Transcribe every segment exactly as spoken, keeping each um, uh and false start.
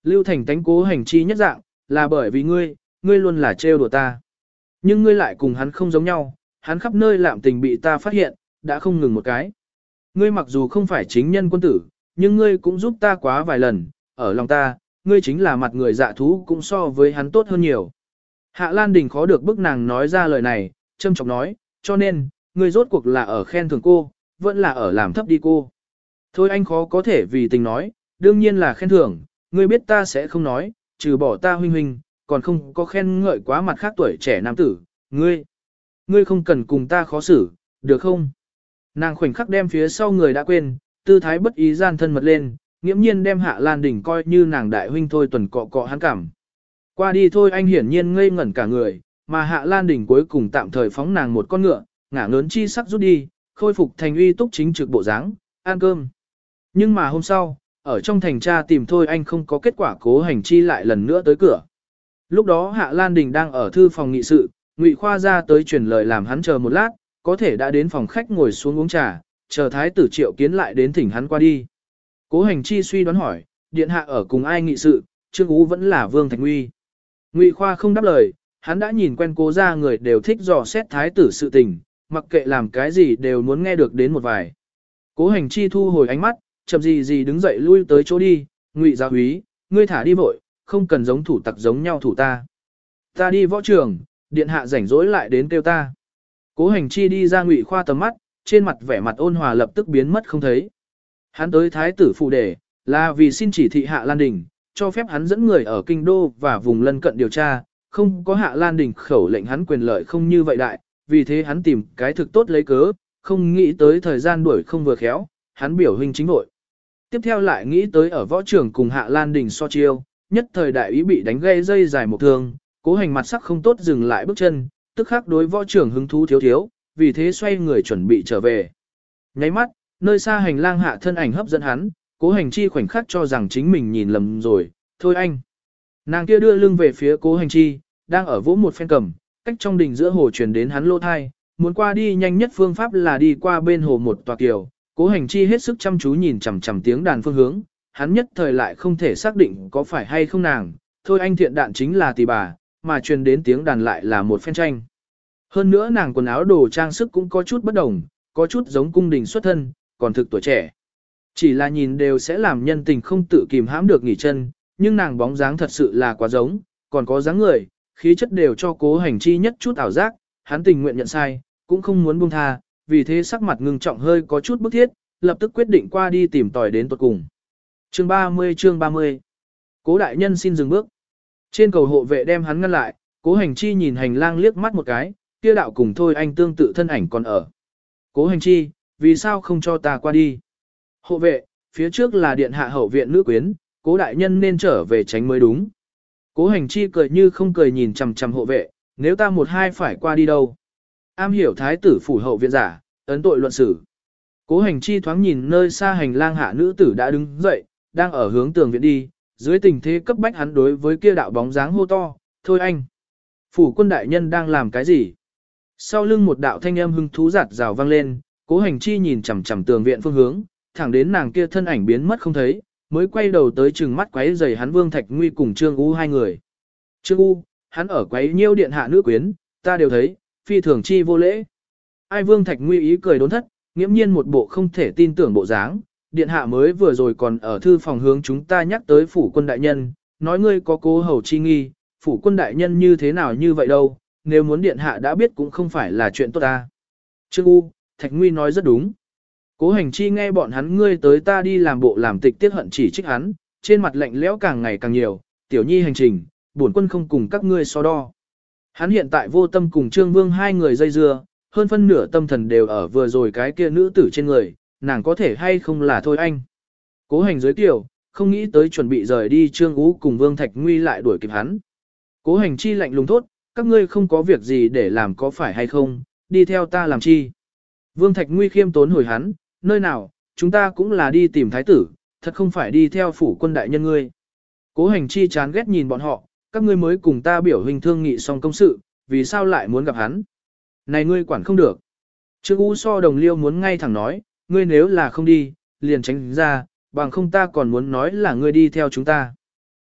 Lưu Thành tánh cố hành chi nhất dạng, là bởi vì ngươi, ngươi luôn là trêu đùa ta. Nhưng ngươi lại cùng hắn không giống nhau, hắn khắp nơi lạm tình bị ta phát hiện, đã không ngừng một cái. Ngươi mặc dù không phải chính nhân quân tử, nhưng ngươi cũng giúp ta quá vài lần, ở lòng ta, ngươi chính là mặt người dạ thú cũng so với hắn tốt hơn nhiều. Hạ Lan Đình khó được bức nàng nói ra lời này, châm chọc nói, cho nên, ngươi rốt cuộc là ở khen thưởng cô, vẫn là ở làm thấp đi cô. Thôi anh khó có thể vì tình nói, đương nhiên là khen thưởng, ngươi biết ta sẽ không nói, trừ bỏ ta huynh huynh, còn không có khen ngợi quá mặt khác tuổi trẻ nam tử, ngươi. Ngươi không cần cùng ta khó xử, được không? Nàng khoảnh khắc đem phía sau người đã quên, tư thái bất ý gian thân mật lên, nghiễm nhiên đem Hạ Lan Đình coi như nàng đại huynh thôi tuần cọ cọ hắn cảm. Qua đi thôi anh hiển nhiên ngây ngẩn cả người, mà Hạ Lan Đình cuối cùng tạm thời phóng nàng một con ngựa, ngả ngớn chi sắc rút đi, khôi phục thành uy túc chính trực bộ dáng, ăn cơm. Nhưng mà hôm sau, ở trong thành tra tìm thôi anh không có kết quả, cố hành chi lại lần nữa tới cửa. Lúc đó Hạ Lan Đình đang ở thư phòng nghị sự, Ngụy Khoa ra tới truyền lời làm hắn chờ một lát, có thể đã đến phòng khách ngồi xuống uống trà, chờ thái tử Triệu Kiến lại đến thỉnh hắn qua đi. Cố hành chi suy đoán hỏi, điện hạ ở cùng ai nghị sự, Trương Ú vẫn là Vương Thạch Nguy. Ngụy Khoa không đáp lời, hắn đã nhìn quen cố ra người đều thích dò xét thái tử sự tình, mặc kệ làm cái gì đều muốn nghe được đến một vài. Cố hành chi thu hồi ánh mắt, chậm gì gì đứng dậy lui tới chỗ đi, Ngụy gia úy, ngươi thả đi vội, không cần giống thủ tặc giống nhau thủ ta. Ta đi võ trường, điện hạ rảnh rỗi lại đến kêu ta. Cố hành chi đi ra Ngụy Khoa tầm mắt, trên mặt vẻ mặt ôn hòa lập tức biến mất không thấy. Hắn tới thái tử phủ đề, là vì xin chỉ thị Hạ Lan Đình, cho phép hắn dẫn người ở kinh đô và vùng lân cận điều tra, không có Hạ Lan Đình khẩu lệnh hắn quyền lợi không như vậy đại, vì thế hắn tìm cái thực tốt lấy cớ, không nghĩ tới thời gian đuổi không vừa khéo, hắn biểu hình chính vội. Tiếp theo lại nghĩ tới ở võ trường cùng Hạ Lan Đình so chiêu, nhất thời đại ý bị đánh gây dây dài một thương, cố hành mặt sắc không tốt dừng lại bước chân, tức khắc đối võ trường hứng thú thiếu thiếu, vì thế xoay người chuẩn bị trở về. Nháy mắt, nơi xa hành lang Hạ thân ảnh hấp dẫn hắn, cố hành chi khoảnh khắc cho rằng chính mình nhìn lầm rồi, thôi anh. Nàng kia đưa lưng về phía cố hành chi, đang ở vỗ một phen cầm, cách trong đình giữa hồ truyền đến hắn lỗ thai, muốn qua đi nhanh nhất phương pháp là đi qua bên hồ một tòa kiều. Cố hành chi hết sức chăm chú nhìn chằm chằm tiếng đàn phương hướng, hắn nhất thời lại không thể xác định có phải hay không nàng, thôi anh thiện đạn chính là tỷ bà, mà truyền đến tiếng đàn lại là một phen tranh. Hơn nữa nàng quần áo đồ trang sức cũng có chút bất đồng, có chút giống cung đình xuất thân, còn thực tuổi trẻ. Chỉ là nhìn đều sẽ làm nhân tình không tự kìm hãm được nghỉ chân, nhưng nàng bóng dáng thật sự là quá giống, còn có dáng người, khí chất đều cho cố hành chi nhất chút ảo giác, hắn tình nguyện nhận sai, cũng không muốn buông tha, vì thế sắc mặt ngưng trọng hơi có chút bức thiết, lập tức quyết định qua đi tìm tòi đến tuột cùng. Chương ba mươi chương ba mươi Cố đại nhân xin dừng bước. Trên cầu hộ vệ đem hắn ngăn lại, cố hành chi nhìn hành lang liếc mắt một cái, kia đạo cùng thôi anh tương tự thân ảnh còn ở. Cố hành chi, vì sao không cho ta qua đi? Hộ vệ, phía trước là điện hạ hậu viện nữ quyến, cố đại nhân nên trở về tránh mới đúng. Cố hành chi cười như không cười nhìn chằm chằm hộ vệ, nếu ta một hai phải qua đi đâu? Am hiểu thái tử phủ hậu viện giả, ấn tội luận xử. Cố hành chi thoáng nhìn nơi xa hành lang hạ nữ tử đã đứng dậy, đang ở hướng tường viện đi, dưới tình thế cấp bách hắn đối với kia đạo bóng dáng hô to, thôi anh. Phủ quân đại nhân đang làm cái gì? Sau lưng một đạo thanh âm hưng thú giạt rào vang lên, cố hành chi nhìn chằm chằm tường viện phương hướng, thẳng đến nàng kia thân ảnh biến mất không thấy, mới quay đầu tới chừng mắt quấy giày hắn Vương Thạch Nguy cùng Trương U hai người. Trương U, hắn ở quấy nhiêu điện hạ nữ quyến, ta đều thấy, phi thường chi vô lễ. Ai Vương Thạch Nguy ý cười đốn thất, nghiễm nhiên một bộ không thể tin tưởng bộ dáng, điện hạ mới vừa rồi còn ở thư phòng hướng chúng ta nhắc tới phủ quân đại nhân, nói ngươi có cố hầu chi nghi, phủ quân đại nhân như thế nào như vậy đâu, nếu muốn điện hạ đã biết cũng không phải là chuyện tốt ta. Trương U, Thạch Nguy nói rất đúng. Cố hành chi nghe bọn hắn ngươi tới ta đi làm bộ làm tịch tiết hận chỉ trích hắn, trên mặt lạnh lẽo càng ngày càng nhiều, tiểu nhi hành trình, bổn quân không cùng các ngươi so đo. Hắn hiện tại vô tâm cùng Trương Vương hai người dây dưa, hơn phân nửa tâm thần đều ở vừa rồi cái kia nữ tử trên người, nàng có thể hay không là thôi anh. Cố hành dưới tiểu, không nghĩ tới chuẩn bị rời đi Trương Ú cùng Vương Thạch Nguy lại đuổi kịp hắn. Cố hành chi lạnh lùng thốt, các ngươi không có việc gì để làm có phải hay không, đi theo ta làm chi. Vương Thạch Nguy khiêm tốn hồi hắn, nơi nào, chúng ta cũng là đi tìm thái tử, thật không phải đi theo phủ quân đại nhân ngươi. Cố hành chi chán ghét nhìn bọn họ, các ngươi mới cùng ta biểu hình thương nghị xong công sự, vì sao lại muốn gặp hắn. Này ngươi quản không được. Trương U so đồng liêu muốn ngay thẳng nói, ngươi nếu là không đi, liền tránh ra, bằng không ta còn muốn nói là ngươi đi theo chúng ta.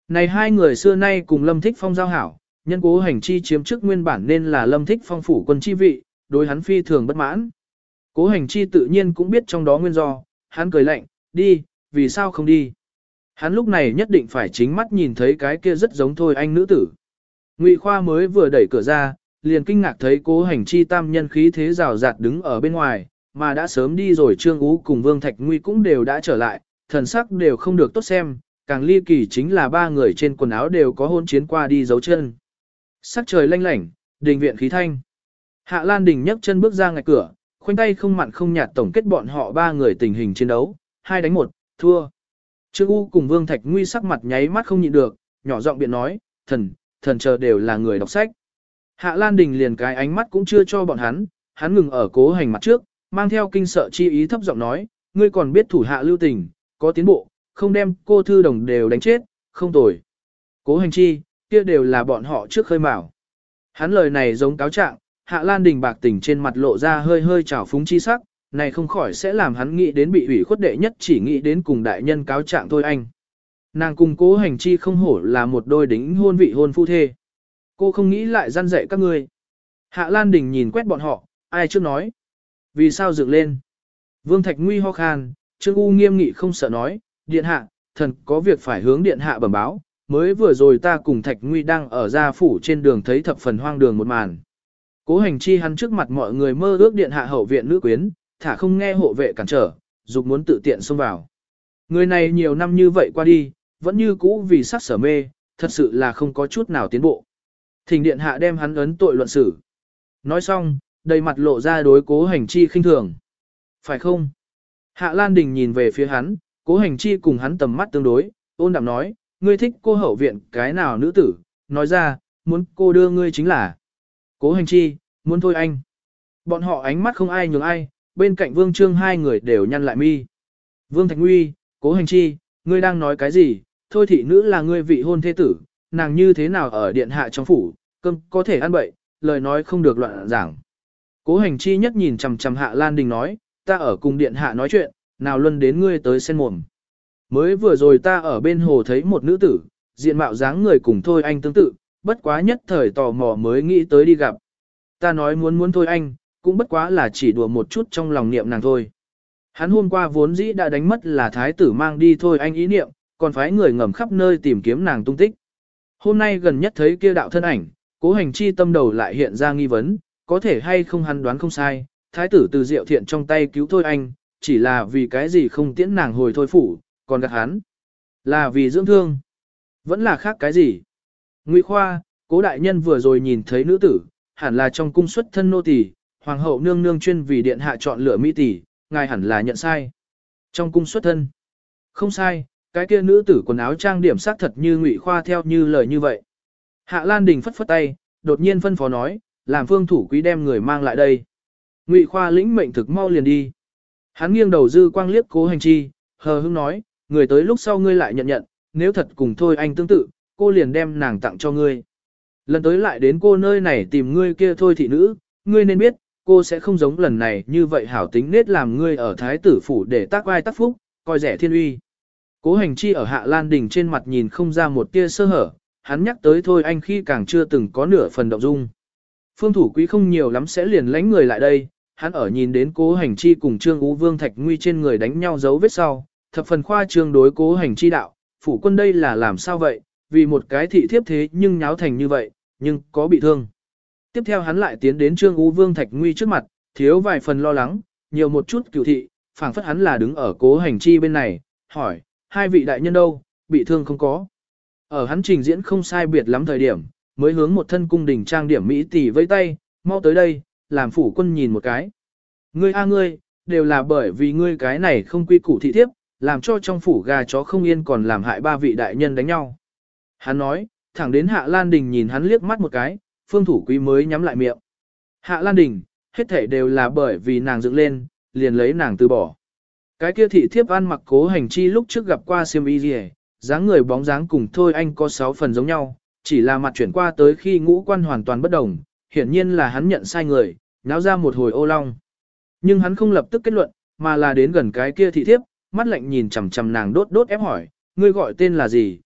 Này hai người xưa nay cùng Lâm Thích Phong giao hảo, nhân Cố Hành Chi chiếm chức nguyên bản nên là Lâm Thích Phong phủ quân chi vị, đối hắn phi thường bất mãn. Cố Hành Chi tự nhiên cũng biết trong đó nguyên do, hắn cười lạnh, đi, vì sao không đi. Hắn lúc này nhất định phải chính mắt nhìn thấy cái kia rất giống Thôi Anh nữ tử. Ngụy Khoa mới vừa đẩy cửa ra, liền kinh ngạc thấy Cố Hành Chi tam nhân khí thế rào rạt đứng ở bên ngoài, mà đã sớm đi rồi Trương Ú cùng Vương Thạch Nguy cũng đều đã trở lại, thần sắc đều không được tốt xem, càng ly kỳ chính là ba người trên quần áo đều có hôn chiến qua đi dấu chân. Sắc trời lanh lảnh, đình viện khí thanh. Hạ Lan Đình nhấc chân bước ra ngoài cửa, khoanh tay không mặn không nhạt tổng kết bọn họ ba người tình hình chiến đấu, hai đánh một, thua. Trương U cùng Vương Thạch Nguy sắc mặt nháy mắt không nhịn được, nhỏ giọng biện nói, thần, thần chờ đều là người đọc sách. Hạ Lan Đình liền cái ánh mắt cũng chưa cho bọn hắn, hắn ngừng ở Cố Hành mặt trước, mang theo kinh sợ chi ý thấp giọng nói, ngươi còn biết thủ hạ lưu tình, có tiến bộ, không đem cô thư đồng đều đánh chết, không tồi. Cố Hành Chi, kia đều là bọn họ trước khơi mào. Hắn lời này giống cáo trạng, Hạ Lan Đình bạc tỉnh trên mặt lộ ra hơi hơi trào phúng chi sắc, này không khỏi sẽ làm hắn nghĩ đến bị ủy khuất đệ nhất chỉ nghĩ đến cùng đại nhân cáo trạng thôi anh. Nàng cùng Cố Hành Chi không hổ là một đôi đính hôn vị hôn phu thê. Cô không nghĩ lại gian dạy các ngươi. Hạ Lan Đình nhìn quét bọn họ, ai chưa nói. Vì sao dựng lên? Vương Thạch Nguy ho khan, Trương U nghiêm nghị không sợ nói, điện hạ, thần có việc phải hướng điện hạ bẩm báo, mới vừa rồi ta cùng Thạch Nguy đang ở gia phủ trên đường thấy thập phần hoang đường một màn. Cố Hành Chi hắn trước mặt mọi người mơ ước điện hạ hậu viện nữ quyến, thả không nghe hộ vệ cản trở, dục muốn tự tiện xông vào. Người này nhiều năm như vậy qua đi, vẫn như cũ vì sắc sở mê, thật sự là không có chút nào tiến bộ. Thỉnh điện hạ đem hắn ấn tội luận xử. Nói xong, đầy mặt lộ ra đối Cố Hành Chi khinh thường. Phải không? Hạ Lan Đình nhìn về phía hắn, Cố Hành Chi cùng hắn tầm mắt tương đối, ôn đạm nói, ngươi thích cô hậu viện cái nào nữ tử, nói ra, muốn cô đưa ngươi chính là. Cố Hành Chi, muốn thôi anh. Bọn họ ánh mắt không ai nhường ai, bên cạnh Vương Trương hai người đều nhăn lại mi. Vương Thạch Nguy, Cố Hành Chi, ngươi đang nói cái gì, thôi thị nữ là ngươi vị hôn thế tử, nàng như thế nào ở điện hạ trong phủ, cơm có thể ăn bậy, lời nói không được loạn giảng. Cố Hành Chi nhất nhìn chằm chằm Hạ Lan Đình nói, ta ở cùng điện hạ nói chuyện, nào luân đến ngươi tới sen mồm. Mới vừa rồi ta ở bên hồ thấy một nữ tử, diện mạo dáng người cùng thôi anh tương tự, bất quá nhất thời tò mò mới nghĩ tới đi gặp. Ta nói muốn muốn thôi anh, cũng bất quá là chỉ đùa một chút trong lòng niệm nàng thôi. Hắn hôm qua vốn dĩ đã đánh mất là thái tử mang đi thôi anh ý niệm, còn phái người ngầm khắp nơi tìm kiếm nàng tung tích. Hôm nay gần nhất thấy kia đạo thân ảnh, Cố Hành Chi tâm đầu lại hiện ra nghi vấn, có thể hay không hắn đoán không sai, thái tử từ Diệu Thiện trong tay cứu thôi anh, chỉ là vì cái gì không tiễn nàng hồi thôi phủ, còn gạt hắn. Là vì dưỡng thương, vẫn là khác cái gì. Ngụy Khoa, Cố đại nhân vừa rồi nhìn thấy nữ tử, hẳn là trong cung xuất thân nô tỳ, hoàng hậu nương nương chuyên vì điện hạ chọn lựa mỹ tỷ, ngài hẳn là nhận sai. Trong cung xuất thân. Không sai, cái kia nữ tử quần áo trang điểm sắc thật như Ngụy Khoa theo như lời như vậy. Hạ Lan Đình phất phất tay, đột nhiên phân phó nói, làm Phương thủ quý đem người mang lại đây. Ngụy Khoa lĩnh mệnh thực mau liền đi. Hắn nghiêng đầu dư quang liếc Cố Hành Chi, hờ hững nói, người tới lúc sau ngươi lại nhận nhận, nếu thật cùng thôi anh tương tự, cô liền đem nàng tặng cho ngươi. Lần tới lại đến cô nơi này tìm ngươi kia thôi thị nữ, ngươi nên biết, cô sẽ không giống lần này như vậy hảo tính nết làm ngươi ở thái tử phủ để tác vai tác phúc, coi rẻ thiên uy. Cố Hành Chi ở Hạ Lan Đình trên mặt nhìn không ra một tia sơ hở, hắn nhắc tới thôi anh khi càng chưa từng có nửa phần động dung. Phương thủ quý không nhiều lắm sẽ liền lánh người lại đây, hắn ở nhìn đến Cố Hành Chi cùng Trương Ú Vương Thạch Nguy trên người đánh nhau dấu vết sau, thập phần khoa trương đối Cố Hành Chi đạo, phủ quân đây là làm sao vậy, vì một cái thị thiếp thế nhưng nháo thành như vậy, nhưng có bị thương. Tiếp theo hắn lại tiến đến Trương Ú Vương Thạch Nguy trước mặt, thiếu vài phần lo lắng, nhiều một chút cựu thị, phảng phất hắn là đứng ở Cố Hành Chi bên này, hỏi, hai vị đại nhân đâu, bị thương không có. Ở hắn trình diễn không sai biệt lắm thời điểm, mới hướng một thân cung đình trang điểm Mỹ tỷ vây tay, mau tới đây, làm phủ quân nhìn một cái. Ngươi a ngươi, đều là bởi vì ngươi cái này không quy củ thị thiếp, làm cho trong phủ gà chó không yên còn làm hại ba vị đại nhân đánh nhau. Hắn nói, thẳng đến Hạ Lan Đình nhìn hắn liếc mắt một cái, Phương thủ quý mới nhắm lại miệng. Hạ Lan Đình, hết thảy đều là bởi vì nàng dựng lên, liền lấy nàng từ bỏ. Cái kia thị thiếp ăn mặc Cố Hành Chi lúc trước gặp qua xiêm y gì, dáng người bóng dáng cùng thôi anh có sáu phần giống nhau, chỉ là mặt chuyển qua tới khi ngũ quan hoàn toàn bất đồng, hiển nhiên là hắn nhận sai người, náo ra một hồi ô long. Nhưng hắn không lập tức kết luận, mà là đến gần cái kia thị thiếp, mắt lạnh nhìn chằm chằm nàng đốt đốt ép hỏi, ngươi gọi tên là gì,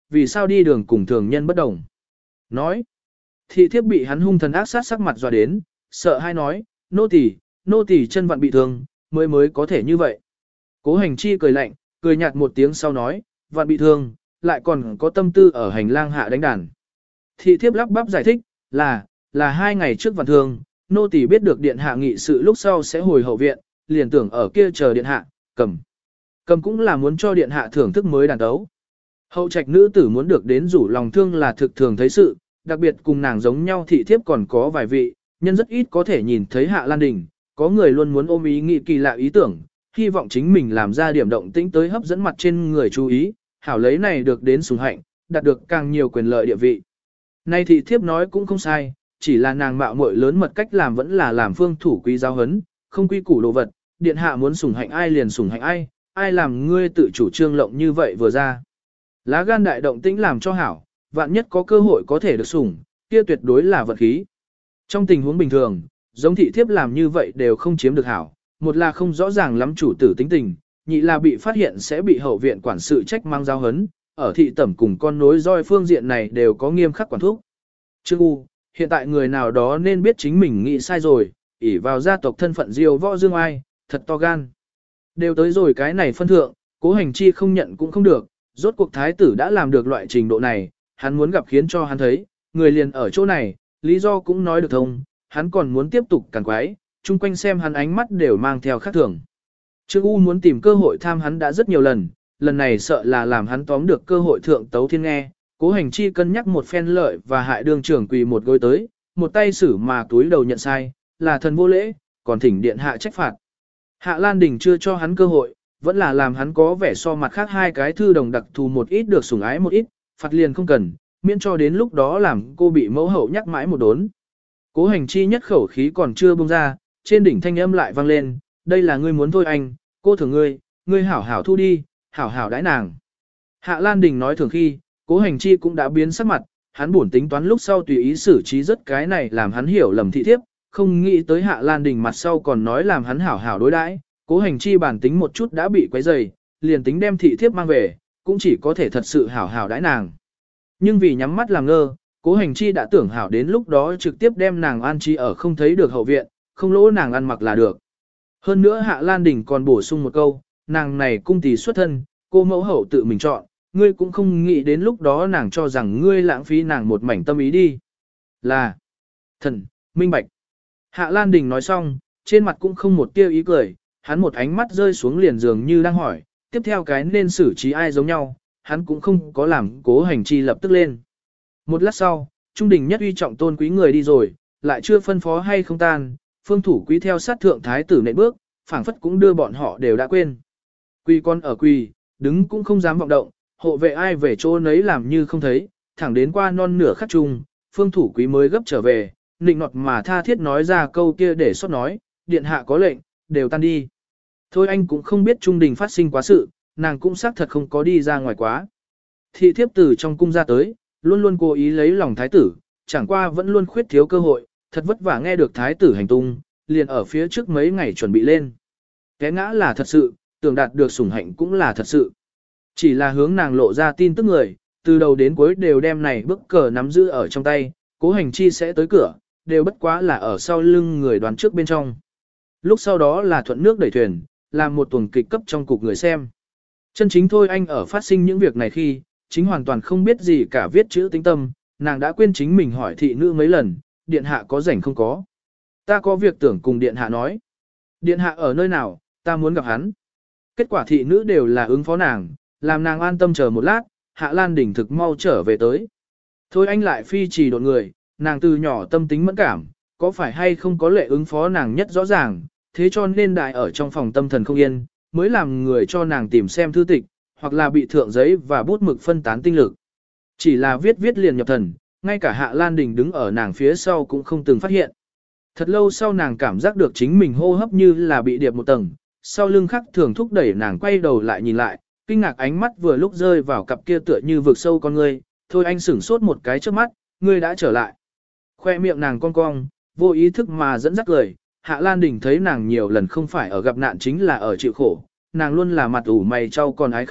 vì sao đi đường cùng thường nhân bất đồng. Nói, thị thiếp bị hắn hung thần ác sát sắc mặt dọa đến, sợ hai nói, nô tỳ, nô tỳ chân vặn bị thương, mới mới có thể như vậy. Cố hành chi cười lạnh, cười nhạt một tiếng sau nói, vặn bị thương, lại còn có tâm tư ở hành lang hạ đánh đàn. Thị thiếp lắp bắp giải thích, là, là hai ngày trước vặn thương, nô tỳ biết được điện hạ nghị sự lúc sau sẽ hồi hậu viện, liền tưởng ở kia chờ điện hạ, cầm. Cầm cũng là muốn cho điện hạ thưởng thức mới đàn đấu. Hậu trạch nữ tử muốn được đến rủ lòng thương là thực thường thấy sự, đặc biệt cùng nàng giống nhau thị thiếp còn có vài vị, nhân rất ít có thể nhìn thấy Hạ Lan Đình, có người luôn muốn ôm ý nghĩ kỳ lạ ý tưởng, hy vọng chính mình làm ra điểm động tĩnh tới hấp dẫn mặt trên người chú ý, hảo lấy này được đến sủng hạnh, đạt được càng nhiều quyền lợi địa vị. Nay thị thiếp nói cũng không sai, chỉ là nàng mạo muội lớn mật cách làm vẫn là làm phương thủ quý giáo hấn, không quy củ đồ vật, điện hạ muốn sủng hạnh ai liền sủng hạnh ai, ai làm ngươi tự chủ trương lộng như vậy vừa ra. Lá gan đại động tĩnh làm cho hảo, vạn nhất có cơ hội có thể được sủng, kia tuyệt đối là vật khí. Trong tình huống bình thường, giống thị thiếp làm như vậy đều không chiếm được hảo, một là không rõ ràng lắm chủ tử tính tình, nhị là bị phát hiện sẽ bị hậu viện quản sự trách mang giáo hấn, ở thị tẩm cùng con nối roi phương diện này đều có nghiêm khắc quản thúc. Trương U, hiện tại người nào đó nên biết chính mình nghĩ sai rồi, ỷ vào gia tộc thân phận diêu võ dương ai, thật to gan. Đều tới rồi cái này phân thượng, cố hành chi không nhận cũng không được, rốt cuộc thái tử đã làm được loại trình độ này, hắn muốn gặp khiến cho hắn thấy, người liền ở chỗ này, lý do cũng nói được thông, hắn còn muốn tiếp tục càn quái, chung quanh xem hắn ánh mắt đều mang theo khác thường. Trương U muốn tìm cơ hội tham hắn đã rất nhiều lần, lần này sợ là làm hắn tóm được cơ hội thượng tấu thiên nghe, cố hành chi cân nhắc một phen lợi và hại đương trưởng quỳ một gối tới, một tay xử mà túi đầu nhận sai, là thần vô lễ, còn thỉnh điện hạ trách phạt. Hạ Lan Đình chưa cho hắn cơ hội, vẫn là làm hắn có vẻ so mặt khác hai cái thư đồng đặc thù một ít được sủng ái một ít, phạt liền không cần, miễn cho đến lúc đó làm cô bị mẫu hậu nhắc mãi một đốn. Cố hành chi nhất khẩu khí còn chưa buông ra, trên đỉnh thanh âm lại vang lên, đây là ngươi muốn thôi anh, cô thưởng ngươi, ngươi hảo hảo thu đi, hảo hảo đãi nàng. Hạ Lan Đình nói thường khi, cố hành chi cũng đã biến sắc mặt, hắn buồn tính toán lúc sau tùy ý xử trí rất cái này làm hắn hiểu lầm thị thiếp, không nghĩ tới Hạ Lan Đình mặt sau còn nói làm hắn hảo hảo đối đãi, cố hành chi bản tính một chút đã bị quấy rầy, liền tính đem thị thiếp mang về, cũng chỉ có thể thật sự hảo hảo đãi nàng. Nhưng vì nhắm mắt làm ngơ, cố hành chi đã tưởng hảo đến lúc đó trực tiếp đem nàng an trí ở không thấy được hậu viện, không lỗ nàng ăn mặc là được. Hơn nữa Hạ Lan Đình còn bổ sung một câu, nàng này cung tỷ xuất thân, cô mẫu hậu tự mình chọn, ngươi cũng không nghĩ đến lúc đó nàng cho rằng ngươi lãng phí nàng một mảnh tâm ý đi. Là, thần, minh bạch. Hạ Lan Đình nói xong, trên mặt cũng không một tia ý cười, hắn một ánh mắt rơi xuống liền dường như đang hỏi, tiếp theo cái nên xử trí ai giống nhau, hắn cũng không có làm cố hành chi lập tức lên. Một lát sau, trung đình nhất uy trọng tôn quý người đi rồi, lại chưa phân phó hay không tan, phương thủ quý theo sát thượng thái tử nện bước, phảng phất cũng đưa bọn họ đều đã quên. Quỳ con ở quỳ, đứng cũng không dám vọng động, hộ vệ ai về chỗ nấy làm như không thấy, thẳng đến qua non nửa khắc chung, phương thủ quý mới gấp trở về, nịnh nọt mà tha thiết nói ra câu kia để xót nói, điện hạ có lệnh, đều tan đi. Thôi anh cũng không biết trung đình phát sinh quá sự, nàng cũng xác thật không có đi ra ngoài quá. Thị thiếp từ trong cung ra tới, luôn luôn cố ý lấy lòng thái tử, chẳng qua vẫn luôn khuyết thiếu cơ hội, thật vất vả nghe được thái tử hành tung, liền ở phía trước mấy ngày chuẩn bị lên. Té ngã là thật sự, tưởng đạt được sủng hạnh cũng là thật sự. Chỉ là hướng nàng lộ ra tin tức người, từ đầu đến cuối đều đem này bức cờ nắm giữ ở trong tay, cố hành chi sẽ tới cửa, đều bất quá là ở sau lưng người đoán trước bên trong. Lúc sau đó là thuận nước đẩy thuyền, làm một tuần kịch cấp trong cục người xem. Chân chính thôi anh ở phát sinh những việc này khi, chính hoàn toàn không biết gì cả viết chữ tính tâm, nàng đã quên chính mình hỏi thị nữ mấy lần, điện hạ có rảnh không có. Ta có việc tưởng cùng điện hạ nói. Điện hạ ở nơi nào, ta muốn gặp hắn. Kết quả thị nữ đều là ứng phó nàng, làm nàng an tâm chờ một lát, Hạ Lan Đình thực mau trở về tới. Thôi anh lại phi trì đột người, nàng từ nhỏ tâm tính mẫn cảm, có phải hay không có lệ ứng phó nàng nhất rõ ràng, thế cho nên đại ở trong phòng tâm thần không yên, mới làm người cho nàng tìm xem thư tịch, hoặc là bị thượng giấy và bút mực phân tán tinh lực. Chỉ là viết viết liền nhập thần, ngay cả Hạ Lan Đình đứng ở nàng phía sau cũng không từng phát hiện. Thật lâu sau nàng cảm giác được chính mình hô hấp như là bị điệp một tầng, sau lưng khắc thường thúc đẩy nàng quay đầu lại nhìn lại, kinh ngạc ánh mắt vừa lúc rơi vào cặp kia tựa như vực sâu con ngươi, thôi anh sửng sốt một cái trước mắt, ngươi đã trở lại. Khoe miệng nàng cong cong, vô ý thức mà dẫn dắt lời, Hạ Lan Đình thấy nàng nhiều lần không phải ở gặp nạn chính là ở chịu khổ, nàng luôn là mặt ủ mày trao còn ái khóc,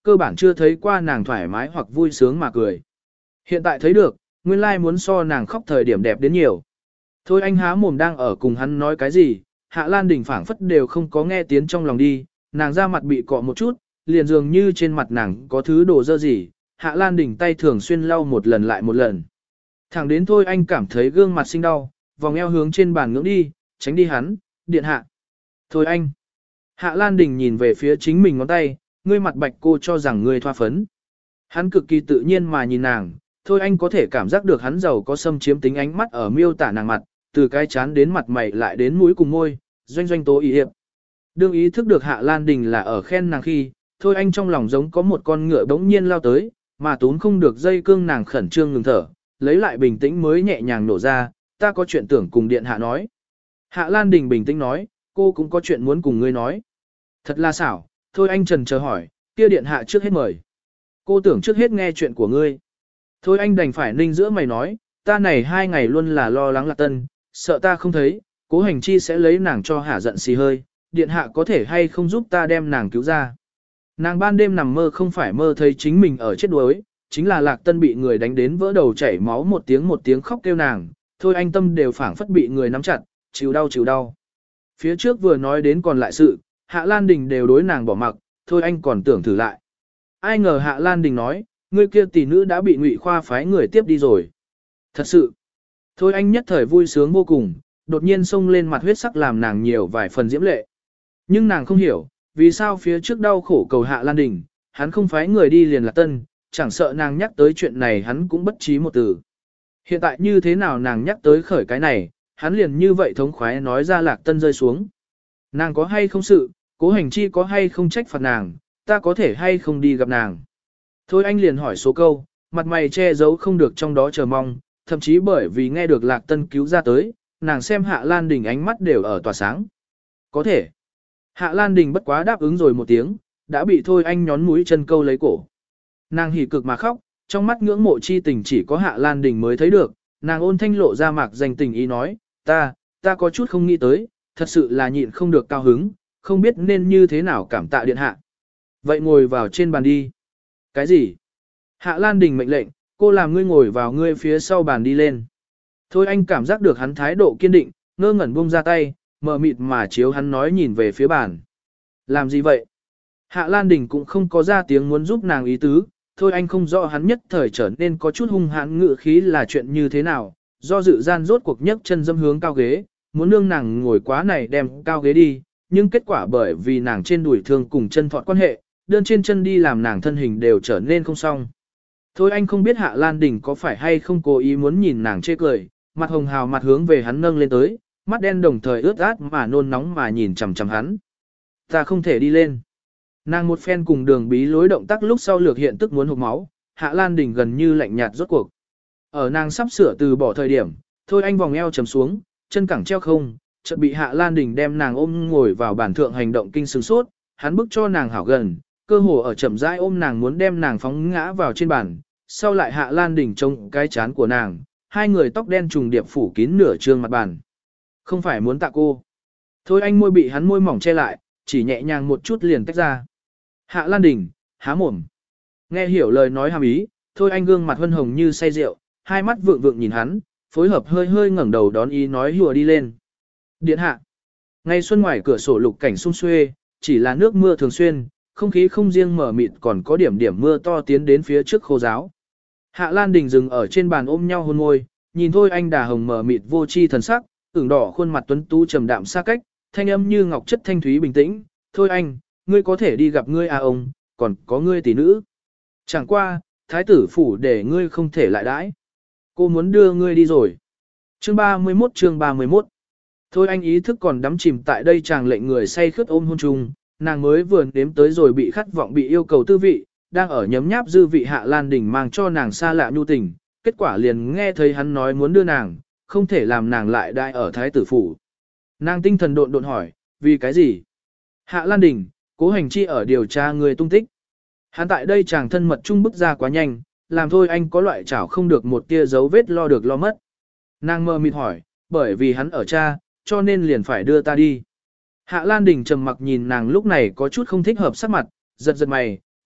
cơ bản chưa thấy qua nàng thoải mái hoặc vui sướng mà cười. Hiện tại thấy được, nguyên lai muốn so nàng khóc thời điểm đẹp đến nhiều. Thôi anh há mồm đang ở cùng hắn nói cái gì, Hạ Lan Đình phảng phất đều không có nghe tiếng trong lòng đi, nàng ra mặt bị cọ một chút, liền dường như trên mặt nàng có thứ đồ dơ gì, Hạ Lan Đình tay thường xuyên lau một lần lại một lần. Thẳng đến thôi anh cảm thấy gương mặt sinh đau, vòng eo hướng trên bàn ngưỡng đi, tránh đi hắn, điện hạ. Thôi anh. Hạ Lan Đình nhìn về phía chính mình ngón tay, ngươi mặt bạch cô cho rằng ngươi thoa phấn. Hắn cực kỳ tự nhiên mà nhìn nàng, thôi anh có thể cảm giác được hắn giàu có xâm chiếm tính ánh mắt ở miêu tả nàng mặt, từ cái chán đến mặt mày lại đến mũi cùng môi, doanh doanh tố ý hiệp. Đương ý thức được Hạ Lan Đình là ở khen nàng khi, thôi anh trong lòng giống có một con ngựa bỗng nhiên lao tới, mà tốn không được dây cương nàng khẩn trương ngừng thở, lấy lại bình tĩnh mới nhẹ nhàng nổ ra, ta có chuyện tưởng cùng điện hạ nói. Hạ Lan Đình bình tĩnh nói, cô cũng có chuyện muốn cùng ngươi nói. Thật là xảo, thôi anh trần chờ hỏi, kia điện hạ trước hết mời. Cô tưởng trước hết nghe chuyện của ngươi. Thôi anh đành phải ninh giữa mày nói, ta này hai ngày luôn là lo lắng Lạc Tân, sợ ta không thấy, cố hành chi sẽ lấy nàng cho hả giận xì hơi, điện hạ có thể hay không giúp ta đem nàng cứu ra. Nàng ban đêm nằm mơ không phải mơ thấy chính mình ở chết đuối, chính là Lạc Tân bị người đánh đến vỡ đầu chảy máu một tiếng một tiếng khóc kêu nàng, thôi anh tâm đều phảng phất bị người nắm chặt, chịu đau chịu đau. Phía trước vừa nói đến còn lại sự, Hạ Lan Đình đều đối nàng bỏ mặc, thôi anh còn tưởng thử lại. Ai ngờ Hạ Lan Đình nói, người kia tỷ nữ đã bị Ngụy Khoa phái người tiếp đi rồi. Thật sự, thôi anh nhất thời vui sướng vô cùng, đột nhiên xông lên mặt huyết sắc làm nàng nhiều vài phần diễm lệ. Nhưng nàng không hiểu, vì sao phía trước đau khổ cầu Hạ Lan Đình, hắn không phái người đi liền Lạc Tân, chẳng sợ nàng nhắc tới chuyện này hắn cũng bất trí một từ. Hiện tại như thế nào nàng nhắc tới khởi cái này, hắn liền như vậy thống khoái nói ra Lạc Tân rơi xuống. Nàng có hay không sự, cố hành chi có hay không trách phạt nàng, ta có thể hay không đi gặp nàng. Thôi anh liền hỏi số câu, mặt mày che giấu không được trong đó chờ mong, thậm chí bởi vì nghe được Lạc Tân cứu ra tới, nàng xem Hạ Lan Đình ánh mắt đều ở tỏa sáng. Có thể. Hạ Lan Đình bất quá đáp ứng rồi một tiếng, đã bị thôi anh nhón mũi chân câu lấy cổ. Nàng hỉ cực mà khóc, trong mắt ngưỡng mộ chi tình chỉ có Hạ Lan Đình mới thấy được, nàng ôn thanh lộ ra mạc danh tình ý nói, ta, ta có chút không nghĩ tới, thật sự là nhịn không được cao hứng, không biết nên như thế nào cảm tạ điện hạ. Vậy ngồi vào trên bàn đi. Cái gì? Hạ Lan Đình mệnh lệnh, cô làm ngươi ngồi vào ngươi phía sau bàn đi lên. Thôi anh cảm giác được hắn thái độ kiên định, ngơ ngẩn buông ra tay, mờ mịt mà chiếu hắn nói nhìn về phía bàn. Làm gì vậy? Hạ Lan Đình cũng không có ra tiếng muốn giúp nàng ý tứ, thôi anh không rõ hắn nhất thời trở nên có chút hung hãn ngự khí là chuyện như thế nào, do dự gian rốt cuộc nhấc chân dâm hướng cao ghế, muốn nương nàng ngồi quá này đem cao ghế đi, nhưng kết quả bởi vì nàng trên đùi thương cùng chân thọt quan hệ, đơn trên chân đi làm nàng thân hình đều trở nên không xong. Thôi anh không biết Hạ Lan Đình có phải hay không cố ý muốn nhìn nàng chê cười, mặt hồng hào mặt hướng về hắn nâng lên tới, mắt đen đồng thời ướt át mà nôn nóng mà nhìn chằm chằm hắn. Ta không thể đi lên. Nàng một phen cùng đường bí lối động tác lúc sau lược hiện tức muốn hụt máu, Hạ Lan Đình gần như lạnh nhạt rốt cuộc. Ở nàng sắp sửa từ bỏ thời điểm, thôi anh vòng eo chầm xuống, chân cẳng treo không, chợt bị Hạ Lan Đình đem nàng ôm ngồi vào bàn thượng hành động kinh sừng sốt, hắn bức cho nàng hảo gần, cơ hồ ở chậm rãi ôm nàng muốn đem nàng phóng ngã vào trên bàn, sau lại Hạ Lan Đình trông cái chán của nàng, hai người tóc đen trùng điệp phủ kín nửa trương mặt bàn. Không phải muốn tạ cô. Thôi anh môi bị hắn môi mỏng che lại, chỉ nhẹ nhàng một chút liền tách ra. Hạ Lan Đình, há mồm. Nghe hiểu lời nói hàm ý, thôi anh gương mặt hân hồng như say rượu, hai mắt vượng vượng nhìn hắn, phối hợp hơi hơi ngẩng đầu đón ý nói hùa đi lên. Điện hạ. Ngày xuân ngoài cửa sổ lục cảnh sum xuê, chỉ là nước mưa thường xuyên, không khí không riêng mở mịt còn có điểm điểm mưa to tiến đến phía trước khô giáo. Hạ Lan Đình dừng ở trên bàn ôm nhau hôn môi, nhìn thôi anh đà hồng mở mịt vô chi thần sắc, ửng đỏ khuôn mặt tuấn tú trầm đạm xa cách, thanh âm như ngọc chất thanh thúy bình tĩnh. Thôi anh, ngươi có thể đi gặp ngươi à ông, còn có ngươi tỷ nữ. Chẳng qua, thái tử phủ để ngươi không thể lại đãi. Cô muốn đưa ngươi đi rồi. Chương ba mươi mốt chương ba mươi mốt. Thôi anh ý thức còn đắm chìm tại đây chàng lệnh người say khướt ôm hôn chung, nàng mới vừa đếm tới rồi bị khát vọng bị yêu cầu tư vị, đang ở nhấm nháp dư vị Hạ Lan Đình mang cho nàng xa lạ nhu tình, kết quả liền nghe thấy hắn nói muốn đưa nàng, không thể làm nàng lại đại ở thái tử phủ. Nàng tinh thần độn độn hỏi, vì cái gì? Hạ Lan Đình, cố hành chi ở điều tra người tung tích. Hắn tại đây chàng thân mật chung bức ra quá nhanh, làm thôi anh có loại chảo không được một tia dấu vết lo được lo mất. Nàng mơ mịt hỏi, bởi vì hắn ở cha, cho nên liền phải đưa ta đi. Hạ Lan Đình trầm mặc nhìn nàng lúc này có chút không thích hợp sắc mặt, giật giật mày,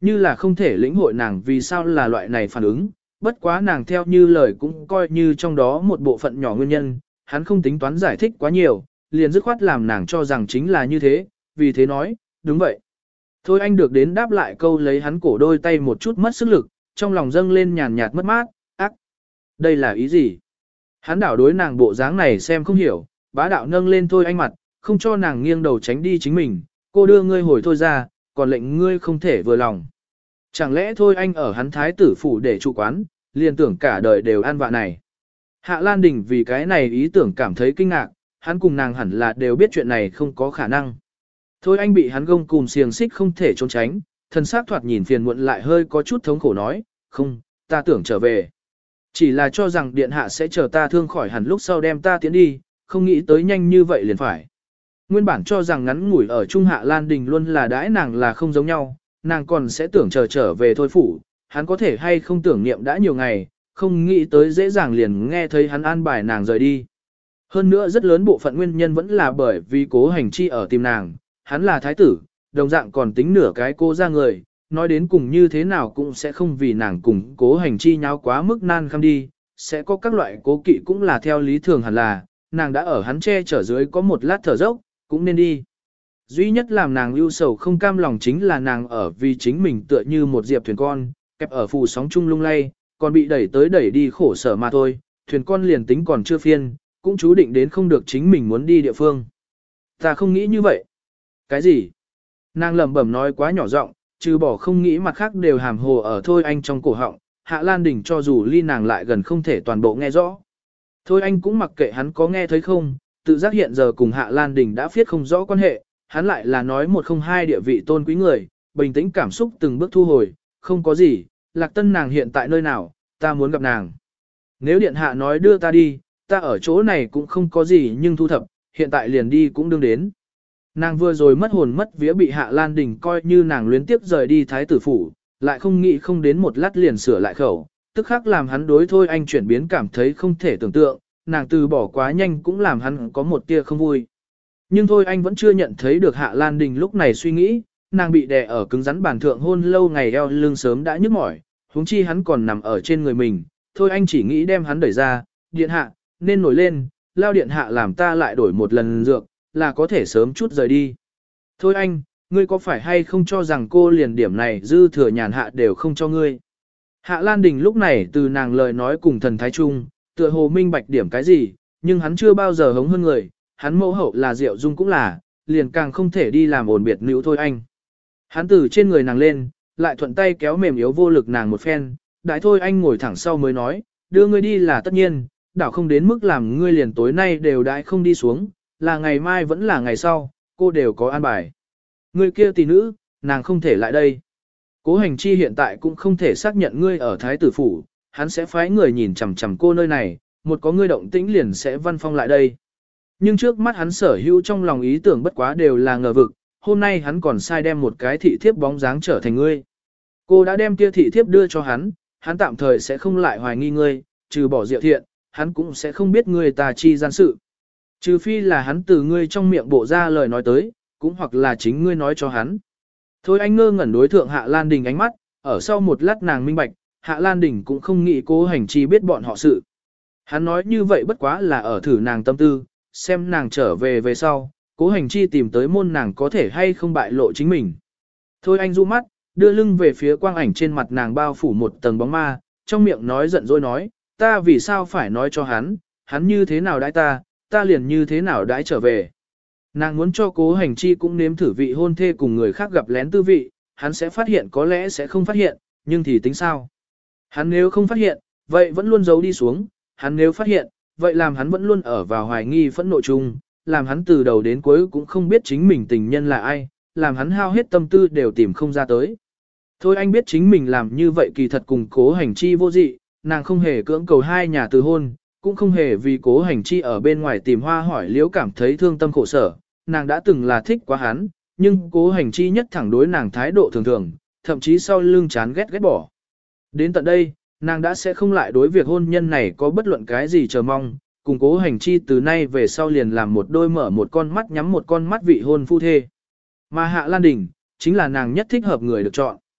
như là không thể lĩnh hội nàng vì sao là loại này phản ứng, bất quá nàng theo như lời cũng coi như trong đó một bộ phận nhỏ nguyên nhân, hắn không tính toán giải thích quá nhiều, liền dứt khoát làm nàng cho rằng chính là như thế, vì thế nói, đúng vậy. Thôi anh được đến đáp lại câu lấy hắn cổ đôi tay một chút mất sức lực, trong lòng dâng lên nhàn nhạt mất mát, ác. Đây là ý gì? Hắn đảo đối nàng bộ dáng này xem không hiểu, bá đạo nâng lên thôi anh mặt, không cho nàng nghiêng đầu tránh đi chính mình, cô đưa ngươi hồi thôi ra, còn lệnh ngươi không thể vừa lòng. Chẳng lẽ thôi anh ở hắn thái tử phủ để trụ quán, liền tưởng cả đời đều ăn vạ này. Hạ Lan Đình vì cái này ý tưởng cảm thấy kinh ngạc, hắn cùng nàng hẳn là đều biết chuyện này không có khả năng. Thôi anh bị hắn gông cùm xiềng xích không thể trốn tránh, thân xác thoạt nhìn phiền muộn lại hơi có chút thống khổ nói, không, ta tưởng trở về. Chỉ là cho rằng điện hạ sẽ chờ ta thương khỏi hẳn lúc sau đem ta tiến đi, không nghĩ tới nhanh như vậy liền phải. Nguyên bản cho rằng ngắn ngủi ở Trung Hạ Lan Đình luôn là đãi nàng là không giống nhau, nàng còn sẽ tưởng chờ trở về thôi phủ, hắn có thể hay không tưởng niệm đã nhiều ngày, không nghĩ tới dễ dàng liền nghe thấy hắn an bài nàng rời đi. Hơn nữa rất lớn bộ phận nguyên nhân vẫn là bởi vì Cố Hành Chi ở tìm nàng, hắn là thái tử, đồng dạng còn tính nửa cái cô ra người, nói đến cùng như thế nào cũng sẽ không vì nàng cùng Cố Hành Chi nháo quá mức nan khăm đi, sẽ có các loại cố kỵ cũng là theo lý thường hẳn là, nàng đã ở hắn che chở dưới có một lát thở dốc, cũng nên đi. Duy nhất làm nàng ưu sầu không cam lòng chính là nàng ở vì chính mình tựa như một diệp thuyền con, kẹp ở phù sóng chung lung lay, còn bị đẩy tới đẩy đi khổ sở mà thôi, thuyền con liền tính còn chưa phiên, cũng chú định đến không được chính mình muốn đi địa phương. Ta không nghĩ như vậy. Cái gì? Nàng lẩm bẩm nói quá nhỏ giọng, trừ bỏ không nghĩ mặt khác đều hàm hồ ở thôi anh trong cổ họng, Hạ Lan Đình cho dù ly nàng lại gần không thể toàn bộ nghe rõ. Thôi anh cũng mặc kệ hắn có nghe thấy không, tự giác hiện giờ cùng Hạ Lan Đình đã phiết không rõ quan hệ, hắn lại là nói một không hai địa vị tôn quý người, bình tĩnh cảm xúc từng bước thu hồi, không có gì, Lạc Tân nàng hiện tại nơi nào, ta muốn gặp nàng. Nếu điện hạ nói đưa ta đi, ta ở chỗ này cũng không có gì nhưng thu thập, hiện tại liền đi cũng đương đến. Nàng vừa rồi mất hồn mất vía bị Hạ Lan Đình coi như nàng luyến tiếp rời đi thái tử phủ, lại không nghĩ không đến một lát liền sửa lại khẩu, tức khắc làm hắn đối thôi anh chuyển biến cảm thấy không thể tưởng tượng, nàng từ bỏ quá nhanh cũng làm hắn có một tia không vui. Nhưng thôi anh vẫn chưa nhận thấy được Hạ Lan Đình lúc này suy nghĩ, nàng bị đè ở cứng rắn bàn thượng hôn lâu ngày eo lưng sớm đã nhức mỏi, huống chi hắn còn nằm ở trên người mình, thôi anh chỉ nghĩ đem hắn đẩy ra, điện hạ, nên nổi lên, lao điện hạ làm ta lại đổi một lần dược, là có thể sớm chút rời đi. Thôi anh, ngươi có phải hay không cho rằng cô liền điểm này dư thừa nhàn hạ đều không cho ngươi. Hạ Lan Đình lúc này từ nàng lời nói cùng thần thái trung, tựa hồ minh bạch điểm cái gì, nhưng hắn chưa bao giờ hống hơn người, hắn mẫu hậu là Diệu Dung cũng là, liền càng không thể đi làm ổn biệt nữ thôi anh. Hắn từ trên người nàng lên, lại thuận tay kéo mềm yếu vô lực nàng một phen, đại thôi anh ngồi thẳng sau mới nói, đưa ngươi đi là tất nhiên, đảo không đến mức làm ngươi liền tối nay đều đãi không đi xuống, là ngày mai vẫn là ngày sau, cô đều có an bài. Ngươi kia tỷ nữ, nàng không thể lại đây. Cố Hành Chi hiện tại cũng không thể xác nhận ngươi ở thái tử phủ, hắn sẽ phái người nhìn chằm chằm cô nơi này, một có ngươi động tĩnh liền sẽ văn phong lại đây. Nhưng trước mắt hắn sở hữu trong lòng ý tưởng bất quá đều là ngờ vực, hôm nay hắn còn sai đem một cái thị thiếp bóng dáng trở thành ngươi. Cô đã đem kia thị thiếp đưa cho hắn, hắn tạm thời sẽ không lại hoài nghi ngươi, trừ bỏ Diệu Thiện, hắn cũng sẽ không biết ngươi tà chi gian sự. Trừ phi là hắn từ ngươi trong miệng bộ ra lời nói tới, cũng hoặc là chính ngươi nói cho hắn. Thôi anh ngơ ngẩn đối thượng Hạ Lan Đình ánh mắt, ở sau một lát nàng minh bạch, Hạ Lan Đình cũng không nghĩ Cố Hành Chi biết bọn họ sự. Hắn nói như vậy bất quá là ở thử nàng tâm tư, xem nàng trở về về sau, Cố Hành Chi tìm tới môn nàng có thể hay không bại lộ chính mình. Thôi anh du mắt, đưa lưng về phía quang ảnh trên mặt nàng bao phủ một tầng bóng ma, trong miệng nói giận dỗi nói, ta vì sao phải nói cho hắn, hắn như thế nào đãi ta, ta liền như thế nào đãi trở về. Nàng muốn cho Cố Hành Chi cũng nếm thử vị hôn thê cùng người khác gặp lén tư vị, hắn sẽ phát hiện có lẽ sẽ không phát hiện, nhưng thì tính sao. Hắn nếu không phát hiện, vậy vẫn luôn giấu đi xuống, hắn nếu phát hiện, vậy làm hắn vẫn luôn ở vào hoài nghi phẫn nộ chung, làm hắn từ đầu đến cuối cũng không biết chính mình tình nhân là ai, làm hắn hao hết tâm tư đều tìm không ra tới. Thôi anh biết chính mình làm như vậy kỳ thật cùng Cố Hành Chi vô dị, nàng không hề cưỡng cầu hai nhà từ hôn, cũng không hề vì Cố Hành Chi ở bên ngoài tìm hoa hỏi liễu cảm thấy thương tâm khổ sở, nàng đã từng là thích quá hắn, nhưng Cố Hành Chi nhất thẳng đối nàng thái độ thường thường, thậm chí sau lưng chán ghét ghét bỏ. Đến tận đây, nàng đã sẽ không lại đối việc hôn nhân này có bất luận cái gì chờ mong, cùng Cố Hành Chi từ nay về sau liền làm một đôi mở một con mắt nhắm một con mắt vị hôn phu thê. Mà Hạ Lan Đình, chính là nàng nhất thích hợp người được chọn.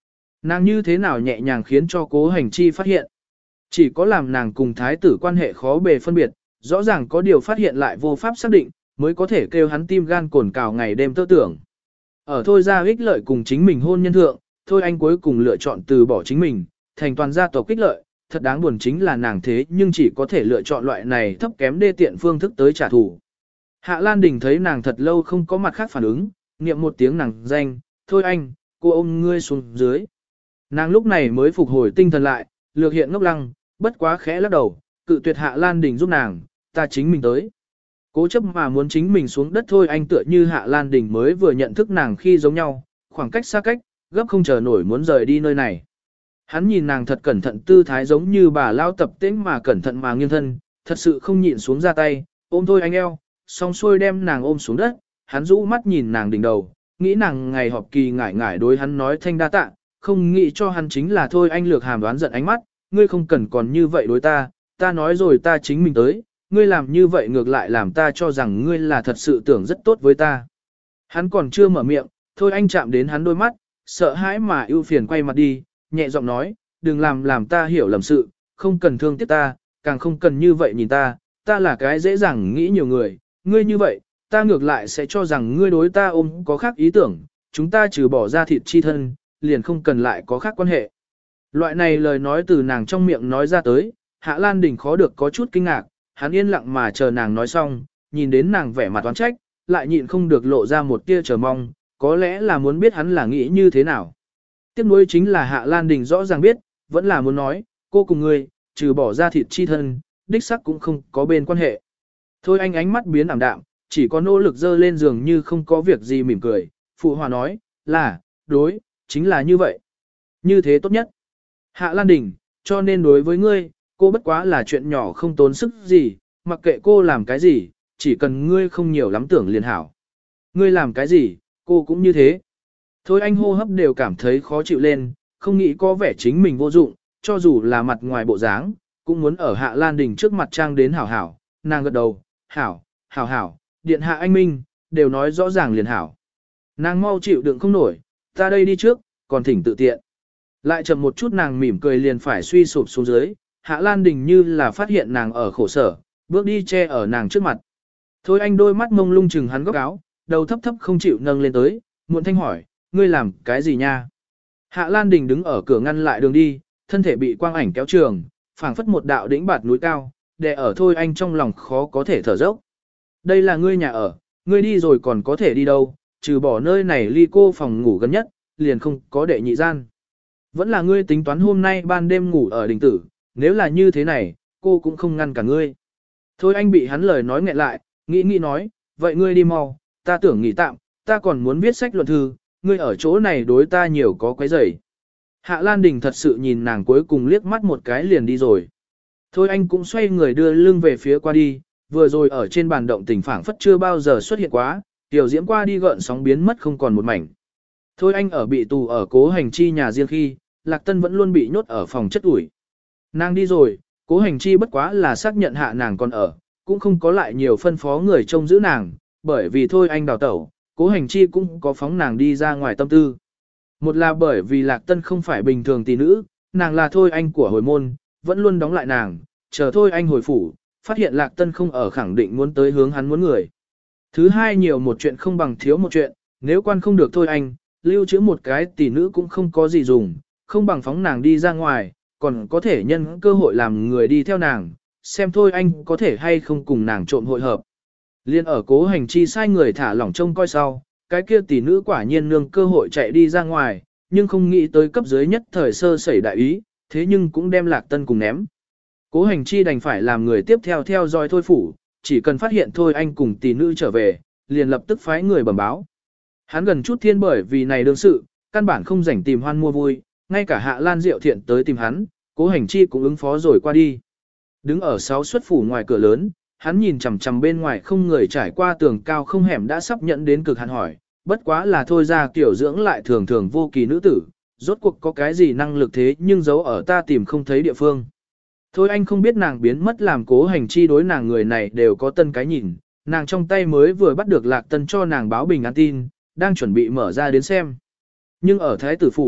Nàng như thế nào nhẹ nhàng khiến cho Cố Hành Chi phát hiện. Chỉ có làm nàng cùng thái tử quan hệ khó bề phân biệt, rõ ràng có điều phát hiện lại vô pháp xác định, mới có thể kêu hắn tim gan cồn cào ngày đêm tơ tưởng. Ở thôi ra ích lợi cùng chính mình hôn nhân thượng, thôi anh cuối cùng lựa chọn từ bỏ chính mình, thành toàn gia tộc ích lợi, thật đáng buồn chính là nàng thế nhưng chỉ có thể lựa chọn loại này thấp kém đê tiện phương thức tới trả thù. Hạ Lan Đình thấy nàng thật lâu không có mặt khác phản ứng, niệm một tiếng nàng danh, thôi anh, cô ôm ngươi xuống dưới. Nàng lúc này mới phục hồi tinh thần lại, lược hiện ngốc lăng, bất quá khẽ lắc đầu, cự tuyệt Hạ Lan Đình giúp nàng, ta chính mình tới. Cố chấp mà muốn chính mình xuống đất thôi anh tựa như Hạ Lan Đình mới vừa nhận thức nàng khi giống nhau, khoảng cách xa cách, gấp không chờ nổi muốn rời đi nơi này. Hắn nhìn nàng thật cẩn thận tư thái giống như bà lao tập tễnh mà cẩn thận mà nghiêng thân, thật sự không nhịn xuống ra tay, ôm thôi anh eo, song xuôi đem nàng ôm xuống đất, hắn rũ mắt nhìn nàng đỉnh đầu, nghĩ nàng ngày họp kỳ ngải ngải đối hắn nói thanh đa tạ, không nghĩ cho hắn chính là thôi anh lược hàm đoán giận ánh mắt, ngươi không cần còn như vậy đối ta, ta nói rồi ta chính mình tới, ngươi làm như vậy ngược lại làm ta cho rằng ngươi là thật sự tưởng rất tốt với ta. Hắn còn chưa mở miệng, thôi anh chạm đến hắn đôi mắt, sợ hãi mà ưu phiền quay mặt đi, nhẹ giọng nói, đừng làm làm ta hiểu lầm sự, không cần thương tiếc ta, càng không cần như vậy nhìn ta, ta là cái dễ dàng nghĩ nhiều người, ngươi như vậy, ta ngược lại sẽ cho rằng ngươi đối ta ôm có khác ý tưởng, chúng ta trừ bỏ ra thịt chi thân, liền không cần lại có khác quan hệ. Loại này lời nói từ nàng trong miệng nói ra tới, Hạ Lan Đình khó được có chút kinh ngạc, hắn yên lặng mà chờ nàng nói xong, nhìn đến nàng vẻ mặt oán trách, lại nhịn không được lộ ra một tia chờ mong, có lẽ là muốn biết hắn là nghĩ như thế nào. Tiếc nuối chính là Hạ Lan Đình rõ ràng biết, vẫn là muốn nói, cô cùng ngươi, trừ bỏ ra thịt chi thân, đích sắc cũng không có bên quan hệ. Thôi anh ánh mắt biến ảm đạm, chỉ có nỗ lực dơ lên giường như không có việc gì mỉm cười, phụ hòa nói, là, đối, chính là như vậy. Như thế tốt nhất. Hạ Lan Đình, cho nên đối với ngươi, cô bất quá là chuyện nhỏ không tốn sức gì, mặc kệ cô làm cái gì, chỉ cần ngươi không nhiều lắm tưởng liền hảo. Ngươi làm cái gì, cô cũng như thế. Thôi anh hô hấp đều cảm thấy khó chịu lên, không nghĩ có vẻ chính mình vô dụng, cho dù là mặt ngoài bộ dáng, cũng muốn ở Hạ Lan Đình trước mặt trang đến hảo hảo, nàng gật đầu, hảo, hảo hảo, điện hạ anh Minh, đều nói rõ ràng liền hảo. Nàng mau chịu đựng không nổi, ta đây đi trước, còn thỉnh tự tiện. Lại chậm một chút nàng mỉm cười liền phải suy sụp xuống dưới, Hạ Lan Đình như là phát hiện nàng ở khổ sở, bước đi che ở nàng trước mặt. Thôi anh đôi mắt mông lung chừng hắn góc áo, đầu thấp thấp không chịu nâng lên tới, muộn thanh hỏi, ngươi làm cái gì nha? Hạ Lan Đình đứng ở cửa ngăn lại đường đi, thân thể bị quang ảnh kéo trường, phảng phất một đạo đỉnh bạt núi cao, đè ở thôi anh trong lòng khó có thể thở dốc. Đây là ngươi nhà ở, ngươi đi rồi còn có thể đi đâu, trừ bỏ nơi này ly cô phòng ngủ gần nhất, liền không có đệ nhị gian. Vẫn là ngươi tính toán hôm nay ban đêm ngủ ở đình tử, nếu là như thế này, cô cũng không ngăn cả ngươi. Thôi anh bị hắn lời nói nghẹn lại, nghĩ nghĩ nói, vậy ngươi đi mau, ta tưởng nghỉ tạm, ta còn muốn viết sách luận thư, ngươi ở chỗ này đối ta nhiều có quấy rầy. Hạ Lan Đình thật sự nhìn nàng cuối cùng liếc mắt một cái liền đi rồi. Thôi anh cũng xoay người đưa lưng về phía qua đi, vừa rồi ở trên bàn động tình phảng phất chưa bao giờ xuất hiện quá, tiểu diễm qua đi gợn sóng biến mất không còn một mảnh. Thôi anh ở bị tù ở Cố Hành Chi nhà riêng khi, Lạc Tân vẫn luôn bị nhốt ở phòng chất ủi. Nàng đi rồi, Cố Hành Chi bất quá là xác nhận hạ nàng còn ở, cũng không có lại nhiều phân phó người trông giữ nàng, bởi vì thôi anh đào tẩu, Cố Hành Chi cũng có phóng nàng đi ra ngoài tâm tư. Một là bởi vì Lạc Tân không phải bình thường tỷ nữ, nàng là thôi anh của hồi môn, vẫn luôn đóng lại nàng, chờ thôi anh hồi phủ, phát hiện Lạc Tân không ở khẳng định muốn tới hướng hắn muốn người. Thứ hai nhiều một chuyện không bằng thiếu một chuyện, nếu quan không được thôi anh, lưu trữ một cái tỷ nữ cũng không có gì dùng, không bằng phóng nàng đi ra ngoài, còn có thể nhân cơ hội làm người đi theo nàng, xem thôi anh có thể hay không cùng nàng trộm hội hợp. Liên ở Cố Hành Chi sai người thả lỏng trông coi sau, cái kia tỷ nữ quả nhiên nương cơ hội chạy đi ra ngoài, nhưng không nghĩ tới cấp dưới nhất thời sơ sẩy đại ý, thế nhưng cũng đem Lạc Tân cùng ném. Cố Hành Chi đành phải làm người tiếp theo theo dõi thôi phủ, chỉ cần phát hiện thôi anh cùng tỷ nữ trở về, liền lập tức phái người bẩm báo. Hắn gần chút thiên bởi vì này đương sự, căn bản không rảnh tìm hoan mua vui, ngay cả Hạ Lan Diệu Thiện tới tìm hắn, Cố Hành Chi cũng ứng phó rồi qua đi. Đứng ở sáu xuất phủ ngoài cửa lớn, hắn nhìn chằm chằm bên ngoài không người trải qua tường cao không hẻm đã sắp nhận đến cực hạn hỏi, bất quá là thôi ra kiểu dưỡng lại thường thường vô kỳ nữ tử, rốt cuộc có cái gì năng lực thế nhưng giấu ở ta tìm không thấy địa phương. Thôi anh không biết nàng biến mất làm Cố Hành Chi đối nàng người này đều có tân cái nhìn, nàng trong tay mới vừa bắt được Lạc Tân cho nàng báo bình an tin, đang chuẩn bị mở ra đến xem. Nhưng ở Thái tử phủ,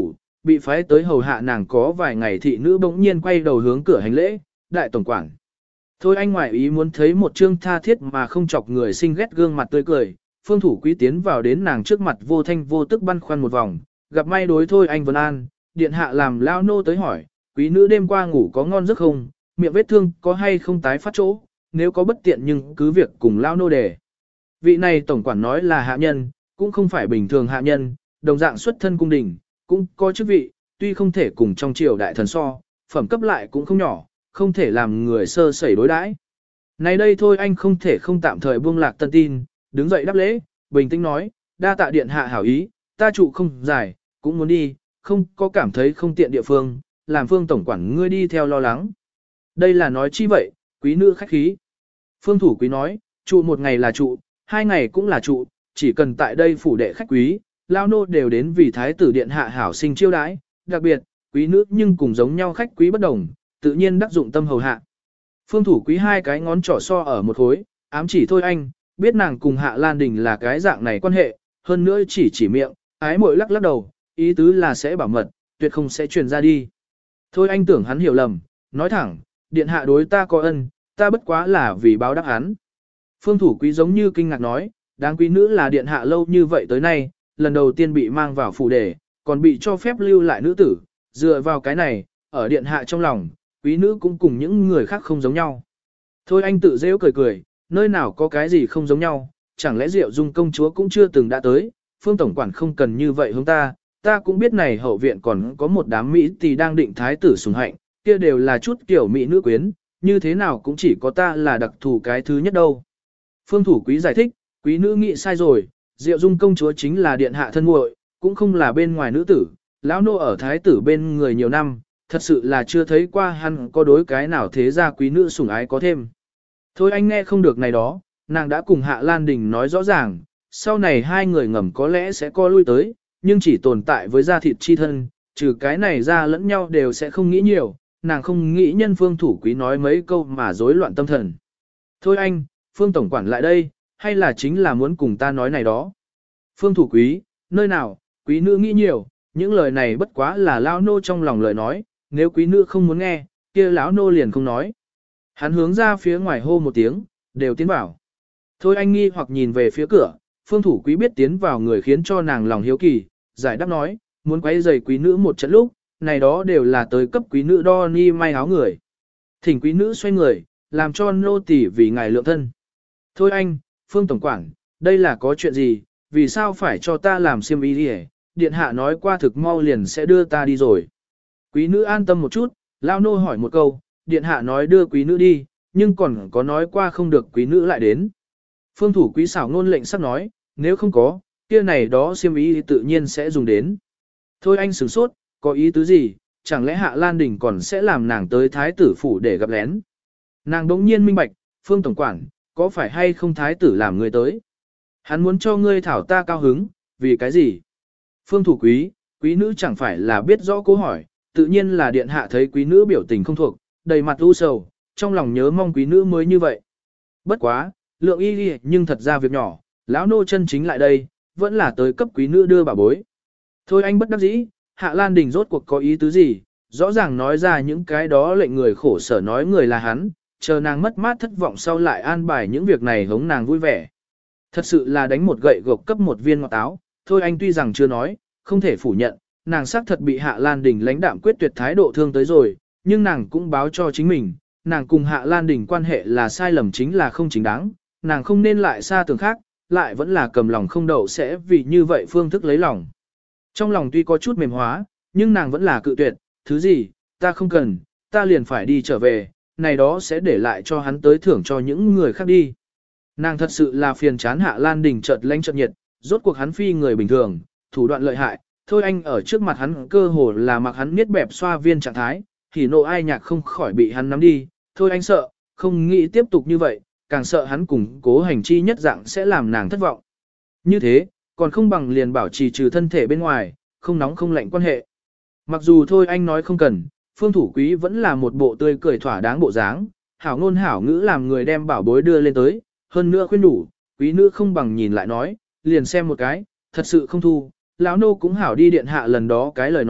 bị phái tới hầu hạ nàng có vài ngày thị nữ bỗng nhiên quay đầu hướng cửa hành lễ, đại tổng quản. Thôi anh ngoại ý muốn thấy một trương tha thiết mà không chọc người sinh ghét gương mặt tươi cười, Phương Thủ Quý tiến vào đến nàng trước mặt vô thanh vô tức băn khoăn một vòng, gặp may đối thôi anh Vân An, điện hạ làm lao nô tới hỏi, quý nữ đêm qua ngủ có ngon giấc không, miệng vết thương có hay không tái phát chỗ, nếu có bất tiện nhưng cứ việc cùng lao nô để. Vị này tổng quản nói là hạ nhân, cũng không phải bình thường hạ nhân, đồng dạng xuất thân cung đình, cũng có chức vị, tuy không thể cùng trong triều đại thần so, phẩm cấp lại cũng không nhỏ, không thể làm người sơ sẩy đối đãi. Này đây thôi anh không thể không tạm thời buông lạc tân tin, đứng dậy đáp lễ, bình tĩnh nói, đa tạ điện hạ hảo ý, ta trụ không dài, cũng muốn đi, không có cảm thấy không tiện địa phương, làm Phương tổng quản ngươi đi theo lo lắng. Đây là nói chi vậy, quý nữ khách khí. Phương Thủ Quý nói, trụ một ngày là trụ, hai ngày cũng là trụ, chỉ cần tại đây phủ đệ khách quý, lao nô đều đến vì thái tử điện hạ hảo sinh chiêu đãi, đặc biệt, quý nữ nhưng cùng giống nhau khách quý bất đồng, tự nhiên đắc dụng tâm hầu hạ. Phương Thủ Quý hai cái ngón trỏ so ở một khối, ám chỉ thôi anh, biết nàng cùng Hạ Lan Đình là cái dạng này quan hệ, hơn nữa chỉ chỉ miệng, ái mội lắc lắc đầu, ý tứ là sẽ bảo mật, tuyệt không sẽ truyền ra đi. Thôi anh tưởng hắn hiểu lầm, nói thẳng, điện hạ đối ta có ân, ta bất quá là vì báo đáp hắn. Phương Thủ Quý giống như kinh ngạc nói, đáng quý nữ là điện hạ lâu như vậy tới nay, lần đầu tiên bị mang vào phủ đề, còn bị cho phép lưu lại nữ tử, dựa vào cái này, ở điện hạ trong lòng, quý nữ cũng cùng những người khác không giống nhau. Thôi anh tự rêu cười cười, nơi nào có cái gì không giống nhau, chẳng lẽ Diệu Dung công chúa cũng chưa từng đã tới, Phương tổng quản không cần như vậy hướng ta, ta cũng biết này hậu viện còn có một đám mỹ tỳ đang định thái tử sủng hạnh, kia đều là chút kiểu mỹ nữ quyến, như thế nào cũng chỉ có ta là đặc thù cái thứ nhất đâu. Phương Thủ Quý giải thích, quý nữ nghĩ sai rồi, Diệu Dung công chúa chính là điện hạ thân muội, cũng không là bên ngoài nữ tử, lão nô ở thái tử bên người nhiều năm, thật sự là chưa thấy qua hắn có đối cái nào thế ra quý nữ sủng ái có thêm. Thôi anh nghe không được này đó, nàng đã cùng Hạ Lan Đình nói rõ ràng, sau này hai người ngầm có lẽ sẽ co lui tới, nhưng chỉ tồn tại với da thịt chi thân, trừ cái này ra lẫn nhau đều sẽ không nghĩ nhiều, nàng không nghĩ nhân Phương Thủ Quý nói mấy câu mà rối loạn tâm thần. Thôi anh, Phương tổng quản lại đây, hay là chính là muốn cùng ta nói này đó. Phương Thủ Quý, nơi nào, quý nữ nghĩ nhiều, những lời này bất quá là lão nô trong lòng lời nói, nếu quý nữ không muốn nghe, kia lão nô liền không nói. Hắn hướng ra phía ngoài hô một tiếng, đều tiến vào. Thôi anh nghi hoặc nhìn về phía cửa, Phương Thủ Quý biết tiến vào người khiến cho nàng lòng hiếu kỳ, giải đáp nói, muốn quấy giày quý nữ một trận lúc, này đó đều là tới cấp quý nữ đo ni may áo người. Thỉnh quý nữ xoay người, làm cho nô tỳ vì ngài lượng thân. Thôi anh, Phương tổng quản, đây là có chuyện gì, vì sao phải cho ta làm xiêm y đi, điện hạ nói qua thực mau liền sẽ đưa ta đi rồi. Quý nữ an tâm một chút, lao nô hỏi một câu, điện hạ nói đưa quý nữ đi, nhưng còn có nói qua không được quý nữ lại đến. Phương Thủ Quý xảo ngôn lệnh sắp nói, nếu không có, kia này đó xiêm y tự nhiên sẽ dùng đến. Thôi anh sửng sốt, có ý tứ gì, chẳng lẽ Hạ Lan Đình còn sẽ làm nàng tới thái tử phủ để gặp lén. Nàng đống nhiên minh bạch, Phương tổng quản, có phải hay không thái tử làm người tới? Hắn muốn cho ngươi thảo ta cao hứng, vì cái gì? Phương Thủ Quý, quý nữ chẳng phải là biết rõ câu hỏi, tự nhiên là điện hạ thấy quý nữ biểu tình không thuộc, đầy mặt u sầu, trong lòng nhớ mong quý nữ mới như vậy. Bất quá, lượng y đi nhưng thật ra việc nhỏ, lão nô chân chính lại đây, vẫn là tới cấp quý nữ đưa bà bối. Thôi anh bất đắc dĩ, Hạ Lan Đình rốt cuộc có ý tứ gì, rõ ràng nói ra những cái đó lệnh người khổ sở nói người là hắn, chờ nàng mất mát thất vọng sau lại an bài những việc này hống nàng vui vẻ. Thật sự là đánh một gậy gộc cấp một viên ngọt táo, thôi anh tuy rằng chưa nói, không thể phủ nhận, nàng xác thật bị Hạ Lan Đình lãnh đạm quyết tuyệt thái độ thương tới rồi, nhưng nàng cũng báo cho chính mình, nàng cùng Hạ Lan Đình quan hệ là sai lầm chính là không chính đáng, nàng không nên lại xa tường khác, lại vẫn là cầm lòng không đậu sẽ vì như vậy phương thức lấy lòng. Trong lòng tuy có chút mềm hóa, nhưng nàng vẫn là cự tuyệt, thứ gì, ta không cần, ta liền phải đi trở về, này đó sẽ để lại cho hắn tới thưởng cho những người khác đi. Nàng thật sự là phiền chán Hạ Lan Đình chợt lanh chợt nhiệt, rốt cuộc hắn phi người bình thường, thủ đoạn lợi hại, thôi anh ở trước mặt hắn cơ hồ là mặc hắn miết bẹp xoa viên trạng thái, thì nộ ai nhạc không khỏi bị hắn nắm đi, thôi anh sợ, không nghĩ tiếp tục như vậy, càng sợ hắn cùng cố hành chi nhất dạng sẽ làm nàng thất vọng. Như thế, còn không bằng liền bảo trì trừ thân thể bên ngoài, không nóng không lạnh quan hệ. Mặc dù thôi anh nói không cần, Phương Thủ Quý vẫn là một bộ tươi cười thỏa đáng bộ dáng, hảo ngôn hảo ngữ làm người đem bảo bối đưa lên tới, hơn nữa khuyên đủ, quý nữ không bằng nhìn lại nói, liền xem một cái, thật sự không thu, lão nô cũng hảo đi điện hạ lần đó cái lời nói,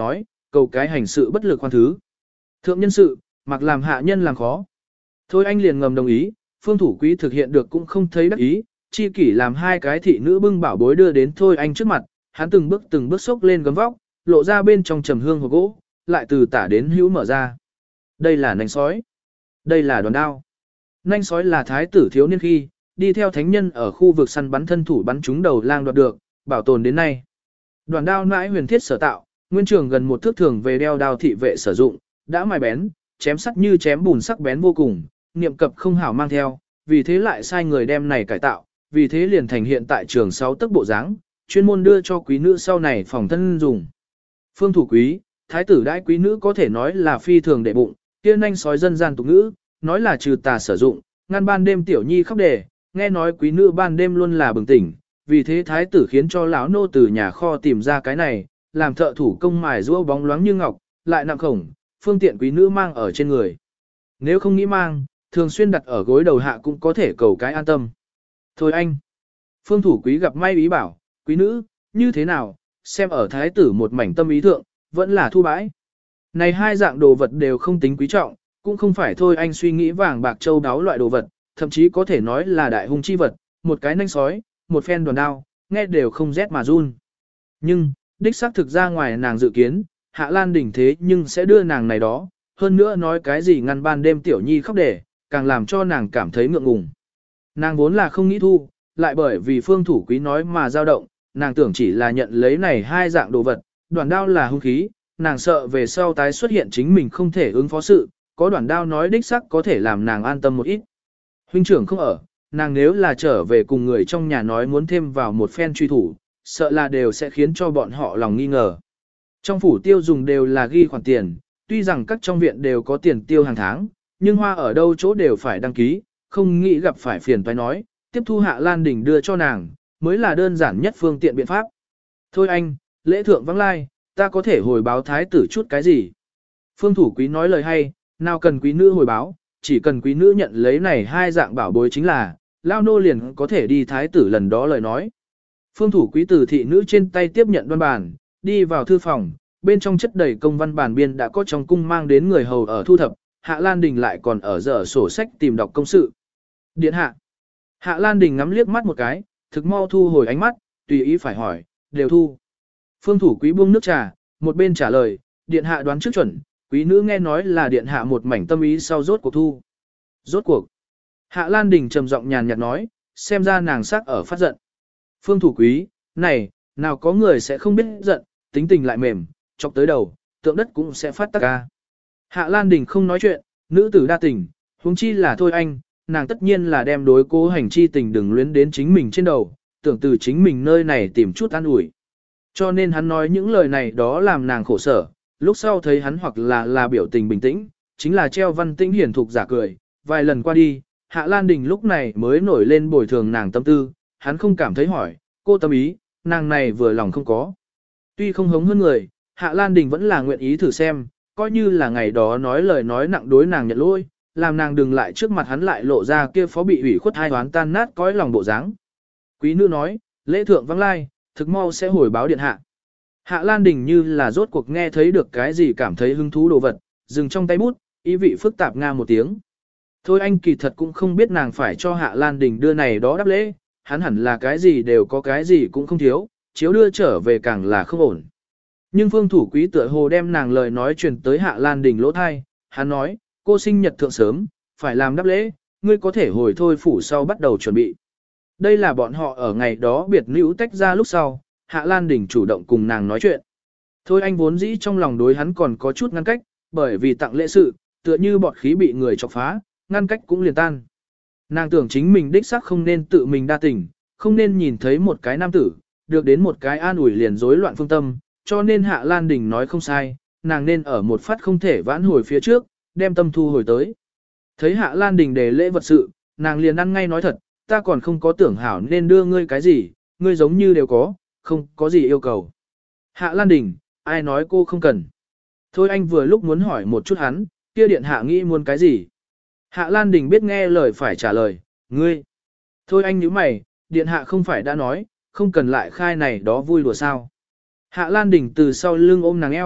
cầu cái hành sự bất lực khoan thứ. Thượng nhân sự, mặc làm hạ nhân làm khó. Thôi anh liền ngầm đồng ý, phương thủ quý thực hiện được cũng không thấy đắc ý, chi kỷ làm hai cái thị nữ bưng bảo bối đưa đến thôi anh trước mặt, hắn từng bước từng bước xốc lên gấm vóc, lộ ra bên trong trầm hương hộp gỗ, lại từ tả đến hữu mở ra. Đây là nanh sói. Đây là đòn đao. Nanh sói là thái tử thiếu niên khi, đi theo thánh nhân ở khu vực săn bắn thân thủ bắn trúng đầu lang đoạt được, bảo tồn đến nay. Đoàn đao nãi huyền thiết sở tạo, nguyên trường gần một thước thường về đeo đao thị vệ sử dụng, đã mài bén, chém sắc như chém bùn sắc bén vô cùng, niệm cập không hảo mang theo, vì thế lại sai người đem này cải tạo, vì thế liền thành hiện tại trường sáu tấc bộ dáng, chuyên môn đưa cho quý nữ sau này phòng thân dùng. Phương thủ quý, thái tử đãi quý nữ có thể nói là phi thường đệ bụng, kia nhanh sói dân gian tục ngữ, nói là trừ tà sử dụng, ngăn ban đêm tiểu nhi khóc đề, nghe nói quý nữ ban đêm luôn là bừng tỉnh, vì thế thái tử khiến cho lão nô từ nhà kho tìm ra cái này, làm thợ thủ công mài rũa bóng loáng như ngọc, lại nặng khổng, phương tiện quý nữ mang ở trên người. Nếu không nghĩ mang, thường xuyên đặt ở gối đầu hạ cũng có thể cầu cái an tâm. Thôi anh, phương thủ quý gặp may ý bảo, quý nữ, như thế nào, xem ở thái tử một mảnh tâm ý thượng, vẫn là thu bãi. Này hai dạng đồ vật đều không tính quý trọng, cũng không phải thôi anh suy nghĩ vàng bạc châu đáo loại đồ vật, thậm chí có thể nói là đại hung chi vật, một cái nanh sói, một phen đòn đao, nghe đều không rét mà run. Nhưng, đích xác thực ra ngoài nàng dự kiến, Hạ Lan Đình thế nhưng sẽ đưa nàng này đó, hơn nữa nói cái gì ngăn ban đêm tiểu nhi khóc để, càng làm cho nàng cảm thấy ngượng ngùng. Nàng vốn là không nghĩ thu, lại bởi vì phương thủ quý nói mà dao động, nàng tưởng chỉ là nhận lấy này hai dạng đồ vật, đoàn đao là hung khí, nàng sợ về sau tái xuất hiện chính mình không thể ứng phó sự, có đoàn đao nói đích xác có thể làm nàng an tâm một ít. Huynh trưởng không ở, nàng nếu là trở về cùng người trong nhà nói muốn thêm vào một phen truy thủ, sợ là đều sẽ khiến cho bọn họ lòng nghi ngờ. Trong phủ tiêu dùng đều là ghi khoản tiền, tuy rằng các trong viện đều có tiền tiêu hàng tháng, nhưng hoa ở đâu chỗ đều phải đăng ký, không nghĩ gặp phải phiền toái nói, tiếp thu Hạ Lan Đình đưa cho nàng, mới là đơn giản nhất phương tiện biện pháp. Thôi anh, lễ thượng vắng lai, ta có thể hồi báo thái tử chút cái gì? Phương thủ quý nói lời hay, nào cần quý nữ hồi báo, chỉ cần quý nữ nhận lấy này hai dạng bảo bối chính là, lao nô liền có thể đi thái tử lần đó lời nói. Phương thủ quý tử thị nữ trên tay tiếp nhận đoan bản, đi vào thư phòng, bên trong chất đầy công văn bản biên đã có trong cung mang đến người hầu ở thu thập, Hạ Lan Đình lại còn ở dở sổ sách tìm đọc công sự. Điện hạ. Hạ Lan Đình ngắm liếc mắt một cái, thực mau thu hồi ánh mắt, tùy ý phải hỏi, đều thu. Phương thủ quý buông nước trà, một bên trả lời, điện hạ đoán trước chuẩn, quý nữ nghe nói là điện hạ một mảnh tâm ý sau rốt cuộc thu. Rốt cuộc. Hạ Lan Đình trầm giọng nhàn nhạt nói, xem ra nàng sắc ở phát giận. Phương thủ quý, này, nào có người sẽ không biết giận, tính tình lại mềm, chọc tới đầu, tượng đất cũng sẽ phát tắc ca. Hạ Lan Đình không nói chuyện, nữ tử đa tình, huống chi là thôi anh, nàng tất nhiên là đem đối cố hành chi tình đừng luyến đến chính mình trên đầu, tưởng từ chính mình nơi này tìm chút an ủi. Cho nên hắn nói những lời này đó làm nàng khổ sở, lúc sau thấy hắn hoặc là là biểu tình bình tĩnh, chính là treo văn tĩnh hiển thục giả cười, vài lần qua đi, Hạ Lan Đình lúc này mới nổi lên bồi thường nàng tâm tư, hắn không cảm thấy hỏi, cô tâm ý, nàng này vừa lòng không có. Tuy không hống hơn người, Hạ Lan Đình vẫn là nguyện ý thử xem, coi như là ngày đó nói lời nói nặng đối nàng nhận lỗi, làm nàng đừng lại trước mặt hắn lại lộ ra kia phó bị ủy khuất hai đoán tan nát cõi lòng bộ dáng. Quý nữ nói, lễ thượng vắng lai, thực mau sẽ hồi báo điện hạ. Hạ Lan Đình như là rốt cuộc nghe thấy được cái gì cảm thấy hứng thú đồ vật, dừng trong tay bút, ý vị phức tạp nga một tiếng. Thôi anh kỳ thật cũng không biết nàng phải cho Hạ Lan Đình đưa này đó đáp lễ, hắn hẳn là cái gì đều có cái gì cũng không thiếu, chiếu đưa trở về càng là không ổn. Nhưng phương thủ quý tựa hồ đem nàng lời nói truyền tới Hạ Lan Đình lỗ thai, hắn nói, cô sinh nhật thượng sớm, phải làm đáp lễ, ngươi có thể hồi thôi phủ sau bắt đầu chuẩn bị. Đây là bọn họ ở ngày đó biệt nữ tách ra lúc sau, Hạ Lan Đình chủ động cùng nàng nói chuyện. Thôi anh vốn dĩ trong lòng đối hắn còn có chút ngăn cách, bởi vì tặng lễ sự, tựa như bọt khí bị người chọc phá, ngăn cách cũng liền tan. Nàng tưởng chính mình đích xác không nên tự mình đa tình, không nên nhìn thấy một cái nam tử, được đến một cái an ủi liền rối loạn phương tâm, cho nên Hạ Lan Đình nói không sai, nàng nên ở một phát không thể vãn hồi phía trước, đem tâm thu hồi tới. Thấy Hạ Lan Đình đề lễ vật sự, nàng liền ăn ngay nói thật, ta còn không có tưởng hảo nên đưa ngươi cái gì, ngươi giống như đều có, không có gì yêu cầu. Hạ Lan Đình, ai nói cô không cần. Thôi anh vừa lúc muốn hỏi một chút hắn, kia điện hạ nghĩ muốn cái gì. Hạ Lan Đình biết nghe lời phải trả lời, ngươi. Thôi anh nhíu mày, điện hạ không phải đã nói, không cần lại khai này đó vui đùa sao. Hạ Lan Đình từ sau lưng ôm nàng eo,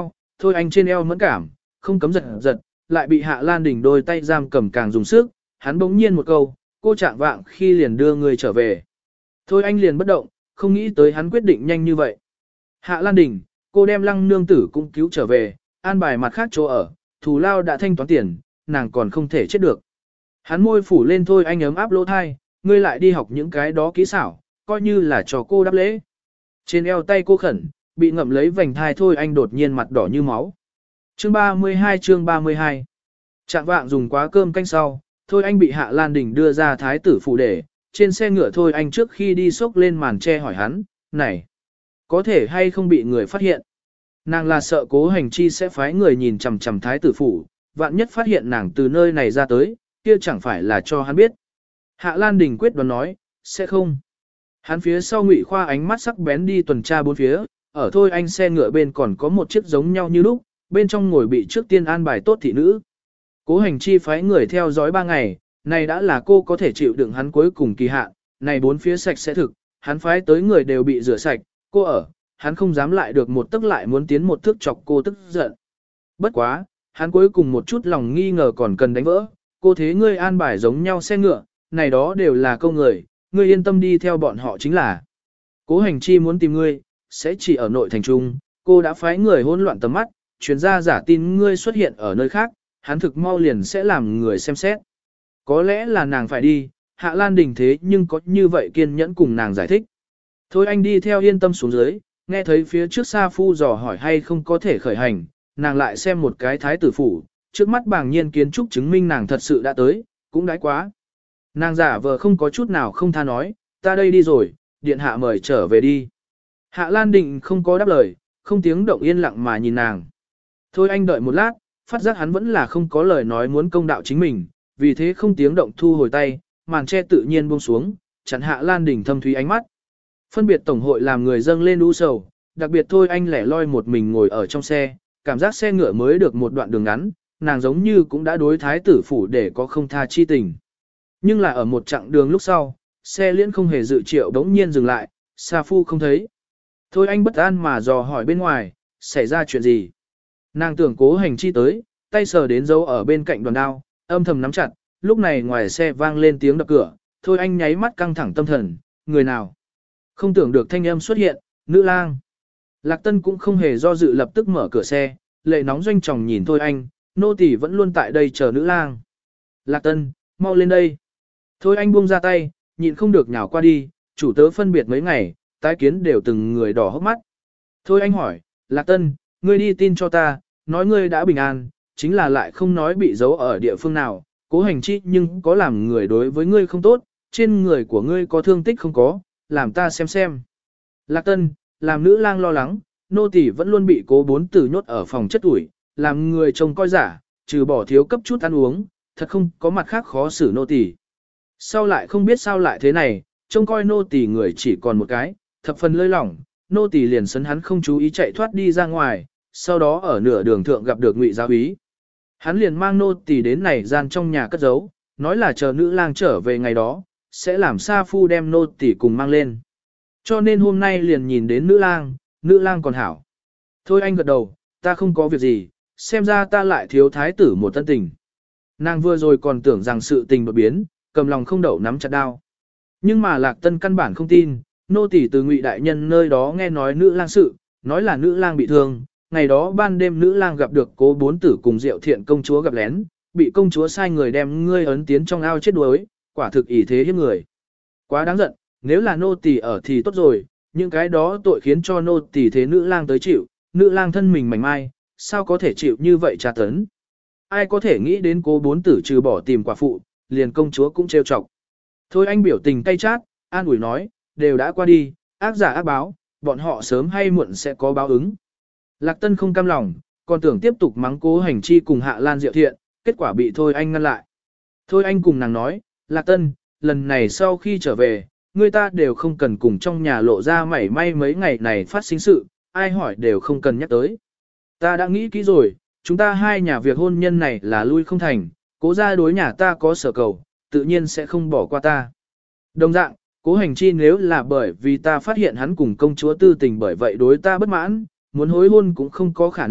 Thôi anh trên eo mẫn cảm, không cấm giật giật, lại bị Hạ Lan Đình đôi tay giam cầm càng dùng sức, hắn bỗng nhiên một câu, cô trạng vạng khi liền đưa người trở về. Thôi anh liền bất động, không nghĩ tới hắn quyết định nhanh như vậy. Hạ Lan Đình, cô đem Lăng nương tử cũng cứu trở về, an bài mặt khác chỗ ở, thù lao đã thanh toán tiền, nàng còn không thể chết được. Hắn môi phủ lên Thôi anh ấm áp lỗ thai, ngươi lại đi học những cái đó kỹ xảo, coi như là cho cô đáp lễ. Trên eo tay cô khẩn, bị ngậm lấy vành thai Thôi anh đột nhiên mặt đỏ như máu. Chương ba mươi hai chương ba mươi hai Trạng vạng dùng quá cơm canh sau, Thôi anh bị Hạ Lan Đình đưa ra thái tử phủ để, trên xe ngựa Thôi anh trước khi đi xốc lên màn che hỏi hắn, này, có thể hay không bị người phát hiện? Nàng là sợ Cố Hành Chi sẽ phái người nhìn chằm chằm thái tử phủ, vạn nhất phát hiện nàng từ nơi này ra tới, kia chẳng phải là cho hắn biết. Hạ Lan Đình quyết đoán nói, sẽ không. Hắn phía sau Ngụy Khoa ánh mắt sắc bén đi tuần tra bốn phía, ở Thôi anh xe ngựa bên còn có một chiếc giống nhau như lúc, bên trong ngồi bị trước tiên an bài tốt thị nữ. Cố Hành Chi phái người theo dõi ba ngày, này đã là cô có thể chịu đựng hắn cuối cùng kỳ hạn, này bốn phía sạch sẽ thực, hắn phái tới người đều bị rửa sạch, cô ở, hắn không dám lại được một tức lại muốn tiến một thước chọc cô tức giận. Bất quá, hắn cuối cùng một chút lòng nghi ngờ còn cần đánh vỡ, cô thế ngươi an bài giống nhau xe ngựa, này đó đều là câu người, ngươi yên tâm đi theo bọn họ chính là. Cố Hành Chi muốn tìm ngươi, sẽ chỉ ở nội thành trung, cô đã phái người hỗn loạn tầm mắt, chuyên gia giả tin ngươi xuất hiện ở nơi khác, hắn thực mau liền sẽ làm người xem xét. Có lẽ là nàng phải đi, Hạ Lan Đình thế nhưng có như vậy kiên nhẫn cùng nàng giải thích. Thôi anh đi theo yên tâm xuống dưới, nghe thấy phía trước Sa Phu dò hỏi hay không có thể khởi hành, nàng lại xem một cái thái tử phủ, trước mắt bảng nhiên kiến trúc chứng minh nàng thật sự đã tới, cũng đãi quá. Nàng giả vờ không có chút nào không tha nói, ta đây đi rồi, điện hạ mời trở về đi. Hạ Lan Đình không có đáp lời, không tiếng động yên lặng mà nhìn nàng. Thôi anh đợi một lát, phát giác hắn vẫn là không có lời nói muốn công đạo chính mình, vì thế không tiếng động thu hồi tay, màn che tự nhiên buông xuống, chặn Hạ Lan Đình thâm thúy ánh mắt. Phân biệt tổng hội làm người dâng lên u sầu, đặc biệt Thôi anh lẻ loi một mình ngồi ở trong xe, cảm giác xe ngựa mới được một đoạn đường ngắn, nàng giống như cũng đã đối thái tử phủ để có không tha chi tình. Nhưng là ở một chặng đường lúc sau, xe liễn không hề dự triệu đống nhiên dừng lại, Sa Phu không thấy. Thôi anh bất an mà dò hỏi bên ngoài, xảy ra chuyện gì? Nàng tưởng Cố Hành Chi tới, tay sờ đến dấu ở bên cạnh đoàn đao, âm thầm nắm chặt, lúc này ngoài xe vang lên tiếng đập cửa, Thôi anh nháy mắt căng thẳng tâm thần, người nào? Không tưởng được thanh âm xuất hiện, nữ lang. Lạc Tân cũng không hề do dự lập tức mở cửa xe, lệ nóng doanh tròng nhìn Thôi anh, nô tỳ vẫn luôn tại đây chờ nữ lang. Lạc Tân, mau lên đây. Thôi anh buông ra tay, nhịn không được nhào qua đi, chủ tớ phân biệt mấy ngày, tái kiến đều từng người đỏ hốc mắt. Thôi anh hỏi, Lạc Tân, ngươi đi tin cho ta, nói ngươi đã bình an, chính là lại không nói bị giấu ở địa phương nào, Cố Hành Chi nhưng có làm người đối với ngươi không tốt, trên người của ngươi có thương tích không có, làm ta xem xem. Lạc Tân, làm nữ lang lo lắng, nô tỳ vẫn luôn bị Cố Bốn Tử nhốt ở phòng chất ủi, làm người trông coi giả, trừ bỏ thiếu cấp chút ăn uống, thật không có mặt khác khó xử nô tỳ. Sau lại không biết sao lại thế này, trông coi nô tỳ người chỉ còn một cái, thập phần lơi lỏng, nô tỳ liền sấn hắn không chú ý chạy thoát đi ra ngoài, sau đó ở nửa đường thượng gặp được Ngụy giáo úy. Hắn liền mang nô tỳ đến này gian trong nhà cất giấu, nói là chờ nữ lang trở về ngày đó, sẽ làm Sa Phu đem nô tỳ cùng mang lên. Cho nên hôm nay liền nhìn đến nữ lang, nữ lang còn hảo. Thôi anh gật đầu, ta không có việc gì, xem ra ta lại thiếu thái tử một tân tình. Nàng vừa rồi còn tưởng rằng sự tình đột biến, cầm lòng không đậu nắm chặt đao. Nhưng mà Lạc Tân căn bản không tin, nô tỳ từ Ngụy đại nhân nơi đó nghe nói nữ lang sự, nói là nữ lang bị thương, ngày đó ban đêm nữ lang gặp được Cố Bốn Tử cùng Diệu Thiện công chúa gặp lén, bị công chúa sai người đem ngươi ấn tiến trong ao chết đuối, quả thực ỷ thế hiếp người. Quá đáng giận, nếu là nô tỳ ở thì tốt rồi, những cái đó tội khiến cho nô tỳ thế nữ lang tới chịu, nữ lang thân mình mảnh mai, sao có thể chịu như vậy tra tấn. Ai có thể nghĩ đến Cố Bốn Tử trừ bỏ tìm quả phụ, liền công chúa cũng trêu chọc. Thôi anh biểu tình cay chát, an ủi nói, đều đã qua đi, ác giả ác báo, bọn họ sớm hay muộn sẽ có báo ứng. Lạc Tân không cam lòng, còn tưởng tiếp tục mắng Cố Hành Chi cùng Hạ Lan Diệu Thiện, kết quả bị Thôi anh ngăn lại. Thôi anh cùng nàng nói, Lạc Tân, lần này sau khi trở về, người ta đều không cần cùng trong nhà lộ ra mảy may mấy ngày này phát sinh sự, ai hỏi đều không cần nhắc tới. Ta đã nghĩ kỹ rồi, chúng ta hai nhà việc hôn nhân này là lui không thành, Cố gia đối nhà ta có sở cầu, tự nhiên sẽ không bỏ qua ta. Đồng dạng, Cố Hành Chi nếu là bởi vì ta phát hiện hắn cùng công chúa tư tình bởi vậy đối ta bất mãn, muốn hối hôn cũng không có khả năng,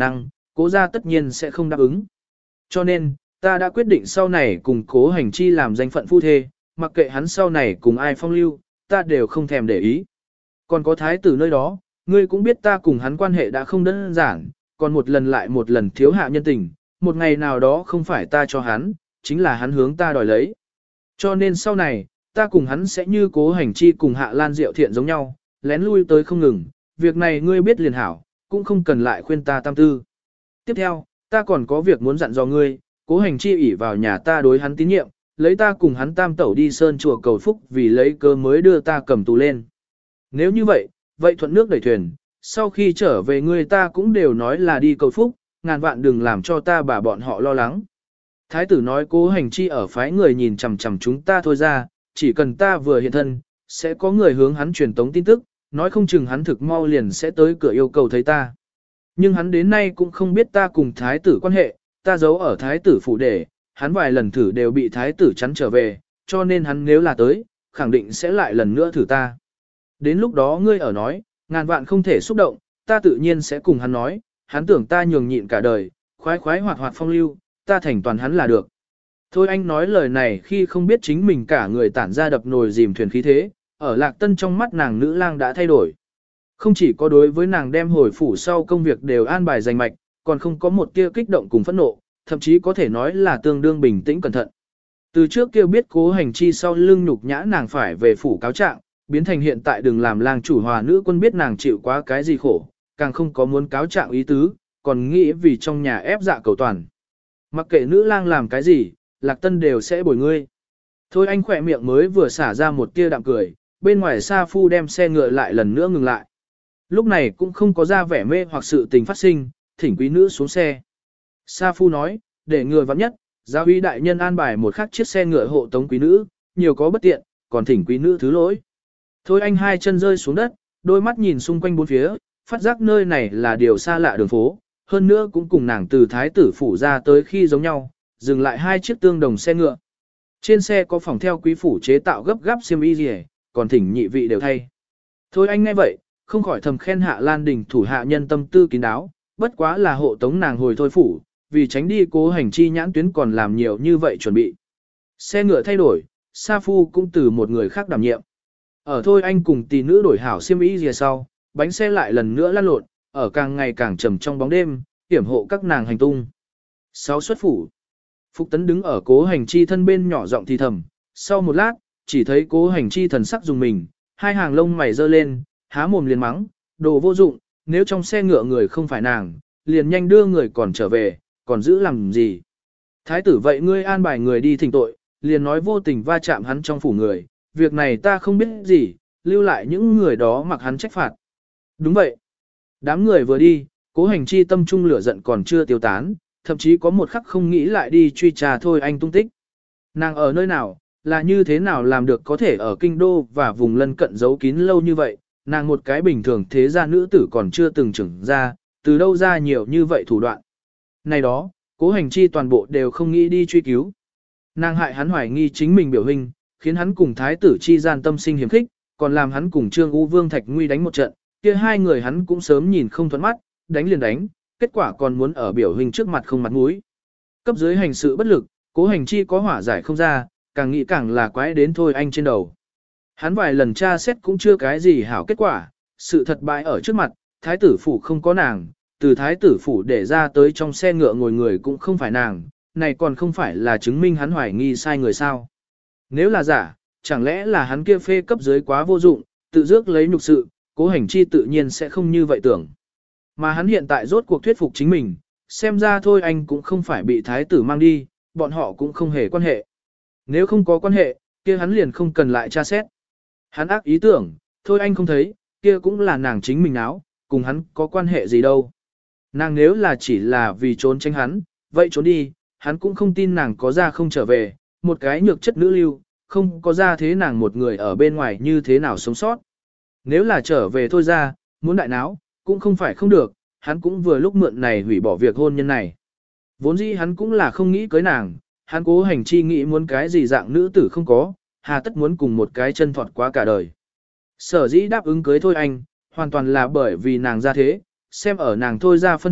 cố gia tất nhiên sẽ không đáp ứng. Cho nên, ta đã quyết định sau này cùng cố hành chi làm danh phận phu thê, mặc kệ hắn sau này cùng ai phong lưu, ta đều không thèm để ý. Còn có thái tử nơi đó, ngươi cũng biết ta cùng hắn quan hệ đã không đơn giản, còn một lần lại một lần thiếu hạ nhân tình, một ngày nào đó không phải ta cho hắn, chính là hắn hướng ta đòi lấy. Cho nên sau này, ta cùng hắn sẽ như cố hành chi cùng hạ lan diệu thiện giống nhau, lén lui tới không ngừng, việc này ngươi biết liền hảo, cũng không cần lại khuyên ta tam tư. Tiếp theo, ta còn có việc muốn dặn dò ngươi, cố hành chi ỷ vào nhà ta đối hắn tín nhiệm, lấy ta cùng hắn tam tẩu đi sơn chùa cầu phúc vì lấy cơ mới đưa ta cầm tù lên. Nếu như vậy, vậy thuận nước đẩy thuyền, sau khi trở về ngươi ta cũng đều nói là đi cầu phúc, ngàn vạn đừng làm cho ta bà bọn họ lo lắng. Thái tử nói cố hành chi ở phái người nhìn chằm chằm chúng ta thôi ra, chỉ cần ta vừa hiện thân, sẽ có người hướng hắn truyền tống tin tức, nói không chừng hắn thực mau liền sẽ tới cửa yêu cầu thấy ta. Nhưng hắn đến nay cũng không biết ta cùng thái tử quan hệ, ta giấu ở thái tử phủ để, hắn vài lần thử đều bị thái tử chắn trở về, cho nên hắn nếu là tới, khẳng định sẽ lại lần nữa thử ta. Đến lúc đó ngươi ở nói, ngàn vạn không thể xúc động, ta tự nhiên sẽ cùng hắn nói, hắn tưởng ta nhường nhịn cả đời, khoái khoái hoạt hoạt phong lưu, ta thành toàn hắn là được. Thôi anh nói lời này khi không biết chính mình cả người tản ra đập nồi dìm thuyền khí thế, ở Lạc Tân trong mắt nàng nữ lang đã thay đổi. Không chỉ có đối với nàng đem hồi phủ sau công việc đều an bài danh mạch, còn không có một tia kích động cùng phẫn nộ, thậm chí có thể nói là tương đương bình tĩnh cẩn thận. Từ trước kia biết cố hành chi sau lưng nhục nhã nàng phải về phủ cáo trạng, biến thành hiện tại đừng làm lang chủ hòa nữ quân biết nàng chịu quá cái gì khổ, càng không có muốn cáo trạng ý tứ, còn nghĩ vì trong nhà ép dạ cầu toàn. Mặc kệ nữ lang làm cái gì, Lạc Tân đều sẽ bồi ngươi. Thôi anh khỏe miệng mới vừa xả ra một tia đạm cười, bên ngoài Sa Phu đem xe ngựa lại lần nữa ngừng lại. Lúc này cũng không có ra vẻ mê hoặc sự tình phát sinh, thỉnh quý nữ xuống xe. Sa Phu nói, để ngừa vắng nhất, giáo uy đại nhân an bài một khắc chiếc xe ngựa hộ tống quý nữ, nhiều có bất tiện, còn thỉnh quý nữ thứ lỗi. Thôi anh hai chân rơi xuống đất, đôi mắt nhìn xung quanh bốn phía, phát giác nơi này là điều xa lạ đường phố, hơn nữa cũng cùng nàng từ thái tử phủ ra tới khi giống nhau, dừng lại hai chiếc tương đồng xe ngựa. Trên xe có phòng theo quý phủ chế tạo gấp gáp xiêm y gì, còn thỉnh nhị vị đều thay. Thôi anh nghe vậy, không khỏi thầm khen Hạ Lan Đình thủ hạ nhân tâm tư kín đáo, bất quá là hộ tống nàng hồi thôi phủ, vì tránh đi cố hành chi nhãn tuyến còn làm nhiều như vậy chuẩn bị. Xe ngựa thay đổi, Sa Phu cũng từ một người khác đảm nhiệm. Ở thôi anh cùng tỷ nữ đổi hảo xiêm y gì sau, bánh xe lại lần nữa lăn lộn, ở càng ngày càng trầm trong bóng đêm, hiểm hộ các nàng hành tung. Sáu xuất phủ. Phục Tấn đứng ở cố hành chi thân bên nhỏ giọng thì thầm, sau một lát, chỉ thấy cố hành chi thần sắc dùng mình, hai hàng lông mày giơ lên, há mồm liền mắng, đồ vô dụng, nếu trong xe ngựa người không phải nàng, liền nhanh đưa người còn trở về, còn giữ làm gì. Thái tử vậy ngươi an bài người đi thỉnh tội, liền nói vô tình va chạm hắn trong phủ người, việc này ta không biết gì, lưu lại những người đó mặc hắn trách phạt. Đúng vậy. Đám người vừa đi, cố hành chi tâm trung lửa giận còn chưa tiêu tán, thậm chí có một khắc không nghĩ lại đi truy trà thôi anh tung tích. Nàng ở nơi nào, là như thế nào làm được có thể ở kinh đô và vùng lân cận giấu kín lâu như vậy, nàng một cái bình thường thế gia nữ tử còn chưa từng trưởng ra, từ đâu ra nhiều như vậy thủ đoạn. Này đó, cố hành chi toàn bộ đều không nghĩ đi truy cứu. Nàng hại hắn hoài nghi chính mình biểu hình, khiến hắn cùng thái tử chi gian tâm sinh hiểm khích, còn làm hắn cùng Trương U Vương Thạch Nguy đánh một trận, kia hai người hắn cũng sớm nhìn không thuận mắt, đánh liền đánh, kết quả còn muốn ở biểu hình trước mặt không mặt mũi. Cấp dưới hành sự bất lực, cố hành chi có hỏa giải không ra, càng nghĩ càng là quái đến thôi anh trên đầu. Hắn vài lần tra xét cũng chưa cái gì hảo kết quả, sự thật bại ở trước mặt, thái tử phủ không có nàng, từ thái tử phủ để ra tới trong xe ngựa ngồi người cũng không phải nàng, này còn không phải là chứng minh hắn hoài nghi sai người sao. Nếu là giả, chẳng lẽ là hắn kia phê cấp dưới quá vô dụng, tự dước lấy nhục sự, cố hành chi tự nhiên sẽ không như vậy tưởng. Mà hắn hiện tại rốt cuộc thuyết phục chính mình, xem ra thôi anh cũng không phải bị thái tử mang đi, bọn họ cũng không hề quan hệ. Nếu không có quan hệ, kia hắn liền không cần lại tra xét. Hắn ác ý tưởng, thôi anh không thấy, kia cũng là nàng chính mình áo, cùng hắn có quan hệ gì đâu. Nàng nếu là chỉ là vì trốn tránh hắn, vậy trốn đi, hắn cũng không tin nàng có ra không trở về, một cái nhược chất nữ lưu, không có ra thế nàng một người ở bên ngoài như thế nào sống sót. Nếu là trở về thôi ra, muốn đại náo, cũng không phải không được, hắn cũng vừa lúc mượn này hủy bỏ việc hôn nhân này. Vốn dĩ hắn cũng là không nghĩ cưới nàng, hắn cố hành chi nghĩ muốn cái gì dạng nữ tử không có, hà tất muốn cùng một cái chân thọt quá cả đời. Sở dĩ đáp ứng cưới thôi anh, hoàn toàn là bởi vì nàng ra thế, xem ở nàng thôi ra phân thượng,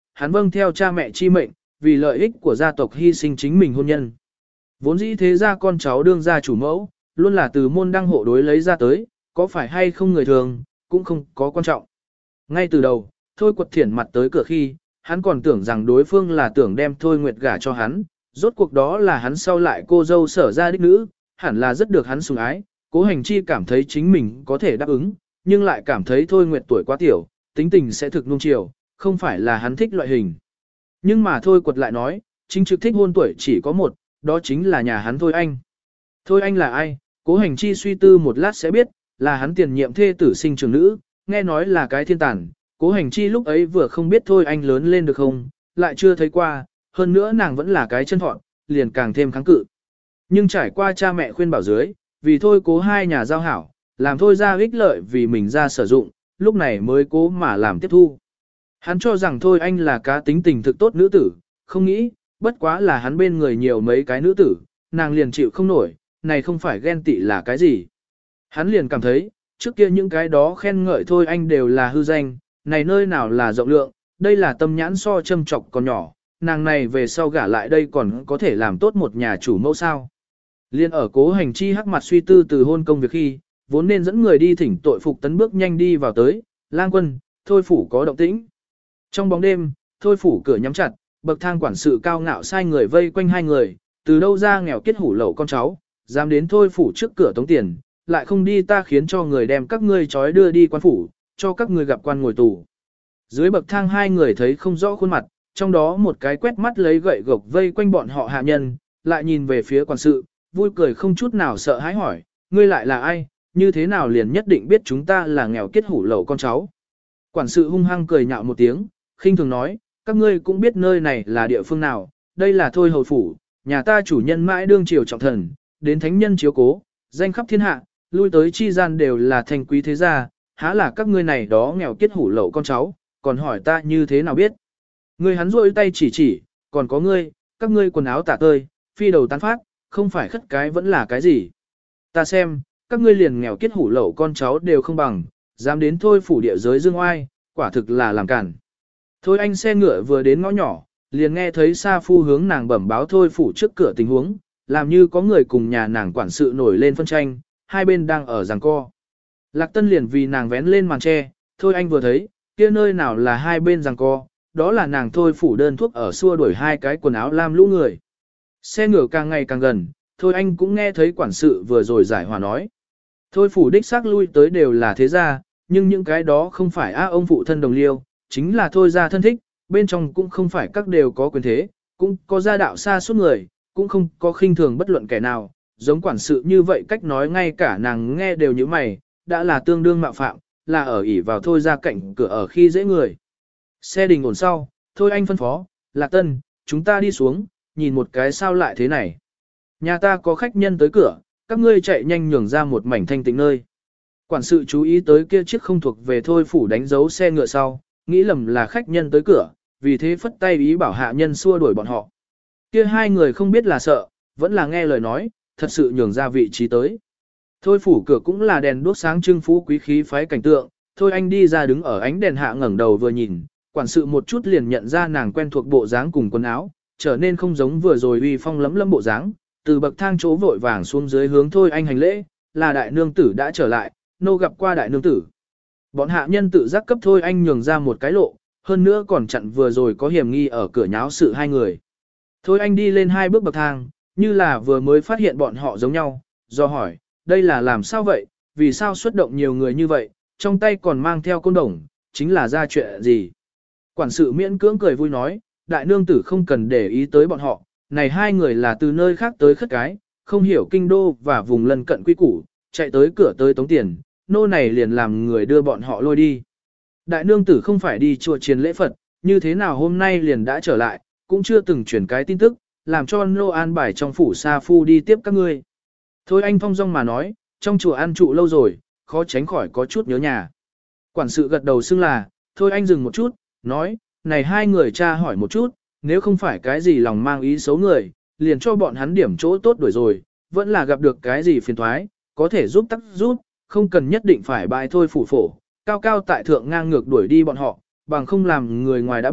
hắn vâng theo cha mẹ chi mệnh, vì lợi ích của gia tộc hy sinh chính mình hôn nhân. Vốn dĩ thế ra con cháu đương gia chủ mẫu, luôn là từ môn đăng hộ đối lấy ra tới, có phải hay không người thường, cũng không có quan trọng. Ngay từ đầu, Thôi Quật Thiển mặt tới cửa khi, hắn còn tưởng rằng đối phương là tưởng đem Thôi Nguyệt gả cho hắn, rốt cuộc đó là hắn sau lại cô dâu sở ra đích nữ, hẳn là rất được hắn sủng ái, Cố Hành Chi cảm thấy chính mình có thể đáp ứng, nhưng lại cảm thấy Thôi Nguyệt tuổi quá tiểu, tính tình sẽ thực nung chiều, không phải là hắn thích loại hình. Nhưng mà Thôi Quật lại nói, chính trực thích hôn tuổi chỉ có một, đó chính là nhà hắn Thôi Anh. Thôi Anh là ai? Cố Hành Chi suy tư một lát sẽ biết, là hắn tiền nhiệm thê tử sinh trưởng nữ, nghe nói là cái thiên tàn. Cố Hành Chi lúc ấy vừa không biết Thôi Anh lớn lên được không, lại chưa thấy qua, hơn nữa nàng vẫn là cái chân thọn, liền càng thêm kháng cự. Nhưng trải qua cha mẹ khuyên bảo dưới, vì Thôi Cố hai nhà giao hảo, làm Thôi ra ích lợi vì mình ra sử dụng, lúc này mới cố mà làm tiếp thu. Hắn cho rằng Thôi Anh là cá tính tình thực tốt nữ tử, không nghĩ, bất quá là hắn bên người nhiều mấy cái nữ tử, nàng liền chịu không nổi, này không phải ghen tị là cái gì. Hắn liền cảm thấy, trước kia những cái đó khen ngợi Thôi Anh đều là hư danh, này nơi nào là rộng lượng, đây là tâm nhãn so châm chọc còn nhỏ, nàng này về sau gả lại đây còn có thể làm tốt một nhà chủ mẫu sao. Liên ở Cố Hành Chi hắc mặt suy tư từ hôn công việc khi, vốn nên dẫn người đi thỉnh tội phục tấn bước nhanh đi vào tới, lang quân, Thôi phủ có động tĩnh. Trong bóng đêm, Thôi phủ cửa nhắm chặt, bậc thang quản sự cao ngạo sai người vây quanh hai người, từ đâu ra nghèo kết hủ lậu con cháu, dám đến Thôi phủ trước cửa tống tiền, lại không đi ta khiến cho người đem các ngươi trói đưa đi quan phủ, cho các ngươi gặp quan ngồi tù. Dưới bậc thang hai người thấy không rõ khuôn mặt, trong đó một cái quét mắt lấy gậy gộc vây quanh bọn họ hạ nhân, lại nhìn về phía quản sự, vui cười không chút nào sợ hãi hỏi, ngươi lại là ai, như thế nào liền nhất định biết chúng ta là nghèo kết hủ lậu con cháu. Quản sự hung hăng cười nhạo một tiếng, khinh thường nói, các ngươi cũng biết nơi này là địa phương nào, đây là Thôi hầu phủ, nhà ta chủ nhân mãi đương triều trọng thần, đến thánh nhân chiếu cố, danh khắp thiên hạ, lui tới chi gian đều là thành quý thế gia, há là các ngươi này đó nghèo kết hủ lậu con cháu, còn hỏi ta như thế nào biết. Ngươi hắn rôi tay chỉ chỉ, còn có ngươi, các ngươi quần áo tả tơi, phi đầu tán phát, không phải khất cái vẫn là cái gì. Ta xem, các ngươi liền nghèo kết hủ lậu con cháu đều không bằng, dám đến Thôi phủ địa giới dương oai, quả thực là làm cản. Thôi Anh xe ngựa vừa đến ngõ nhỏ, liền nghe thấy Sa Phu hướng nàng bẩm báo Thôi phủ trước cửa tình huống, làm như có người cùng nhà nàng quản sự nổi lên phân tranh, hai bên đang ở giằng co. Lạc Tân liền vì nàng vén lên màn tre, Thôi Anh vừa thấy, kia nơi nào là hai bên giằng co, đó là nàng Thôi phủ đơn thuốc ở xua đuổi hai cái quần áo lam lũ người. Xe ngựa càng ngày càng gần, Thôi Anh cũng nghe thấy quản sự vừa rồi giải hòa nói. Thôi phủ đích xác lui tới đều là thế gia, nhưng những cái đó không phải á ông phụ thân đồng liêu, chính là Thôi gia thân thích, bên trong cũng không phải các đều có quyền thế, cũng có gia đạo xa suốt người, cũng không có khinh thường bất luận kẻ nào, giống quản sự như vậy cách nói ngay cả nàng nghe đều như mày, đã là tương đương mạo phạm, là ở ỉ vào Thôi gia cạnh cửa ở khi dễ người. Xe đình ổn sau, Thôi Anh phân phó, Lạc Tân, chúng ta đi xuống, nhìn một cái sao lại thế này. Nhà ta có khách nhân tới cửa, các ngươi chạy nhanh nhường ra một mảnh thanh tịnh nơi. Quản sự chú ý tới kia chiếc không thuộc về Thôi phủ đánh dấu xe ngựa sau, nghĩ lầm là khách nhân tới cửa, vì thế phất tay ý bảo hạ nhân xua đuổi bọn họ. Kia hai người không biết là sợ, vẫn là nghe lời nói, thật sự nhường ra vị trí tới. Thôi phủ cửa cũng là đèn đuốc sáng trưng phú quý khí phái cảnh tượng, Thôi Anh đi ra đứng ở ánh đèn hạ ngẩng đầu vừa nhìn, quản sự một chút liền nhận ra nàng quen thuộc bộ dáng cùng quần áo, trở nên không giống vừa rồi uy phong lấm lấm bộ dáng, từ bậc thang chỗ vội vàng xuống dưới hướng Thôi Anh hành lễ, là đại nương tử đã trở lại, nô gặp qua đại nương tử. Bọn hạ nhân tự giác cấp Thôi Anh nhường ra một cái lộ, hơn nữa còn chặn vừa rồi có hiểm nghi ở cửa nháo sự hai người. Thôi Anh đi lên hai bước bậc thang, như là vừa mới phát hiện bọn họ giống nhau, do hỏi, đây là làm sao vậy, vì sao xuất động nhiều người như vậy, trong tay còn mang theo côn đồng, chính là ra chuyện gì. Quản sự miễn cưỡng cười vui nói, đại nương tử không cần để ý tới bọn họ, này hai người là từ nơi khác tới khất cái, không hiểu kinh đô và vùng lân cận quy củ, chạy tới cửa tới tống tiền, nô này liền làm người đưa bọn họ lôi đi. Đại nương tử không phải đi chùa chiền lễ Phật, như thế nào hôm nay liền đã trở lại, cũng chưa từng chuyển cái tin tức, làm cho nô an bài trong phủ Sa Phu đi tiếp các ngươi. Thôi Anh phong dong mà nói, trong chùa ăn trụ lâu rồi, khó tránh khỏi có chút nhớ nhà. Quản sự gật đầu xưng là, Thôi Anh dừng một chút, nói, này hai người cha hỏi một chút, nếu không phải cái gì lòng mang ý xấu người, liền cho bọn hắn điểm chỗ tốt đuổi rồi, vẫn là gặp được cái gì phiền thoái, có thể giúp tắc giúp, không cần nhất định phải bài Thôi phủ phổ, cao cao tại thượng ngang ngược đuổi đi bọn họ, bằng không làm người ngoài đã biết,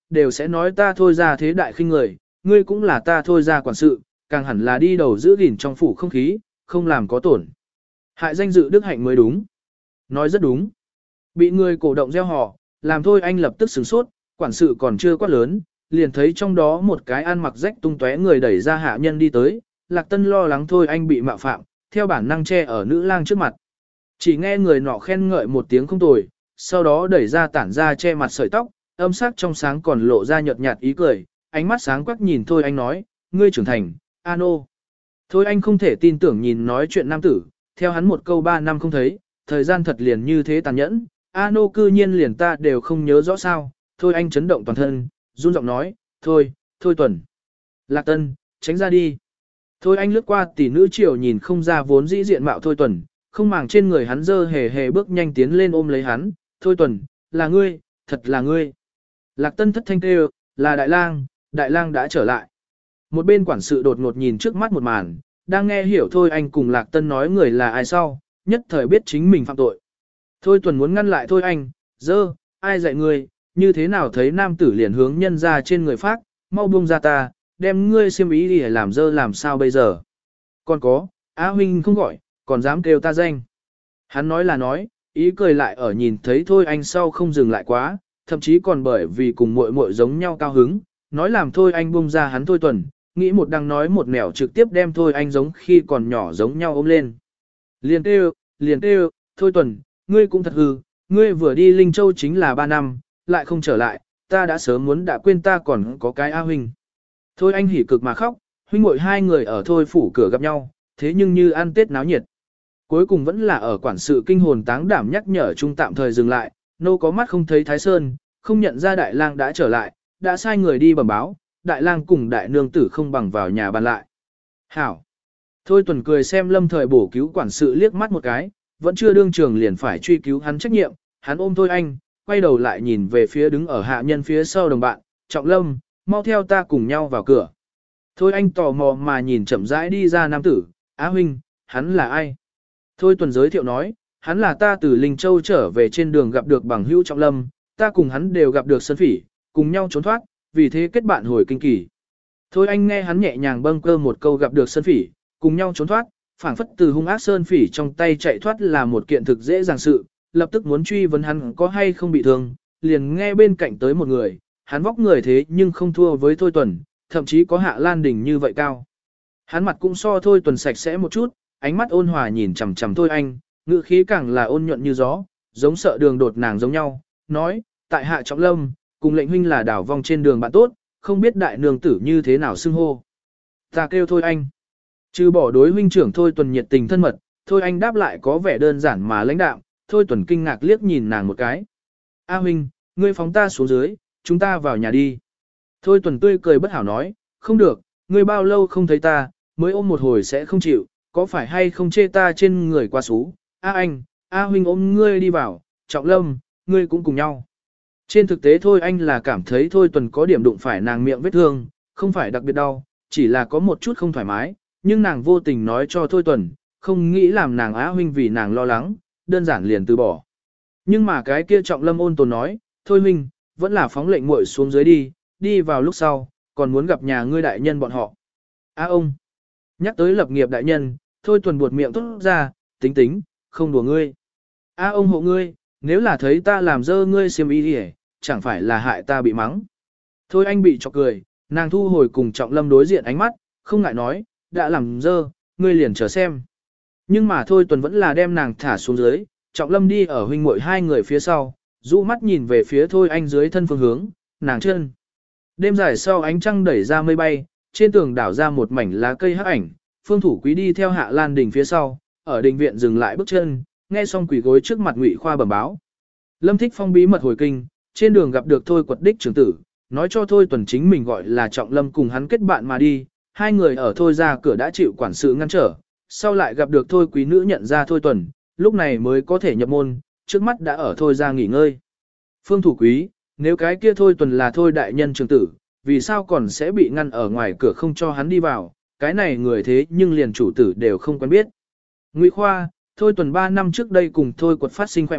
đều sẽ nói ta thôi ra thế đại khinh người, ngươi cũng là ta thôi ra quản sự, càng hẳn là đi đầu giữ gìn trong phủ không khí, không làm có tổn hại danh dự đức hạnh mới đúng. Nói rất đúng. Bị người cổ động gieo họ, làm thôi anh lập tức sửng sốt, quản sự còn chưa quát lớn, liền thấy trong đó một cái ăn mặc rách tung tóe người đẩy ra hạ nhân đi tới, Lạc Tân lo lắng thôi anh bị mạo phạm, theo bản năng che ở nữ lang trước mặt. Chỉ nghe người nọ khen ngợi một tiếng không tồi, sau đó đẩy ra tản ra che mặt sợi tóc, âm sắc trong sáng còn lộ ra nhợt nhạt ý cười, ánh mắt sáng quắc nhìn thôi anh nói, ngươi trưởng thành, Ano. Thôi anh không thể tin tưởng nhìn nói chuyện nam tử, theo hắn một câu ba năm không thấy, thời gian thật liền như thế tàn nhẫn, Ano cư nhiên liền ta đều không nhớ rõ sao, thôi anh chấn động toàn thân, run giọng nói, thôi, thôi Tuần. Lạc Tân, tránh ra đi. Thôi anh lướt qua tỷ nữ triều nhìn không ra vốn dĩ diện mạo thôi Tuần, không màng trên người hắn dơ hề hề bước nhanh tiến lên ôm lấy hắn, thôi Tuần, là ngươi, thật là ngươi. Lạc Tân thất thanh kêu, là Đại Lang, Đại Lang đã trở lại. Một bên quản sự đột ngột nhìn trước mắt một màn, đang nghe hiểu thôi anh cùng Lạc Tân nói người là ai sau, nhất thời biết chính mình phạm tội. Thôi Tuần muốn ngăn lại thôi anh, dơ, ai dạy ngươi, như thế nào thấy nam tử liền hướng nhân ra trên người phát, mau buông ra ta, đem ngươi xiêm ý đi làm dơ làm sao bây giờ. Còn có, Á huynh không gọi, còn dám kêu ta danh. Hắn nói là nói, ý cười lại ở nhìn thấy thôi anh sau không dừng lại quá, thậm chí còn bởi vì cùng muội muội giống nhau cao hứng, nói làm thôi anh buông ra hắn thôi Tuần, nghĩ một đằng nói một nẻo trực tiếp đem thôi anh giống khi còn nhỏ giống nhau ôm lên. Liền kêu, liền kêu, thôi Tuần, ngươi cũng thật hư, ngươi vừa đi Linh Châu chính là ba năm, lại không trở lại, ta đã sớm muốn đã quên ta còn có cái A huynh. Thôi anh hỉ cực mà khóc, huynh muội hai người ở thôi phủ cửa gặp nhau, thế nhưng như ăn tết náo nhiệt. Cuối cùng vẫn là ở quản sự kinh hồn táng đảm nhắc nhở chung tạm thời dừng lại, nô có mắt không thấy Thái Sơn, không nhận ra Đại Lang đã trở lại, đã sai người đi bẩm báo, Đại Lang cùng Đại Nương tử không bằng vào nhà bàn lại. Hảo! Thôi Tuần cười xem lâm thời bổ cứu quản sự liếc mắt một cái, vẫn chưa đương trường liền phải truy cứu hắn trách nhiệm, hắn ôm thôi anh, quay đầu lại nhìn về phía đứng ở hạ nhân phía sau đồng bạn, Trọng Lâm, mau theo ta cùng nhau vào cửa. Thôi anh tò mò mà nhìn chậm rãi đi ra nam tử, Á huynh, hắn là ai? Thôi Tuần giới thiệu nói, hắn là ta từ Linh Châu trở về trên đường gặp được bằng hữu Trọng Lâm, ta cùng hắn đều gặp được Sơn Phỉ, cùng nhau trốn thoát, vì thế kết bạn hồi kinh kỳ. Thôi anh nghe hắn nhẹ nhàng bâng cơ một câu gặp được Sơn Phỉ, cùng nhau trốn thoát, phảng phất từ hung ác Sơn Phỉ trong tay chạy thoát là một kiện thực dễ dàng sự, lập tức muốn truy vấn hắn có hay không bị thương, liền nghe bên cạnh tới một người, hắn vóc người thế nhưng không thua với Thôi Tuần, thậm chí có Hạ Lan Đình như vậy cao. Hắn mặt cũng so Thôi Tuần sạch sẽ một chút, ánh mắt ôn hòa nhìn chằm chằm Thôi anh, ngữ khí càng là ôn nhuận như gió, giống sợ đường đột nàng giống nhau, nói, tại Hạ Trọng Lâm, cùng lệnh huynh là đảo vong trên đường bạn tốt, không biết đại nương tử như thế nào xưng hô. Ta kêu Thôi anh. Trừ bỏ đối huynh trưởng Thôi Tuần nhiệt tình thân mật, Thôi anh đáp lại có vẻ đơn giản mà lãnh đạm, Thôi Tuần kinh ngạc liếc nhìn nàng một cái. A huynh, ngươi phóng ta xuống dưới, chúng ta vào nhà đi. Thôi Tuần tươi cười bất hảo nói, không được, ngươi bao lâu không thấy ta, mới ôm một hồi sẽ không chịu, có phải hay không chê ta trên người qua xú. A anh, A huynh ôm ngươi đi vào, Trọng Lâm, ngươi cũng cùng nhau. Trên thực tế Thôi anh là cảm thấy Thôi Tuần có điểm đụng phải nàng miệng vết thương, không phải đặc biệt đau, chỉ là có một chút không thoải mái, nhưng nàng vô tình nói cho Thôi Tuần, không nghĩ làm nàng Á huynh vì nàng lo lắng, đơn giản liền từ bỏ. Nhưng mà cái kia Trọng Lâm ôn tồn nói, thôi huynh, vẫn là phóng lệnh muội xuống dưới đi, đi vào lúc sau, còn muốn gặp nhà ngươi đại nhân bọn họ. Á ông, nhắc tới lập nghiệp đại nhân, Thôi Tuần buột miệng tốt ra, tính tính, không đùa ngươi. Á ông hộ ngươi, nếu là thấy ta làm dơ ngươi xiêm y đi chẳng phải là hại ta bị mắng. Thôi anh bị chọc cười, nàng thu hồi cùng Trọng Lâm đối diện ánh mắt, không ngại nói, đã làm dơ, ngươi liền chờ xem. Nhưng mà Thôi Tuần vẫn là đem nàng thả xuống dưới, Trọng Lâm đi ở huynh muội hai người phía sau, rũ mắt nhìn về phía Thôi anh dưới thân phương hướng, nàng chân. Đêm dài sau ánh trăng đẩy ra mây bay, trên tường đảo ra một mảnh lá cây hắc ảnh, Phương Thủ Quý đi theo Hạ Lan Đình phía sau, ở đình viện dừng lại bước chân, nghe xong quỳ gối trước mặt Ngụy Khoa bẩm báo. Lâm Thích Phong bí mật hồi kinh, trên đường gặp được Thôi Quật đích trưởng tử, nói cho Thôi Tuần chính mình gọi là Trọng Lâm cùng hắn kết bạn mà đi, hai người ở Thôi ra cửa đã chịu quản sự ngăn trở, sau lại gặp được Thôi Quý nữ nhận ra Thôi Tuần, lúc này mới có thể nhập môn, trước mắt đã ở Thôi ra nghỉ ngơi. Phương Thủ Quý, nếu cái kia Thôi Tuần là Thôi đại nhân trưởng tử, vì sao còn sẽ bị ngăn ở ngoài cửa không cho hắn đi vào, cái này người thế nhưng liền chủ tử đều không quen biết. Ngụy Khoa, Thôi Tuần ba năm trước đây cùng Thôi Quật phát sinh khoe miệng,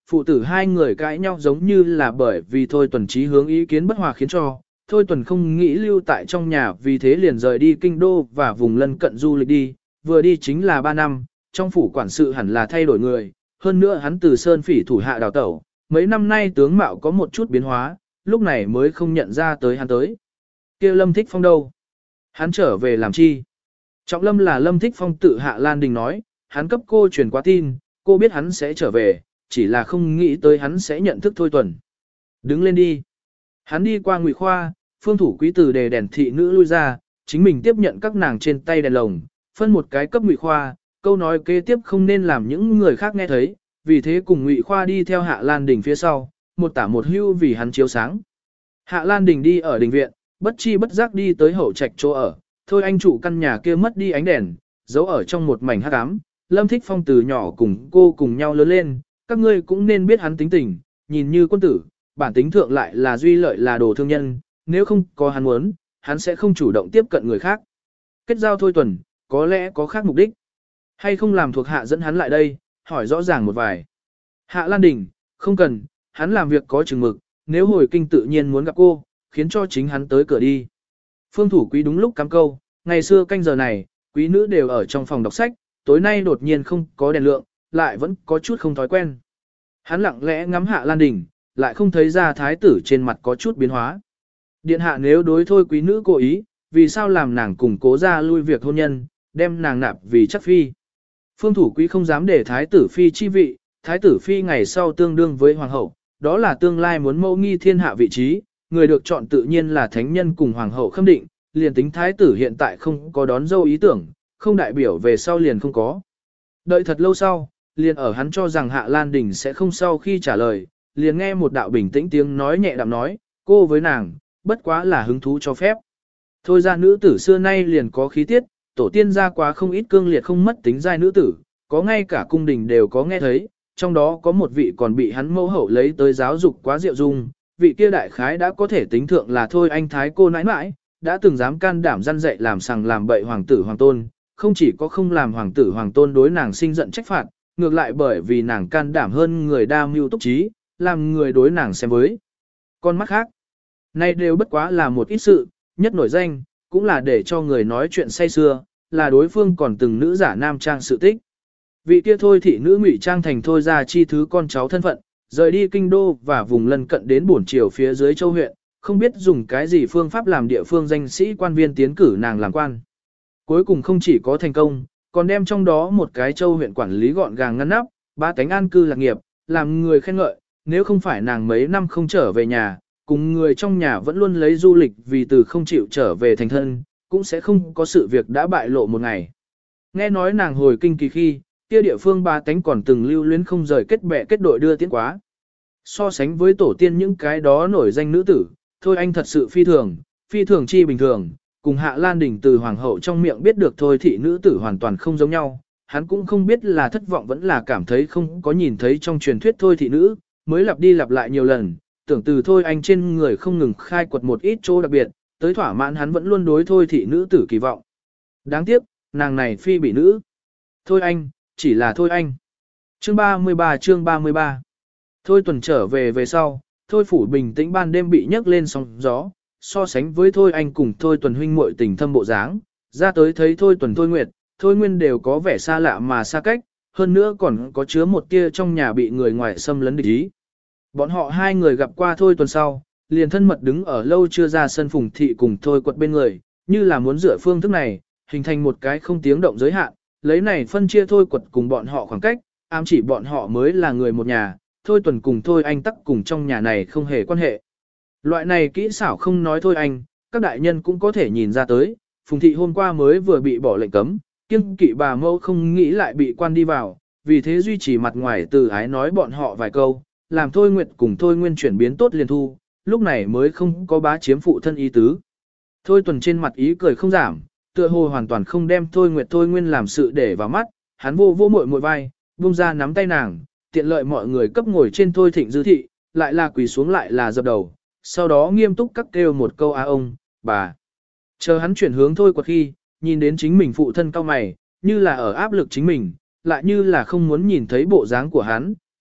phụ tử hai người cãi nhau giống như là bởi vì Thôi Tuần trí hướng ý kiến bất hòa khiến cho, Thôi Tuần không nghĩ lưu tại trong nhà vì thế liền rời đi kinh đô và vùng lân cận du lịch đi, vừa đi chính là ba năm, trong phủ quản sự hẳn là thay đổi người, hơn nữa hắn từ Sơn Phỉ thủ hạ đào tẩu, mấy năm nay tướng mạo có một chút biến hóa, lúc này mới không nhận ra tới hắn tới. Kia Lâm Thích Phong đâu? Hắn trở về làm chi? Trọng Lâm là Lâm Thích Phong tự Hạ Lan Đình nói, hắn cấp cô truyền qua tin, cô biết hắn sẽ trở về, chỉ là không nghĩ tới hắn sẽ nhận thức Thôi Tuần. Đứng lên đi. Hắn đi qua Ngụy Khoa, Phương Thủ Quý từ đề đèn thị nữ lui ra, chính mình tiếp nhận các nàng trên tay đèn lồng, phân một cái cấp Ngụy Khoa, câu nói kế tiếp không nên làm những người khác nghe thấy, vì thế cùng Ngụy Khoa đi theo Hạ Lan Đình phía sau, một tả một hưu vì hắn chiếu sáng. Hạ Lan Đình đi ở đình viện, bất chi bất giác đi tới hậu trạch chỗ ở, Thôi Anh trụ căn nhà kia mất đi ánh đèn, giấu ở trong một mảnh hắc ám. Lâm Thích Phong từ nhỏ cùng cô cùng nhau lớn lên, các ngươi cũng nên biết hắn tính tình, nhìn như quân tử, bản tính thượng lại là duy lợi là đồ thương nhân, nếu không có hắn muốn, hắn sẽ không chủ động tiếp cận người khác. Kết giao Thôi Tuần, có lẽ có khác mục đích, hay không làm thuộc hạ dẫn hắn lại đây, hỏi rõ ràng một vài. Hạ Lan Đình, không cần, hắn làm việc có chừng mực, nếu hồi kinh tự nhiên muốn gặp cô, khiến cho chính hắn tới cửa đi. Phương Thủ Quý đúng lúc cắm câu, ngày xưa canh giờ này, quý nữ đều ở trong phòng đọc sách, tối nay đột nhiên không có đèn lượng, lại vẫn có chút không thói quen. Hắn lặng lẽ ngắm Hạ Lan Đình, lại không thấy ra thái tử trên mặt có chút biến hóa. Điện hạ nếu đối thôi quý nữ cố ý, vì sao làm nàng cùng cố ra lui việc hôn nhân, đem nàng nạp vì chắc phi. Phương Thủ Quý không dám để thái tử phi chi vị, thái tử phi ngày sau tương đương với hoàng hậu, đó là tương lai muốn mẫu nghi thiên hạ vị trí, người được chọn tự nhiên là thánh nhân cùng hoàng hậu khâm định, liền tính thái tử hiện tại không có đón dâu ý tưởng, không đại biểu về sau liền không có. Đợi thật lâu sau, liền ở hắn cho rằng Hạ Lan Đình sẽ không sau khi trả lời, liền nghe một đạo bình tĩnh tiếng nói nhẹ đạm nói, cô với nàng, bất quá là hứng thú cho phép. Thôi ra nữ tử xưa nay liền có khí tiết, tổ tiên ra quá không ít cương liệt không mất tính giai nữ tử, có ngay cả cung đình đều có nghe thấy, trong đó có một vị còn bị hắn mẫu hậu lấy tới giáo dục quá diệu dung, vị kia đại khái đã có thể tính thượng là thôi anh thái cô nãi nãi, đã từng dám can đảm răn dạy làm sằng làm bậy hoàng tử hoàng tôn, không chỉ có không làm hoàng tử hoàng tôn đối nàng sinh giận trách phạt, ngược lại bởi vì nàng can đảm hơn người đa mưu túc trí, làm người đối nàng xem với con mắt khác. Này đều bất quá là một ít sự, nhất nổi danh, cũng là để cho người nói chuyện say xưa, là đối phương còn từng nữ giả nam trang sự tích. Vị kia thôi thị nữ ngụy trang thành thôi ra chi thứ con cháu thân phận, rời đi kinh đô và vùng lân cận đến bổn triều phía dưới châu huyện, không biết dùng cái gì phương pháp làm địa phương danh sĩ quan viên tiến cử nàng làm quan. Cuối cùng không chỉ có thành công, còn đem trong đó một cái châu huyện quản lý gọn gàng ngăn nắp, ba tánh an cư lạc nghiệp, làm người khen ngợi, nếu không phải nàng mấy năm không trở về nhà, cùng người trong nhà vẫn luôn lấy du lịch vì từ không chịu trở về thành thân, cũng sẽ không có sự việc đã bại lộ một ngày. Nghe nói nàng hồi kinh kỳ khi, kia địa phương ba tánh còn từng lưu luyến không rời kết bè kết đội đưa tiến quá. So sánh với tổ tiên những cái đó nổi danh nữ tử, thôi anh thật sự phi thường, phi thường chi bình thường, cùng Hạ Lan Đình từ hoàng hậu trong miệng biết được thôi thị nữ tử hoàn toàn không giống nhau, hắn cũng không biết là thất vọng vẫn là cảm thấy không có nhìn thấy trong truyền thuyết thôi thị nữ, mới lặp đi lặp lại nhiều lần, tưởng từ thôi anh trên người không ngừng khai quật một ít chỗ đặc biệt, tới thỏa mãn hắn vẫn luôn đối thôi thị nữ tử kỳ vọng. Đáng tiếc, nàng này phi bị nữ. Thôi anh, chỉ là thôi anh. Chương ba mươi ba chương ba mươi ba. Thôi Tuần trở về về sau, thôi phủ bình tĩnh ban đêm bị nhấc lên sóng gió, so sánh với thôi anh cùng thôi Tuần huynh muội tình thâm bộ dáng, ra tới thấy thôi Tuần thôi Nguyệt, thôi Nguyên đều có vẻ xa lạ mà xa cách, hơn nữa còn có chứa một tia trong nhà bị người ngoài xâm lấn địch ý. Bọn họ hai người gặp qua thôi Tuần sau, liền thân mật đứng ở lâu chưa ra sân Phùng thị cùng thôi Quật bên người, như là muốn dựa phương thức này, hình thành một cái không tiếng động giới hạn, lấy này phân chia thôi Quật cùng bọn họ khoảng cách, ám chỉ bọn họ mới là người một nhà, thôi Tuần cùng thôi anh tắc cùng trong nhà này không hề quan hệ. Loại này kỹ xảo không nói thôi anh, các đại nhân cũng có thể nhìn ra tới, Phùng thị hôm qua mới vừa bị bỏ lệnh cấm, kiêng kỵ bà mâu không nghĩ lại bị quan đi vào, vì thế duy trì mặt ngoài từ ái nói bọn họ vài câu, làm thôi Nguyệt cùng thôi Nguyên chuyển biến tốt liền thu, lúc này mới không có bá chiếm phụ thân ý tứ. Thôi Tuần trên mặt ý cười không giảm, tựa hồ hoàn toàn không đem thôi Nguyệt thôi Nguyên làm sự để vào mắt, hắn vô vô muội muội vai, buông ra nắm tay nàng, tiện lợi mọi người cấp ngồi trên thôi Thịnh Dư thị, lại là quỳ xuống lại là dập đầu, sau đó nghiêm túc cắt kêu một câu a ông, bà. Chờ hắn chuyển hướng thôi Quật khi, nhìn đến chính mình phụ thân cao mày, như là ở áp lực chính mình, lại như là không muốn nhìn thấy bộ dáng của hắn,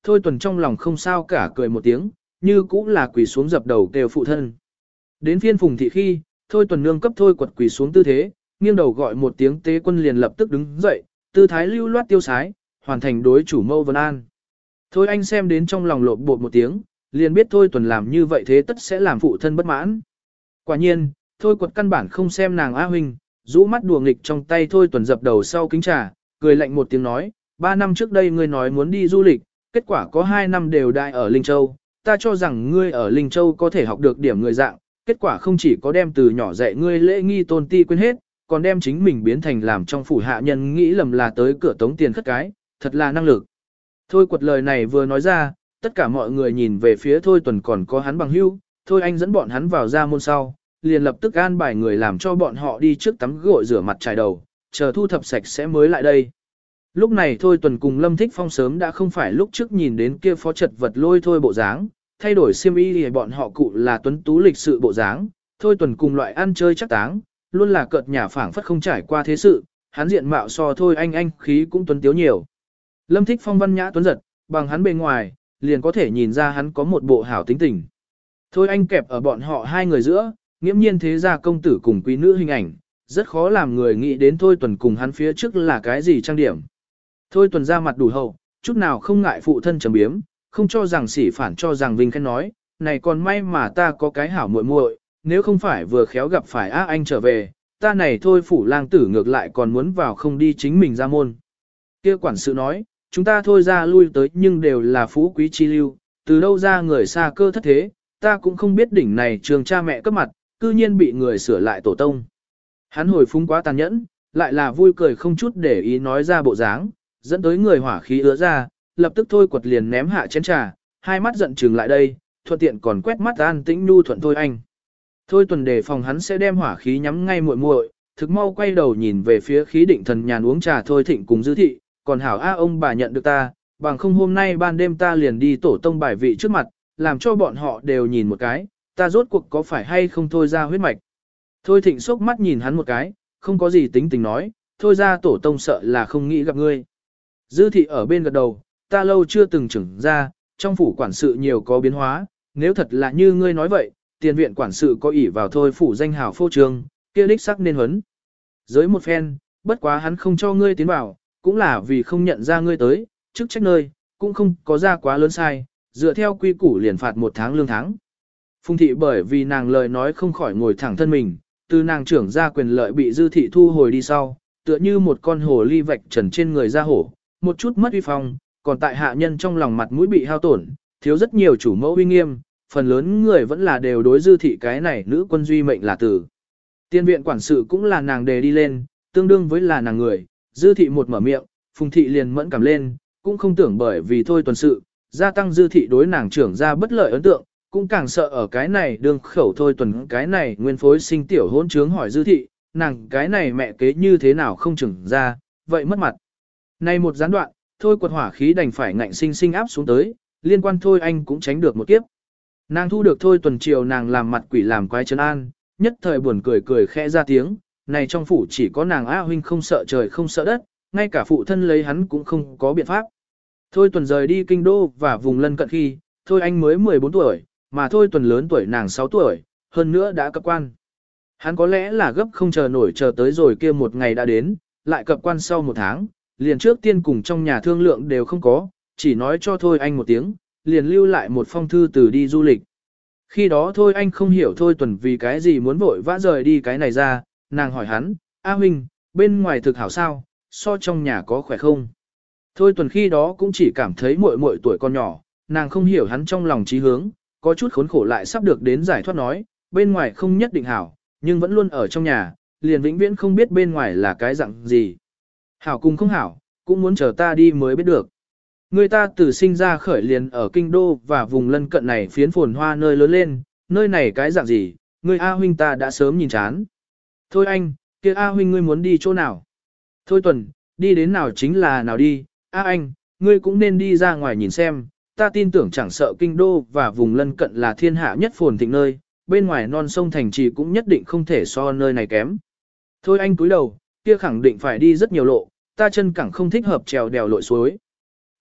Thôi Tuần trong lòng không sao cả cười một tiếng, như cũng là quỳ xuống dập đầu kêu phụ thân. Đến phiên Phùng thị khi, Thôi Tuần nương cấp Thôi Quật quỳ xuống tư thế, nghiêng đầu gọi một tiếng tế quân liền lập tức đứng dậy, tư thái lưu loát tiêu sái, hoàn thành đối chủ mâu vân an. Thôi anh xem đến trong lòng lộn bột một tiếng, liền biết Thôi Tuần làm như vậy thế tất sẽ làm phụ thân bất mãn. Quả nhiên, Thôi Quật căn bản không xem nàng A huynh, rũ mắt đùa nghịch trong tay Thôi Tuần dập đầu sau kính trà, cười lạnh một tiếng nói, ba năm trước đây ngươi nói muốn đi du lịch, kết quả có hai năm đều đại ở Linh Châu, ta cho rằng ngươi ở Linh Châu có thể học được điểm người dạng, kết quả không chỉ có đem từ nhỏ dạy ngươi lễ nghi tôn ti quên hết, còn đem chính mình biến thành làm trong phủ hạ nhân nghĩ lầm là tới cửa tống tiền khất cái, thật là năng lực. Thôi Quật lời này vừa nói ra, tất cả mọi người nhìn về phía Thôi Tuần còn có hắn bằng hữu, Thôi anh dẫn bọn hắn vào ra môn sau, liền lập tức an bài người làm cho bọn họ đi trước tắm gội rửa mặt trải đầu, chờ thu thập sạch sẽ mới lại đây. Lúc này Thôi Tuần cùng Lâm Thích Phong sớm đã không phải lúc trước nhìn đến kia phó trật vật lôi thôi bộ dáng, thay đổi xiêm y thì bọn họ cụ là tuấn tú lịch sự bộ dáng, Thôi Tuần cùng loại ăn chơi chắc táng, luôn là cợt nhả phảng phất không trải qua thế sự, hắn diện mạo so Thôi anh anh khí cũng tuấn tiếu nhiều. Lâm Thích Phong văn nhã tuấn giật, bằng hắn bề ngoài, liền có thể nhìn ra hắn có một bộ hảo tính tình. Thôi anh kẹp ở bọn họ hai người giữa, nghiễm nhiên thế gia công tử cùng quý nữ hình ảnh, rất khó làm người nghĩ đến Thôi Tuần cùng hắn phía trước là cái gì trang điểm. Thôi Tuần ra mặt đủ hậu, chút nào không ngại phụ thân trầm biếm, không cho rằng sỉ phản cho rằng vinh khen nói, này còn may mà ta có cái hảo muội muội, nếu không phải vừa khéo gặp phải á anh trở về, ta này thôi phủ lang tử ngược lại còn muốn vào không đi chính mình ra môn. Kia quản sự nói, chúng ta thôi ra lui tới nhưng đều là phú quý chi lưu, từ đâu ra người xa cơ thất thế, ta cũng không biết đỉnh này trường cha mẹ cấp mặt, cư nhiên bị người sửa lại tổ tông. Hắn hồi phúng quá tàn nhẫn, lại là vui cười không chút để ý nói ra bộ dáng, dẫn tới người hỏa khí ứa ra, lập tức Thôi Quật liền ném hạ chén trà, hai mắt giận trừng lại đây, thuận tiện còn quét mắt an tĩnh nhu thuận Thôi anh. Thôi Tuần đề phòng hắn sẽ đem hỏa khí nhắm ngay muội muội, thực mau quay đầu nhìn về phía khí định thần nhàn uống trà Thôi Thịnh cùng Dư thị, còn hảo a ông bà nhận được ta, bằng không hôm nay ban đêm ta liền đi tổ tông bài vị trước mặt, làm cho bọn họ đều nhìn một cái, ta rốt cuộc có phải hay không thôi ra huyết mạch. Thôi Thịnh sốc mắt nhìn hắn một cái, không có gì tính tình nói, thôi ra tổ tông sợ là không nghĩ gặp ngươi. Dư thị ở bên gật đầu, ta lâu chưa từng trưởng ra, trong phủ quản sự nhiều có biến hóa, nếu thật là như ngươi nói vậy, tiền viện quản sự có ỷ vào thôi phủ danh hào phô trương, kia đích sắc nên huấn. Giới một phen, bất quá hắn không cho ngươi tiến vào, cũng là vì không nhận ra ngươi tới, chức trách nơi, cũng không có ra quá lớn sai, dựa theo quy củ liền phạt một tháng lương tháng. Phùng thị bởi vì nàng lời nói không khỏi ngồi thẳng thân mình, từ nàng trưởng ra quyền lợi bị Dư thị thu hồi đi sau, tựa như một con hồ ly vạch trần trên người ra hổ, một chút mất uy phong, còn tại hạ nhân trong lòng mặt mũi bị hao tổn, thiếu rất nhiều chủ mẫu uy nghiêm, phần lớn người vẫn là đều đối Dư thị cái này nữ quân duy mệnh là tử. Tiên viện quản sự cũng là nàng đề đi lên, tương đương với là nàng người, Dư thị một mở miệng, Phùng thị liền mẫn cảm lên, cũng không tưởng bởi vì thôi tuần sự, gia tăng Dư thị đối nàng trưởng ra bất lợi ấn tượng, cũng càng sợ ở cái này đương khẩu thôi tuần cái này nguyên phối sinh tiểu hôn trướng hỏi Dư thị, nàng cái này mẹ kế như thế nào không trưởng ra, vậy mất mặt. Này một gián đoạn, thôi quật hỏa khí đành phải ngạnh sinh sinh áp xuống tới, liên quan thôi anh cũng tránh được một kiếp. Nàng thu được thôi tuần chiều nàng làm mặt quỷ làm quái trấn an, nhất thời buồn cười cười khẽ ra tiếng, này trong phủ chỉ có nàng A huynh không sợ trời không sợ đất, ngay cả phụ thân lấy hắn cũng không có biện pháp. Thôi tuần rời đi kinh đô và vùng lân cận khi, thôi anh mới mười bốn tuổi, mà thôi tuần lớn tuổi nàng sáu tuổi, hơn nữa đã cập quan. Hắn có lẽ là gấp không chờ nổi chờ tới rồi kia một ngày đã đến, lại cập quan sau một tháng, liền trước tiên cùng trong nhà thương lượng đều không có, chỉ nói cho thôi anh một tiếng, liền lưu lại một phong thư từ đi du lịch. Khi đó thôi anh không hiểu thôi tuần vì cái gì muốn vội vã rời đi cái này ra, nàng hỏi hắn, A huynh, bên ngoài thực hảo sao, so trong nhà có khỏe không? Thôi tuần khi đó cũng chỉ cảm thấy muội muội tuổi còn nhỏ, nàng không hiểu hắn trong lòng trí hướng, có chút khốn khổ lại sắp được đến giải thoát nói, bên ngoài không nhất định hảo, nhưng vẫn luôn ở trong nhà, liền vĩnh viễn không biết bên ngoài là cái dạng gì. Hảo cùng không hảo, cũng muốn chờ ta đi mới biết được. Người ta từ sinh ra khởi liền ở kinh đô và vùng lân cận này phiến phồn hoa nơi lớn lên, nơi này cái dạng gì, người A huynh ta đã sớm nhìn chán. Thôi anh, kia A huynh ngươi muốn đi chỗ nào? Thôi tuần, đi đến nào chính là nào đi, A anh, ngươi cũng nên đi ra ngoài nhìn xem, ta tin tưởng chẳng sợ kinh đô và vùng lân cận là thiên hạ nhất phồn thịnh nơi, bên ngoài non sông thành trì cũng nhất định không thể so nơi này kém. Thôi anh cúi đầu, kia khẳng định phải đi rất nhiều lộ, ta chân cẳng không thích hợp trèo đèo lội suối.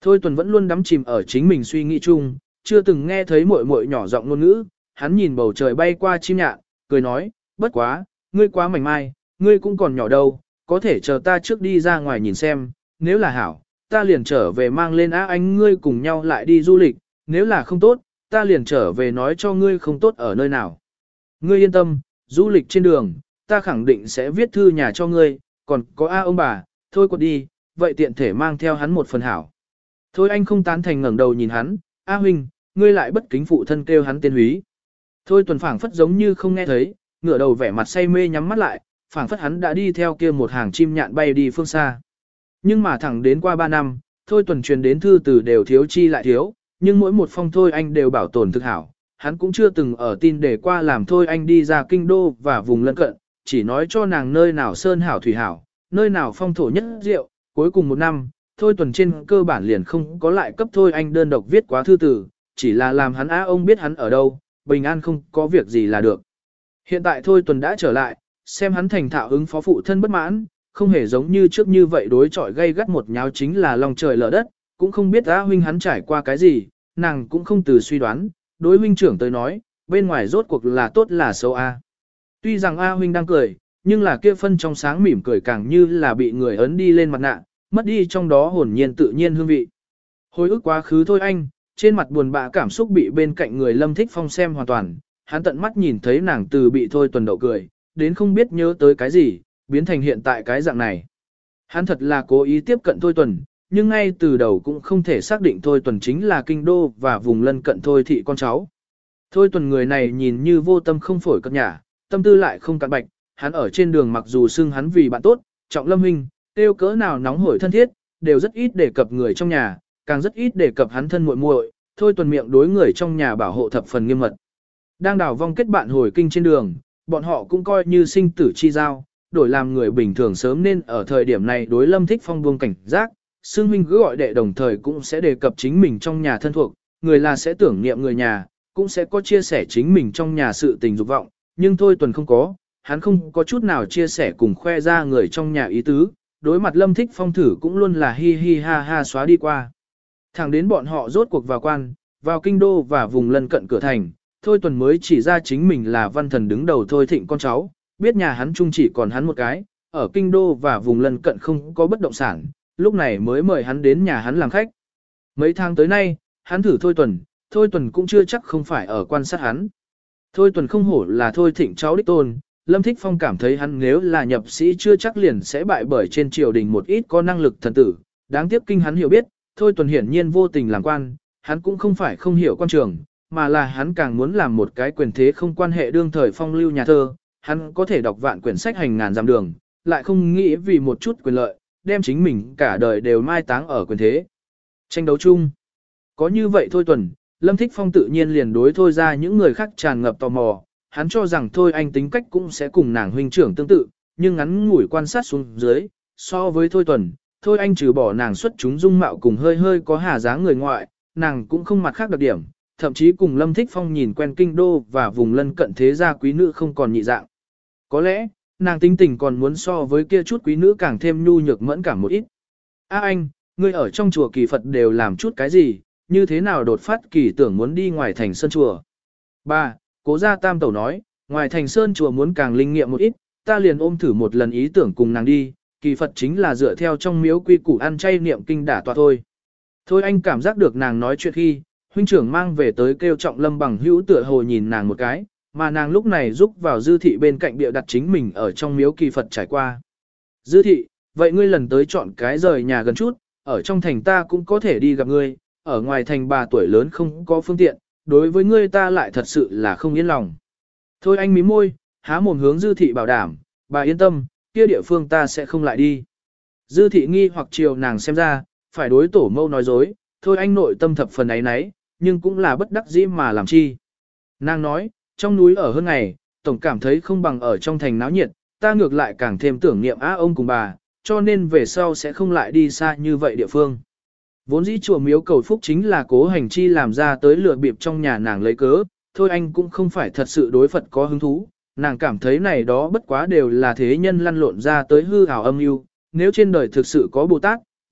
Thôi Tuần vẫn luôn đắm chìm ở chính mình suy nghĩ chung, chưa từng nghe thấy muội muội nhỏ giọng ngôn ngữ, hắn nhìn bầu trời bay qua chim nhạn, cười nói, bất quá, ngươi quá mảnh mai, ngươi cũng còn nhỏ đâu, có thể chờ ta trước đi ra ngoài nhìn xem, nếu là hảo, ta liền trở về mang lên á anh ngươi cùng nhau lại đi du lịch, nếu là không tốt, ta liền trở về nói cho ngươi không tốt ở nơi nào. Ngươi yên tâm, du lịch trên đường, ta khẳng định sẽ viết thư nhà cho ngươi, còn có a ông bà, thôi quật đi, vậy tiện thể mang theo hắn một phần hảo. Thôi anh không tán thành ngẩng đầu nhìn hắn, a huynh, ngươi lại bất kính phụ thân kêu hắn tên húy. Thôi Tuần phảng phất giống như không nghe thấy, ngửa đầu vẻ mặt say mê nhắm mắt lại, phảng phất hắn đã đi theo kia một hàng chim nhạn bay đi phương xa. Nhưng mà thẳng đến qua ba năm, Thôi Tuần truyền đến thư từ đều thiếu chi lại thiếu, nhưng mỗi một phong Thôi anh đều bảo tồn thực hảo. Hắn cũng chưa từng ở tin để qua làm Thôi anh đi ra kinh đô và vùng lân cận, chỉ nói cho nàng nơi nào sơn hảo thủy hảo, nơi nào phong thổ nhất diệu. Cuối cùng một năm, Thôi Tuần trên cơ bản liền không có lại cấp Thôi anh đơn độc viết quá thư từ, chỉ là làm hắn á ông biết hắn ở đâu, bình an không có việc gì là được. Hiện tại Thôi Tuần đã trở lại, xem hắn thành thạo ứng phó phụ thân bất mãn, không hề giống như trước như vậy đối chọi gây gắt một nháo chính là lòng trời lở đất, cũng không biết á huynh hắn trải qua cái gì, nàng cũng không từ suy đoán, đối huynh trưởng tới nói, bên ngoài rốt cuộc là tốt là xấu a. Tuy rằng A huynh đang cười, nhưng là kia phân trong sáng mỉm cười càng như là bị người ấn đi lên mặt nạ, mất đi trong đó hồn nhiên tự nhiên hương vị. Hồi ức quá khứ thôi anh, trên mặt buồn bã cảm xúc bị bên cạnh người Lâm Thích Phong xem hoàn toàn, hắn tận mắt nhìn thấy nàng từ bị Thôi Tuần đậu cười, đến không biết nhớ tới cái gì, biến thành hiện tại cái dạng này. Hắn thật là cố ý tiếp cận Thôi Tuần, nhưng ngay từ đầu cũng không thể xác định Thôi Tuần chính là kinh đô và vùng lân cận Thôi thị con cháu. Thôi Tuần người này nhìn như vô tâm không phổi cất nhả, tâm tư lại không cạn bạch, hắn ở trên đường mặc dù xưng hắn vì bạn tốt, trọng Lâm huynh, tiêu cỡ nào nóng hổi thân thiết, đều rất ít đề cập người trong nhà, càng rất ít đề cập hắn thân muội muội. Thôi Tuần miệng đối người trong nhà bảo hộ thập phần nghiêm mật. Đang đào vong kết bạn hồi kinh trên đường, bọn họ cũng coi như sinh tử chi giao, đổi làm người bình thường sớm nên ở thời điểm này đối Lâm Thích Phong buông cảnh giác, xưng huynh cứ gọi đệ đồng thời cũng sẽ đề cập chính mình trong nhà thân thuộc, người là sẽ tưởng niệm người nhà, cũng sẽ có chia sẻ chính mình trong nhà sự tình dục vọng, nhưng Thôi Tuần không có, hắn không có chút nào chia sẻ cùng khoe ra người trong nhà ý tứ, đối mặt Lâm Thích Phong thử cũng luôn là hi hi ha ha xóa đi qua. Thẳng đến bọn họ rốt cuộc vào quan, vào kinh đô và vùng lân cận cửa thành, Thôi Tuần mới chỉ ra chính mình là văn thần đứng đầu Thôi Thịnh con cháu, biết nhà hắn chung chỉ còn hắn một cái, ở kinh đô và vùng lân cận không có bất động sản, lúc này mới mời hắn đến nhà hắn làm khách. Mấy tháng tới nay, hắn thử Thôi Tuần, Thôi Tuần cũng chưa chắc không phải ở quan sát hắn. Thôi Tuần không hổ là Thôi Thịnh cháu đích tôn, Lâm Thích Phong cảm thấy hắn nếu là nhập sĩ chưa chắc liền sẽ bại bởi trên triều đình một ít có năng lực thần tử, đáng tiếc kinh hắn hiểu biết, Thôi Tuần hiển nhiên vô tình làm quan, hắn cũng không phải không hiểu quan trường, mà là hắn càng muốn làm một cái quyền thế không quan hệ đương thời phong lưu nhà thơ, hắn có thể đọc vạn quyển sách hành ngàn dặm đường, lại không nghĩ vì một chút quyền lợi, đem chính mình cả đời đều mai táng ở quyền thế. Tranh đấu chung. Có như vậy Thôi Tuần, Lâm Thích Phong tự nhiên liền đối Thôi ra những người khác tràn ngập tò mò, hắn cho rằng Thôi anh tính cách cũng sẽ cùng nàng huynh trưởng tương tự, nhưng ngắn ngủi quan sát xuống dưới, so với Thôi Tuần, Thôi anh trừ bỏ nàng xuất chúng dung mạo cùng hơi hơi có hà dáng người ngoại, nàng cũng không mặt khác đặc điểm, thậm chí cùng Lâm Thích Phong nhìn quen kinh đô và vùng lân cận thế gia quý nữ không còn nhị dạng. Có lẽ, nàng tính tình còn muốn so với kia chút quý nữ càng thêm nhu nhược mẫn cảm một ít. A anh, ngươi ở trong chùa kỳ Phật đều làm chút cái gì, như thế nào đột phát kỳ tưởng muốn đi ngoài thành sơn chùa. Ba, Cố gia tam tẩu nói, ngoài thành sơn chùa muốn càng linh nghiệm một ít, ta liền ôm thử một lần ý tưởng cùng nàng đi, kỳ Phật chính là dựa theo trong miếu quy củ ăn chay niệm kinh đả tọa thôi. Thôi anh cảm giác được nàng nói chuyện khi, huynh trưởng mang về tới kêu trọng Lâm bằng hữu tựa hồ nhìn nàng một cái, mà nàng lúc này giúp vào Dư thị bên cạnh bịa đặt chính mình ở trong miếu kỳ Phật trải qua. Dư thị, vậy ngươi lần tới chọn cái rời nhà gần chút, ở trong thành ta cũng có thể đi gặp ngươi, ở ngoài thành bà tuổi lớn không có phương tiện, đối với ngươi ta lại thật sự là không yên lòng. Thôi anh mím môi, há mồm hướng Dư thị bảo đảm, bà yên tâm, kia địa phương ta sẽ không lại đi. Dư thị nghi hoặc chiều nàng xem ra, phải đối tổ mâu nói dối, thôi anh nội tâm thập phần ấy nấy, nhưng cũng là bất đắc dĩ mà làm chi. Nàng nói, trong núi ở hơn ngày, tổng cảm thấy không bằng ở trong thành náo nhiệt, ta ngược lại càng thêm tưởng niệm á ông cùng bà, cho nên về sau sẽ không lại đi xa như vậy địa phương. Vốn dĩ chùa miếu cầu phúc chính là Cố Hành Chi làm ra tới lừa bịp trong nhà nàng lấy cớ, thôi anh cũng không phải thật sự đối Phật có hứng thú, nàng cảm thấy này đó bất quá đều là thế nhân lăn lộn ra tới hư ảo âm mưu. Nếu trên đời thực sự có Bồ Tát,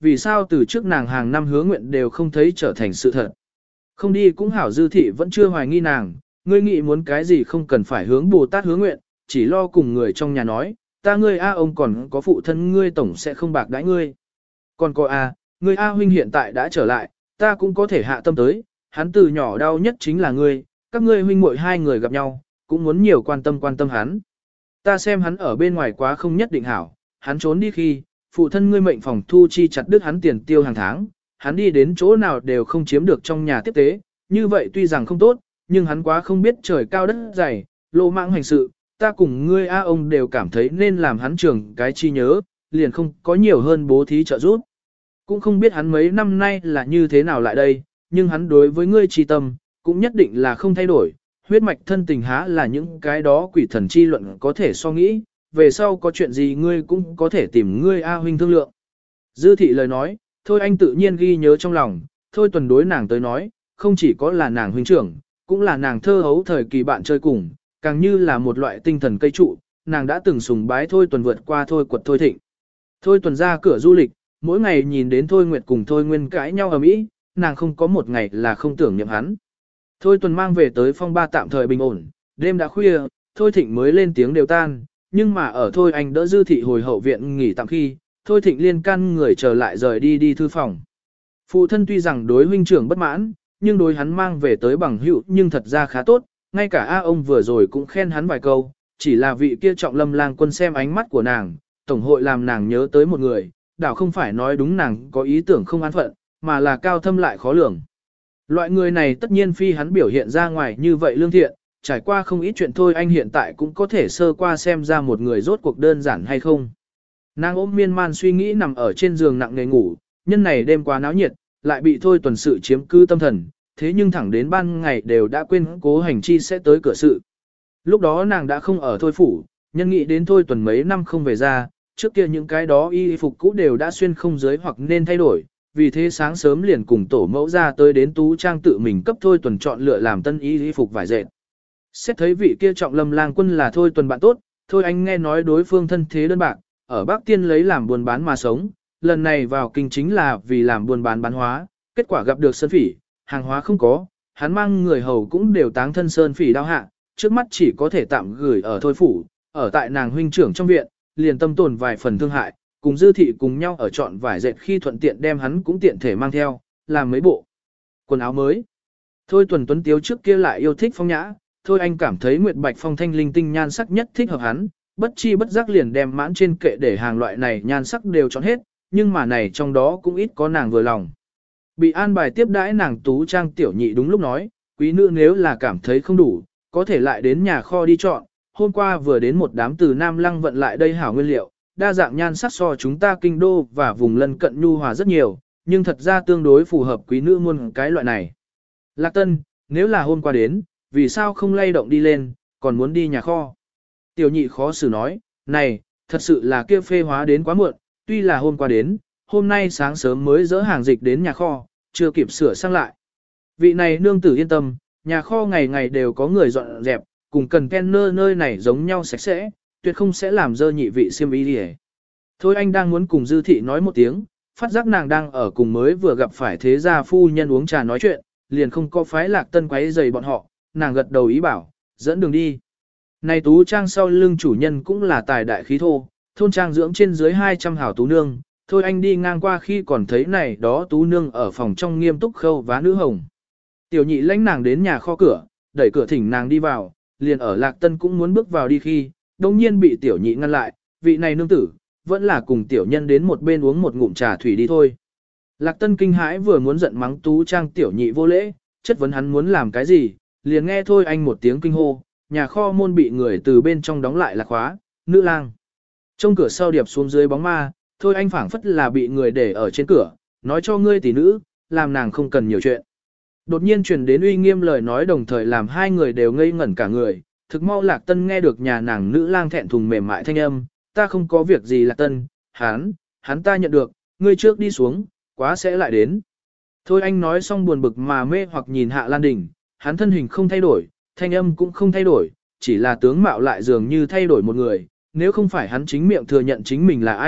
vì sao từ trước nàng hàng năm hứa nguyện đều không thấy trở thành sự thật. Không đi cũng hảo, Dư thị vẫn chưa hoài nghi nàng, ngươi nghĩ muốn cái gì không cần phải hướng Bồ Tát hứa nguyện, chỉ lo cùng người trong nhà nói, ta ngươi A ông còn có phụ thân ngươi tổng sẽ không bạc đãi ngươi. Còn có A, ngươi A huynh hiện tại đã trở lại, ta cũng có thể hạ tâm tới, hắn từ nhỏ đau nhất chính là ngươi, các ngươi huynh muội hai người gặp nhau, cũng muốn nhiều quan tâm quan tâm hắn. Ta xem hắn ở bên ngoài quá không nhất định hảo, hắn trốn đi khi, phụ thân ngươi mệnh phòng thu chi chặt đứt hắn tiền tiêu hàng tháng, hắn đi đến chỗ nào đều không chiếm được trong nhà tiếp tế, như vậy tuy rằng không tốt, nhưng hắn quá không biết trời cao đất dày, lô mạng hành sự, ta cùng ngươi A ông đều cảm thấy nên làm hắn trường cái chi nhớ, liền không có nhiều hơn bố thí trợ giúp. Cũng không biết hắn mấy năm nay là như thế nào lại đây, nhưng hắn đối với ngươi chi tâm, cũng nhất định là không thay đổi, huyết mạch thân tình há là những cái đó quỷ thần chi luận có thể so nghĩ, về sau có chuyện gì ngươi cũng có thể tìm ngươi A huynh thương lượng. Dư thị lời nói, thôi anh tự nhiên ghi nhớ trong lòng, thôi tuần đối nàng tới nói, không chỉ có là nàng huynh trưởng, cũng là nàng thơ hấu thời kỳ bạn chơi cùng, càng như là một loại tinh thần cây trụ, nàng đã từng sùng bái thôi tuần vượt qua thôi quật thôi thịnh. Thôi tuần ra cửa du lịch, mỗi ngày nhìn đến thôi nguyệt cùng thôi nguyên cãi nhau ở mỹ, nàng không có một ngày là không tưởng niệm hắn. Thôi tuần mang về tới phong ba tạm thời bình ổn, đêm đã khuya, thôi thịnh mới lên tiếng đều tan, nhưng mà ở thôi anh đỡ Dư thị hồi hậu viện nghỉ tạm khi, thôi thịnh liên căn người trở lại rời đi đi thư phòng. Phụ thân tuy rằng đối huynh trưởng bất mãn, nhưng đối hắn mang về tới bằng hữu nhưng thật ra khá tốt, ngay cả A ông vừa rồi cũng khen hắn vài câu, chỉ là vị kia trọng lâm lang quân xem ánh mắt của nàng, tổng hội làm nàng nhớ tới một người, đảo không phải nói đúng nàng có ý tưởng không an phận, mà là cao thâm lại khó lường. Loại người này tất nhiên phi hắn biểu hiện ra ngoài như vậy lương thiện, trải qua không ít chuyện thôi anh hiện tại cũng có thể sơ qua xem ra một người rốt cuộc đơn giản hay không. Nàng ôm miên man suy nghĩ nằm ở trên giường nặng nề ngủ, nhân này đêm quá náo nhiệt, lại bị thôi tuần sự chiếm cư tâm thần, thế nhưng thẳng đến ban ngày đều đã quên cố hành chi sẽ tới cửa sự. Lúc đó nàng đã không ở thôi phủ, nhân nghĩ đến thôi tuần mấy năm không về ra, trước kia những cái đó y phục cũ đều đã xuyên không dưới hoặc nên thay đổi, vì thế sáng sớm liền cùng tổ mẫu ra tới đến tú trang tự mình cấp thôi tuần chọn lựa làm tân y phục vải dệt. Xét thấy vị kia trọng lâm lang quân là thôi tuần bạn tốt, thôi anh nghe nói đối phương thân thế đơn bạc, ở Bắc Tiên lấy làm buôn bán mà sống, lần này vào kinh chính là vì làm buôn bán bán hóa, kết quả gặp được sơn phỉ, hàng hóa không có, hắn mang người hầu cũng đều táng thân sơn phỉ đao hạ, trước mắt chỉ có thể tạm gửi ở thôi phủ, ở tại nàng huynh trưởng trong viện, liền tâm tồn vài phần thương hại, cùng Dư thị cùng nhau ở chọn vải dệt khi thuận tiện đem hắn cũng tiện thể mang theo, làm mấy bộ quần áo mới. Thôi tuần tuấn tiếu trước kia lại yêu thích phong nhã, thôi anh cảm thấy nguyệt bạch phong thanh linh tinh nhan sắc nhất thích hợp hắn, bất chi bất giác liền đem mãn trên kệ để hàng loại này nhan sắc đều chọn hết, nhưng mà này trong đó cũng ít có nàng vừa lòng. Bị an bài tiếp đãi nàng tú trang tiểu nhị đúng lúc nói, quý nữ nếu là cảm thấy không đủ, có thể lại đến nhà kho đi chọn, hôm qua vừa đến một đám từ Nam Lăng vận lại đây hảo nguyên liệu, đa dạng nhan sắc so chúng ta kinh đô và vùng lân cận nhu hòa rất nhiều, nhưng thật ra tương đối phù hợp quý nữ muôn cái loại này. Lạc Tân, nếu là hôm qua đến, vì sao không lay động đi lên, còn muốn đi nhà kho? Tiểu nhị khó xử nói, này, thật sự là kia phê hóa đến quá muộn, tuy là hôm qua đến, hôm nay sáng sớm mới dỡ hàng dịch đến nhà kho, chưa kịp sửa sang lại. Vị này nương tử yên tâm, nhà kho ngày ngày đều có người dọn dẹp, cùng cần kenner nơi này giống nhau sạch sẽ, tuyệt không sẽ làm dơ nhị vị xiêm y đi. Thôi anh đang muốn cùng Dư thị nói một tiếng, phát giác nàng đang ở cùng mới vừa gặp phải thế gia phu nhân uống trà nói chuyện, liền không có phái Lạc Tân quấy rầy bọn họ, nàng gật đầu ý bảo, dẫn đường đi. Này tú trang sau lưng chủ nhân cũng là tài đại khí thô, thôn trang dưỡng trên dưới hai trăm hảo tú nương, thôi anh đi ngang qua khi còn thấy này đó tú nương ở phòng trong nghiêm túc khâu vá nữ hồng. Tiểu nhị lãnh nàng đến nhà kho cửa, đẩy cửa thỉnh nàng đi vào, liền ở Lạc Tân cũng muốn bước vào đi khi, đồng nhiên bị tiểu nhị ngăn lại, vị này nương tử, vẫn là cùng tiểu nhân đến một bên uống một ngụm trà thủy đi thôi. Lạc Tân kinh hãi vừa muốn giận mắng tú trang tiểu nhị vô lễ, chất vấn hắn muốn làm cái gì, liền nghe thôi anh một tiếng kinh hô, nhà kho môn bị người từ bên trong đóng lại là khóa, nữ lang. Trong cửa sau điệp xuống dưới bóng ma, thôi anh phảng phất là bị người để ở trên cửa, nói cho ngươi tỷ nữ, làm nàng không cần nhiều chuyện. Đột nhiên truyền đến uy nghiêm lời nói đồng thời làm hai người đều ngây ngẩn cả người, thực mau Lạc Tân nghe được nhà nàng nữ lang thẹn thùng mềm mại thanh âm, ta không có việc gì Lạc Tân, hắn, hắn ta nhận được, ngươi trước đi xuống, quá sẽ lại đến. Thôi anh nói xong buồn bực mà mê hoặc nhìn Hạ Lan Đình, hắn thân hình không thay đổi, thanh âm cũng không thay đổi, chỉ là tướng mạo lại dường như thay đổi một người, nếu không phải hắn chính miệng thừa nhận chính mình là ai,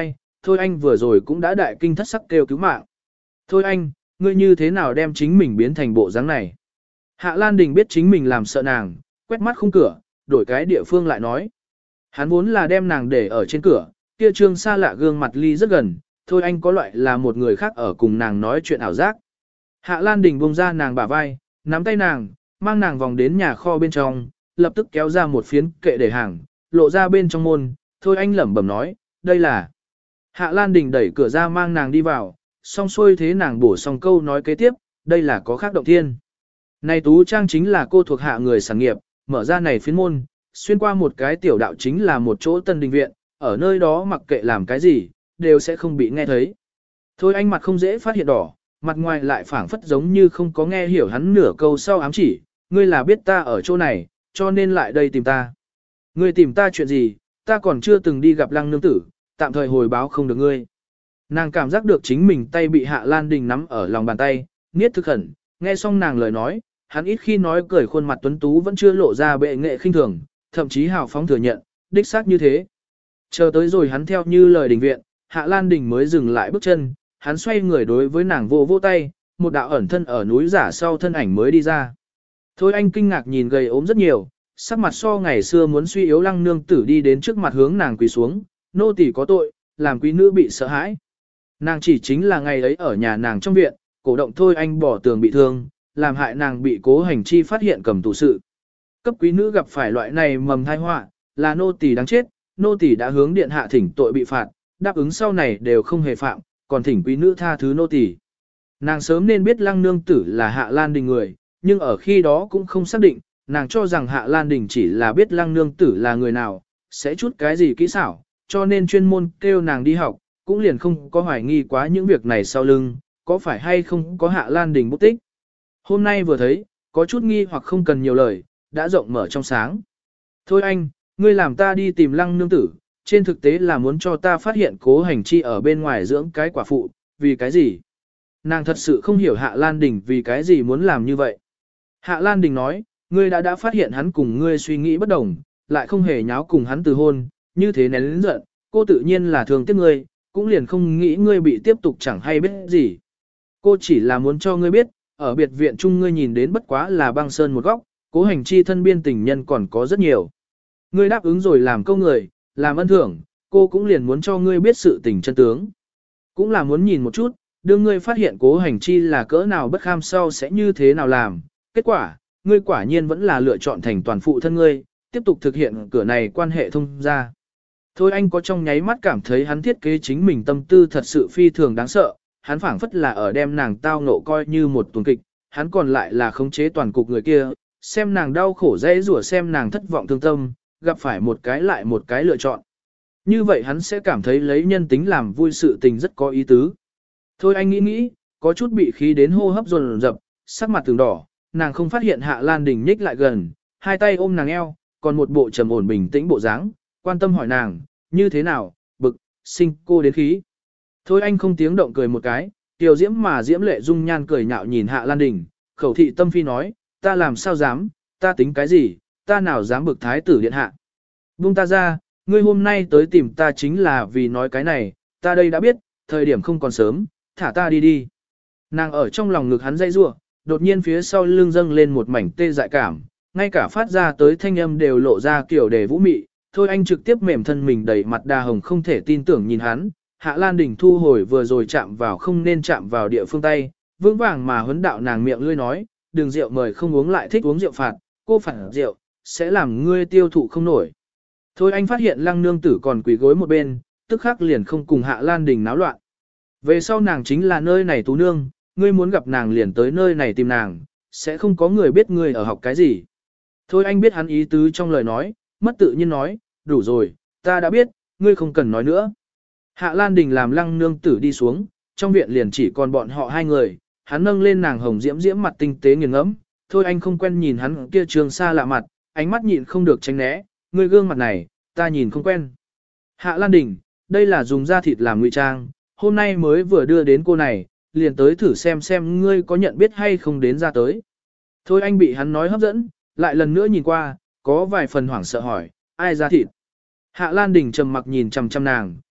Thôi anh vừa rồi cũng đã đại kinh thất sắc kêu cứu mạng. Thôi anh, ngươi như thế nào đem chính mình biến thành bộ dáng này? Hạ Lan Đình biết chính mình làm sợ nàng, quét mắt khung cửa, đổi cái địa phương lại nói. Hắn vốn là đem nàng để ở trên cửa, kia trương xa lạ gương mặt ly rất gần, thôi anh có loại là một người khác ở cùng nàng nói chuyện ảo giác. Hạ Lan Đình buông ra nàng bả vai, nắm tay nàng, mang nàng vòng đến nhà kho bên trong, lập tức kéo ra một phiến kệ để hàng, lộ ra bên trong môn, thôi anh lẩm bẩm nói, đây là. Hạ Lan Đình đẩy cửa ra mang nàng đi vào, xong xuôi thế nàng bổ xong câu nói kế tiếp, đây là có khác động thiên. Này Tú Trang chính là cô thuộc hạ người sản nghiệp, mở ra này phiến môn, xuyên qua một cái tiểu đạo chính là một chỗ tân đình viện, ở nơi đó mặc kệ làm cái gì, đều sẽ không bị nghe thấy. Thôi anh mặt không dễ phát hiện đỏ, mặt ngoài lại phảng phất giống như không có nghe hiểu hắn nửa câu sau ám chỉ, ngươi là biết ta ở chỗ này, cho nên lại đây tìm ta. Ngươi tìm ta chuyện gì, ta còn chưa từng đi gặp Lăng nương tử, tạm thời hồi báo không được ngươi. Nàng cảm giác được chính mình tay bị Hạ Lan Đình nắm ở lòng bàn tay, niết thực khẩn, nghe xong nàng lời nói, hắn ít khi nói cười khuôn mặt tuấn tú vẫn chưa lộ ra bệ nghệ khinh thường, thậm chí hào phóng thừa nhận, đích xác như thế. Chờ tới rồi hắn theo như lời đình viện, Hạ Lan Đình mới dừng lại bước chân, hắn xoay người đối với nàng vô vô tay, một đạo ẩn thân ở núi giả sau thân ảnh mới đi ra. Thôi anh kinh ngạc nhìn gầy ốm rất nhiều, sắc mặt so ngày xưa muốn suy yếu Lăng nương tử đi đến trước mặt hướng nàng quỳ xuống, nô tỳ có tội, làm quý nữ bị sợ hãi. Nàng chỉ chính là ngày ấy ở nhà nàng trong viện, cổ động thôi anh bỏ tường bị thương, làm hại nàng bị cố hành chi phát hiện cầm tù sự. Cấp quý nữ gặp phải loại này mầm thai họa, là nô tỳ đáng chết, nô tỳ đã hướng điện hạ thỉnh tội bị phạt, đáp ứng sau này đều không hề phạm, còn thỉnh quý nữ tha thứ nô tỳ. Nàng sớm nên biết Lăng nương tử là Hạ Lan Đình người, nhưng ở khi đó cũng không xác định, nàng cho rằng Hạ Lan Đình chỉ là biết Lăng nương tử là người nào, sẽ chút cái gì kỹ xảo, cho nên chuyên môn kêu nàng đi học, cũng liền không có hoài nghi quá những việc này sau lưng, có phải hay không có Hạ Lan Đình bút tích. Hôm nay vừa thấy, có chút nghi hoặc không cần nhiều lời, đã rộng mở trong sáng. Thôi anh, ngươi làm ta đi tìm Lăng nương tử, trên thực tế là muốn cho ta phát hiện cố hành chi ở bên ngoài dưỡng cái quả phụ, vì cái gì? Nàng thật sự không hiểu Hạ Lan Đình vì cái gì muốn làm như vậy. Hạ Lan Đình nói, ngươi đã đã phát hiện hắn cùng ngươi suy nghĩ bất đồng, lại không hề nháo cùng hắn từ hôn, như thế nén lĩnh giận, cô tự nhiên là thường tiếc ngươi, cũng liền không nghĩ ngươi bị tiếp tục chẳng hay biết gì. Cô chỉ là muốn cho ngươi biết, ở biệt viện chung ngươi nhìn đến bất quá là băng sơn một góc, cố hành chi thân biên tình nhân còn có rất nhiều. Ngươi đáp ứng rồi làm câu người, làm ân thưởng, cô cũng liền muốn cho ngươi biết sự tình chân tướng. Cũng là muốn nhìn một chút, đưa ngươi phát hiện cố hành chi là cỡ nào bất kham sau sẽ như thế nào làm. Kết quả, ngươi quả nhiên vẫn là lựa chọn thành toàn phụ thân ngươi, tiếp tục thực hiện cửa này quan hệ thông ra. Thôi anh có trong nháy mắt cảm thấy hắn thiết kế chính mình tâm tư thật sự phi thường đáng sợ, hắn phảng phất là ở đem nàng tao ngộ coi như một tuần kịch, hắn còn lại là khống chế toàn cục người kia, xem nàng đau khổ dễ rủa xem nàng thất vọng thương tâm, gặp phải một cái lại một cái lựa chọn. Như vậy hắn sẽ cảm thấy lấy nhân tính làm vui sự tình rất có ý tứ. Thôi anh nghĩ nghĩ, có chút bị khí đến hô hấp dồn dập, sắc mặt từng đỏ, nàng không phát hiện Hạ Lan Đình nhích lại gần, hai tay ôm nàng eo, còn một bộ trầm ổn bình tĩnh bộ dáng, quan tâm hỏi nàng, như thế nào, bực, sinh cô đến khí. Thôi anh không tiếng động cười một cái, tiểu diễm mà diễm lệ dung nhan cười nhạo nhìn Hạ Lan Đình, khẩu thị tâm phi nói, ta làm sao dám, ta tính cái gì, ta nào dám bực thái tử điện hạ. Buông ta ra, ngươi hôm nay tới tìm ta chính là vì nói cái này, ta đây đã biết, thời điểm không còn sớm, thả ta đi đi. Nàng ở trong lòng ngực hắn dây rua, đột nhiên phía sau lưng dâng lên một mảnh tê dại cảm, ngay cả phát ra tới thanh âm đều lộ ra kiểu đề vũ mị, thôi anh trực tiếp mềm thân mình đầy mặt đà hồng không thể tin tưởng nhìn hắn, Hạ Lan Đình thu hồi vừa rồi chạm vào không nên chạm vào địa phương tay, vững vàng mà huấn đạo nàng miệng lươi nói, đừng rượu mời không uống lại thích uống rượu phạt, cô phản rượu, sẽ làm ngươi tiêu thụ không nổi. Thôi anh phát hiện Lăng nương tử còn quỳ gối một bên, tức khắc liền không cùng Hạ Lan Đình náo loạn. Về sau nàng chính là nơi này tú nương, ngươi muốn gặp nàng liền tới nơi này tìm nàng, sẽ không có người biết ngươi ở học cái gì. Thôi anh biết hắn ý tứ trong lời nói, mất tự nhiên nói, đủ rồi, ta đã biết, ngươi không cần nói nữa. Hạ Lan Đình làm Lăng nương tử đi xuống, trong viện liền chỉ còn bọn họ hai người, hắn nâng lên nàng hồng diễm diễm mặt tinh tế nghiền ngẫm, thôi anh không quen nhìn hắn kia trường xa lạ mặt, ánh mắt nhịn không được tránh né, ngươi gương mặt này, ta nhìn không quen. Hạ Lan Đình, đây là dùng da thịt làm ngụy trang, hôm nay mới vừa đưa đến cô này, liền tới thử xem xem ngươi có nhận biết hay không đến ra tới. Thôi anh bị hắn nói hấp dẫn, lại lần nữa nhìn qua, có vài phần hoảng sợ hỏi, ai da thịt. Hạ Lan Đình trầm mặc nhìn chằm chằm nàng,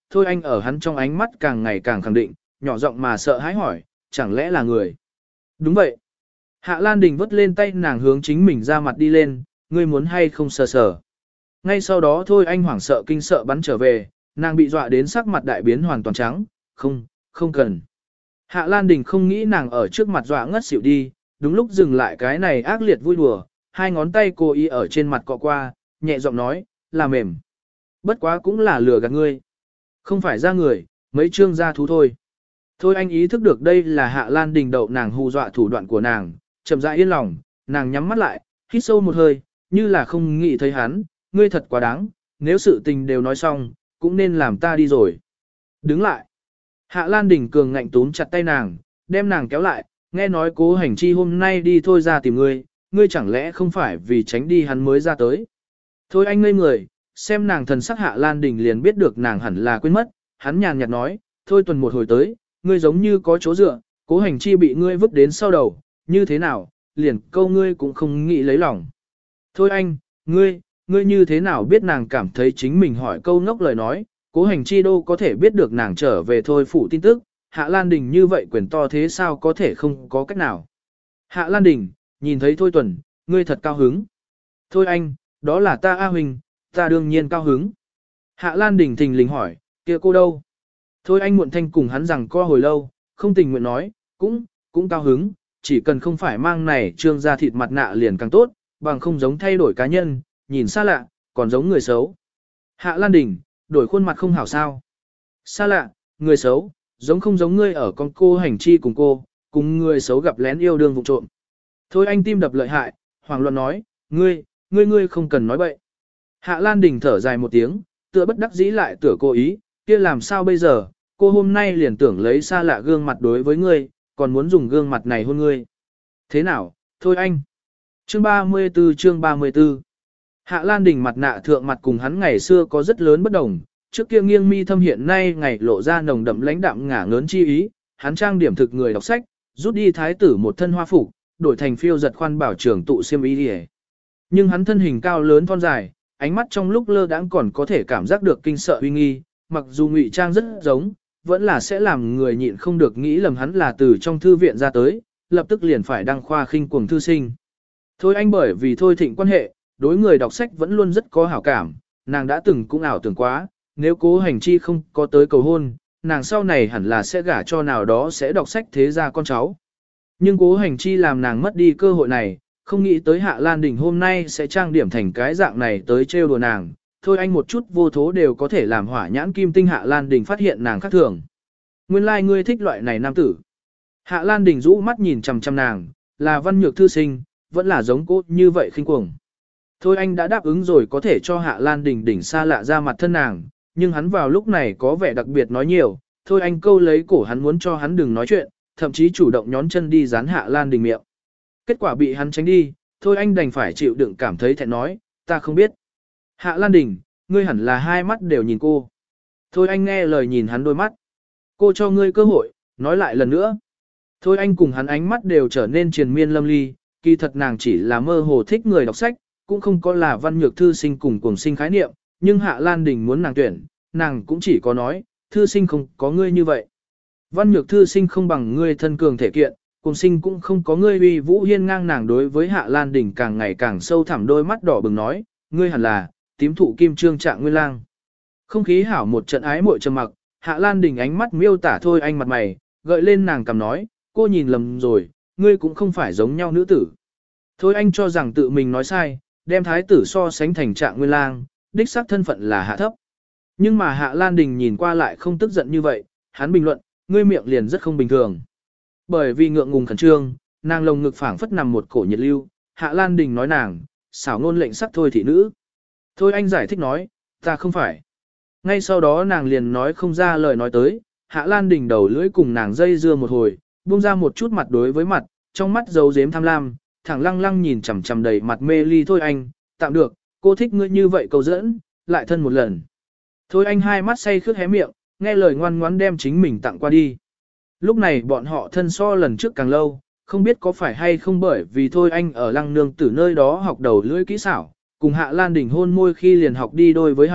Thôi Anh ở hắn trong ánh mắt càng ngày càng khẳng định, nhỏ giọng mà sợ hãi hỏi, chẳng lẽ là người? Đúng vậy. Hạ Lan Đình vứt lên tay nàng hướng chính mình ra mặt đi lên, ngươi muốn hay không sờ sờ. Ngay sau đó Thôi Anh hoảng sợ kinh sợ bắn trở về, nàng bị dọa đến sắc mặt đại biến hoàn toàn trắng, không, không cần. Hạ Lan Đình không nghĩ nàng ở trước mặt dọa ngất xỉu đi, đúng lúc dừng lại cái này ác liệt vui đùa, hai ngón tay cô y ở trên mặt cọ qua, nhẹ giọng nói, là mềm. Bất quá cũng là lừa gạt ngươi. Không phải ra người, mấy chương ra thú thôi. Thôi Anh ý thức được đây là Hạ Lan Đình đậu nàng hù dọa thủ đoạn của nàng, chậm rãi yên lòng, nàng nhắm mắt lại, hít sâu một hơi, như là không nghĩ thấy hắn, ngươi thật quá đáng, nếu sự tình đều nói xong, cũng nên làm ta đi rồi. Đứng lại. Hạ Lan Đình cường ngạnh túm chặt tay nàng, đem nàng kéo lại, nghe nói Cố Hành Chi hôm nay đi thôi ra tìm ngươi, ngươi chẳng lẽ không phải vì tránh đi hắn mới ra tới. Thôi Anh ngây người, xem nàng thần sắc Hạ Lan Đình liền biết được nàng hẳn là quên mất, hắn nhàn nhạt nói, thôi tuần một hồi tới, ngươi giống như có chỗ dựa, Cố Hành Chi bị ngươi vứt đến sau đầu, như thế nào, liền câu ngươi cũng không nghĩ lấy lòng. Thôi anh, ngươi, ngươi như thế nào biết nàng cảm thấy chính mình hỏi câu ngốc lời nói, Cố Hành Chi đâu có thể biết được nàng trở về thôi phủ tin tức, Hạ Lan Đình như vậy quyền to thế sao có thể không có cách nào. Hạ Lan Đình, nhìn thấy Thôi Tuần, ngươi thật cao hứng. Thôi anh, đó là ta A Huỳnh, ta đương nhiên cao hứng. Hạ Lan Đình thình lình hỏi, kia cô đâu? Thôi anh muộn thanh cùng hắn rằng co hồi lâu, không tình nguyện nói, cũng, cũng cao hứng, chỉ cần không phải mang này trương ra thịt mặt nạ liền càng tốt, bằng không giống thay đổi cá nhân, nhìn xa lạ, còn giống người xấu. Hạ Lan Đình, đổi khuôn mặt không hảo sao. Xa lạ, người xấu, giống không giống ngươi ở con cô Hành Chi cùng cô, cùng người xấu gặp lén yêu đương vụ trộm. Thôi anh tim đập lợi hại, hoàng luận nói, ngươi, ngươi ngươi không cần nói bậy. Hạ Lan Đình thở dài một tiếng, tựa bất đắc dĩ lại tựa cô ý, kia làm sao bây giờ, cô hôm nay liền tưởng lấy xa lạ gương mặt đối với ngươi, còn muốn dùng gương mặt này hôn ngươi. Thế nào, thôi anh. Chương ba mươi tư chương ba mươi tư. Hạ Lan Đình mặt nạ thượng mặt cùng hắn ngày xưa có rất lớn bất đồng, trước kia nghiêng mi thâm hiện nay ngày lộ ra nồng đậm lãnh đạm ngả ngớn chi ý, hắn trang điểm thực người đọc sách, rút đi thái tử một thân hoa phục, đổi thành phiêu giật khoan bảo trưởng tụ xiêm y đi. Nhưng hắn thân hình cao lớn thon dài, ánh mắt trong lúc lơ đãng còn có thể cảm giác được kinh sợ uy nghi, mặc dù ngụy trang rất giống, vẫn là sẽ làm người nhịn không được nghĩ lầm hắn là từ trong thư viện ra tới, lập tức liền phải đăng khoa khinh cuồng thư sinh. Thôi anh bởi vì thôi thịnh quan hệ, đối người đọc sách vẫn luôn rất có hảo cảm, nàng đã từng cũng ảo tưởng quá, nếu Cố Hành Chi không có tới cầu hôn, nàng sau này hẳn là sẽ gả cho nào đó sẽ đọc sách thế ra con cháu. Nhưng Cố Hành Chi làm nàng mất đi cơ hội này, không nghĩ tới Hạ Lan Đình hôm nay sẽ trang điểm thành cái dạng này tới trêu đùa nàng, thôi anh một chút vô thố đều có thể làm hỏa nhãn kim tinh Hạ Lan Đình phát hiện nàng khác thường. Nguyên lai like ngươi thích loại này nam tử. Hạ Lan Đình rũ mắt nhìn chằm chằm nàng, là văn nhược thư sinh, vẫn là giống cô như vậy khinh cuồng. Thôi anh đã đáp ứng rồi có thể cho Hạ Lan Đình đỉnh xa lạ ra mặt thân nàng, nhưng hắn vào lúc này có vẻ đặc biệt nói nhiều, thôi anh câu lấy cổ hắn muốn cho hắn đừng nói chuyện, thậm chí chủ động nhón chân đi dán Hạ Lan Đình miệng. Kết quả bị hắn tránh đi, thôi anh đành phải chịu đựng cảm thấy thẹn nói, ta không biết. Hạ Lan Đình, ngươi hẳn là hai mắt đều nhìn cô. Thôi anh nghe lời nhìn hắn đôi mắt. Cô cho ngươi cơ hội, nói lại lần nữa. Thôi anh cùng hắn ánh mắt đều trở nên triền miên lâm ly, kỳ thật nàng chỉ là mơ hồ thích người đọc sách, cũng không có là văn nhược thư sinh cùng cùng sinh khái niệm, nhưng Hạ Lan Đình muốn nàng tuyển, nàng cũng chỉ có nói, thư sinh không có ngươi như vậy. Văn nhược thư sinh không bằng ngươi thân cường thể kiện, cùng sinh cũng không có ngươi uy vũ hiên ngang nàng đối với Hạ Lan Đình càng ngày càng sâu thẳm đôi mắt đỏ bừng nói, ngươi hẳn là, tím thụ kim trương trạng nguyên lang. Không khí hảo một trận ái muội trầm mặc, Hạ Lan Đình ánh mắt miêu tả thôi anh mặt mày, gợi lên nàng cầm nói, cô nhìn lầm rồi, ngươi cũng không phải giống nhau nữ tử. Thôi anh cho rằng tự mình nói sai, đem thái tử so sánh thành trạng nguyên lang, đích xác thân phận là hạ thấp. Nhưng mà Hạ Lan Đình nhìn qua lại không tức giận như vậy, hắn bình luận, ngươi miệng liền rất không bình thường. Bởi vì ngượng ngùng khẩn trương, nàng lồng ngực phảng phất nằm một cổ nhiệt lưu, Hạ Lan Đình nói nàng, xảo ngôn lệnh sắc thôi thị nữ. Thôi anh giải thích nói, ta không phải. Ngay sau đó nàng liền nói không ra lời nói tới, Hạ Lan Đình đầu lưỡi cùng nàng dây dưa một hồi, buông ra một chút mặt đối với mặt, trong mắt giấu giếm tham lam, thẳng lăng lăng nhìn chằm chằm đầy mặt mê ly thôi anh, tạm được, cô thích ngươi như vậy cầu dẫn, lại thân một lần. Thôi anh hai mắt say khướt hé miệng, nghe lời ngoan ngoãn đem chính mình tặng qua đi. Lúc này bọn họ thân so lần trước càng lâu, không biết có phải hay không bởi vì thôi anh ở lăng nương tử nơi đó học đầu lưỡi kỹ xảo, cùng Hạ Lan Đình hôn môi khi liền học đi đôi với hành,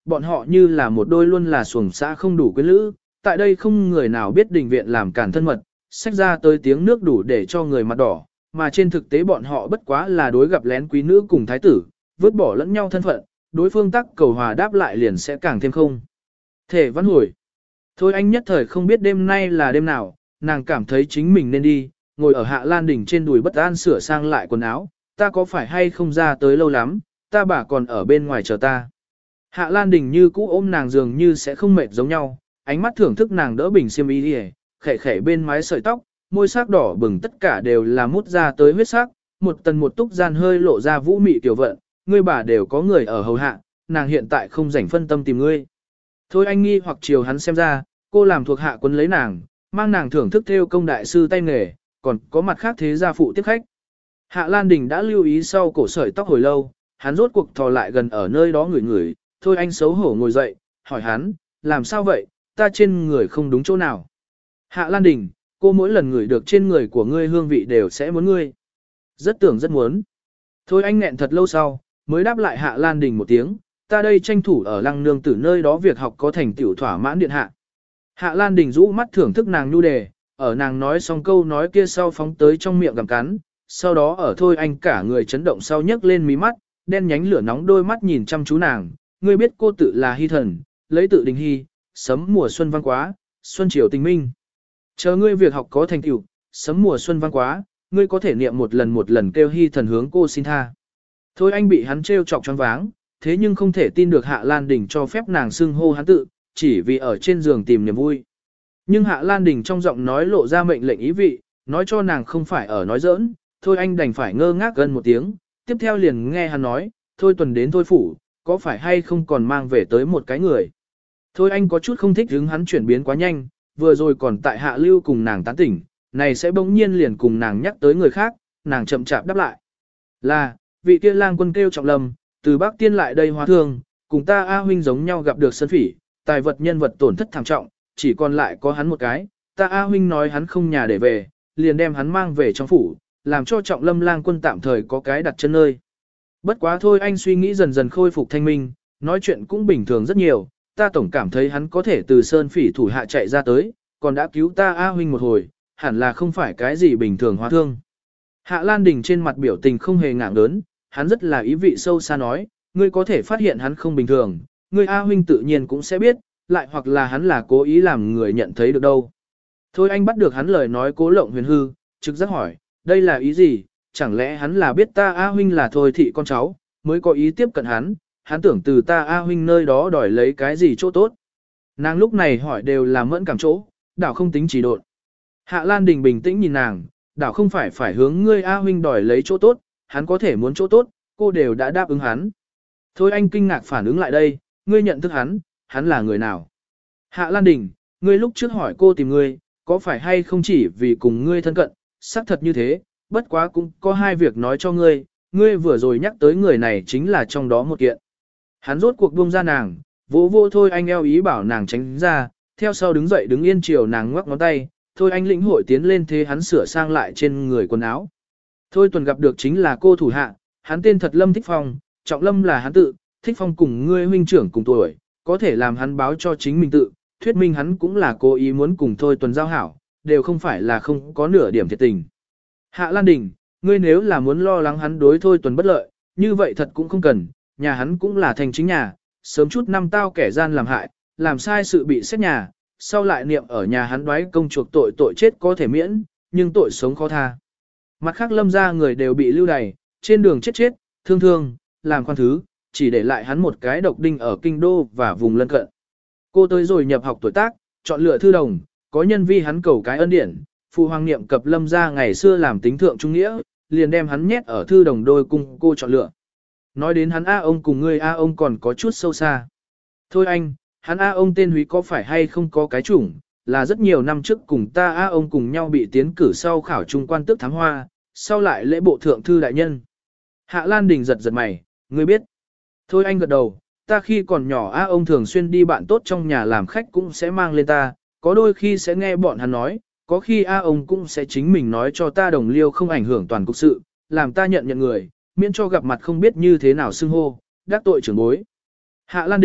bọn họ như là một đôi luôn là xuồng xã không đủ quyến lữ, tại đây không người nào biết đình viện làm cản thân mật, xách ra tới tiếng nước đủ để cho người mặt đỏ, mà trên thực tế bọn họ bất quá là đối gặp lén quý nữ cùng thái tử, vứt bỏ lẫn nhau thân phận, đối phương tắc cầu hòa đáp lại liền sẽ càng thêm không. Thể văn hồi. Thôi anh nhất thời không biết đêm nay là đêm nào, nàng cảm thấy chính mình nên đi, ngồi ở hạ lan đỉnh trên đùi bất an sửa sang lại quần áo, ta có phải hay không ra tới lâu lắm, ta bà còn ở bên ngoài chờ ta. Hạ lan đỉnh như cũ ôm nàng dường như sẽ không mệt giống nhau, ánh mắt thưởng thức nàng đỡ bình xiêm y đi, khẽ khẽ bên mái sợi tóc, môi sắc đỏ bừng tất cả đều là mút ra tới huyết sắc, một tần một túc gian hơi lộ ra vũ mị tiểu vận, ngươi bà đều có người ở hầu hạ, nàng hiện tại không rảnh phân tâm tìm ngươi. Thôi anh nghi hoặc chiều hắn xem ra, cô làm thuộc hạ quân lấy nàng, mang nàng thưởng thức theo công đại sư tay nghề, còn có mặt khác thế gia phụ tiếp khách. Hạ Lan Đình đã lưu ý sau cổ sợi tóc hồi lâu, hắn rốt cuộc thò lại gần ở nơi đó ngửi ngửi, thôi anh xấu hổ ngồi dậy, hỏi hắn, làm sao vậy, ta trên người không đúng chỗ nào. Hạ Lan Đình, cô mỗi lần ngửi được trên người của ngươi hương vị đều sẽ muốn ngươi. Rất tưởng rất muốn. Thôi anh nghẹn thật lâu sau, mới đáp lại Hạ Lan Đình một tiếng, ta đây tranh thủ ở lăng nương tử nơi đó việc học có thành tựu thỏa mãn điện hạ. Hạ Lan Đình rũ mắt thưởng thức nàng nhu đề, ở nàng nói xong câu nói kia sau phóng tới trong miệng gặm cắn, sau đó ở thôi anh cả người chấn động sau nhấc lên mí mắt, đen nhánh lửa nóng đôi mắt nhìn chăm chú nàng, ngươi biết cô tự là hy thần, lấy tự đình hy, sấm mùa xuân vang quá, xuân chiều tình minh. Chờ ngươi việc học có thành tựu, sấm mùa xuân vang quá, ngươi có thể niệm một lần một lần kêu hy thần hướng cô xin tha. Thôi anh bị hắn trêu chọc choáng váng, thế nhưng không thể tin được Hạ Lan Đình cho phép nàng xưng hô hắn tự, chỉ vì ở trên giường tìm niềm vui. Nhưng Hạ Lan Đình trong giọng nói lộ ra mệnh lệnh ý vị, nói cho nàng không phải ở nói giỡn, thôi anh đành phải ngơ ngác gần một tiếng, tiếp theo liền nghe hắn nói, thôi tuần đến thôi phủ, có phải hay không còn mang về tới một cái người. Thôi anh có chút không thích hứng hắn chuyển biến quá nhanh, vừa rồi còn tại Hạ Lưu cùng nàng tán tỉnh, này sẽ bỗng nhiên liền cùng nàng nhắc tới người khác, nàng chậm chạp đáp lại. Là, vị kia lang quân kêu Trọng Lâm, từ Bắc Tiên lại đây hóa thương, cùng ta A huynh giống nhau gặp được sơn phỉ, tài vật nhân vật tổn thất thảm trọng, chỉ còn lại có hắn một cái, ta A huynh nói hắn không nhà để về, liền đem hắn mang về trong phủ, làm cho Trọng Lâm lang quân tạm thời có cái đặt chân nơi. Bất quá thôi anh suy nghĩ dần dần khôi phục thanh minh, nói chuyện cũng bình thường rất nhiều, ta tổng cảm thấy hắn có thể từ sơn phỉ thủ hạ chạy ra tới, còn đã cứu ta A huynh một hồi, hẳn là không phải cái gì bình thường hóa thương. Hạ Lan Đình trên mặt biểu tình không hề ngạng lớn, hắn rất là ý vị sâu xa nói, ngươi có thể phát hiện hắn không bình thường, ngươi A huynh tự nhiên cũng sẽ biết, lại hoặc là hắn là cố ý làm người nhận thấy được đâu. Thôi anh bắt được hắn lời nói cố lộng huyền hư, trực giác hỏi, đây là ý gì, chẳng lẽ hắn là biết ta A huynh là thôi thị con cháu, mới có ý tiếp cận hắn, hắn tưởng từ ta A huynh nơi đó đòi lấy cái gì chỗ tốt. Nàng lúc này hỏi đều là mẫn cảm chỗ, đảo không tính chỉ độn. Hạ Lan Đình bình tĩnh nhìn nàng, đảo không phải phải hướng ngươi A huynh đòi lấy chỗ tốt, hắn có thể muốn chỗ tốt, cô đều đã đáp ứng hắn. Thôi anh kinh ngạc phản ứng lại đây, ngươi nhận thức hắn, hắn là người nào? Hạ Lan Đình, ngươi lúc trước hỏi cô tìm ngươi, có phải hay không chỉ vì cùng ngươi thân cận, xác thật như thế, bất quá cũng có hai việc nói cho ngươi, ngươi vừa rồi nhắc tới người này chính là trong đó một kiện. Hắn rốt cuộc buông ra nàng, vỗ vô thôi anh eo ý bảo nàng tránh ra, theo sau đứng dậy đứng yên chiều nàng ngoắc ngón tay, thôi anh lĩnh hội tiến lên thế hắn sửa sang lại trên người quần áo. Thôi tuần gặp được chính là cô thủ hạ, hắn tên thật Lâm Thích Phong, Trọng Lâm là hắn tự, Thích Phong cùng ngươi huynh trưởng cùng tuổi, có thể làm hắn báo cho chính mình tự, thuyết minh hắn cũng là cố ý muốn cùng thôi tuần giao hảo, đều không phải là không có nửa điểm thiệt tình. Hạ Lan Đình, ngươi nếu là muốn lo lắng hắn đối thôi tuần bất lợi, như vậy thật cũng không cần, nhà hắn cũng là thành chính nhà, sớm chút năm tao kẻ gian làm hại, làm sai sự bị xét nhà, sau lại niệm ở nhà hắn đoái công chuộc tội tội chết có thể miễn, nhưng tội sống khó tha. Mặt khác Lâm gia người đều bị lưu đày, trên đường chết chết, thương thương, làm khoan thứ, chỉ để lại hắn một cái độc đinh ở kinh đô và vùng lân cận. Cô tới rồi nhập học tuổi tác, chọn lựa thư đồng, có nhân vi hắn cầu cái ân điển, phụ hoàng niệm cập Lâm gia ngày xưa làm tính thượng trung nghĩa, liền đem hắn nhét ở thư đồng đôi cung cô chọn lựa. Nói đến hắn A ông cùng ngươi A ông còn có chút sâu xa. Thôi anh, hắn A ông tên Húy có phải hay không có cái chủng, là rất nhiều năm trước cùng ta A ông cùng nhau bị tiến cử sau khảo trung quan tước thám hoa, sau lại lễ bộ thượng thư đại nhân. Hạ Lan Đình giật giật mày, ngươi biết. Thôi anh gật đầu, ta khi còn nhỏ A ông thường xuyên đi bạn tốt trong nhà làm khách cũng sẽ mang lên ta, có đôi khi sẽ nghe bọn hắn nói, có khi A ông cũng sẽ chính mình nói cho ta đồng liêu không ảnh hưởng toàn cục sự, làm ta nhận nhận người, miễn cho gặp mặt không biết như thế nào xưng hô, đắc tội trưởng bối. Hạ Lan Đình,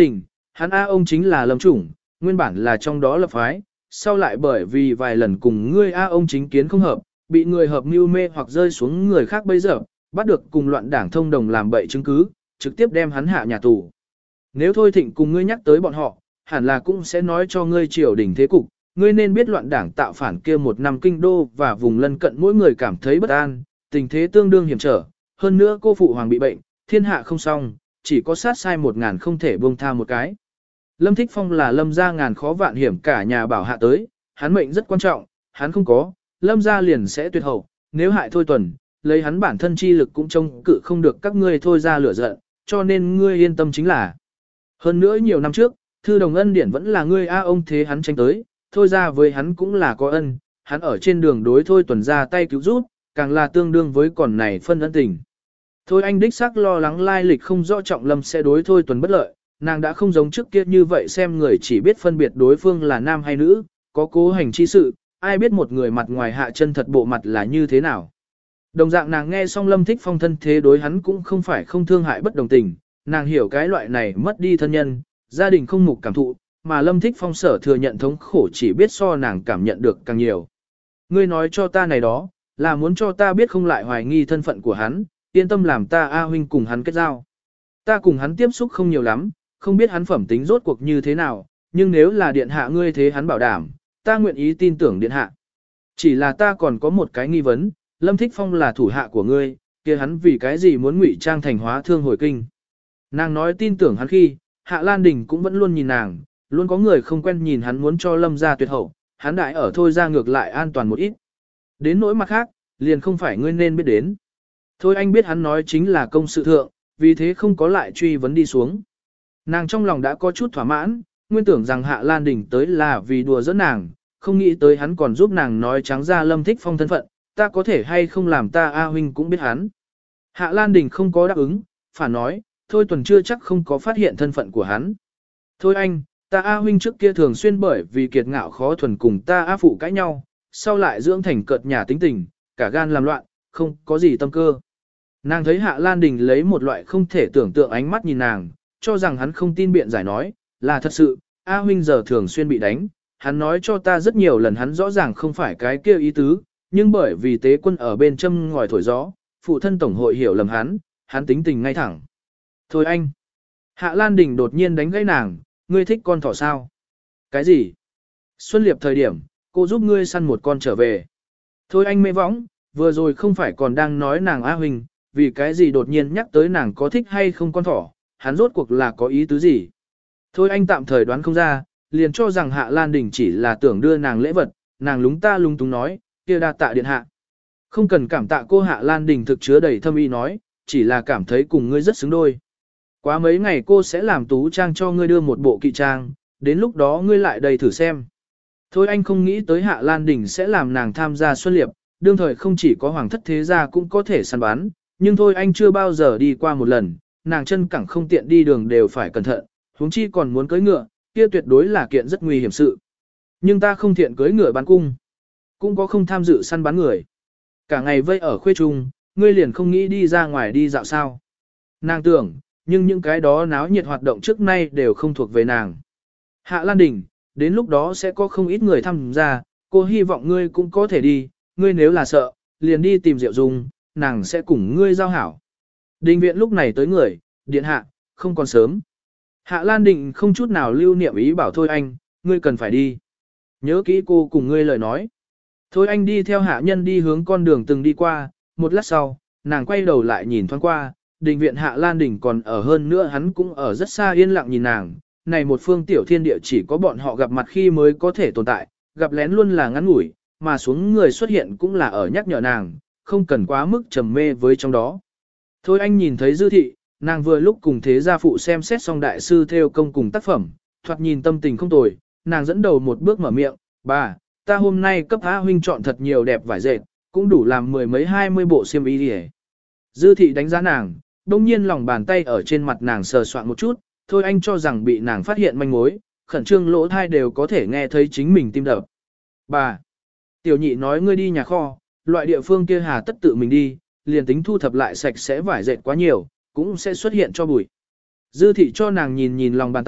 hắn A ông chính là Lâm Chủng, nguyên bản là trong đó lập phái, sau lại bởi vì vài lần cùng ngươi A ông chính kiến không hợp, bị người hợp mưu mê hoặc rơi xuống người khác bây giờ, bắt được cùng loạn đảng thông đồng làm bậy chứng cứ, trực tiếp đem hắn hạ nhà tù. Nếu Thôi Thịnh cùng ngươi nhắc tới bọn họ, hẳn là cũng sẽ nói cho ngươi triều đình thế cục, ngươi nên biết loạn đảng tạo phản kia một năm kinh đô và vùng lân cận mỗi người cảm thấy bất an, tình thế tương đương hiểm trở, hơn nữa cô phụ hoàng bị bệnh, thiên hạ không xong, chỉ có sát sai một ngàn không thể buông tha một cái. Lâm Thích Phong là Lâm gia ngàn khó vạn hiểm cả nhà bảo hạ tới, hắn mệnh rất quan trọng, hắn không có, Lâm gia liền sẽ tuyệt hậu, nếu hại Thôi Tuần, lấy hắn bản thân chi lực cũng trông cự không được các ngươi thôi ra lửa giận, cho nên ngươi yên tâm chính là. Hơn nữa nhiều năm trước, Thư Đồng ân điển vẫn là ngươi A ông thế hắn tranh tới, thôi ra với hắn cũng là có ân, hắn ở trên đường đối Thôi Tuần ra tay cứu giúp, càng là tương đương với còn này phân ân tình. Thôi anh đích xác lo lắng lai lịch không rõ Trọng Lâm sẽ đối Thôi Tuần bất lợi, nàng đã không giống trước kia như vậy xem người chỉ biết phân biệt đối phương là nam hay nữ, có cố hành chi sự, ai biết một người mặt ngoài hạ chân thật bộ mặt là như thế nào. Đồng dạng nàng nghe xong Lâm Thích Phong thân thế đối hắn cũng không phải không thương hại bất đồng tình, nàng hiểu cái loại này mất đi thân nhân, gia đình không mục cảm thụ, mà Lâm Thích Phong sở thừa nhận thống khổ chỉ biết so nàng cảm nhận được càng nhiều. Ngươi nói cho ta này đó, là muốn cho ta biết không lại hoài nghi thân phận của hắn, yên tâm làm ta A huynh cùng hắn kết giao. Ta cùng hắn tiếp xúc không nhiều lắm, không biết hắn phẩm tính rốt cuộc như thế nào, nhưng nếu là điện hạ ngươi thế hắn bảo đảm, ta nguyện ý tin tưởng điện hạ. Chỉ là ta còn có một cái nghi vấn, Lâm Thích Phong là thủ hạ của ngươi, kia hắn vì cái gì muốn ngụy trang thành Hóa Thương hồi kinh. Nàng nói tin tưởng hắn khi, Hạ Lan Đình cũng vẫn luôn nhìn nàng, luôn có người không quen nhìn hắn muốn cho Lâm gia tuyệt hậu, hắn đại ở thôi ra ngược lại an toàn một ít. Đến nỗi mặt khác, liền không phải ngươi nên biết đến. Thôi anh biết hắn nói chính là công sự thượng, vì thế không có lại truy vấn đi xuống. Nàng trong lòng đã có chút thỏa mãn, nguyên tưởng rằng Hạ Lan Đình tới là vì đùa giỡn nàng, không nghĩ tới hắn còn giúp nàng nói trắng ra Lâm Thích Phong thân phận, ta có thể hay không làm ta A huynh cũng biết hắn. Hạ Lan Đình không có đáp ứng, phản nói, thôi Tuần chưa chắc không có phát hiện thân phận của hắn. Thôi anh, ta A huynh trước kia thường xuyên bởi vì kiệt ngạo khó thuần cùng ta A phụ cãi nhau, sau lại dưỡng thành cợt nhà tính tình, cả gan làm loạn, không có gì tâm cơ. Nàng thấy Hạ Lan Đình lấy một loại không thể tưởng tượng ánh mắt nhìn nàng, cho rằng hắn không tin biện giải nói, là thật sự, A huynh giờ thường xuyên bị đánh, hắn nói cho ta rất nhiều lần hắn rõ ràng không phải cái kia ý tứ, nhưng bởi vì tế quân ở bên châm ngòi thổi gió, phụ thân tổng hội hiểu lầm hắn, hắn tính tình ngay thẳng. Thôi anh. Hạ Lan Đình đột nhiên đánh gãy nàng, ngươi thích con thỏ sao? Cái gì? Xuân Liệp thời điểm, cô giúp ngươi săn một con trở về. Thôi anh mê võng, vừa rồi không phải còn đang nói nàng A huynh, vì cái gì đột nhiên nhắc tới nàng có thích hay không con thỏ, hắn rốt cuộc là có ý tứ gì? Thôi anh tạm thời đoán không ra, liền cho rằng Hạ Lan Đình chỉ là tưởng đưa nàng lễ vật, nàng lúng ta lung túng nói, kia đa tạ điện hạ. Không cần cảm tạ cô Hạ Lan Đình thực chứa đầy thâm ý nói, chỉ là cảm thấy cùng ngươi rất xứng đôi. Quá mấy ngày cô sẽ làm tú trang cho ngươi đưa một bộ kỵ trang, đến lúc đó ngươi lại đầy thử xem. Thôi anh không nghĩ tới Hạ Lan Đình sẽ làm nàng tham gia Xuân Liệp, đương thời không chỉ có hoàng thất thế gia cũng có thể săn bắn, nhưng thôi anh chưa bao giờ đi qua một lần, nàng chân cẳng không tiện đi đường đều phải cẩn thận, huống chi còn muốn cưỡi ngựa, kia tuyệt đối là kiện rất nguy hiểm sự. Nhưng ta không thiện cưỡi ngựa bắn cung, cũng có không tham dự săn bắn người. Cả ngày vây ở khuê trung, ngươi liền không nghĩ đi ra ngoài đi dạo sao. Nàng tưởng, nhưng những cái đó náo nhiệt hoạt động trước nay đều không thuộc về nàng. Hạ Lan Đình, đến lúc đó sẽ có không ít người tham gia, cô hy vọng ngươi cũng có thể đi, ngươi nếu là sợ, liền đi tìm Diệu Dung, nàng sẽ cùng ngươi giao hảo. Đình viện lúc này tới người, điện hạ, không còn sớm. Hạ Lan Đình không chút nào lưu niệm ý bảo thôi anh, ngươi cần phải đi. Nhớ kỹ cô cùng ngươi lời nói. Thôi anh đi theo hạ nhân đi hướng con đường từng đi qua, một lát sau, nàng quay đầu lại nhìn thoáng qua, đình viện Hạ Lan Đình còn ở hơn nữa hắn cũng ở rất xa yên lặng nhìn nàng. Này một phương tiểu thiên địa chỉ có bọn họ gặp mặt khi mới có thể tồn tại, gặp lén luôn là ngắn ngủi, mà xuống người xuất hiện cũng là ở nhắc nhở nàng, không cần quá mức trầm mê với trong đó. Thôi anh nhìn thấy Dư Thị, nàng vừa lúc cùng thế gia phụ xem xét xong đại sư theo công cùng tác phẩm, thoạt nhìn tâm tình không tồi, nàng dẫn đầu một bước mở miệng, bà, ta hôm nay cấp A huynh chọn thật nhiều đẹp vải dệt, cũng đủ làm mười mấy hai mươi bộ xiêm y đi. Dư Thị đánh giá nàng, đông nhiên lòng bàn tay ở trên mặt nàng sờ soạn một chút, thôi anh cho rằng bị nàng phát hiện manh mối, khẩn trương lỗ thai đều có thể nghe thấy chính mình tim đập. Bà, tiểu nhị nói ngươi đi nhà kho, loại địa phương kia hà tất tự mình đi, liền tính thu thập lại sạch sẽ vải dệt quá nhiều, cũng sẽ xuất hiện cho bụi. Dư Thị cho nàng nhìn nhìn lòng bàn tay,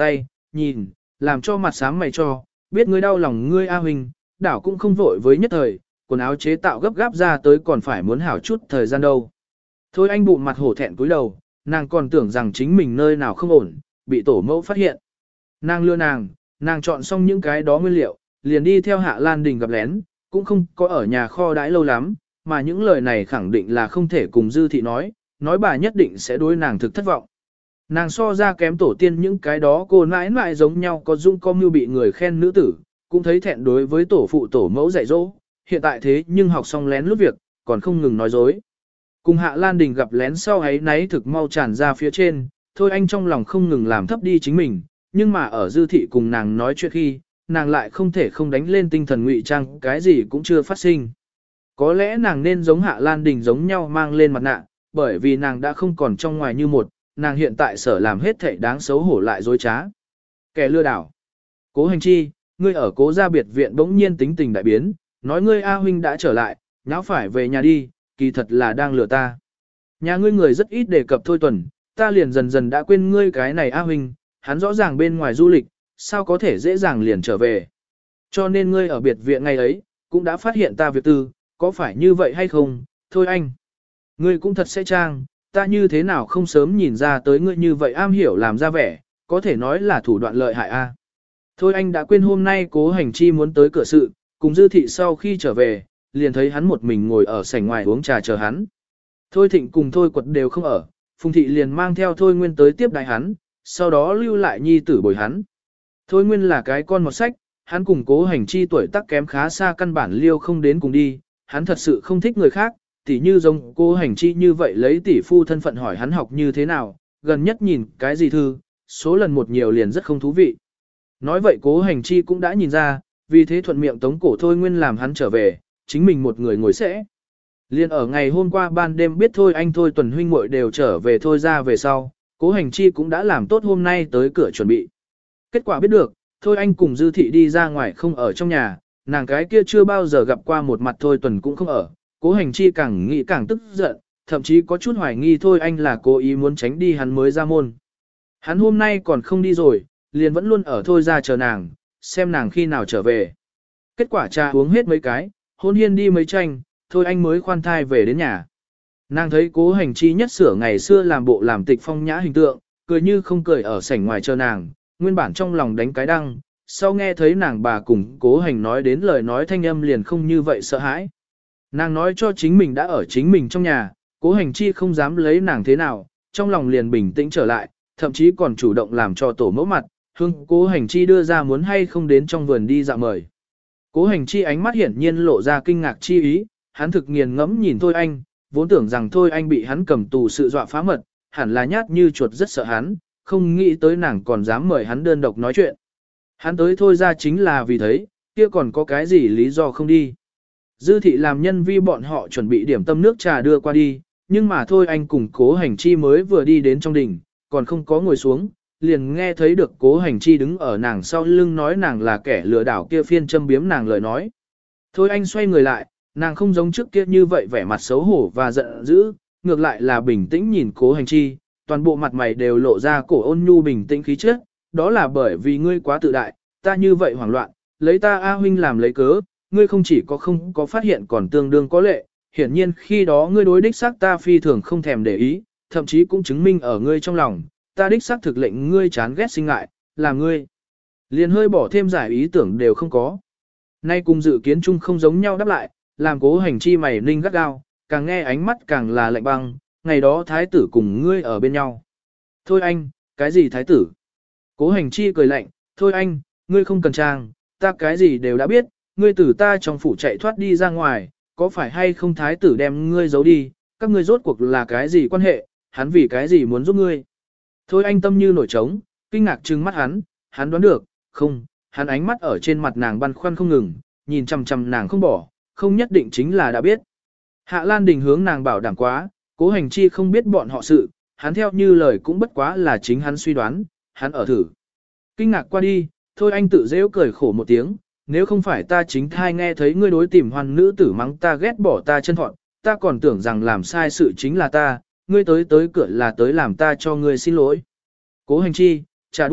nhìn, làm cho mặt sáng mày cho, biết ngươi đau lòng ngươi A huynh, đảo cũng không vội với nhất thời, quần áo chế tạo gấp gáp ra tới còn phải muốn hảo chút thời gian đâu. Thôi anh bụng mặt hổ thẹn cúi đầu, nàng còn tưởng rằng chính mình nơi nào không ổn, bị tổ mẫu phát hiện. Nàng lừa nàng, nàng chọn xong những cái đó nguyên liệu, liền đi theo Hạ Lan Đình gặp lén, cũng không có ở nhà kho đãi lâu lắm, mà những lời này khẳng định là không thể cùng Dư Thị nói, nói bà nhất định sẽ đối nàng thực thất vọng. Nàng so ra kém tổ tiên những cái đó cô nãi nãi giống nhau có dung có mưu bị người khen nữ tử, cũng thấy thẹn đối với tổ phụ tổ mẫu dạy dỗ, hiện tại thế nhưng học xong lén lút việc, còn không ngừng nói dối. Cùng Hạ Lan Đình gặp lén sau ấy náy thực mau tràn ra phía trên, thôi anh trong lòng không ngừng làm thấp đi chính mình, nhưng mà ở Dư Thị cùng nàng nói chuyện khi, nàng lại không thể không đánh lên tinh thần ngụy trang, cái gì cũng chưa phát sinh. Có lẽ nàng nên giống Hạ Lan Đình giống nhau mang lên mặt nạ, bởi vì nàng đã không còn trong ngoài như một, nàng hiện tại sở làm hết thảy đáng xấu hổ lại dối trá. Kẻ lừa đảo. Cố Hành Chi, ngươi ở Cố gia biệt viện bỗng nhiên tính tình đại biến, nói ngươi A huynh đã trở lại, nháo phải về nhà đi, kỳ thật là đang lừa ta. Nhà ngươi người rất ít đề cập Thôi Tuần, ta liền dần dần đã quên ngươi cái này A huynh, hắn rõ ràng bên ngoài du lịch, sao có thể dễ dàng liền trở về. Cho nên ngươi ở biệt viện ngày ấy, cũng đã phát hiện ta việc tư, có phải như vậy hay không, thôi anh. Ngươi cũng thật sẽ trang, ta như thế nào không sớm nhìn ra tới ngươi như vậy am hiểu làm ra vẻ, có thể nói là thủ đoạn lợi hại a. Thôi anh đã quên hôm nay Cố Hành Chi muốn tới cửa sự, cùng Dư Thị sau khi trở về, liền thấy hắn một mình ngồi ở sảnh ngoài uống trà chờ hắn. Thôi Thịnh cùng Thôi Quật đều không ở, Phùng Thị liền mang theo Thôi Nguyên tới tiếp đại hắn, sau đó lưu lại nhi tử bồi hắn. Thôi Nguyên là cái con một sách, hắn cùng Cố Hành Chi tuổi tác kém khá xa, căn bản liêu không đến cùng đi, hắn thật sự không thích người khác, tỉ như giống Cố Hành Chi như vậy lấy tỷ phu thân phận hỏi hắn học như thế nào, gần nhất nhìn cái gì thư, số lần một nhiều liền rất không thú vị. Nói vậy Cố Hành Chi cũng đã nhìn ra, vì thế thuận miệng tống cổ Thôi Nguyên làm hắn trở về, chính mình một người ngồi sẽ. Liên ở ngày hôm qua ban đêm biết Thôi anh Thôi Tuần huynh muội đều trở về Thôi ra về sau, Cố Hành Chi cũng đã làm tốt hôm nay tới cửa chuẩn bị. Kết quả biết được, Thôi anh cùng Dư Thị đi ra ngoài không ở trong nhà, nàng cái kia chưa bao giờ gặp qua một mặt Thôi Tuần cũng không ở, Cố Hành Chi càng nghĩ càng tức giận, thậm chí có chút hoài nghi Thôi anh là cố ý muốn tránh đi hắn mới ra môn. Hắn hôm nay còn không đi rồi, liền vẫn luôn ở Thôi ra chờ nàng, xem nàng khi nào trở về. Kết quả trà uống hết mấy cái, hôn hiên đi mấy tranh, Thôi anh mới khoan thai về đến nhà. Nàng thấy Cố Hành Chi nhất sửa ngày xưa làm bộ làm tịch phong nhã hình tượng, cười như không cười ở sảnh ngoài chờ nàng, nguyên bản trong lòng đánh cái đăng, sau nghe thấy nàng bà cùng Cố Hành nói đến lời nói thanh âm liền không như vậy sợ hãi. Nàng nói cho chính mình đã ở chính mình trong nhà, Cố Hành Chi không dám lấy nàng thế nào, trong lòng liền bình tĩnh trở lại, thậm chí còn chủ động làm cho tổ mẫu mặt, hương Cố Hành Chi đưa ra muốn hay không đến trong vườn đi dạo mời. Cố Hành Chi ánh mắt hiển nhiên lộ ra kinh ngạc chi ý, hắn thực nghiền ngẫm nhìn Thôi anh, vốn tưởng rằng Thôi anh bị hắn cầm tù sự dọa phá mật, hẳn là nhát như chuột rất sợ hắn, không nghĩ tới nàng còn dám mời hắn đơn độc nói chuyện. Hắn tới Thôi ra chính là vì thấy, kia còn có cái gì lý do không đi. Dư Thị làm nhân vi bọn họ chuẩn bị điểm tâm nước trà đưa qua đi, nhưng mà Thôi anh cùng Cố Hành Chi mới vừa đi đến trong đình, còn không có ngồi xuống, liền nghe thấy được Cố Hành Chi đứng ở nàng sau lưng nói nàng là kẻ lừa đảo kia phiên châm biếm nàng lời nói. Thôi anh xoay người lại, nàng không giống trước kia như vậy vẻ mặt xấu hổ và giận dữ, ngược lại là bình tĩnh nhìn Cố Hành Chi, toàn bộ mặt mày đều lộ ra cổ ôn nhu bình tĩnh khí chất, đó là bởi vì ngươi quá tự đại, ta như vậy hoảng loạn, lấy ta A huynh làm lấy cớ, ngươi không chỉ có không có phát hiện còn tương đương có lệ, hiển nhiên khi đó ngươi đối đích xác ta phi thường không thèm để ý, thậm chí cũng chứng minh ở ngươi trong lòng, ta đích xác thực lệnh ngươi chán ghét sinh ngại, là ngươi. Liền hơi bỏ thêm giải ý tưởng đều không có. Nay cùng dự kiến chung không giống nhau đáp lại, làm Cố Hành Chi mày ninh gắt gao, càng nghe ánh mắt càng là lạnh băng, ngày đó thái tử cùng ngươi ở bên nhau. Thôi anh, cái gì thái tử? Cố Hành Chi cười lạnh, thôi anh, ngươi không cần trang, ta cái gì đều đã biết, ngươi từ ta trong phủ chạy thoát đi ra ngoài, có phải hay không thái tử đem ngươi giấu đi, các ngươi rốt cuộc là cái gì quan hệ, hắn vì cái gì muốn giúp ngươi. Thôi anh tâm như nổi trống, kinh ngạc trừng mắt hắn, hắn đoán được, không, hắn ánh mắt ở trên mặt nàng băn khoăn không ngừng, nhìn chằm chằm nàng không bỏ, không nhất định chính là đã biết. Hạ Lan Đình hướng nàng bảo đảm quá, Cố Hành Chi không biết bọn họ sự, hắn theo như lời cũng bất quá là chính hắn suy đoán, hắn ở thử. Kinh ngạc qua đi, thôi anh tự dễ cười khổ một tiếng, nếu không phải ta chính thai nghe thấy ngươi đối tìm hoàn nữ tử mắng ta ghét bỏ ta chân thọn, ta còn tưởng rằng làm sai sự chính là ta, ngươi tới tới cửa là tới làm ta cho ngươi xin lỗi. Cố Hành Chi, trà đũa,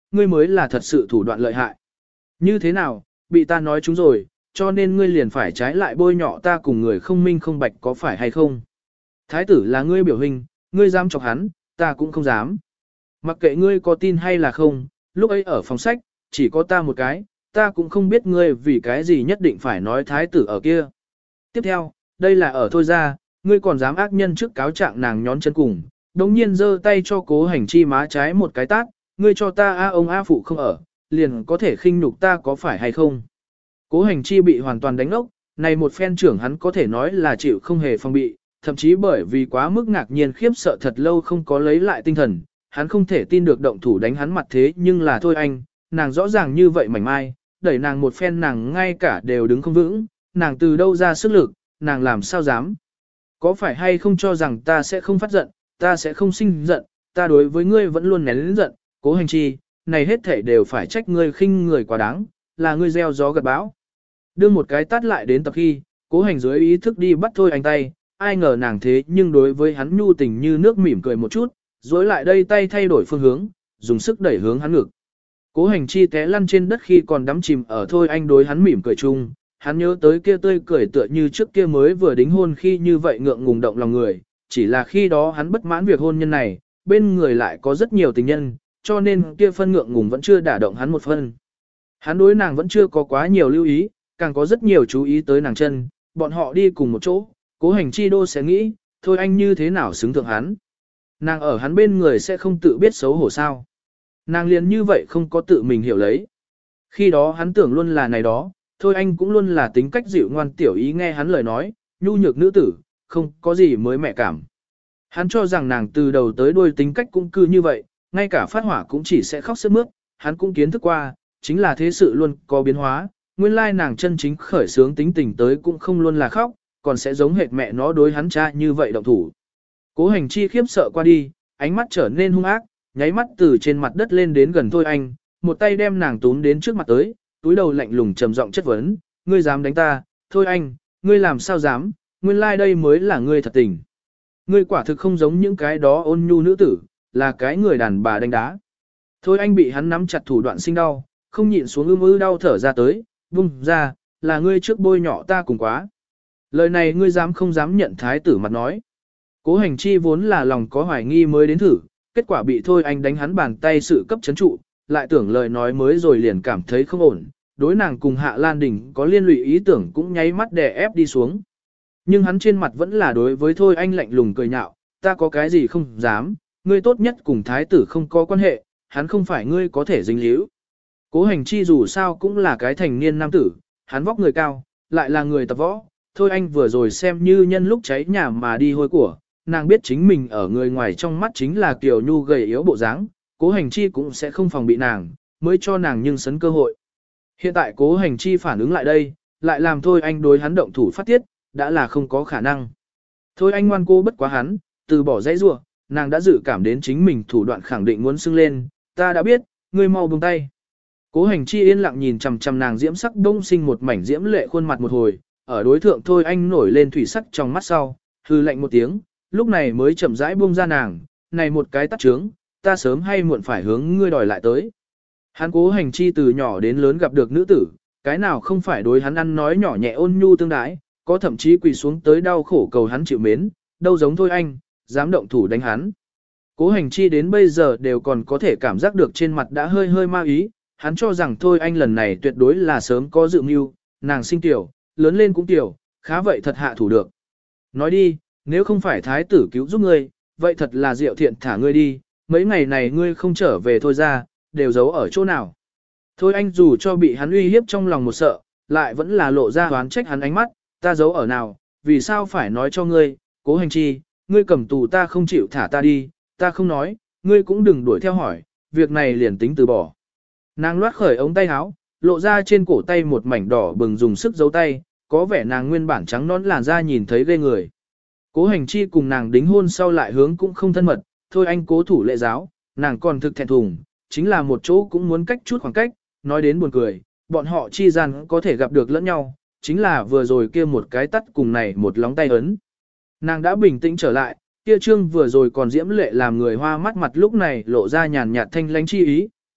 ngươi mới là thật sự thủ đoạn lợi hại. Như thế nào, bị ta nói chúng rồi, cho nên ngươi liền phải trái lại bôi nhọ ta cùng người không minh không bạch có phải hay không? Thái tử là ngươi biểu hình, ngươi dám chọc hắn, ta cũng không dám. Mặc kệ ngươi có tin hay là không, lúc ấy ở phòng sách, chỉ có ta một cái, ta cũng không biết ngươi vì cái gì nhất định phải nói thái tử ở kia. Tiếp theo, đây là ở thôi ra, ngươi còn dám ác nhân trước cáo trạng nàng nhón chân cùng, đồng nhiên giơ tay cho Cố Hành Chi má trái một cái tát, ngươi cho ta a ông a phụ không ở, liền có thể khinh nhục ta có phải hay không. Cố Hành Chi bị hoàn toàn đánh ốc, này một phen trưởng hắn có thể nói là chịu không hề phong bị, thậm chí bởi vì quá mức ngạc nhiên khiếp sợ thật lâu không có lấy lại tinh thần, hắn không thể tin được động thủ đánh hắn mặt thế nhưng là thôi anh, nàng rõ ràng như vậy mảnh mai, đẩy nàng một phen nàng ngay cả đều đứng không vững, nàng từ đâu ra sức lực, nàng làm sao dám. Có phải hay không cho rằng ta sẽ không phát giận, ta sẽ không sinh giận, ta đối với ngươi vẫn luôn nén lĩnh giận, Cố Hành Chi, này hết thể đều phải trách ngươi khinh người quá đáng, là ngươi gieo gió gặt bão. Đưa một cái tát lại đến tập khi, Cố Hành dưới ý thức đi bắt thôi anh tay, ai ngờ nàng thế nhưng đối với hắn nhu tình như nước mỉm cười một chút, dối lại đây tay thay đổi phương hướng, dùng sức đẩy hướng hắn ngực. Cố Hành Chi té lăn trên đất khi còn đắm chìm ở thôi anh đối hắn mỉm cười chung, hắn nhớ tới kia tươi cười tựa như trước kia mới vừa đính hôn khi như vậy ngượng ngùng động lòng người, chỉ là khi đó hắn bất mãn việc hôn nhân này, bên người lại có rất nhiều tình nhân, cho nên kia phân ngượng ngùng vẫn chưa đả động hắn một phân. Hắn đối nàng vẫn chưa có quá nhiều lưu ý, càng có rất nhiều chú ý tới nàng chân, bọn họ đi cùng một chỗ, Cố Hành Chi đô sẽ nghĩ, thôi anh như thế nào xứng thượng hắn. Nàng ở hắn bên người sẽ không tự biết xấu hổ sao. Nàng liền như vậy không có tự mình hiểu lấy. Khi đó hắn tưởng luôn là này đó, thôi anh cũng luôn là tính cách dịu ngoan tiểu ý nghe hắn lời nói, nhu nhược nữ tử, không có gì mới mẹ cảm. Hắn cho rằng nàng từ đầu tới đuôi tính cách cũng cư như vậy, ngay cả phát hỏa cũng chỉ sẽ khóc sướt mướt, hắn cũng kiến thức qua, chính là thế sự luôn có biến hóa, nguyên lai nàng chân chính khởi sướng tính tình tới cũng không luôn là khóc, còn sẽ giống hệt mẹ nó đối hắn cha như vậy động thủ. Cố Hành Chi khiếp sợ qua đi, ánh mắt trở nên hung ác, nháy mắt từ trên mặt đất lên đến gần thôi anh, một tay đem nàng túm đến trước mặt tới, túi đầu lạnh lùng trầm giọng chất vấn, ngươi dám đánh ta, thôi anh, ngươi làm sao dám, nguyên lai like đây mới là ngươi thật tình. Ngươi quả thực không giống những cái đó ôn nhu nữ tử, là cái người đàn bà đánh đá. Thôi anh bị hắn nắm chặt thủ đoạn sinh đau, không nhịn xuống ưm ư đau thở ra tới, vung ra, là ngươi trước bôi nhỏ ta cùng quá. Lời này ngươi dám không dám nhận thái tử mặt nói. Cố Hành Chi vốn là lòng có hoài nghi mới đến thử, kết quả bị thôi anh đánh hắn bàn tay sự cấp chấn trụ, lại tưởng lời nói mới rồi liền cảm thấy không ổn, đối nàng cùng Hạ Lan Đình có liên lụy ý tưởng cũng nháy mắt đè ép đi xuống. Nhưng hắn trên mặt vẫn là đối với thôi anh lạnh lùng cười nhạo, ta có cái gì không dám, ngươi tốt nhất cùng thái tử không có quan hệ, hắn không phải ngươi có thể dính líu. Cố Hành Chi dù sao cũng là cái thành niên nam tử, hắn vóc người cao, lại là người tập võ, thôi anh vừa rồi xem như nhân lúc cháy nhà mà đi hôi của, nàng biết chính mình ở người ngoài trong mắt chính là Kiều Nhu gầy yếu bộ dáng, Cố Hành Chi cũng sẽ không phòng bị nàng, mới cho nàng nhưng sấn cơ hội. Hiện tại Cố Hành Chi phản ứng lại đây, lại làm thôi anh đối hắn động thủ phát tiết, đã là không có khả năng. Thôi anh ngoan cô bất quá hắn, từ bỏ dãy rủa, nàng đã dự cảm đến chính mình thủ đoạn khẳng định muốn sưng lên, ta đã biết, ngươi mau buông tay. Cố Hành Chi yên lặng nhìn chằm chằm nàng diễm sắc đông sinh một mảnh diễm lệ khuôn mặt một hồi, ở đối thượng thôi anh nổi lên thủy sắc trong mắt sau, hư lạnh một tiếng, lúc này mới chậm rãi buông ra nàng, này một cái tắt trướng, ta sớm hay muộn phải hướng ngươi đòi lại tới. Hắn Cố Hành Chi từ nhỏ đến lớn gặp được nữ tử, cái nào không phải đối hắn ăn nói nhỏ nhẹ ôn nhu tương đái, có thậm chí quỳ xuống tới đau khổ cầu hắn chịu mến, đâu giống thôi anh, dám động thủ đánh hắn. Cố Hành Chi đến bây giờ đều còn có thể cảm giác được trên mặt đã hơi hơi ma ý, hắn cho rằng thôi anh lần này tuyệt đối là sớm có dự mưu, nàng sinh tiểu, lớn lên cũng tiểu, khá vậy thật hạ thủ được. Nói đi, nếu không phải thái tử cứu giúp ngươi, vậy thật là diệu thiện thả ngươi đi, mấy ngày này ngươi không trở về thôi ra, đều giấu ở chỗ nào. Thôi anh dù cho bị hắn uy hiếp trong lòng một sợ, lại vẫn là lộ ra oán trách hắn ánh mắt, ta giấu ở nào, vì sao phải nói cho ngươi, Cố Hành Chi, ngươi cầm tù ta không chịu thả ta đi, ta không nói, ngươi cũng đừng đuổi theo hỏi, việc này liền tính từ bỏ. Nàng loát khởi ống tay áo, lộ ra trên cổ tay một mảnh đỏ bừng dùng sức giấu tay, có vẻ nàng nguyên bản trắng nón làn da nhìn thấy ghê người. Cố Hành Chi cùng nàng đính hôn sau lại hướng cũng không thân mật, thôi anh cố thủ lệ giáo, nàng còn thực thẹn thùng, chính là một chỗ cũng muốn cách chút khoảng cách, nói đến buồn cười, bọn họ chi gian có thể gặp được lẫn nhau, chính là vừa rồi kia một cái tắt cùng này một lóng tay ấn. Nàng đã bình tĩnh trở lại, kia trương vừa rồi còn diễm lệ làm người hoa mắt mặt lúc này lộ ra nhàn nhạt thanh lánh chi ý,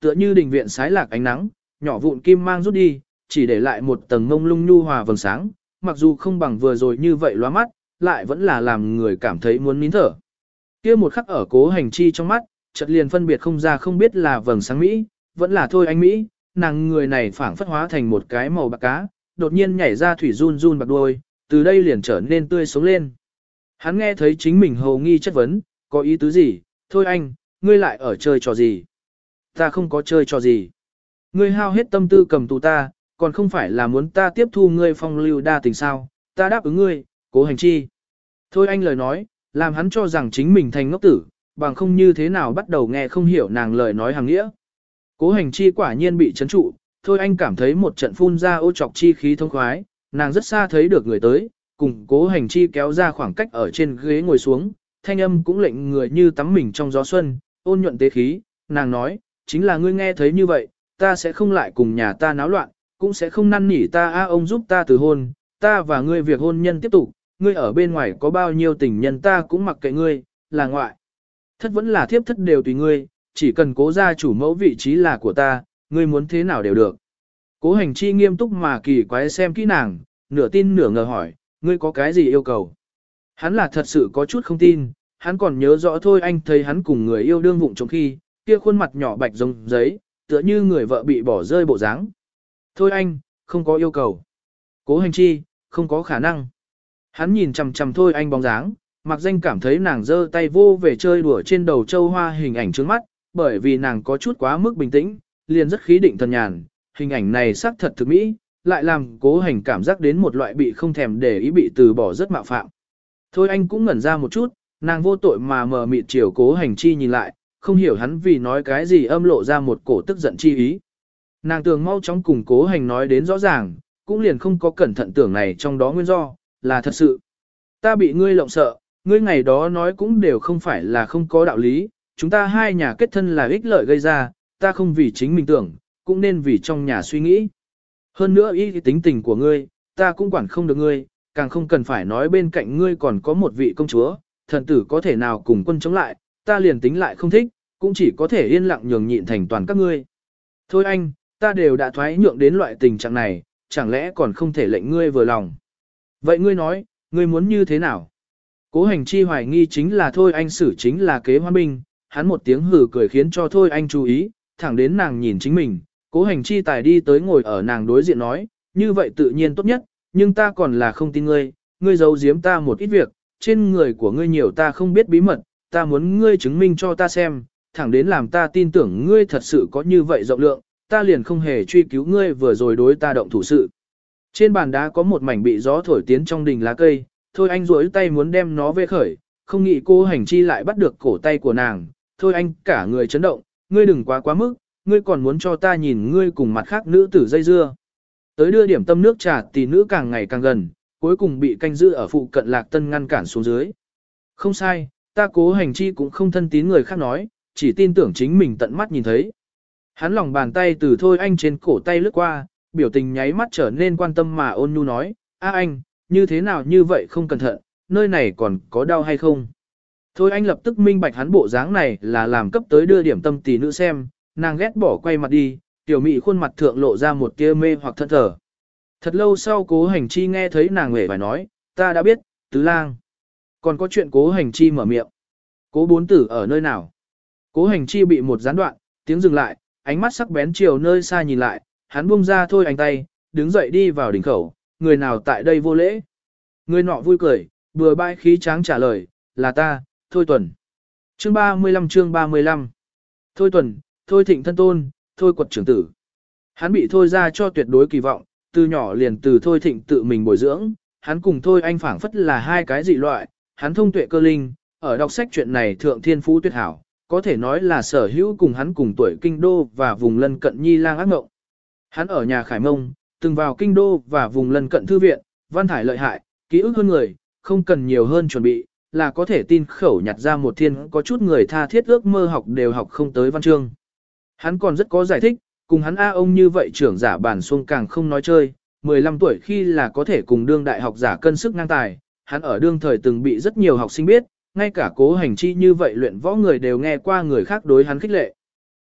tựa như đình viện sái lạc ánh nắng, nhỏ vụn kim mang rút đi, chỉ để lại một tầng mông lung nhu hòa vầng sáng, mặc dù không bằng vừa rồi như vậy lóa mắt, lại vẫn là làm người cảm thấy muốn nín thở. Kia một khắc ở Cố Hành Chi trong mắt, chợt liền phân biệt không ra không biết là vầng sáng Mỹ, vẫn là thôi anh Mỹ, nàng người này phảng phất hóa thành một cái màu bạc cá, đột nhiên nhảy ra thủy run run bạc đuôi, từ đây liền trở nên tươi sống lên. Hắn nghe thấy chính mình hầu nghi chất vấn, có ý tứ gì, thôi anh, ngươi lại ở chơi trò gì? Ta không có chơi trò gì. Ngươi hao hết tâm tư cầm tù ta, còn không phải là muốn ta tiếp thu ngươi phong lưu đa tình sao, ta đáp ứng ngươi, Cố Hành Chi. Thôi anh lời nói, làm hắn cho rằng chính mình thành ngốc tử, bằng không như thế nào bắt đầu nghe không hiểu nàng lời nói hàng nghĩa. Cố Hành Chi quả nhiên bị chấn trụ, thôi anh cảm thấy một trận phun ra ô trọc chi khí thông khoái, nàng rất xa thấy được người tới, cùng Cố Hành Chi kéo ra khoảng cách ở trên ghế ngồi xuống, thanh âm cũng lệnh người như tắm mình trong gió xuân, ôn nhuận tế khí, nàng nói, chính là ngươi nghe thấy như vậy, ta sẽ không lại cùng nhà ta náo loạn, cũng sẽ không năn nỉ ta a ông giúp ta từ hôn, ta và ngươi việc hôn nhân tiếp tục, ngươi ở bên ngoài có bao nhiêu tình nhân ta cũng mặc kệ ngươi, là ngoại. Thất vẫn là thiếp thất đều tùy ngươi, chỉ cần Cố gia chủ mẫu vị trí là của ta, ngươi muốn thế nào đều được. Cố Hành Chi nghiêm túc mà kỳ quái xem kỹ nàng, nửa tin nửa ngờ hỏi, ngươi có cái gì yêu cầu? Hắn là thật sự có chút không tin, hắn còn nhớ rõ thôi anh thấy hắn cùng người yêu đương vụng trong khi, kia khuôn mặt nhỏ bạch giống giấy, tựa như người vợ bị bỏ rơi bộ dáng. Thôi anh, không có yêu cầu. Cố Hành Chi, không có khả năng. Hắn nhìn chằm chằm thôi anh bóng dáng, mặc danh cảm thấy nàng giơ tay vô về chơi đùa trên đầu châu hoa hình ảnh trước mắt, bởi vì nàng có chút quá mức bình tĩnh, liền rất khí định thần nhàn, hình ảnh này xác thật thực mỹ, lại làm Cố Hành cảm giác đến một loại bị không thèm để ý bị từ bỏ rất mạo phạm. Thôi anh cũng ngẩn ra một chút, nàng vô tội mà mờ mịt chiều Cố Hành Chi nhìn lại, không hiểu hắn vì nói cái gì âm lộ ra một cổ tức giận chi ý. Nàng tưởng mau chóng cùng Cố Hành nói đến rõ ràng, cũng liền không có cẩn thận tưởng này trong đó nguyên do, là thật sự. Ta bị ngươi lộng sợ, ngươi ngày đó nói cũng đều không phải là không có đạo lý, chúng ta hai nhà kết thân là ích lợi gây ra, ta không vì chính mình tưởng, cũng nên vì trong nhà suy nghĩ. Hơn nữa ý tính tình của ngươi, ta cũng quản không được ngươi, càng không cần phải nói bên cạnh ngươi còn có một vị công chúa, thần tử có thể nào cùng quân chống lại, ta liền tính lại không thích, cũng chỉ có thể yên lặng nhường nhịn thành toàn các ngươi. Thôi anh, ta đều đã thoái nhượng đến loại tình trạng này, chẳng lẽ còn không thể lệnh ngươi vừa lòng. Vậy ngươi nói, ngươi muốn như thế nào? Cố Hành Chi hoài nghi chính là thôi anh xử chính là kế hoan binh, hắn một tiếng hử cười khiến cho thôi anh chú ý, thẳng đến nàng nhìn chính mình, Cố Hành Chi tài đi tới ngồi ở nàng đối diện nói, như vậy tự nhiên tốt nhất, nhưng ta còn là không tin ngươi, ngươi giấu giếm ta một ít việc, trên người của ngươi nhiều ta không biết bí mật, ta muốn ngươi chứng minh cho ta xem, thẳng đến làm ta tin tưởng ngươi thật sự có như vậy rộng lượng, ta liền không hề truy cứu ngươi vừa rồi đối ta động thủ sự. Trên bàn đá có một mảnh bị gió thổi tiến trong đình lá cây, thôi anh duỗi tay muốn đem nó về khởi, không nghĩ Cố Hành Chi lại bắt được cổ tay của nàng, thôi anh cả người chấn động, ngươi đừng quá quá mức, ngươi còn muốn cho ta nhìn ngươi cùng mặt khác nữ tử dây dưa. Tới đưa điểm tâm nước trà tỷ nữ càng ngày càng gần, cuối cùng bị canh giữ ở phụ cận Lạc Tân ngăn cản xuống dưới. Không sai, ta Cố Hành Chi cũng không thân tín người khác nói, chỉ tin tưởng chính mình tận mắt nhìn thấy. Hắn lòng bàn tay từ thôi anh trên cổ tay lướt qua, biểu tình nháy mắt trở nên quan tâm mà ôn nhu nói, a anh, như thế nào như vậy không cẩn thận, nơi này còn có đau hay không? Thôi anh lập tức minh bạch hắn bộ dáng này là làm cấp tới đưa điểm tâm tỷ nữ xem, nàng ghét bỏ quay mặt đi, tiểu mị khuôn mặt thượng lộ ra một tia mê hoặc thẫn thờ. Thật lâu sau Cố Hành Chi nghe thấy nàng hề phải nói, ta đã biết, tứ lang. Còn có chuyện Cố Hành Chi mở miệng. Cố bốn tử ở nơi nào? Cố Hành Chi bị một gián đoạn, tiếng dừng lại, ánh mắt sắc bén chiều nơi xa nhìn lại, hắn buông ra thôi anh tay, đứng dậy đi vào đỉnh khẩu, người nào tại đây vô lễ? Người nọ vui cười, vừa bãi khí tráng trả lời, là ta, Thôi Tuần. Chương ba mươi lăm chương ba mươi lăm. Thôi Tuần, Thôi Thịnh thân tôn, Thôi Quật trưởng tử. Hắn bị Thôi ra cho tuyệt đối kỳ vọng, từ nhỏ liền từ Thôi Thịnh tự mình bồi dưỡng, hắn cùng Thôi anh phảng phất là hai cái dị loại, hắn thông tuệ cơ linh, ở đọc sách chuyện này thượng thiên phú tuyệt hảo, có thể nói là sở hữu cùng hắn cùng tuổi kinh đô và vùng lân cận nhi lang ác ngộng. Hắn ở nhà Khải Mông, từng vào kinh đô và vùng lân cận thư viện, văn thải lợi hại, ký ức hơn người, không cần nhiều hơn chuẩn bị, là có thể tin khẩu nhặt ra một thiên có chút người tha thiết ước mơ học đều học không tới văn chương. Hắn còn rất có giải thích, cùng hắn A ông như vậy trưởng giả bản xuông càng không nói chơi, mười lăm tuổi khi là có thể cùng đương đại học giả cân sức ngang tài, hắn ở đương thời từng bị rất nhiều học sinh biết, ngay cả Cố Hành Chi như vậy luyện võ người đều nghe qua người khác đối hắn khích lệ.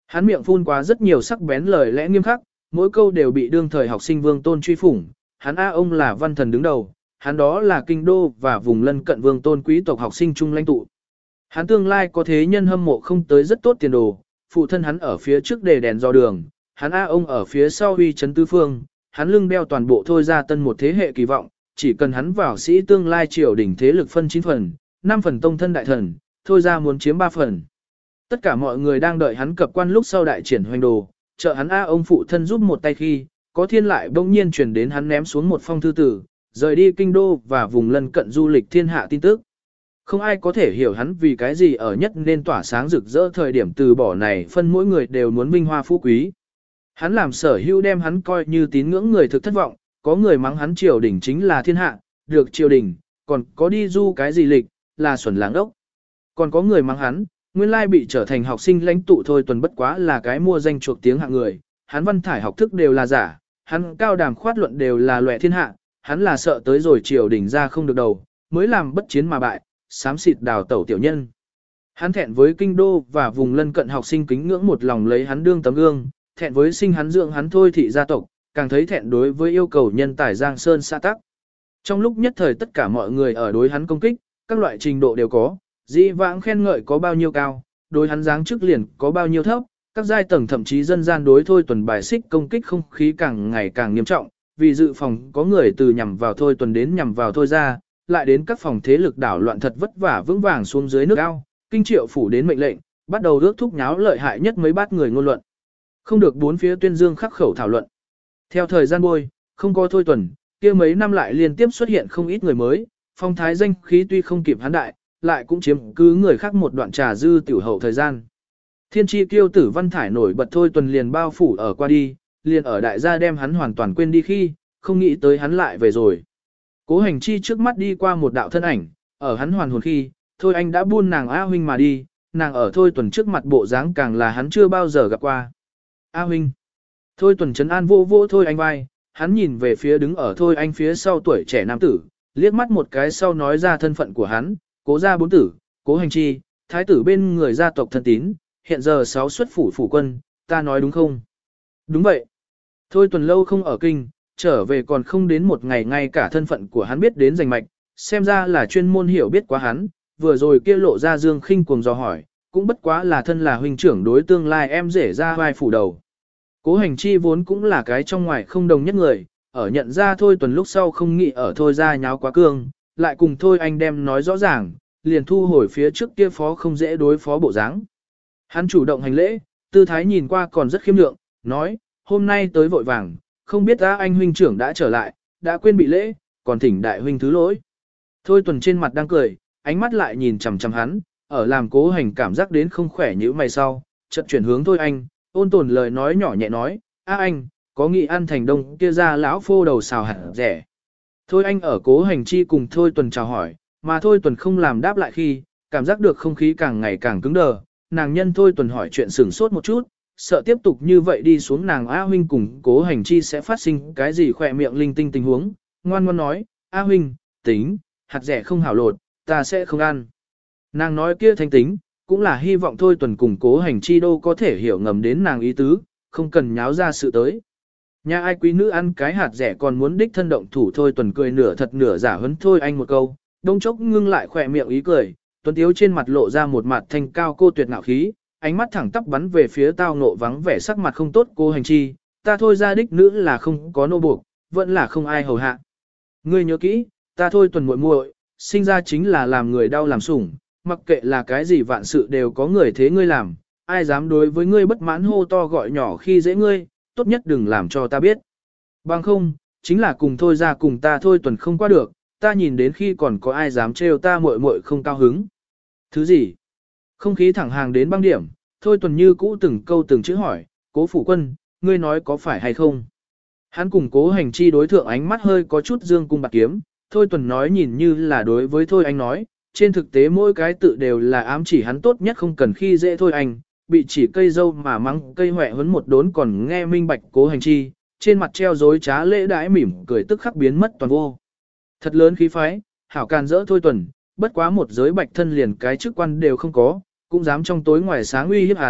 Hắn miệng phun quá rất nhiều sắc bén lời lẽ nghiêm khắc, mỗi câu đều bị đương thời học sinh vương tôn truy phủng, hắn A ông là văn thần đứng đầu, hắn đó là kinh đô và vùng lân cận vương tôn quý tộc học sinh trung lãnh tụ. Hắn tương lai có thế nhân hâm mộ không tới rất tốt tiền đồ, phụ thân hắn ở phía trước đề đèn dò đường, hắn A ông ở phía sau huy chấn tứ phương, hắn lưng đeo toàn bộ thôi ra tân một thế hệ kỳ vọng, chỉ cần hắn vào sĩ tương lai triều đỉnh thế lực phân chín phần, năm phần tông thân đại thần, thôi ra muốn chiếm ba phần. Tất cả mọi người đang đợi hắn cập quan lúc sau đại triển hoành đồ, trợ hắn A ông phụ thân giúp một tay khi, có thiên lại bỗng nhiên truyền đến hắn ném xuống một phong thư tử, rời đi kinh đô và vùng lân cận du lịch thiên hạ tin tức. Không ai có thể hiểu hắn vì cái gì ở nhất nên tỏa sáng rực rỡ thời điểm từ bỏ này phân mỗi người đều muốn vinh hoa phú quý. Hắn làm sở hữu đem hắn coi như tín ngưỡng người thực thất vọng, có người mắng hắn triều đình chính là thiên hạ, được triều đình, còn có đi du cái gì lịch, là xuẩn láng ốc. Còn có người mắng hắn, nguyên lai bị trở thành học sinh lãnh tụ thôi tuần bất quá là cái mua danh chuộc tiếng hạng người, hắn văn thải học thức đều là giả, hắn cao đàm khoát luận đều là loẻ thiên hạ, hắn là sợ tới rồi triều đình ra không được đầu, mới làm bất chiến mà bại, xám xịt đào tẩu tiểu nhân. Hắn thẹn với kinh đô và vùng lân cận học sinh kính ngưỡng một lòng lấy hắn đương tấm gương, thẹn với sinh hắn dưỡng hắn thôi thị gia tộc, càng thấy thẹn đối với yêu cầu nhân tài Giang Sơn xã tắc. Trong lúc nhất thời tất cả mọi người ở đối hắn công kích, các loại trình độ đều có, dĩ vãng khen ngợi có bao nhiêu cao, đối hắn giáng chức liền có bao nhiêu thấp, các giai tầng thậm chí dân gian đối thôi tuần bài xích công kích không khí càng ngày càng nghiêm trọng, vì dự phòng có người từ nhằm vào thôi tuần đến nhằm vào thôi ra, lại đến các phòng thế lực đảo loạn thật vất vả vững vàng xuống dưới nước ao, kinh triệu phủ đến mệnh lệnh, bắt đầu rước thúc nháo lợi hại nhất mấy bát người ngôn luận. Không được bốn phía tuyên dương khắc khẩu thảo luận. Theo thời gian bôi, không có thôi tuần, kia mấy năm lại liên tiếp xuất hiện không ít người mới, phong thái danh khí tuy không kịp hắn đại, lại cũng chiếm cứ người khác một đoạn trà dư tiểu hậu thời gian. Thiên tri kiêu tử văn thải nổi bật thôi tuần liền bao phủ ở qua đi, liền ở đại gia đem hắn hoàn toàn quên đi khi, không nghĩ tới hắn lại về rồi. Cố hành chi trước mắt đi qua một đạo thân ảnh, ở hắn hoàn hồn khi, thôi anh đã buôn nàng A huynh mà đi, nàng ở thôi tuần trước mặt bộ dáng càng là hắn chưa bao giờ gặp qua. A huynh. Thôi tuần trấn an vô vô thôi anh vai, hắn nhìn về phía đứng ở thôi anh phía sau tuổi trẻ nam tử, liếc mắt một cái sau nói ra thân phận của hắn, cố gia bốn tử, cố hành chi, thái tử bên người gia tộc thân tín, hiện giờ sáu xuất phủ phủ quân, ta nói đúng không? Đúng vậy. Thôi tuần lâu không ở kinh, trở về còn không đến một ngày ngay cả thân phận của hắn biết đến rành mạch, xem ra là chuyên môn hiểu biết quá hắn, vừa rồi kia lộ ra dương khinh cuồng dò hỏi, cũng bất quá là thân là huynh trưởng đối tương lai em rể ra vai phủ đầu. Cố hành chi vốn cũng là cái trong ngoài không đồng nhất người, ở nhận ra thôi tuần lúc sau không nghĩ ở thôi ra nháo quá cương, lại cùng thôi anh đem nói rõ ràng, liền thu hồi phía trước kia phó không dễ đối phó bộ dáng. Hắn chủ động hành lễ, tư thái nhìn qua còn rất khiêm lượng, nói, hôm nay tới vội vàng, không biết ta anh huynh trưởng đã trở lại, đã quên bị lễ, còn thỉnh đại huynh thứ lỗi. Thôi tuần trên mặt đang cười, ánh mắt lại nhìn chằm chằm hắn, ở làm cố hành cảm giác đến không khỏe như mày sau, chợt chuyển hướng thôi anh, ôn tồn lời nói nhỏ nhẹ nói, a anh, có nghị ăn thành đông kia ra lão phô đầu xào hạt rẻ. Thôi anh ở cố hành chi cùng thôi tuần chào hỏi, mà thôi tuần không làm đáp lại khi, cảm giác được không khí càng ngày càng cứng đờ, nàng nhân thôi tuần hỏi chuyện sửng sốt một chút, sợ tiếp tục như vậy đi xuống nàng A huynh cùng cố hành chi sẽ phát sinh cái gì khỏe miệng linh tinh tình huống, ngoan ngoan nói, A huynh, tính, hạt rẻ không hảo lột, ta sẽ không ăn. Nàng nói kia thanh tính, cũng là hy vọng thôi tuần cùng cố hành chi đô có thể hiểu ngầm đến nàng ý tứ, không cần nháo ra sự tới. Nhà ai quý nữ ăn cái hạt rẻ còn muốn đích thân động thủ thôi tuần cười nửa thật nửa giả hấn thôi anh một câu, đông chốc ngưng lại khỏe miệng ý cười, tuấn tiếu trên mặt lộ ra một mặt thanh cao cô tuyệt ngạo khí, ánh mắt thẳng tắp bắn về phía tao nộ vắng vẻ sắc mặt không tốt cô hành chi, ta thôi ra đích nữ là không có nô buộc, vẫn là không ai hầu hạ. Ngươi nhớ kỹ, ta thôi tuần muội muội, sinh ra chính là làm người đau làm sủng, mặc kệ là cái gì vạn sự đều có người thế ngươi làm, ai dám đối với ngươi bất mãn hô to gọi nhỏ khi dễ ngươi, tốt nhất đừng làm cho ta biết. Bằng không, chính là cùng thôi ra cùng ta thôi tuần không qua được, ta nhìn đến khi còn có ai dám trêu ta muội muội không cao hứng. Thứ gì? Không khí thẳng hàng đến băng điểm, thôi tuần như cũ từng câu từng chữ hỏi, cố phủ quân, ngươi nói có phải hay không? Hắn cùng cố hành chi đối thượng ánh mắt hơi có chút dương cung bạc kiếm, thôi tuần nói nhìn như là đối với thôi anh nói, trên thực tế mỗi cái tự đều là ám chỉ hắn tốt nhất không cần khi dễ thôi anh, bị chỉ cây dâu mà mắng cây hoẹ huấn một đốn còn nghe minh bạch cố hành chi, trên mặt treo dối trá lễ đãi mỉm cười tức khắc biến mất toàn vô. Thật lớn khí phái, hảo can dỡ thôi tuần, bất quá một giới bạch thân liền cái chức quan đều không có, cũng dám trong tối ngoài sáng uy hiếp hắn,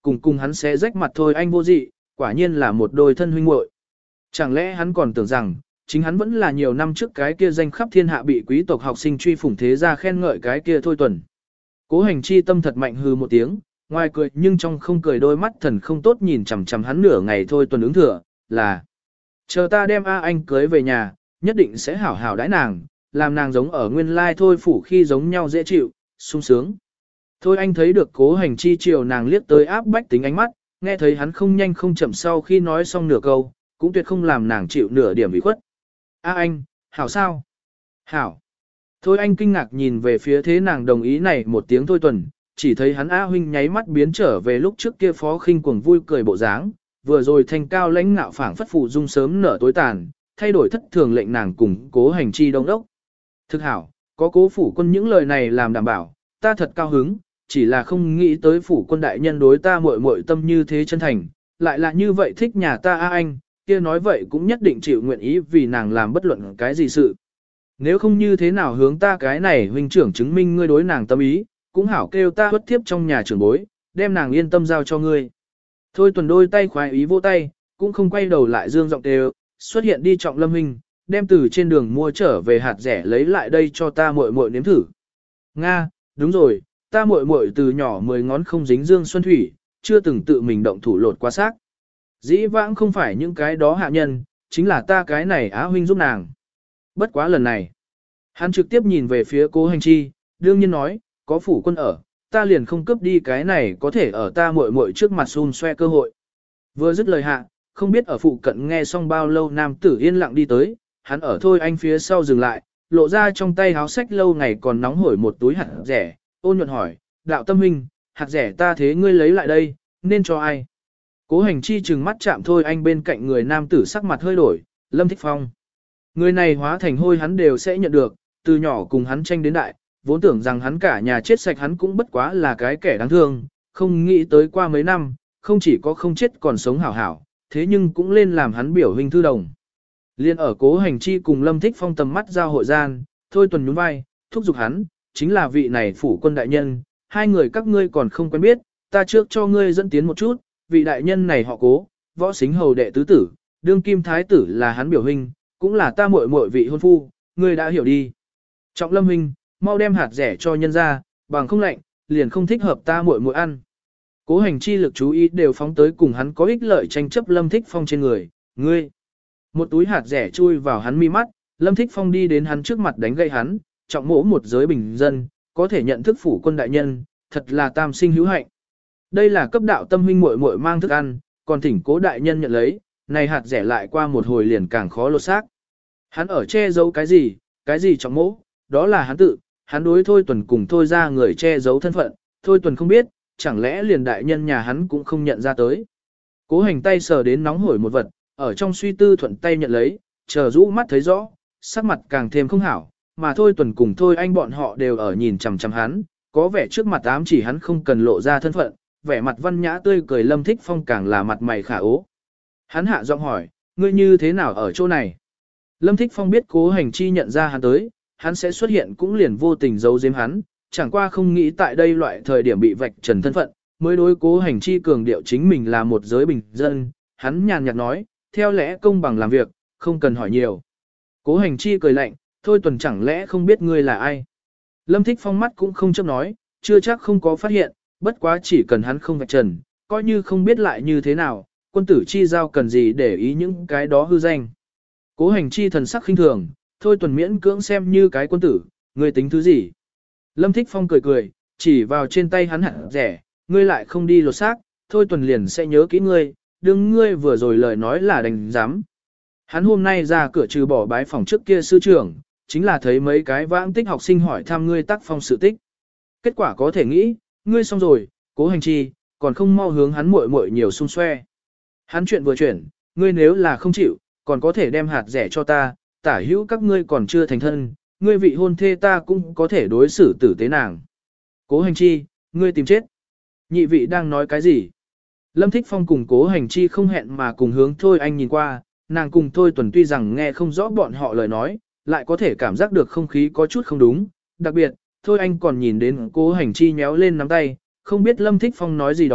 cùng cùng hắn sẽ rách mặt thôi anh vô dị, quả nhiên là một đôi thân huynh muội. Chẳng lẽ hắn còn tưởng rằng, chính hắn vẫn là nhiều năm trước cái kia danh khắp thiên hạ bị quý tộc học sinh truy phủng thế gia khen ngợi cái kia thôi tuần. Cố hành chi tâm thật mạnh hừ một tiếng, ngoài cười nhưng trong không cười, đôi mắt thần không tốt nhìn chằm chằm hắn nửa ngày thôi tuần ứng thừa, là chờ ta đem A Anh cưới về nhà, nhất định sẽ hảo hảo đãi nàng, làm nàng giống ở nguyên lai thôi phủ khi giống nhau dễ chịu, sung sướng. Thôi anh thấy được cố hành chi chiều nàng liếc tới áp bách tính ánh mắt, nghe thấy hắn không nhanh không chậm sau khi nói xong nửa câu, cũng tuyệt không làm nàng chịu nửa điểm ủy khuất. A anh, hảo sao? Hảo. Thôi anh kinh ngạc nhìn về phía thế nàng đồng ý này một tiếng thôi tuần, chỉ thấy hắn A huynh nháy mắt biến trở về lúc trước kia phó khinh cuồng vui cười bộ dáng, vừa rồi thanh cao lãnh ngạo phảng phất phụ dung sớm nở tối tàn, thay đổi thất thường lệnh nàng cùng cố hành chi đông đốc. Thực hảo, có cố phủ quân những lời này làm đảm bảo, ta thật cao hứng, chỉ là không nghĩ tới phủ quân đại nhân đối ta muội muội tâm như thế chân thành, lại là như vậy thích nhà ta A anh, kia nói vậy cũng nhất định chịu nguyện ý vì nàng làm bất luận cái gì sự. Nếu không như thế nào hướng ta cái này huynh trưởng chứng minh ngươi đối nàng tâm ý, cũng hảo kêu ta huất thiếp trong nhà trưởng bối, đem nàng yên tâm giao cho ngươi. Thôi tuần đôi tay khoái ý vô tay, cũng không quay đầu lại dương giọng đều, xuất hiện đi Trọng Lâm huynh, đem từ trên đường mua trở về hạt rẻ lấy lại đây cho ta muội muội nếm thử. Nga, đúng rồi, ta muội muội từ nhỏ mười ngón không dính dương xuân thủy, chưa từng tự mình động thủ lột qua xác. Dĩ vãng không phải những cái đó hạ nhân, chính là ta cái này Á huynh giúp nàng. Bất quá lần này, hắn trực tiếp nhìn về phía cố hành chi, đương nhiên nói, có phủ quân ở, ta liền không cướp đi cái này có thể ở ta muội muội trước mặt xun xoe cơ hội. Vừa dứt lời hạ, không biết ở phụ cận nghe xong bao lâu nam tử yên lặng đi tới, hắn ở thôi anh phía sau dừng lại, lộ ra trong tay háo sách lâu ngày còn nóng hổi một túi hạt rẻ, ôn nhuận hỏi, đạo tâm huynh, hạt rẻ ta thế ngươi lấy lại đây, nên cho ai? Cố hành chi trừng mắt chạm thôi anh bên cạnh người nam tử sắc mặt hơi đổi, Lâm Thích Phong. Người này hóa thành hôi hắn đều sẽ nhận được, từ nhỏ cùng hắn tranh đến đại, vốn tưởng rằng hắn cả nhà chết sạch hắn cũng bất quá là cái kẻ đáng thương, không nghĩ tới qua mấy năm, không chỉ có không chết còn sống hảo hảo, thế nhưng cũng lên làm hắn biểu hình thư đồng. Liên ở cố hành chi cùng Lâm Thích Phong tầm mắt giao hội gian, thôi tuần nhún vai, thúc giục hắn, chính là vị này phủ quân đại nhân, hai người các ngươi còn không quen biết, ta trước cho ngươi dẫn tiến một chút, vị đại nhân này họ cố, võ xính hầu đệ tứ tử, đương kim thái tử là hắn biểu hình, cũng là ta muội muội vị hôn phu, ngươi đã hiểu đi. Trọng Lâm huynh, mau đem hạt rẻ cho nhân ra, bằng không lạnh, liền không thích hợp ta muội muội ăn. Cố hành chi lực chú ý đều phóng tới cùng hắn có ích lợi tranh chấp Lâm Thích Phong trên người, ngươi. Một túi hạt rẻ chui vào hắn mi mắt, Lâm Thích Phong đi đến hắn trước mặt đánh gậy hắn, trọng mỗ một giới bình dân, có thể nhận thức phủ quân đại nhân, thật là tam sinh hữu hạnh. Đây là cấp đạo tâm huynh muội muội mang thức ăn, còn thỉnh cố đại nhân nhận lấy, này hạt rẻ lại qua một hồi liền càng khó lột xác. Hắn ở che giấu cái gì, cái gì trọng mỗ, đó là hắn tự, hắn đối thôi tuần cùng thôi ra người che giấu thân phận, thôi tuần không biết, chẳng lẽ liền đại nhân nhà hắn cũng không nhận ra tới. Cố hành tay sờ đến nóng hổi một vật, ở trong suy tư thuận tay nhận lấy, chờ rũ mắt thấy rõ, sắc mặt càng thêm không hảo, mà thôi tuần cùng thôi anh bọn họ đều ở nhìn chằm chằm hắn, có vẻ trước mặt ám chỉ hắn không cần lộ ra thân phận, vẻ mặt văn nhã tươi cười Lâm Thích Phong càng là mặt mày khả ố. Hắn hạ giọng hỏi, ngươi như thế nào ở chỗ này? Lâm Thích Phong biết cố hành chi nhận ra hắn tới, hắn sẽ xuất hiện cũng liền vô tình giấu giếm hắn, chẳng qua không nghĩ tại đây loại thời điểm bị vạch trần thân phận, mới đối cố hành chi cường điệu chính mình là một giới bình dân, hắn nhàn nhạt nói, theo lẽ công bằng làm việc, không cần hỏi nhiều. Cố hành chi cười lạnh, thôi tuần chẳng lẽ không biết ngươi là ai? Lâm Thích Phong mắt cũng không chấp nói, chưa chắc không có phát hiện, bất quá chỉ cần hắn không vạch trần, coi như không biết lại như thế nào, quân tử chi giao cần gì để ý những cái đó hư danh. Cố hành chi thần sắc khinh thường, thôi tuần miễn cưỡng xem như cái quân tử, ngươi tính thứ gì? Lâm Thích Phong cười cười, chỉ vào trên tay hắn hẳn rẻ, ngươi lại không đi lột xác, thôi tuần liền sẽ nhớ kỹ ngươi, đừng ngươi vừa rồi lời nói là đành dám. Hắn hôm nay ra cửa trừ bỏ bái phòng trước kia sư trưởng, chính là thấy mấy cái vãng tích học sinh hỏi thăm ngươi tác phong sự tích. Kết quả có thể nghĩ, ngươi xong rồi, cố hành chi, còn không mau hướng hắn muội muội nhiều xung xoe. Hắn chuyện vừa chuyển, ngươi nếu là không chịu, còn có thể đem hạt rẻ cho ta, tả hữu các ngươi còn chưa thành thân, ngươi vị hôn thê ta cũng có thể đối xử tử tế nàng. Cố hành chi, ngươi tìm chết. Nhị vị đang nói cái gì? Lâm Thích Phong cùng cố hành chi không hẹn mà cùng hướng thôi anh nhìn qua, nàng cùng thôi tuần tuy rằng nghe không rõ bọn họ lời nói, lại có thể cảm giác được không khí có chút không đúng, đặc biệt, thôi anh còn nhìn đến cố hành chi nhéo lên nắm tay, không biết Lâm Thích Phong nói gì đó,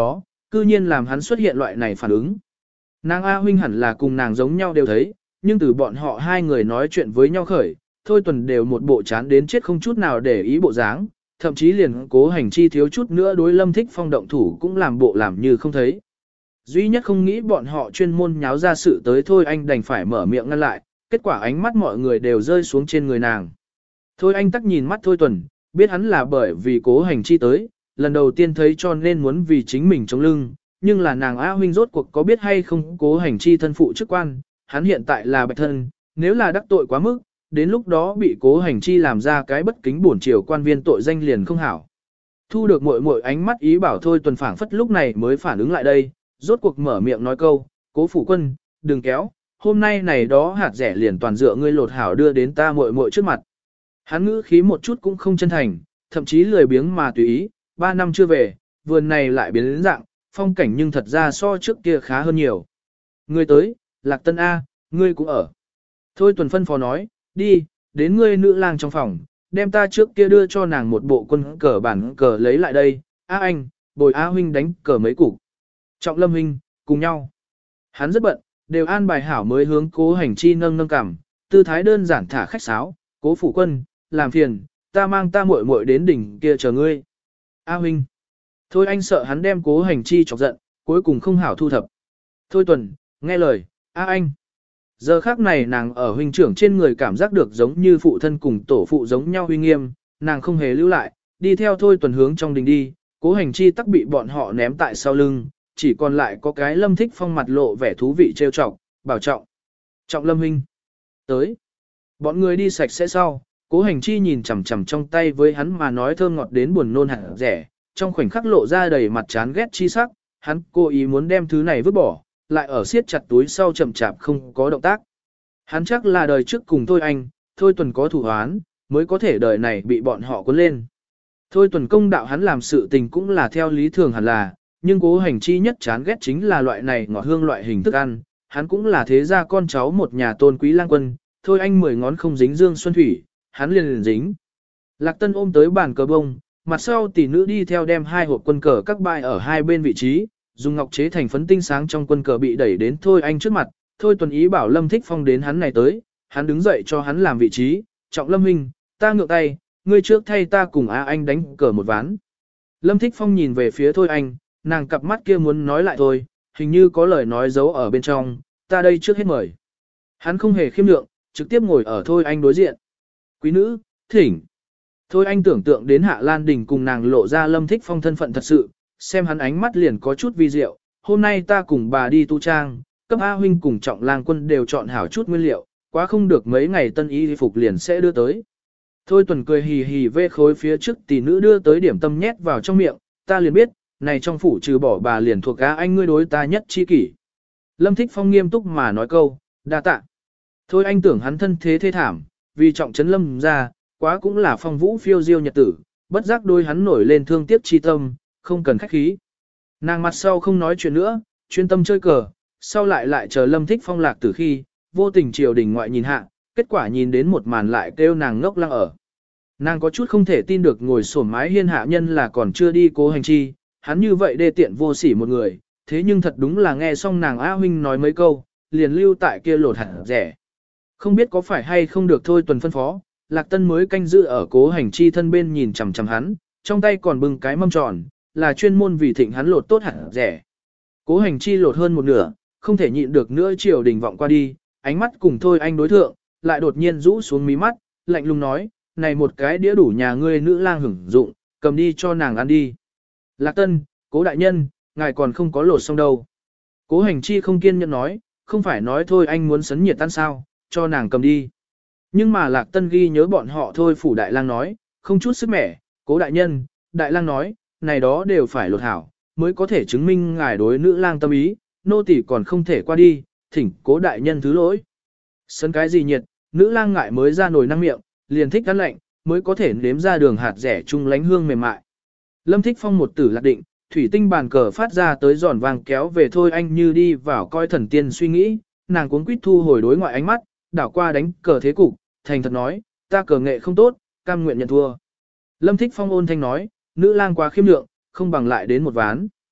Cư nhiên làm hắn xuất hiện loại này phản ứng. Nàng A huynh hẳn là cùng nàng giống nhau đều thấy, nhưng từ bọn họ hai người nói chuyện với nhau khởi, Thôi Tuần đều một bộ chán đến chết không chút nào để ý bộ dáng, thậm chí liền Cố Hành Chi thiếu chút nữa đối Lâm Thích Phong động thủ cũng làm bộ làm như không thấy. Duy nhất không nghĩ bọn họ chuyên môn nháo ra sự tới Thôi Anh đành phải mở miệng ngăn lại, kết quả ánh mắt mọi người đều rơi xuống trên người nàng. Thôi Anh tắc nhìn mắt Thôi Tuần, biết hắn là bởi vì Cố Hành Chi tới, lần đầu tiên thấy cho nên muốn vì chính mình chống lưng, nhưng là nàng A huynh rốt cuộc có biết hay không Cố Hành Chi thân phụ chức quan, hắn hiện tại là bạch thân, nếu là đắc tội quá mức, đến lúc đó bị Cố Hành Chi làm ra cái bất kính bổn triều quan viên tội danh liền không hảo. Thu được muội muội ánh mắt ý bảo Thôi Tuần phảng phất lúc này mới phản ứng lại đây, rốt cuộc mở miệng nói câu, Cố phủ quân, đừng kéo, hôm nay này đó hạt rẻ liền toàn dựa ngươi lột hảo đưa đến ta muội muội trước mặt. Hắn ngữ khí một chút cũng không chân thành, thậm chí lười biếng mà tùy ý, ba năm chưa về, vườn này lại biến đến dạng, phong cảnh nhưng thật ra so trước kia khá hơn nhiều. Ngươi tới, Lạc Tân A, ngươi cũng ở. Thôi Tuần phân phó nói, đi, đến ngươi nữ lang trong phòng, đem ta trước kia đưa cho nàng một bộ quân cờ bản cờ lấy lại đây, A anh, bồi A huynh đánh cờ mấy cục. Trọng Lâm huynh, cùng nhau. Hắn rất bận, đều an bài hảo mới hướng Cố Hành Chi nâng nâng cằm, tư thái đơn giản thả khách sáo, Cố phủ quân, làm phiền, ta mang ta muội muội đến đỉnh kia chờ ngươi. A huynh. Thôi anh sợ hắn đem Cố Hành Chi chọc giận, cuối cùng không hảo thu thập. Thôi Tuần, nghe lời, A anh. Giờ khác này nàng ở huynh trưởng trên người cảm giác được giống như phụ thân cùng tổ phụ giống nhau huy nghiêm, nàng không hề lưu lại, đi theo Thôi Tuần hướng trong đình đi, Cố Hành Chi tắc bị bọn họ ném tại sau lưng, chỉ còn lại có cái Lâm Thích Phong mặt lộ vẻ thú vị trêu chọc, bảo trọng. Trọng Lâm huynh. Tới. Bọn người đi sạch sẽ sau, Cố Hành Chi nhìn chằm chằm trong tay với hắn mà nói thơm ngọt đến buồn nôn hẳn rẻ, trong khoảnh khắc lộ ra đầy mặt chán ghét chi sắc, hắn cố ý muốn đem thứ này vứt bỏ, lại ở siết chặt túi sau chậm chạp không có động tác. Hắn chắc là đời trước cùng Thôi Anh, Thôi Tuần có thủ hoán, mới có thể đời này bị bọn họ cuốn lên. Thôi Tuần công đạo hắn làm sự tình cũng là theo lý thường hẳn là, nhưng Cố Hành Chi nhất chán ghét chính là loại này ngọt hương loại hình thức ăn, hắn cũng là thế gia con cháu một nhà tôn quý lang quân, Thôi Anh mười ngón không dính dương xuân thủy, hắn liền liền dính. Lạc Tân ôm tới bàn cờ bông, mặt sau tỷ nữ đi theo đem hai hộp quân cờ các bài ở hai bên vị trí, dùng ngọc chế thành phấn tinh sáng trong quân cờ bị đẩy đến Thôi Anh trước mặt, Thôi Tuần ý bảo Lâm Thích Phong đến hắn này tới, hắn đứng dậy cho hắn làm vị trí, Trọng Lâm huynh, ta ngược tay, ngươi trước thay ta cùng A Anh đánh cờ một ván. Lâm Thích Phong nhìn về phía Thôi Anh, nàng cặp mắt kia muốn nói lại thôi, hình như có lời nói giấu ở bên trong, ta đây trước hết mời. Hắn không hề khiêm lượng, trực tiếp ngồi ở Thôi Anh đối diện. Quý nữ, thỉnh. Thôi Anh tưởng tượng đến Hạ Lan Đình cùng nàng lộ ra Lâm Thích Phong thân phận thật sự, xem hắn ánh mắt liền có chút vi diệu. Hôm nay ta cùng bà đi tu trang, cấp A huynh cùng Trọng Lang quân đều chọn hảo chút nguyên liệu, quá không được mấy ngày tân y phục liền sẽ đưa tới. Thôi Tuần cười hì hì vê khối phía trước tỷ nữ đưa tới điểm tâm nhét vào trong miệng, ta liền biết, này trong phủ trừ bỏ bà liền thuộc A anh ngươi đối ta nhất chi kỷ. Lâm Thích Phong nghiêm túc mà nói câu, đa tạ. Thôi anh tưởng hắn thân thế thê thảm, vì Trọng trấn Lâm ra, quá cũng là phong vũ phiêu diêu nhật tử, bất giác đôi hắn nổi lên thương tiếc chi tâm, không cần khách khí. Nàng mặt sau không nói chuyện nữa, chuyên tâm chơi cờ, sau lại lại chờ Lâm Thích Phong lạc từ khi, vô tình triều đình ngoại nhìn hạ, kết quả nhìn đến một màn lại kêu nàng ngốc lăng ở. Nàng có chút không thể tin được ngồi sổm mái hiên hạ nhân là còn chưa đi Cố Hành Chi, hắn như vậy đê tiện vô sỉ một người, thế nhưng thật đúng là nghe xong nàng A huynh nói mấy câu, liền lưu tại kia lột hẳn rẻ. Không biết có phải hay không được Thôi Tuần phân phó, Lạc Tân mới canh giữ ở Cố Hành Chi thân bên nhìn chằm chằm hắn, trong tay còn bưng cái mâm tròn, là chuyên môn vì thịnh hắn lột tốt hẳn rẻ. Cố Hành Chi lột hơn một nửa, không thể nhịn được nữa triều đình vọng qua đi, ánh mắt cùng Thôi Anh đối thượng, lại đột nhiên rũ xuống mí mắt, lạnh lùng nói, này một cái đĩa đủ nhà ngươi nữ lang hưởng dụng, cầm đi cho nàng ăn đi. Lạc Tân, Cố đại nhân, ngài còn không có lột xong đâu. Cố Hành Chi không kiên nhẫn nói, không phải nói Thôi Anh muốn sấn nhiệt tan sao, cho nàng cầm đi. Nhưng mà Lạc Tân ghi nhớ bọn họ Thôi phủ đại lang nói, không chút sức mẻ, Cố đại nhân, đại lang nói, này đó đều phải lột hảo, mới có thể chứng minh ngài đối nữ lang tâm ý, nô tỳ còn không thể qua đi, thỉnh Cố đại nhân thứ lỗi. Sân cái gì nhiệt, nữ lang ngại mới ra nồi năng miệng, liền thích ăn lạnh, mới có thể nếm ra đường hạt rẻ chung lánh hương mềm mại. Lâm Thích Phong một tử lạc định, thủy tinh bàn cờ phát ra tới giòn vàng kéo về Thôi Anh như đi vào coi thần tiên suy nghĩ, nàng cuống quýt thu hồi đối ngoại ánh mắt, đảo qua đánh cờ thế cục, thành thật nói, ta cờ nghệ không tốt, cam nguyện nhận thua. Lâm Thích Phong ôn thanh nói, nữ lang quá khiêm lượng, không bằng lại đến một ván.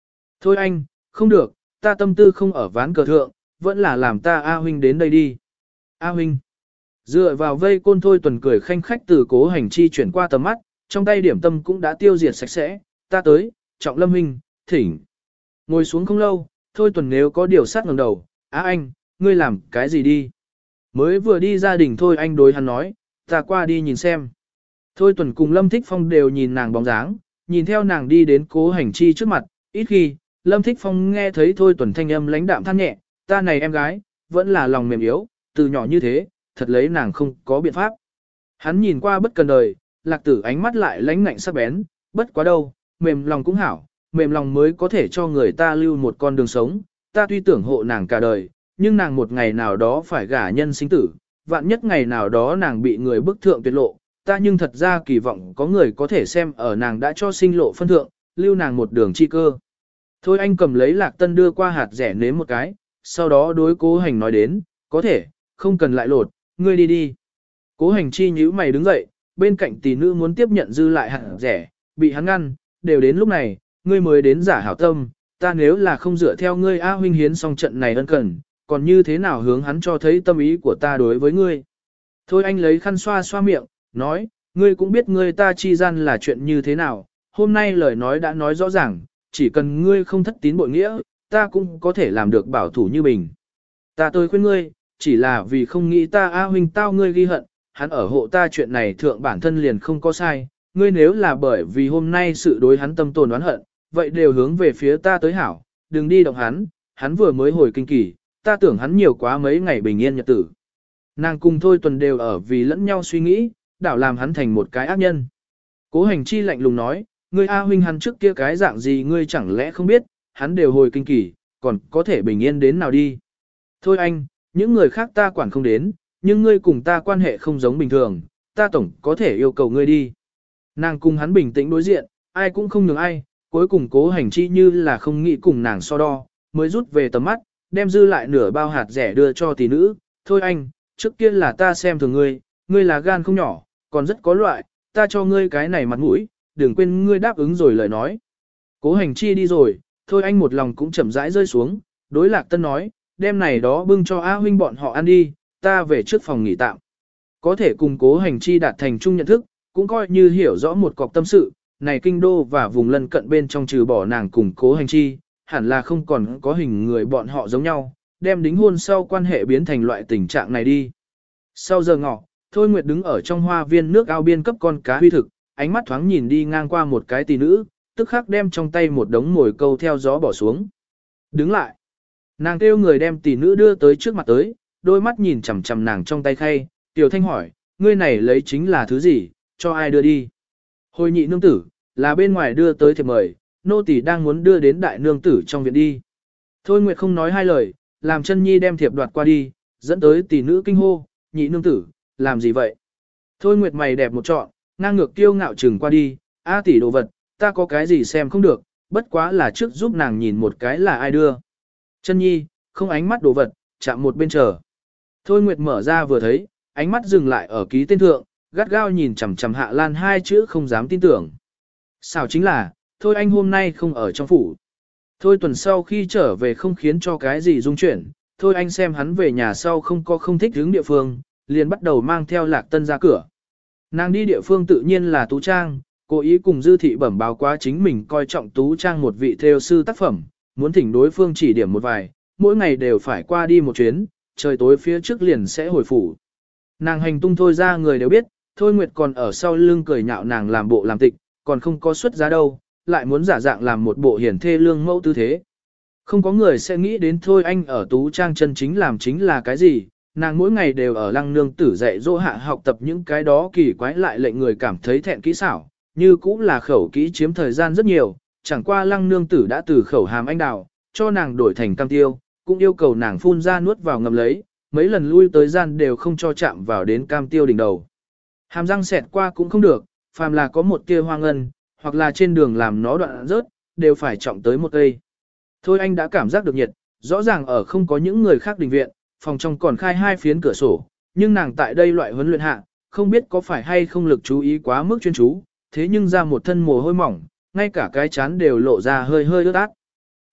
Thôi anh, không được, ta tâm tư không ở ván cờ thượng, vẫn là làm ta A huynh đến đây đi. A huynh. Dựa vào vây côn Thôi Tuần cười khanh khách từ Cố Hành Chi chuyển qua tầm mắt, trong tay điểm tâm cũng đã tiêu diệt sạch sẽ, ta tới, Trọng Lâm huynh, thỉnh. Ngồi xuống không lâu, Thôi Tuần nếu có điều sát ngẩng đầu, á anh, ngươi làm cái gì đi? Mới vừa đi gia đình Thôi anh đối hắn nói, ta qua đi nhìn xem. Thôi Tuần cùng Lâm Thích Phong đều nhìn nàng bóng dáng, nhìn theo nàng đi đến Cố Hành Chi trước mặt, ít khi, Lâm Thích Phong nghe thấy Thôi Tuần thanh âm lãnh đạm than nhẹ, ta này em gái, vẫn là lòng mềm yếu, từ nhỏ như thế, thật lấy nàng không có biện pháp. Hắn nhìn qua bất cần đời, Lạc Tử ánh mắt lại lãnh ngạnh sắc bén, bất quá đâu, mềm lòng cũng hảo, mềm lòng mới có thể cho người ta lưu một con đường sống, ta tuy tưởng hộ nàng cả đời, nhưng nàng một ngày nào đó phải gả nhân sinh tử, vạn nhất ngày nào đó nàng bị người bức thượng tuyệt lộ, ta nhưng thật ra kỳ vọng có người có thể xem ở nàng đã cho sinh lộ phân thượng, lưu nàng một đường chi cơ. Thôi anh cầm lấy Lạc Tân đưa qua hạt rẻ nếm một cái, sau đó đối Cố Hành nói đến, có thể, không cần lại lột, ngươi đi đi. Cố Hành Chi nhíu mày đứng dậy, bên cạnh tỷ nữ muốn tiếp nhận dư lại hạt rẻ, bị hắn ngăn, đều đến lúc này, ngươi mới đến giả hảo tâm, ta nếu là không dựa theo ngươi A huynh hiến xong trận này ân cần, còn như thế nào hướng hắn cho thấy tâm ý của ta đối với ngươi. Thôi anh lấy khăn xoa xoa miệng, nói, ngươi cũng biết ngươi ta chi gian là chuyện như thế nào, hôm nay lời nói đã nói rõ ràng, chỉ cần ngươi không thất tín bội nghĩa, ta cũng có thể làm được bảo thủ như bình. Ta tôi khuyên ngươi, chỉ là vì không nghĩ ta A huynh tao ngươi ghi hận, hắn ở hộ ta chuyện này thượng bản thân liền không có sai, ngươi nếu là bởi vì hôm nay sự đối hắn tâm tồn oán hận, vậy đều hướng về phía ta tới hảo, đừng đi động hắn, hắn vừa mới hồi kinh kỳ, ta tưởng hắn nhiều quá mấy ngày bình yên nhật tử. Nàng cùng Thôi Tuần đều ở vì lẫn nhau suy nghĩ, đảo làm hắn thành một cái ác nhân. Cố Hành Chi lạnh lùng nói, ngươi A huynh hắn trước kia cái dạng gì ngươi chẳng lẽ không biết, hắn đều hồi kinh kỳ, còn có thể bình yên đến nào đi. Thôi anh, những người khác ta quản không đến, nhưng ngươi cùng ta quan hệ không giống bình thường, ta tổng có thể yêu cầu ngươi đi. Nàng cùng hắn bình tĩnh đối diện, ai cũng không nhường ai, cuối cùng Cố Hành Chi như là không nghĩ cùng nàng so đo, mới rút về tầm mắt, đem dư lại nửa bao hạt rẻ đưa cho tỷ nữ. Thôi anh, trước kia là ta xem thường ngươi, ngươi là gan không nhỏ, còn rất có loại, ta cho ngươi cái này mặt mũi, đừng quên ngươi đáp ứng rồi lời nói. Cố Hành Chi đi rồi, Thôi anh một lòng cũng chậm rãi rơi xuống, đối Lạc Tân nói, đem này đó bưng cho A huynh bọn họ ăn đi, ta về trước phòng nghỉ tạm. Có thể cùng Cố Hành Chi đạt thành chung nhận thức, cũng coi như hiểu rõ một cọc tâm sự, này kinh đô và vùng lân cận bên trong trừ bỏ nàng cùng Cố Hành Chi, hẳn là không còn có hình người bọn họ giống nhau, đem đính hôn sau quan hệ biến thành loại tình trạng này đi. Sau giờ ngọ, Thôi Nguyệt đứng ở trong hoa viên nước ao biên cấp con cá huy thực, ánh mắt thoáng nhìn đi ngang qua một cái tỷ nữ, tức khắc đem trong tay một đống mồi câu theo gió bỏ xuống. Đứng lại. Nàng kêu người đem tỷ nữ đưa tới trước mặt tới, đôi mắt nhìn chằm chằm nàng trong tay khay, Tiểu Thanh hỏi, ngươi này lấy chính là thứ gì, cho ai đưa đi? Hồi nhị nương tử, là bên ngoài đưa tới thiệp mời, nô tỳ đang muốn đưa đến đại nương tử trong viện đi. Thôi Nguyệt không nói hai lời, làm chân nhi đem thiệp đoạt qua đi, dẫn tới tỷ nữ kinh hô, nhị nương tử, làm gì vậy? Thôi Nguyệt mày đẹp một trọn, ngang ngược kiêu ngạo chừng qua đi, a tỷ đồ vật, ta có cái gì xem không được, bất quá là trước giúp nàng nhìn một cái là ai đưa. Chân nhi, không ánh mắt đồ vật, chạm một bên chờ. Thôi Nguyệt mở ra vừa thấy, ánh mắt dừng lại ở ký tên thượng, gắt gao nhìn chằm chằm Hạ Lan hai chữ không dám tin tưởng. Sao chính là, thôi anh hôm nay không ở trong phủ. Thôi tuần sau khi trở về không khiến cho cái gì rung chuyển, thôi anh xem hắn về nhà sau không có không thích hướng địa phương, liền bắt đầu mang theo Lạc Tân ra cửa. Nàng đi địa phương tự nhiên là Tú Trang, cố ý cùng Dư Thị bẩm báo quá chính mình coi trọng Tú Trang một vị thêu sư tác phẩm, muốn thỉnh đối phương chỉ điểm một vài, mỗi ngày đều phải qua đi một chuyến, trời tối phía trước liền sẽ hồi phủ. Nàng hành tung thôi ra người đều biết, Thôi Nguyệt còn ở sau lưng cười nhạo nàng làm bộ làm tịch, còn không có xuất giá đâu, lại muốn giả dạng làm một bộ hiển thê lương mẫu tư thế. Không có người sẽ nghĩ đến Thôi anh ở Tú Trang chân chính làm chính là cái gì, nàng mỗi ngày đều ở lăng nương tử dạy dỗ hạ học tập những cái đó kỳ quái lại lệnh người cảm thấy thẹn kỹ xảo, như cũng là khẩu kỹ chiếm thời gian rất nhiều, chẳng qua lăng nương tử đã từ khẩu hàm anh đào, cho nàng đổi thành cam tiêu, cũng yêu cầu nàng phun ra nuốt vào ngầm lấy, mấy lần lui tới gian đều không cho chạm vào đến cam tiêu đỉnh đầu. Hàm răng xẹt qua cũng không được, phàm là có một tia hoa ngân, hoặc là trên đường làm nó đoạn rớt, đều phải trọng tới một cây. Thôi anh đã cảm giác được nhiệt, rõ ràng ở không có những người khác đình viện, phòng trong còn khai hai phiến cửa sổ, nhưng nàng tại đây loại huấn luyện hạ, không biết có phải hay không lực chú ý quá mức chuyên chú, thế nhưng ra một thân mồ hôi mỏng, ngay cả cái chán đều lộ ra hơi hơi ướt át.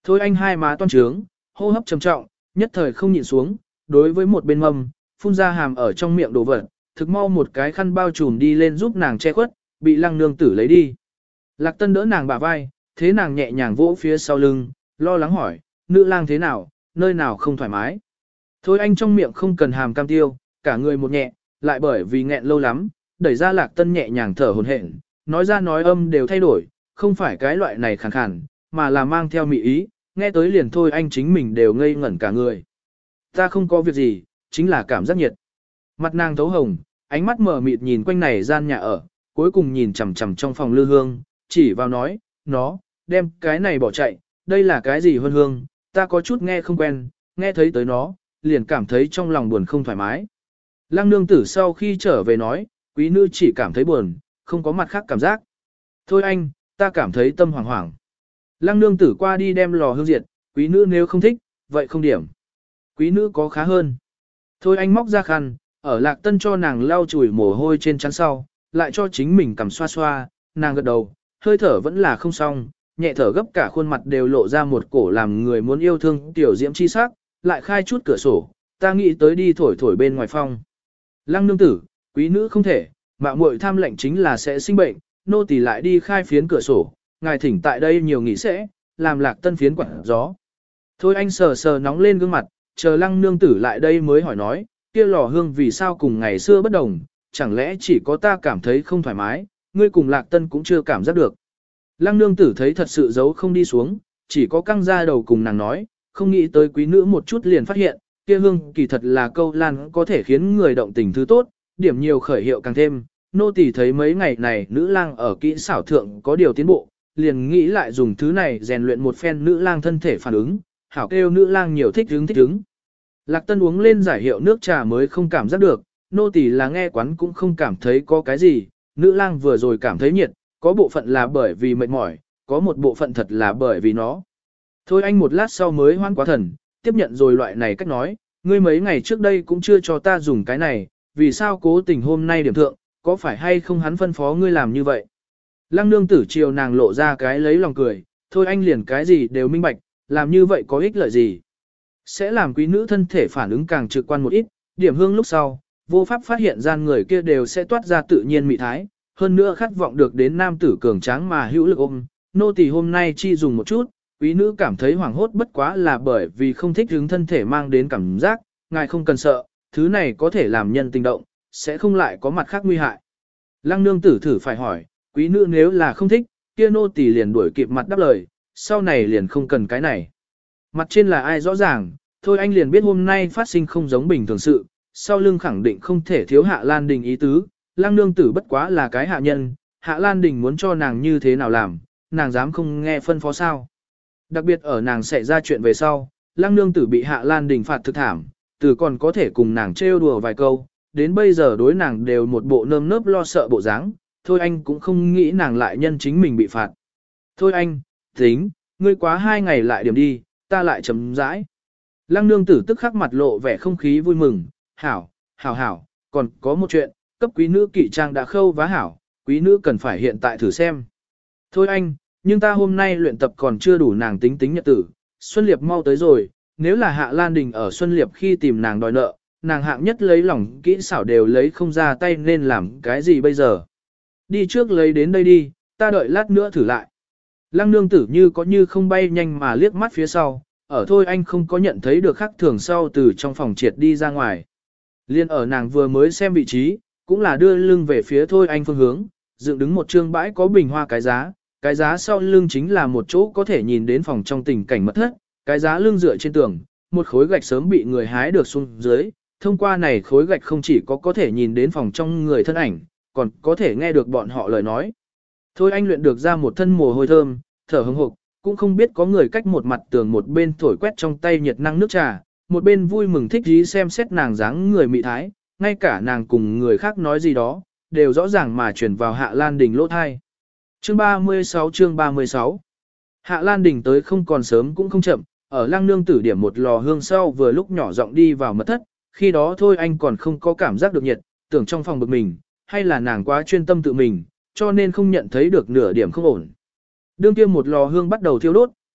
Thôi anh hai má toan trướng, hô hấp trầm trọng, nhất thời không nhịn xuống, đối với một bên mâm, phun ra hàm ở trong miệng đồ vật, thực mau một cái khăn bao trùm đi lên giúp nàng che khuất, bị lăng nương tử lấy đi. Lạc Tân đỡ nàng bả vai, thế nàng nhẹ nhàng vỗ phía sau lưng, lo lắng hỏi, nữ lang thế nào, nơi nào không thoải mái. Thôi anh trong miệng không cần hàm cam tiêu, cả người một nhẹ, lại bởi vì nghẹn lâu lắm, đẩy ra Lạc Tân nhẹ nhàng thở hổn hển, nói ra nói âm đều thay đổi, không phải cái loại này khàn khàn, mà là mang theo mị ý, nghe tới liền thôi anh chính mình đều ngây ngẩn cả người. Ta không có việc gì, chính là cảm giác nhiệt. Mặt nàng thấu hồng, ánh mắt mở mịt nhìn quanh này gian nhà ở, cuối cùng nhìn chằm chằm trong phòng lư hương, chỉ vào nói, nó, đem cái này bỏ chạy, đây là cái gì hơn hương, ta có chút nghe không quen, nghe thấy tới nó, liền cảm thấy trong lòng buồn không thoải mái. Lăng nương tử sau khi trở về nói, quý nữ chỉ cảm thấy buồn, không có mặt khác cảm giác. Thôi anh, ta cảm thấy tâm hoảng hoảng. Lăng nương tử qua đi đem lò hương diệt, quý nữ nếu không thích, vậy không điểm. Quý nữ có khá hơn. Thôi anh móc ra khăn, ở Lạc Tân cho nàng lau chùi mồ hôi trên trán sau, lại cho chính mình cầm xoa xoa, nàng gật đầu, hơi thở vẫn là không xong, nhẹ thở gấp cả khuôn mặt đều lộ ra một cổ làm người muốn yêu thương tiểu diễm chi sắc, lại khai chút cửa sổ, ta nghĩ tới đi thổi thổi bên ngoài phong. Lăng nương tử, quý nữ không thể, mạo muội tham lệnh chính là sẽ sinh bệnh, nô tỳ lại đi khai phiến cửa sổ, ngài thỉnh tại đây nhiều nghỉ sẽ, làm Lạc Tân phiến quảng gió. Thôi anh sờ sờ nóng lên gương mặt, chờ lăng nương tử lại đây mới hỏi nói, kia lò hương vì sao cùng ngày xưa bất đồng, chẳng lẽ chỉ có ta cảm thấy không thoải mái, ngươi cùng Lạc Tân cũng chưa cảm giác được. Lăng nương tử thấy thật sự giấu không đi xuống, chỉ có căng ra đầu cùng nàng nói, không nghĩ tới quý nữ một chút liền phát hiện, kia hương kỳ thật là câu lan có thể khiến người động tình thứ tốt, điểm nhiều khởi hiệu càng thêm. Nô tỳ thấy mấy ngày này nữ lang ở kỹ xảo thượng có điều tiến bộ, liền nghĩ lại dùng thứ này rèn luyện một phen nữ lang thân thể phản ứng, hảo kêu nữ lang nhiều thích hứng thích hứng. Lạc Tân uống lên giải hiệu nước trà mới không cảm giác được, nô tỳ là nghe quán cũng không cảm thấy có cái gì, nữ lang vừa rồi cảm thấy nhiệt, có bộ phận là bởi vì mệt mỏi, có một bộ phận thật là bởi vì nó. Thôi anh một lát sau mới hoan quá thần, tiếp nhận rồi loại này cách nói, ngươi mấy ngày trước đây cũng chưa cho ta dùng cái này, vì sao cố tình hôm nay điểm thượng, có phải hay không hắn phân phó ngươi làm như vậy. Lăng nương tử chiều nàng lộ ra cái lấy lòng cười, thôi anh liền cái gì đều minh bạch, làm như vậy có ích lợi gì. Sẽ làm quý nữ thân thể phản ứng càng trực quan một ít, điểm hương lúc sau, vô pháp phát hiện gian người kia đều sẽ toát ra tự nhiên mị thái, hơn nữa khát vọng được đến nam tử cường tráng mà hữu lực ôm. Nô tỳ hôm nay chi dùng một chút, quý nữ cảm thấy hoảng hốt bất quá là bởi vì không thích hứng thân thể mang đến cảm giác, ngài không cần sợ, thứ này có thể làm nhân tình động, sẽ không lại có mặt khác nguy hại. Lăng nương tử thử phải hỏi, quý nữ nếu là không thích, kia nô tỳ liền đuổi kịp mặt đáp lời, sau này liền không cần cái này. Mặt trên là ai rõ ràng, thôi anh liền biết hôm nay phát sinh không giống bình thường sự, sau lưng khẳng định không thể thiếu Hạ Lan Đình ý tứ, Lăng nương tử bất quá là cái hạ nhân, Hạ Lan Đình muốn cho nàng như thế nào làm, nàng dám không nghe phân phó sao. Đặc biệt ở nàng xảy ra chuyện về sau, Lăng nương tử bị Hạ Lan Đình phạt thực thảm, từ còn có thể cùng nàng trêu đùa vài câu, đến bây giờ đối nàng đều một bộ nơm nớp lo sợ bộ dáng, thôi anh cũng không nghĩ nàng lại nhân chính mình bị phạt. Thôi anh, tính, ngươi quá hai ngày lại điểm đi, ta lại chấm rãi. Lăng nương tử tức khắc mặt lộ vẻ không khí vui mừng, hảo, hảo hảo, còn có một chuyện, cấp quý nữ kỵ trang đã khâu vá hảo, quý nữ cần phải hiện tại thử xem. Thôi anh, nhưng ta hôm nay luyện tập còn chưa đủ nàng tính tính nhật tử, Xuân Liệp mau tới rồi, nếu là Hạ Lan Đình ở Xuân Liệp khi tìm nàng đòi nợ, nàng hạng nhất lấy lòng kỹ xảo đều lấy không ra tay nên làm cái gì bây giờ. Đi trước lấy đến đây đi, ta đợi lát nữa thử lại. Lăng nương tử như có như không bay nhanh mà liếc mắt phía sau, ở thôi anh không có nhận thấy được khắc thường sau từ trong phòng triệt đi ra ngoài. Liên ở nàng vừa mới xem vị trí, cũng là đưa lưng về phía thôi anh phương hướng, dựng đứng một trương bãi có bình hoa cái giá, cái giá sau lưng chính là một chỗ có thể nhìn đến phòng trong tình cảnh mất thất, cái giá lưng dựa trên tường, một khối gạch sớm bị người hái được xuống dưới, thông qua này khối gạch không chỉ có có thể nhìn đến phòng trong người thân ảnh, còn có thể nghe được bọn họ lời nói. Thôi anh luyện được ra một thân mồ hôi thơm, thở hững hộc, cũng không biết có người cách một mặt tường một bên thổi quét trong tay nhiệt năng nước trà, một bên vui mừng thích dí xem xét nàng dáng người mị thái, ngay cả nàng cùng người khác nói gì đó, đều rõ ràng mà truyền vào Hạ Lan Đình lỗ thai. Chương ba mươi sáu chương ba mươi sáu Hạ Lan Đình tới không còn sớm cũng không chậm, ở Lăng nương tử điểm một lò hương sau vừa lúc nhỏ giọng đi vào mật thất, khi đó thôi anh còn không có cảm giác được nhiệt, tưởng trong phòng bực mình, hay là nàng quá chuyên tâm tự mình, cho nên không nhận thấy được nửa điểm không ổn. Đương kia một lò hương bắt đầu thiêu đốt,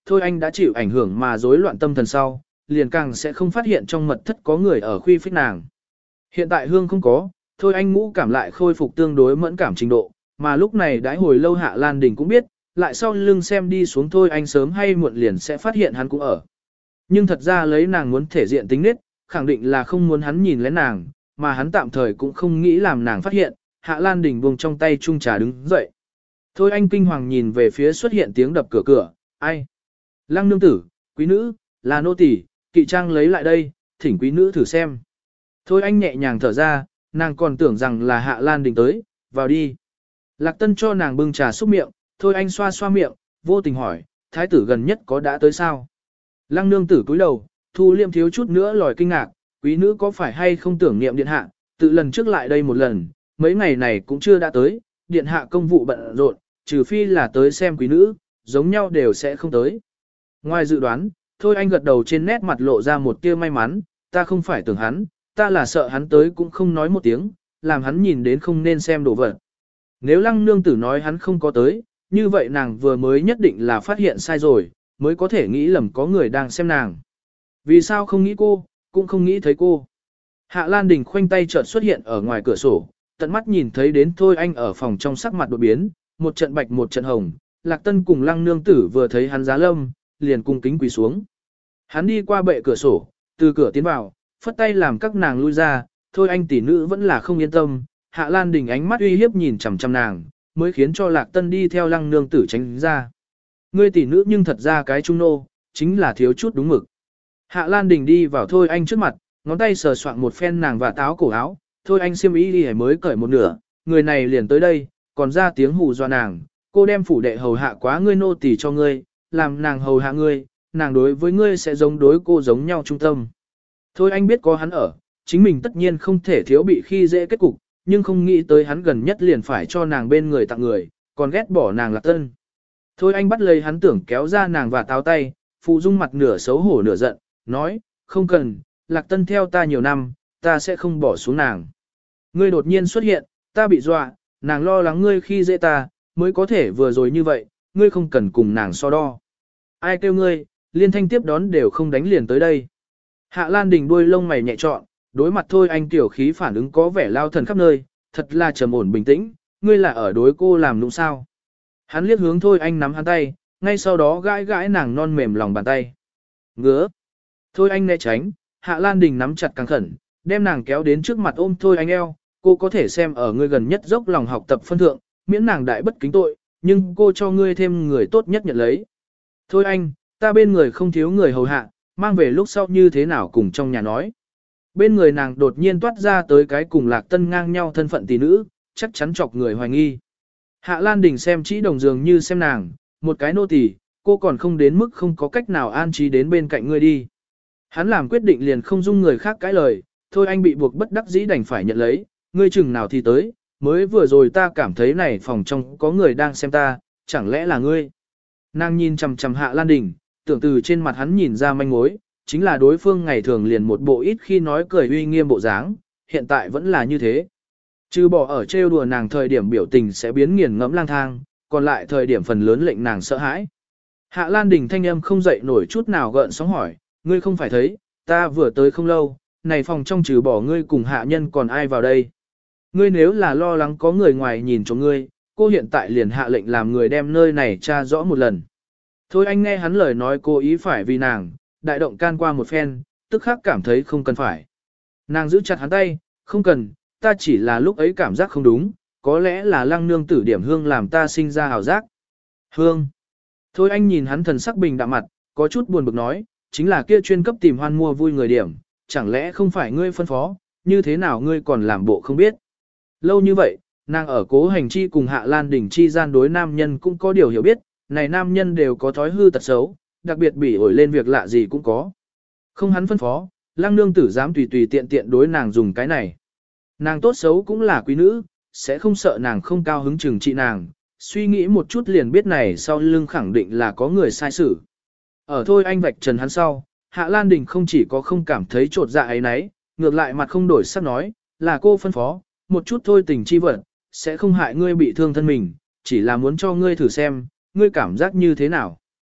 thôi anh đã chịu ảnh hưởng mà rối loạn tâm thần sau, liền càng sẽ không phát hiện trong mật thất có người ở khuy phích nàng. Hiện tại hương không có, thôi anh ngũ cảm lại khôi phục tương đối mẫn cảm trình độ, mà lúc này đãi hồi lâu Hạ Lan Đình cũng biết, lại sau lưng xem đi xuống thôi anh sớm hay muộn liền sẽ phát hiện hắn cũng ở. Nhưng thật ra lấy nàng muốn thể diện tính nết, khẳng định là không muốn hắn nhìn lén nàng, mà hắn tạm thời cũng không nghĩ làm nàng phát hiện, Hạ Lan Đình buông trong tay chung trà đứng dậy. Thôi anh kinh hoàng nhìn về phía xuất hiện tiếng đập cửa cửa, ai? Lăng nương tử, quý nữ, là nô tỳ, kỵ trang lấy lại đây, thỉnh quý nữ thử xem. Thôi anh nhẹ nhàng thở ra, nàng còn tưởng rằng là Hạ Lan Đình tới, vào đi. Lạc Tân cho nàng bưng trà xúc miệng, thôi anh xoa xoa miệng, vô tình hỏi, thái tử gần nhất có đã tới sao? Lăng nương tử cúi đầu, thu liêm thiếu chút nữa lòi kinh ngạc, quý nữ có phải hay không tưởng niệm điện hạ, tự lần trước lại đây một lần, mấy ngày này cũng chưa đã tới, điện hạ công vụ bận rộn, trừ phi là tới xem quý nữ, giống nhau đều sẽ không tới. Ngoài dự đoán, thôi anh gật đầu trên nét mặt lộ ra một tia may mắn, ta không phải tưởng hắn, ta là sợ hắn tới cũng không nói một tiếng, làm hắn nhìn đến không nên xem đồ vật. Nếu lăng nương tử nói hắn không có tới, như vậy nàng vừa mới nhất định là phát hiện sai rồi, mới có thể nghĩ lầm có người đang xem nàng. Vì sao không nghĩ cô, cũng không nghĩ thấy cô. Hạ Lan Đình khoanh tay chợt xuất hiện ở ngoài cửa sổ, tận mắt nhìn thấy đến thôi anh ở phòng trong sắc mặt đột biến, một trận bạch một trận hồng, Lạc Tân cùng lăng nương tử vừa thấy hắn giá lâm, liền cung kính quỳ xuống. Hắn đi qua bệ cửa sổ, từ cửa tiến vào, phất tay làm các nàng lui ra, thôi anh tỷ nữ vẫn là không yên tâm, Hạ Lan Đình ánh mắt uy hiếp nhìn chằm chằm nàng, mới khiến cho Lạc Tân đi theo lăng nương tử tránh ra. Ngươi tỷ nữ nhưng thật ra cái trung nô, chính là thiếu chút đúng mực. Hạ Lan Đình đi vào thôi anh trước mặt, ngón tay sờ soạn một phen nàng và táo cổ áo, thôi anh xiêm y đi mới cởi một nửa, người này liền tới đây, còn ra tiếng hù dọa nàng, cô đem phủ đệ hầu hạ quá ngươi nô tỳ cho ngươi, làm nàng hầu hạ ngươi, nàng đối với ngươi sẽ giống đối cô giống nhau trung tâm. Thôi anh biết có hắn ở, chính mình tất nhiên không thể thiếu bị khi dễ kết cục, nhưng không nghĩ tới hắn gần nhất liền phải cho nàng bên người tặng người, còn ghét bỏ nàng Lạc Tân. Thôi anh bắt lấy hắn tưởng kéo ra nàng và táo tay, phụ dung mặt nửa xấu hổ nửa giận, nói, không cần, Lạc Tân theo ta nhiều năm, ta sẽ không bỏ xuống nàng. Ngươi đột nhiên xuất hiện, ta bị dọa, nàng lo lắng ngươi khi dễ ta, mới có thể vừa rồi như vậy, ngươi không cần cùng nàng so đo. Ai kêu ngươi, liên thanh tiếp đón đều không đánh liền tới đây. Hạ Lan Đình đuôi lông mày nhẹ trọn, đối mặt thôi anh tiểu khí phản ứng có vẻ lao thần khắp nơi, thật là trầm ổn bình tĩnh, ngươi là ở đối cô làm nũng sao. Hắn liếc hướng thôi anh nắm hắn tay, ngay sau đó gãi gãi nàng non mềm lòng bàn tay. Ngứa. Thôi anh né tránh, Hạ Lan Đình nắm chặt càng khẩn, đem nàng kéo đến trước mặt ôm thôi anh eo, cô có thể xem ở ngươi gần nhất dốc lòng học tập phân thượng, miễn nàng đại bất kính tội, nhưng cô cho ngươi thêm người tốt nhất nhận lấy. Thôi anh, ta bên người không thiếu người hầu hạ, mang về lúc sau như thế nào cùng trong nhà nói. Bên người nàng đột nhiên toát ra tới cái cùng Lạc Tân ngang nhau thân phận tỷ nữ, chắc chắn chọc người hoài nghi. Hạ Lan Đình xem chỉ đồng dường như xem nàng, một cái nô tỳ, cô còn không đến mức không có cách nào an trí đến bên cạnh ngươi đi. Hắn làm quyết định liền không dung người khác cãi lời, thôi anh bị buộc bất đắc dĩ đành phải nhận lấy, ngươi chừng nào thì tới, mới vừa rồi ta cảm thấy này phòng trong có người đang xem ta, chẳng lẽ là ngươi. Nàng nhìn chằm chằm Hạ Lan Đình, tưởng từ trên mặt hắn nhìn ra manh mối, chính là đối phương ngày thường liền một bộ ít khi nói cười uy nghiêm bộ dáng, hiện tại vẫn là như thế. Trừ bỏ ở trêu đùa nàng thời điểm biểu tình sẽ biến nghiền ngẫm lang thang, còn lại thời điểm phần lớn lệnh nàng sợ hãi. Hạ Lan Đình thanh âm không dậy nổi chút nào gợn sóng hỏi, ngươi không phải thấy, ta vừa tới không lâu, này phòng trong trừ bỏ ngươi cùng hạ nhân còn ai vào đây. Ngươi nếu là lo lắng có người ngoài nhìn cho ngươi, cô hiện tại liền hạ lệnh làm người đem nơi này tra rõ một lần. Thôi anh nghe hắn lời nói cố ý phải vì nàng, đại động can qua một phen, tức khắc cảm thấy không cần phải. Nàng giữ chặt hắn tay, không cần, ta chỉ là lúc ấy cảm giác không đúng, có lẽ là lăng nương tử điểm hương làm ta sinh ra hào giác. Hương. Thôi anh nhìn hắn thần sắc bình đạm mặt, có chút buồn bực nói, chính là kia chuyên cấp tìm hoan mua vui người điểm, chẳng lẽ không phải ngươi phân phó, như thế nào ngươi còn làm bộ không biết. Lâu như vậy, nàng ở cố hành chi cùng Hạ Lan Đình chi gian đối nam nhân cũng có điều hiểu biết, này nam nhân đều có thói hư tật xấu, đặc biệt bỉ ổi lên việc lạ gì cũng có. Không hắn phân phó, lăng nương tử dám tùy tùy tiện tiện đối nàng dùng cái này. Nàng tốt xấu cũng là quý nữ, sẽ không sợ nàng không cao hứng chừng trị nàng, suy nghĩ một chút liền biết này sau lưng khẳng định là có người sai xử. Ở thôi anh vạch trần hắn sau, Hạ Lan Đình không chỉ có không cảm thấy trột dạ ấy nấy, ngược lại mặt không đổi sắc nói, là cô phân phó, một chút thôi tình chi vật, sẽ không hại ngươi bị thương thân mình, chỉ là muốn cho ngươi thử xem, ngươi cảm giác như thế nào.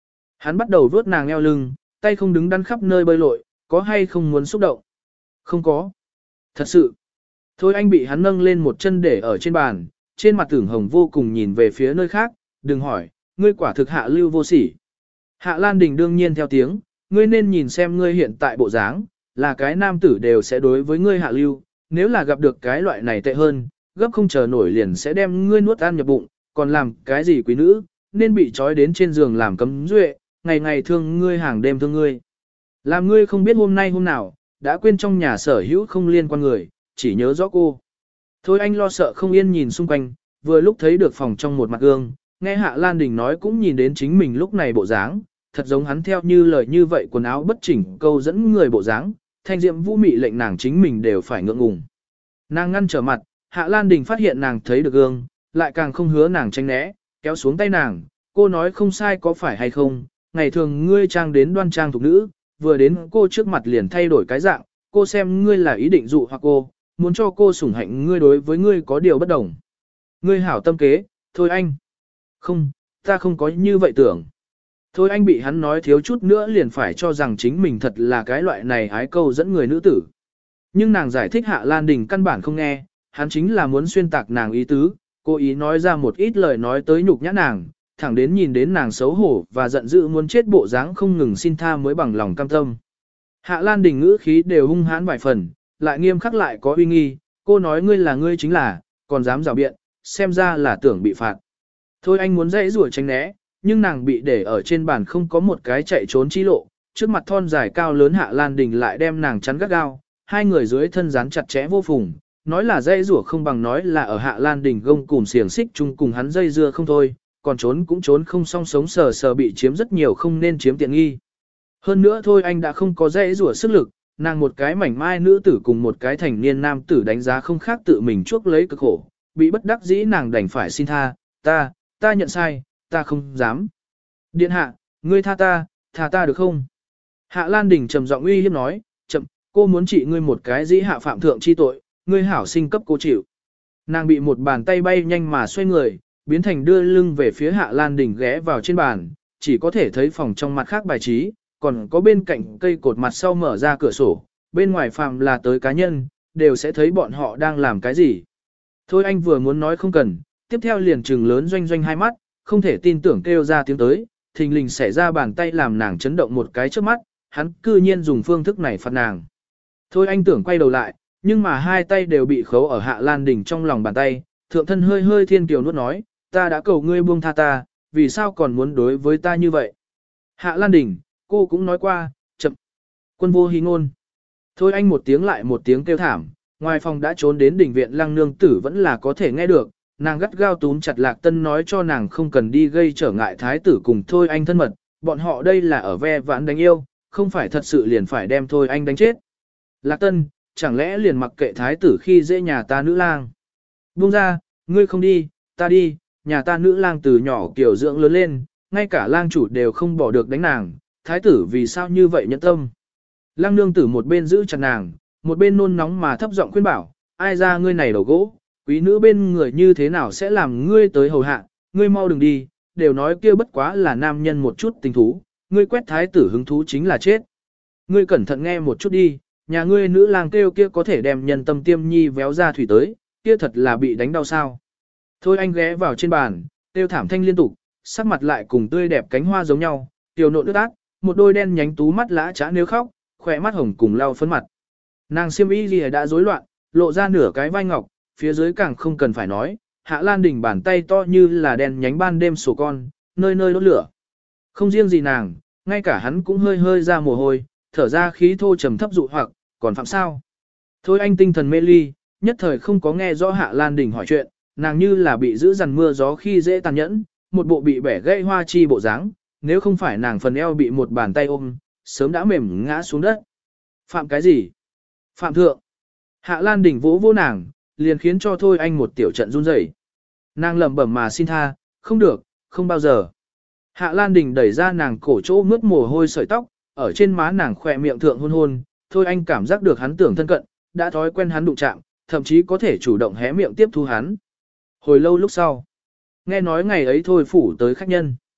Hắn bắt đầu vuốt nàng eo lưng, tay không đứng đắn khắp nơi bơi lội, có hay không muốn xúc động? Không có. Thật sự. Thôi anh bị hắn nâng lên một chân để ở trên bàn, trên mặt tưởng hồng vô cùng nhìn về phía nơi khác, đừng hỏi, ngươi quả thực hạ lưu vô sỉ. Hạ Lan Đình đương nhiên theo tiếng, ngươi nên nhìn xem ngươi hiện tại bộ dáng, là cái nam tử đều sẽ đối với ngươi hạ lưu, nếu là gặp được cái loại này tệ hơn, gấp không chờ nổi liền sẽ đem ngươi nuốt ăn nhập bụng, còn làm cái gì quý nữ, nên bị trói đến trên giường làm cấm duệ, ngày ngày thương ngươi hàng đêm thương ngươi. Làm ngươi không biết hôm nay hôm nào, đã quên trong nhà sở hữu không liên quan người, chỉ nhớ rõ cô. Thôi anh lo sợ không yên nhìn xung quanh, vừa lúc thấy được phòng trong một mặt gương, nghe Hạ Lan Đình nói cũng nhìn đến chính mình lúc này bộ dáng, thật giống hắn theo như lời như vậy quần áo bất chỉnh câu dẫn người bộ dáng, thanh diệm vũ mị lệnh nàng chính mình đều phải ngượng ngùng. Nàng ngăn trở mặt, Hạ Lan Đình phát hiện nàng thấy được gương, lại càng không hứa nàng tránh né, kéo xuống tay nàng, cô nói không sai có phải hay không, ngày thường ngươi trang đến đoan trang thục nữ, vừa đến cô trước mặt liền thay đổi cái dạng, cô xem ngươi là ý định dụ hoặc cô, muốn cho cô sủng hạnh ngươi đối với ngươi có điều bất đồng. Ngươi hảo tâm kế, thôi anh. Không, ta không có như vậy tưởng. Thôi anh bị hắn nói thiếu chút nữa liền phải cho rằng chính mình thật là cái loại này ái câu dẫn người nữ tử. Nhưng nàng giải thích Hạ Lan Đình căn bản không nghe, hắn chính là muốn xuyên tạc nàng ý tứ, cố ý nói ra một ít lời nói tới nhục nhã nàng, thẳng đến nhìn đến nàng xấu hổ và giận dữ muốn chết bộ dáng không ngừng xin tha mới bằng lòng cam tâm. Hạ Lan Đình ngữ khí đều hung hãn vài phần, lại nghiêm khắc lại có uy nghi, cô nói ngươi là ngươi chính là, còn dám rào biện, xem ra là tưởng bị phạt. Thôi anh muốn dãy rủa tránh né, nhưng nàng bị để ở trên bàn không có một cái chạy trốn chi lộ, trước mặt thon dài cao lớn Hạ Lan Đình lại đem nàng chắn gắt gao, hai người dưới thân dán chặt chẽ vô phùng, nói là dãy rủa không bằng nói là ở Hạ Lan Đình gông cùm xiềng xích chung cùng hắn dây dưa không thôi, còn trốn cũng trốn không song sống sờ sờ bị chiếm rất nhiều không nên chiếm tiện nghi. Hơn nữa thôi anh đã không có dãy rủa sức lực, nàng một cái mảnh mai nữ tử cùng một cái thành niên nam tử đánh giá không khác tự mình chuốc lấy cực khổ, bị bất đắc dĩ nàng đành phải xin tha, ta, ta nhận sai, ta không dám. Điện hạ, ngươi tha ta, tha ta được không? Hạ Lan Đình trầm giọng uy hiếp nói, chậm, cô muốn trị ngươi một cái dĩ hạ phạm thượng chi tội, ngươi hảo sinh cấp cô chịu. Nàng bị một bàn tay bay nhanh mà xoay người, biến thành đưa lưng về phía Hạ Lan Đình ghé vào trên bàn, chỉ có thể thấy phòng trong mặt khác bài trí, còn có bên cạnh cây cột mặt sau mở ra cửa sổ, bên ngoài phàm là tới cá nhân, đều sẽ thấy bọn họ đang làm cái gì. Thôi anh vừa muốn nói không cần, tiếp theo liền trừng lớn doanh doanh hai mắt, không thể tin tưởng kêu ra tiếng tới, thình lình xẻ ra bàn tay làm nàng chấn động một cái trước mắt, hắn cư nhiên dùng phương thức này phạt nàng. Thôi anh tưởng quay đầu lại, nhưng mà hai tay đều bị khấu ở Hạ Lan Đình trong lòng bàn tay, thượng thân hơi hơi thiên kiều nuốt nói, ta đã cầu ngươi buông tha ta, vì sao còn muốn đối với ta như vậy? Hạ Lan Đình, cô cũng nói qua, chậm. Quân vô hí ngôn. Thôi anh một tiếng lại một tiếng kêu thảm, ngoài phòng đã trốn đến đỉnh viện Lăng Nương Tử vẫn là có thể nghe được, nàng gắt gao túm chặt Lạc Tân nói cho nàng không cần đi gây trở ngại thái tử cùng Thôi anh thân mật, bọn họ đây là ở ve vãn đánh yêu, không phải thật sự liền phải đem Thôi anh đánh chết. Lạc Tân, chẳng lẽ liền mặc kệ thái tử khi dễ nhà ta nữ lang? Buông ra, ngươi không đi, ta đi, nhà ta nữ lang từ nhỏ kiểu dưỡng lớn lên, ngay cả lang chủ đều không bỏ được đánh nàng, thái tử vì sao như vậy nhẫn tâm. Lăng Nương Tử một bên giữ chặt nàng, một bên nôn nóng mà thấp giọng khuyên bảo, ai ra ngươi này đầu gỗ, quý nữ bên người như thế nào sẽ làm ngươi tới hầu hạ, ngươi mau đừng đi, đều nói kia bất quá là nam nhân một chút tình thú, ngươi quét thái tử hứng thú chính là chết. Ngươi cẩn thận nghe một chút đi, nhà ngươi nữ lang kêu kia có thể đem nhân tâm tiêm nhi véo ra thủy tới, kia thật là bị đánh đau sao. Thôi anh ghé vào trên bàn, kêu thảm thanh liên tục, sắc mặt lại cùng tươi đẹp cánh hoa giống nhau, tiểu nộn ướt át, một đôi đen nhánh tú mắt lã trá nếu khóc, khỏe mắt hồng cùng lau phấn mặt. Nàng xiêm y gì đã rối loạn, lộ ra nửa cái vai ngọc, phía dưới càng không cần phải nói, Hạ Lan Đình bàn tay to như là đèn nhánh ban đêm sổ con, nơi nơi đốt lửa. Không riêng gì nàng, ngay cả hắn cũng hơi hơi ra mồ hôi, thở ra khí thô trầm thấp dụ hoặc, còn phạm sao? Thôi anh tinh thần mê ly, nhất thời không có nghe rõ Hạ Lan Đình hỏi chuyện, nàng như là bị giữ dằn mưa gió khi dễ tàn nhẫn, một bộ bị bẻ gãy hoa chi bộ dáng, nếu không phải nàng phần eo bị một bàn tay ôm, sớm đã mềm ngã xuống đất. Phạm cái gì? Phạm thượng. Hạ Lan Đình vỗ vỗ nàng, liền khiến cho Thôi anh một tiểu trận run rẩy. Nàng lẩm bẩm mà xin tha, không được, không bao giờ. Hạ Lan Đình đẩy ra nàng cổ chỗ mướt mồ hôi sợi tóc, ở trên má nàng khỏe miệng thượng hôn hôn, Thôi anh cảm giác được hắn tưởng thân cận, đã thói quen hắn đụng chạm, thậm chí có thể chủ động hé miệng tiếp thu hắn. Hồi lâu lúc sau, nghe nói ngày ấy Thôi phủ tới khách nhân.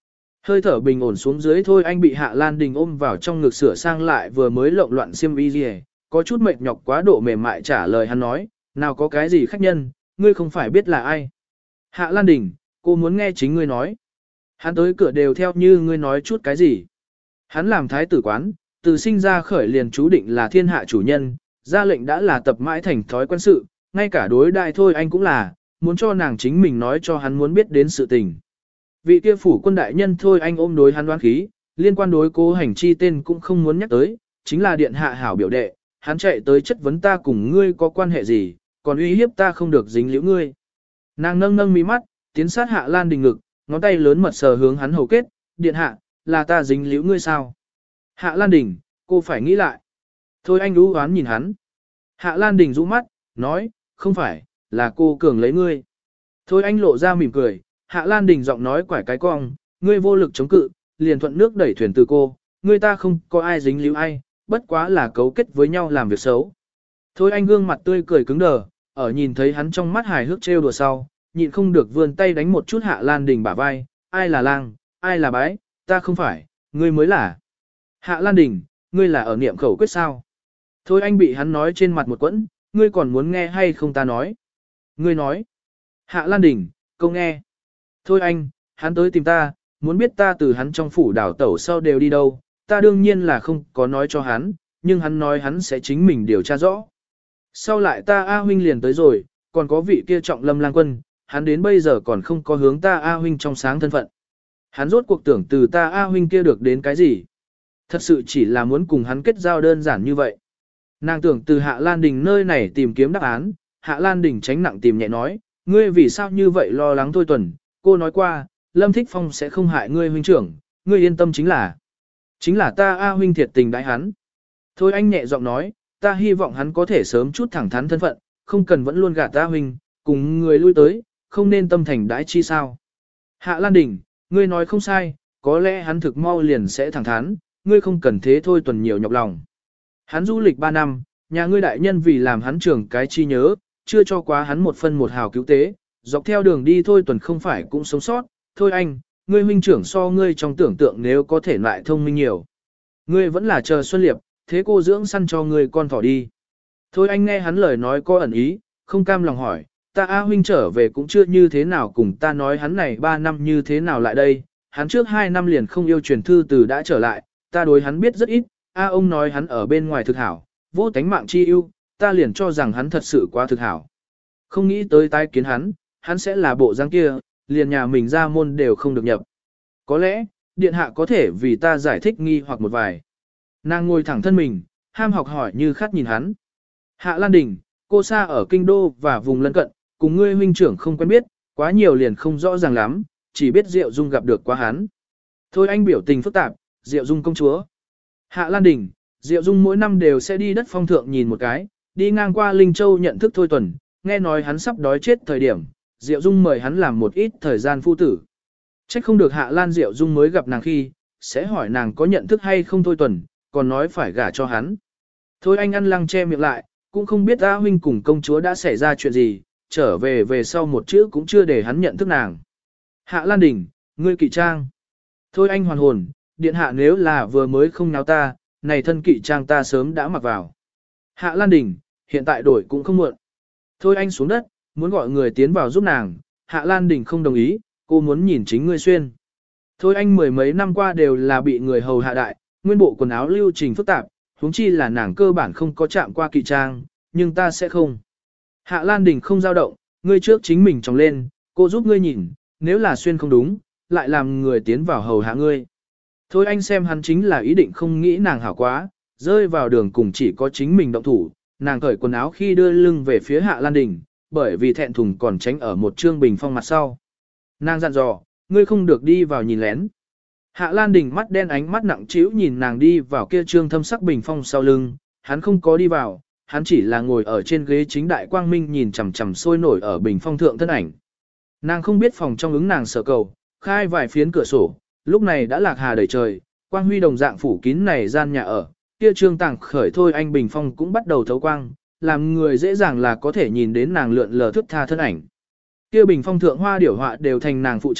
Hơi thở bình ổn xuống dưới thôi anh bị Hạ Lan Đình ôm vào trong ngực sửa sang lại vừa mới lộn loạn xiêm y gì, có chút mệt nhọc quá độ mềm mại trả lời hắn nói, nào có cái gì khách nhân, ngươi không phải biết là ai. Hạ Lan Đình, cô muốn nghe chính ngươi nói. Hắn tới cửa đều theo như ngươi nói chút cái gì. Hắn làm thái tử quán, từ sinh ra khởi liền chú định là thiên hạ chủ nhân, ra lệnh đã là tập mãi thành thói quen sự, ngay cả đối đại thôi anh cũng là, muốn cho nàng chính mình nói cho hắn muốn biết đến sự tình. Vị kia phủ quân đại nhân thôi anh ôm đối hắn đoán khí, liên quan đối cố hành chi tên cũng không muốn nhắc tới, chính là điện hạ hảo biểu đệ, hắn chạy tới chất vấn ta cùng ngươi có quan hệ gì, còn uy hiếp ta không được dính liễu ngươi. Nàng nâng nâng mí mắt, tiến sát Hạ Lan Đình ngực, ngón tay lớn mật sờ hướng hắn hầu kết, điện hạ, là ta dính liễu ngươi sao? Hạ Lan Đình, cô phải nghĩ lại. Thôi anh lú oán nhìn hắn. Hạ Lan Đình rũ mắt, nói, không phải, là cô cường lấy ngươi. Thôi anh lộ ra mỉm cười, Hạ Lan Đình giọng nói quải cái cong, ngươi vô lực chống cự, liền thuận nước đẩy thuyền từ cô, ngươi ta không có ai dính líu ai, bất quá là cấu kết với nhau làm việc xấu. Thôi anh gương mặt tươi cười cứng đờ, ở nhìn thấy hắn trong mắt hài hước trêu đùa sau, nhịn không được vươn tay đánh một chút Hạ Lan Đình bả vai, ai là lang, ai là bái, ta không phải, ngươi mới là. Hạ Lan Đình, ngươi là ở niệm khẩu quyết sao? Thôi anh bị hắn nói trên mặt một quẫn, ngươi còn muốn nghe hay không ta nói? Ngươi nói. Hạ Lan Đình, câu nghe. Thôi anh, hắn tới tìm ta, muốn biết ta từ hắn trong phủ đảo tẩu sau đều đi đâu, ta đương nhiên là không có nói cho hắn, nhưng hắn nói hắn sẽ chính mình điều tra rõ. Sau lại ta A huynh liền tới rồi, còn có vị kia trọng lâm lang quân, hắn đến bây giờ còn không có hướng ta A huynh trong sáng thân phận. Hắn rốt cuộc tưởng từ ta A huynh kia được đến cái gì? Thật sự chỉ là muốn cùng hắn kết giao đơn giản như vậy. Nàng tưởng từ Hạ Lan Đình nơi này tìm kiếm đáp án, Hạ Lan Đình tránh nặng tìm nhẹ nói, ngươi vì sao như vậy lo lắng Thôi Tuần, cô nói qua, Lâm Thích Phong sẽ không hại ngươi huynh trưởng, ngươi yên tâm chính là. Chính là ta A huynh thiệt tình đãi hắn. Thôi anh nhẹ giọng nói, ta hy vọng hắn có thể sớm chút thẳng thắn thân phận, không cần vẫn luôn gạt ta huynh, cùng người lui tới, không nên tâm thành đãi chi sao. Hạ Lan Đình, ngươi nói không sai, có lẽ hắn thực mau liền sẽ thẳng thắn, ngươi không cần thế Thôi Tuần nhiều nhọc lòng. Hắn du lịch ba năm, nhà ngươi đại nhân vì làm hắn trưởng cái chi nhớ, chưa cho quá hắn một phân một hào cứu tế, dọc theo đường đi Thôi Tuần không phải cũng sống sót, thôi anh, ngươi huynh trưởng so ngươi trong tưởng tượng nếu có thể lại thông minh nhiều. Ngươi vẫn là chờ Xuân Liệp, thế cô dưỡng săn cho ngươi con thỏ đi. Thôi anh nghe hắn lời nói có ẩn ý, không cam lòng hỏi, ta A huynh trở về cũng chưa như thế nào cùng ta nói hắn này ba năm như thế nào lại đây, hắn trước hai năm liền không yêu truyền thư từ đã trở lại, ta đối hắn biết rất ít, A ông nói hắn ở bên ngoài thực hảo, vô tánh mạng chi ưu, ta liền cho rằng hắn thật sự quá thực hảo. Không nghĩ tới tái kiến hắn, hắn sẽ là bộ dáng kia, liền nhà mình ra môn đều không được nhập. Có lẽ, điện hạ có thể vì ta giải thích nghi hoặc một vài. Nàng ngồi thẳng thân mình, ham học hỏi như khát nhìn hắn. Hạ Lan Đình, cô xa ở kinh đô và vùng lân cận, cùng ngươi huynh trưởng không quen biết, quá nhiều liền không rõ ràng lắm, chỉ biết Diệu Dung gặp được quá hắn. Thôi anh biểu tình phức tạp, Diệu Dung công chúa. Hạ Lan Đình, Diệu Dung mỗi năm đều sẽ đi đất phong thượng nhìn một cái, đi ngang qua Linh Châu nhận thức Thôi Tuần, nghe nói hắn sắp đói chết thời điểm, Diệu Dung mời hắn làm một ít thời gian phu tử. Trách không được Hạ Lan Diệu Dung mới gặp nàng khi, sẽ hỏi nàng có nhận thức hay không Thôi Tuần, còn nói phải gả cho hắn. Thôi anh ăn lăng che miệng lại, cũng không biết A huynh cùng công chúa đã xảy ra chuyện gì, trở về về sau một chữ cũng chưa để hắn nhận thức nàng. Hạ Lan Đình, ngươi kỵ trang. Thôi anh hoàn hồn, điện hạ nếu là vừa mới không náo ta, này thân kỵ trang ta sớm đã mặc vào. Hạ Lan Đình, hiện tại đổi cũng không muộn. Thôi anh xuống đất, muốn gọi người tiến vào giúp nàng, Hạ Lan Đình không đồng ý, cô muốn nhìn chính ngươi xuyên. Thôi anh mười mấy năm qua đều là bị người hầu hạ đại, nguyên bộ quần áo lưu trình phức tạp, huống chi là nàng cơ bản không có chạm qua kỵ trang, nhưng ta sẽ không. Hạ Lan Đình không dao động, ngươi trước chính mình tròng lên, cô giúp ngươi nhìn, nếu là xuyên không đúng, lại làm người tiến vào hầu hạ ngươi. Thôi anh xem hắn chính là ý định không nghĩ nàng hảo quá, rơi vào đường cùng chỉ có chính mình động thủ, nàng cởi quần áo khi đưa lưng về phía Hạ Lan Đình, bởi vì thẹn thùng còn tránh ở một trương bình phong mặt sau. Nàng dặn dò, ngươi không được đi vào nhìn lén. Hạ Lan Đình mắt đen ánh mắt nặng trĩu nhìn nàng đi vào kia trương thâm sắc bình phong sau lưng, hắn không có đi vào, hắn chỉ là ngồi ở trên ghế chính đại quang minh nhìn chằm chằm sôi nổi ở bình phong thượng thân ảnh. Nàng không biết phòng trong ứng nàng sở cầu, khai vài phiến cửa sổ, lúc này đã lạc hà đầy trời, quang huy đồng dạng phủ kín này gian nhà ở, kia trương tàng khởi thôi anh bình phong cũng bắt đầu thấu quang, làm người dễ dàng là có thể nhìn đến nàng lượn lờ thức tha thân ảnh. Kia bình phong thượng hoa điểu họa đều thành nàng phụ trợ,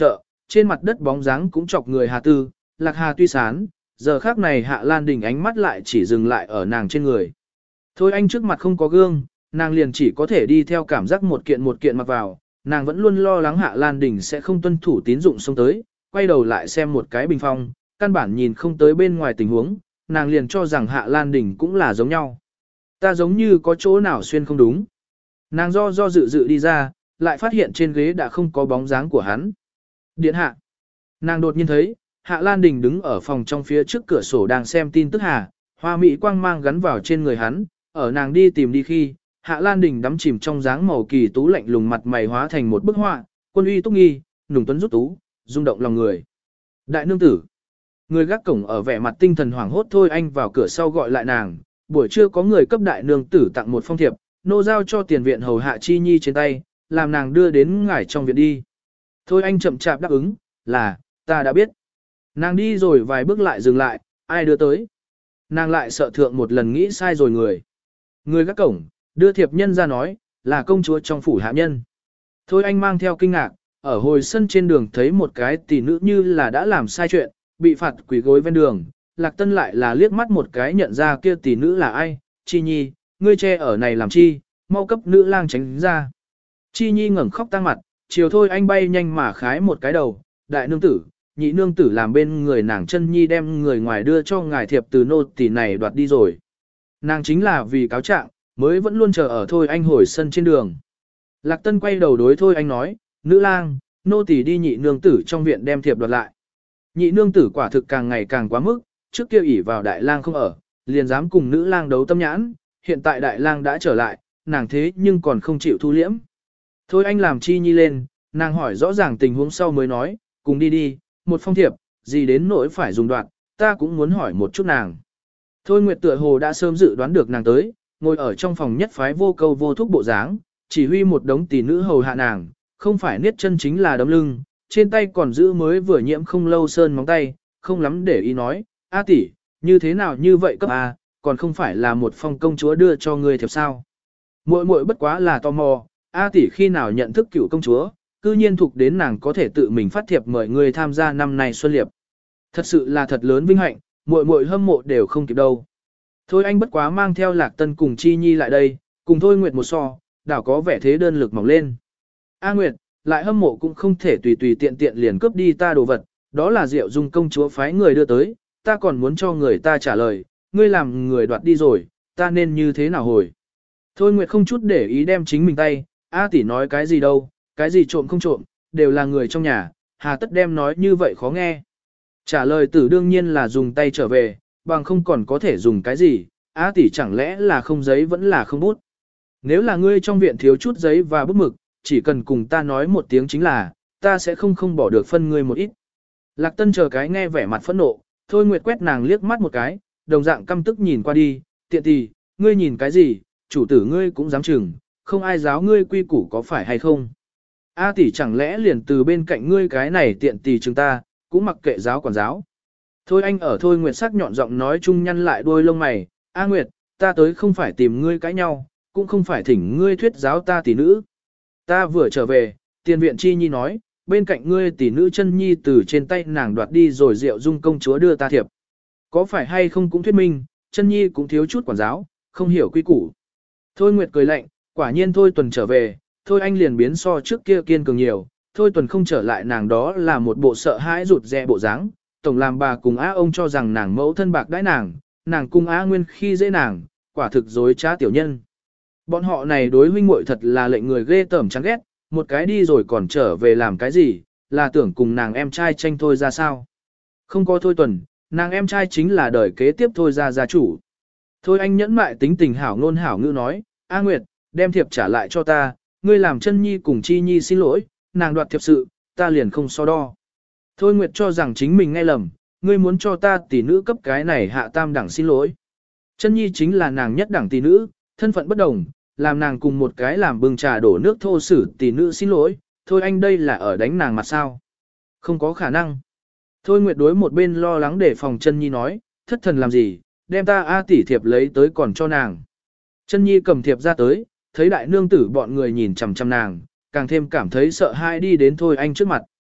trên mặt đất bóng dáng cũng chọc người Hà Tư, Lạc Hà tuy sán, giờ khác này Hạ Lan Đình ánh mắt lại chỉ dừng lại ở nàng trên người. Thôi anh trước mặt không có gương, nàng liền chỉ có thể đi theo cảm giác một kiện một kiện mặc vào, nàng vẫn luôn lo lắng Hạ Lan Đình sẽ không tuân thủ tín dụng xông tới, quay đầu lại xem một cái bình phong, căn bản nhìn không tới bên ngoài tình huống, nàng liền cho rằng Hạ Lan Đình cũng là giống nhau. Ta giống như có chỗ nào xuyên không đúng. Nàng do do dự dự đi ra, lại phát hiện trên ghế đã không có bóng dáng của hắn. Điện hạ. Nàng đột nhiên thấy, Hạ Lan Đình đứng ở phòng trong phía trước cửa sổ đang xem tin tức hà, hoa mỹ quang mang gắn vào trên người hắn, ở nàng đi tìm đi khi, Hạ Lan Đình đắm chìm trong dáng màu kỳ tú lạnh lùng mặt mày hóa thành một bức họa, quân uy túc nghi, nùng tuấn rút tú, rung động lòng người. Đại nương tử. Người gác cổng ở vẻ mặt tinh thần hoảng hốt thôi anh vào cửa sau gọi lại nàng, buổi trưa có người cấp đại nương tử tặng một phong thiệp, nô giao cho tiền viện hầu hạ chi nhi trên tay, làm nàng đưa đến ngải trong viện đi. Thôi anh chậm chạp đáp ứng, là, ta đã biết. Nàng đi rồi vài bước lại dừng lại, ai đưa tới. Nàng lại sợ thượng một lần nghĩ sai rồi người. Người gác cổng, đưa thiệp nhân ra nói, là công chúa trong phủ hạ nhân. Thôi anh mang theo kinh ngạc, ở hồi sân trên đường thấy một cái tỷ nữ như là đã làm sai chuyện, bị phạt quỳ gối ven đường. Lạc Tân lại là liếc mắt một cái nhận ra kia tỷ nữ là ai, Chi Nhi, ngươi che ở này làm chi, mau cấp nữ lang tránh ra. Chi Nhi ngẩng khóc tăng mặt, chiều thôi anh bay nhanh mà khái một cái đầu, đại nương tử, nhị nương tử làm bên người nàng chân nhi đem người ngoài đưa cho ngài thiệp từ nô tỷ này đoạt đi rồi. Nàng chính là vì cáo trạng, mới vẫn luôn chờ ở thôi anh hồi sân trên đường. Lạc Tân quay đầu đối thôi anh nói, nữ lang, nô tỷ đi nhị nương tử trong viện đem thiệp đoạt lại. Nhị nương tử quả thực càng ngày càng quá mức, trước kia ỷ vào đại lang không ở, liền dám cùng nữ lang đấu tâm nhãn, hiện tại đại lang đã trở lại, nàng thế nhưng còn không chịu thu liễm. Thôi anh làm chi nhi lên, nàng hỏi rõ ràng tình huống sau mới nói, cùng đi đi, một phong thiệp, gì đến nỗi phải dùng đoạn, ta cũng muốn hỏi một chút nàng. Thôi Nguyệt tựa hồ đã sớm dự đoán được nàng tới, ngồi ở trong phòng nhất phái vô câu vô thúc bộ dáng, chỉ huy một đống tỷ nữ hầu hạ nàng, không phải niết chân chính là đấm lưng, trên tay còn giữ mới vừa nhiễm không lâu sơn móng tay, không lắm để ý nói, a tỷ, như thế nào như vậy cấp a, còn không phải là một phong công chúa đưa cho ngươi thiệp sao. Muội muội bất quá là tò mò, a tỷ khi nào nhận thức cựu công chúa, cư nhiên thuộc đến nàng có thể tự mình phát thiệp mời người tham gia năm nay xuân liệp. Thật sự là thật lớn vinh hạnh, muội muội hâm mộ đều không kịp đâu. Thôi anh bất quá mang theo Lạc Tân cùng Chi Nhi lại đây, cùng Thôi Nguyệt một so, đảo có vẻ thế đơn lực mỏng lên. A Nguyệt, lại hâm mộ cũng không thể tùy tùy tiện tiện liền cướp đi ta đồ vật, đó là Diệu Dung công chúa phái người đưa tới, ta còn muốn cho người ta trả lời, ngươi làm người đoạt đi rồi, ta nên như thế nào hồi. Thôi Nguyệt không chút để ý đem chính mình tay, A tỷ nói cái gì đâu, cái gì trộm không trộm, đều là người trong nhà, hà tất đem nói như vậy khó nghe. Trả lời tử đương nhiên là dùng tay trở về, bằng không còn có thể dùng cái gì, A tỷ chẳng lẽ là không giấy vẫn là không bút. Nếu là ngươi trong viện thiếu chút giấy và bút mực, chỉ cần cùng ta nói một tiếng chính là, ta sẽ không không bỏ được phân ngươi một ít. Lạc Tân chờ cái nghe vẻ mặt phẫn nộ, Thôi Nguyệt quét nàng liếc mắt một cái, đồng dạng căm tức nhìn qua đi, tiện tì, ngươi nhìn cái gì, chủ tử ngươi cũng dám chừng, không ai giáo ngươi quy củ có phải hay không. A tỷ chẳng lẽ liền từ bên cạnh ngươi cái này tiện tì chừng ta, cũng mặc kệ giáo quản giáo. Thôi anh ở Thôi Nguyệt sắc nhọn giọng nói chung nhăn lại đuôi lông mày, A Nguyệt, ta tới không phải tìm ngươi cãi nhau, cũng không phải thỉnh ngươi thuyết giáo ta tỷ nữ. Ta vừa trở về, tiền viện chi nhi nói, bên cạnh ngươi tỷ nữ chân nhi từ trên tay nàng đoạt đi rồi Diệu Dung công chúa đưa ta thiệp. Có phải hay không cũng thuyết minh, chân nhi cũng thiếu chút quản giáo, không hiểu quy củ. Thôi Nguyệt cười lạnh, quả nhiên Thôi Tuần trở về, Thôi anh liền biến so trước kia kiên cường nhiều, Thôi Tuần không trở lại nàng đó là một bộ sợ hãi rụt rè bộ dáng, tổng làm bà cùng á ông cho rằng nàng mẫu thân bạc đãi nàng, nàng cung á nguyên khi dễ nàng, quả thực dối trá tiểu nhân. Bọn họ này đối huynh muội thật là lệnh người ghê tởm chán ghét, một cái đi rồi còn trở về làm cái gì, là tưởng cùng nàng em trai tranh Thôi ra sao. Không có Thôi Tuần, nàng em trai chính là đời kế tiếp Thôi ra gia chủ. Thôi anh nhẫn mại tính tình hảo ngôn hảo ngữ nói, A Nguyệt, đem thiệp trả lại cho ta, ngươi làm chân nhi cùng chi nhi xin lỗi, nàng đoạt thiệp sự, ta liền không so đo. Thôi Nguyệt cho rằng chính mình nghe lầm, ngươi muốn cho ta tỷ nữ cấp cái này hạ tam đẳng xin lỗi. Chân nhi chính là nàng nhất đẳng tỷ nữ, thân phận bất đồng, làm nàng cùng một cái làm bưng trà đổ nước thô sử tỷ nữ xin lỗi, thôi anh đây là ở đánh nàng mặt sao. Không có khả năng. Thôi Nguyệt đối một bên lo lắng để phòng chân nhi nói, thất thần làm gì, đem ta A tỷ thiệp lấy tới còn cho nàng. Chân nhi cầm thiệp ra tới, thấy đại nương tử bọn người nhìn chằm chằm nàng, càng thêm cảm thấy sợ hãi đi đến thôi anh trước mặt.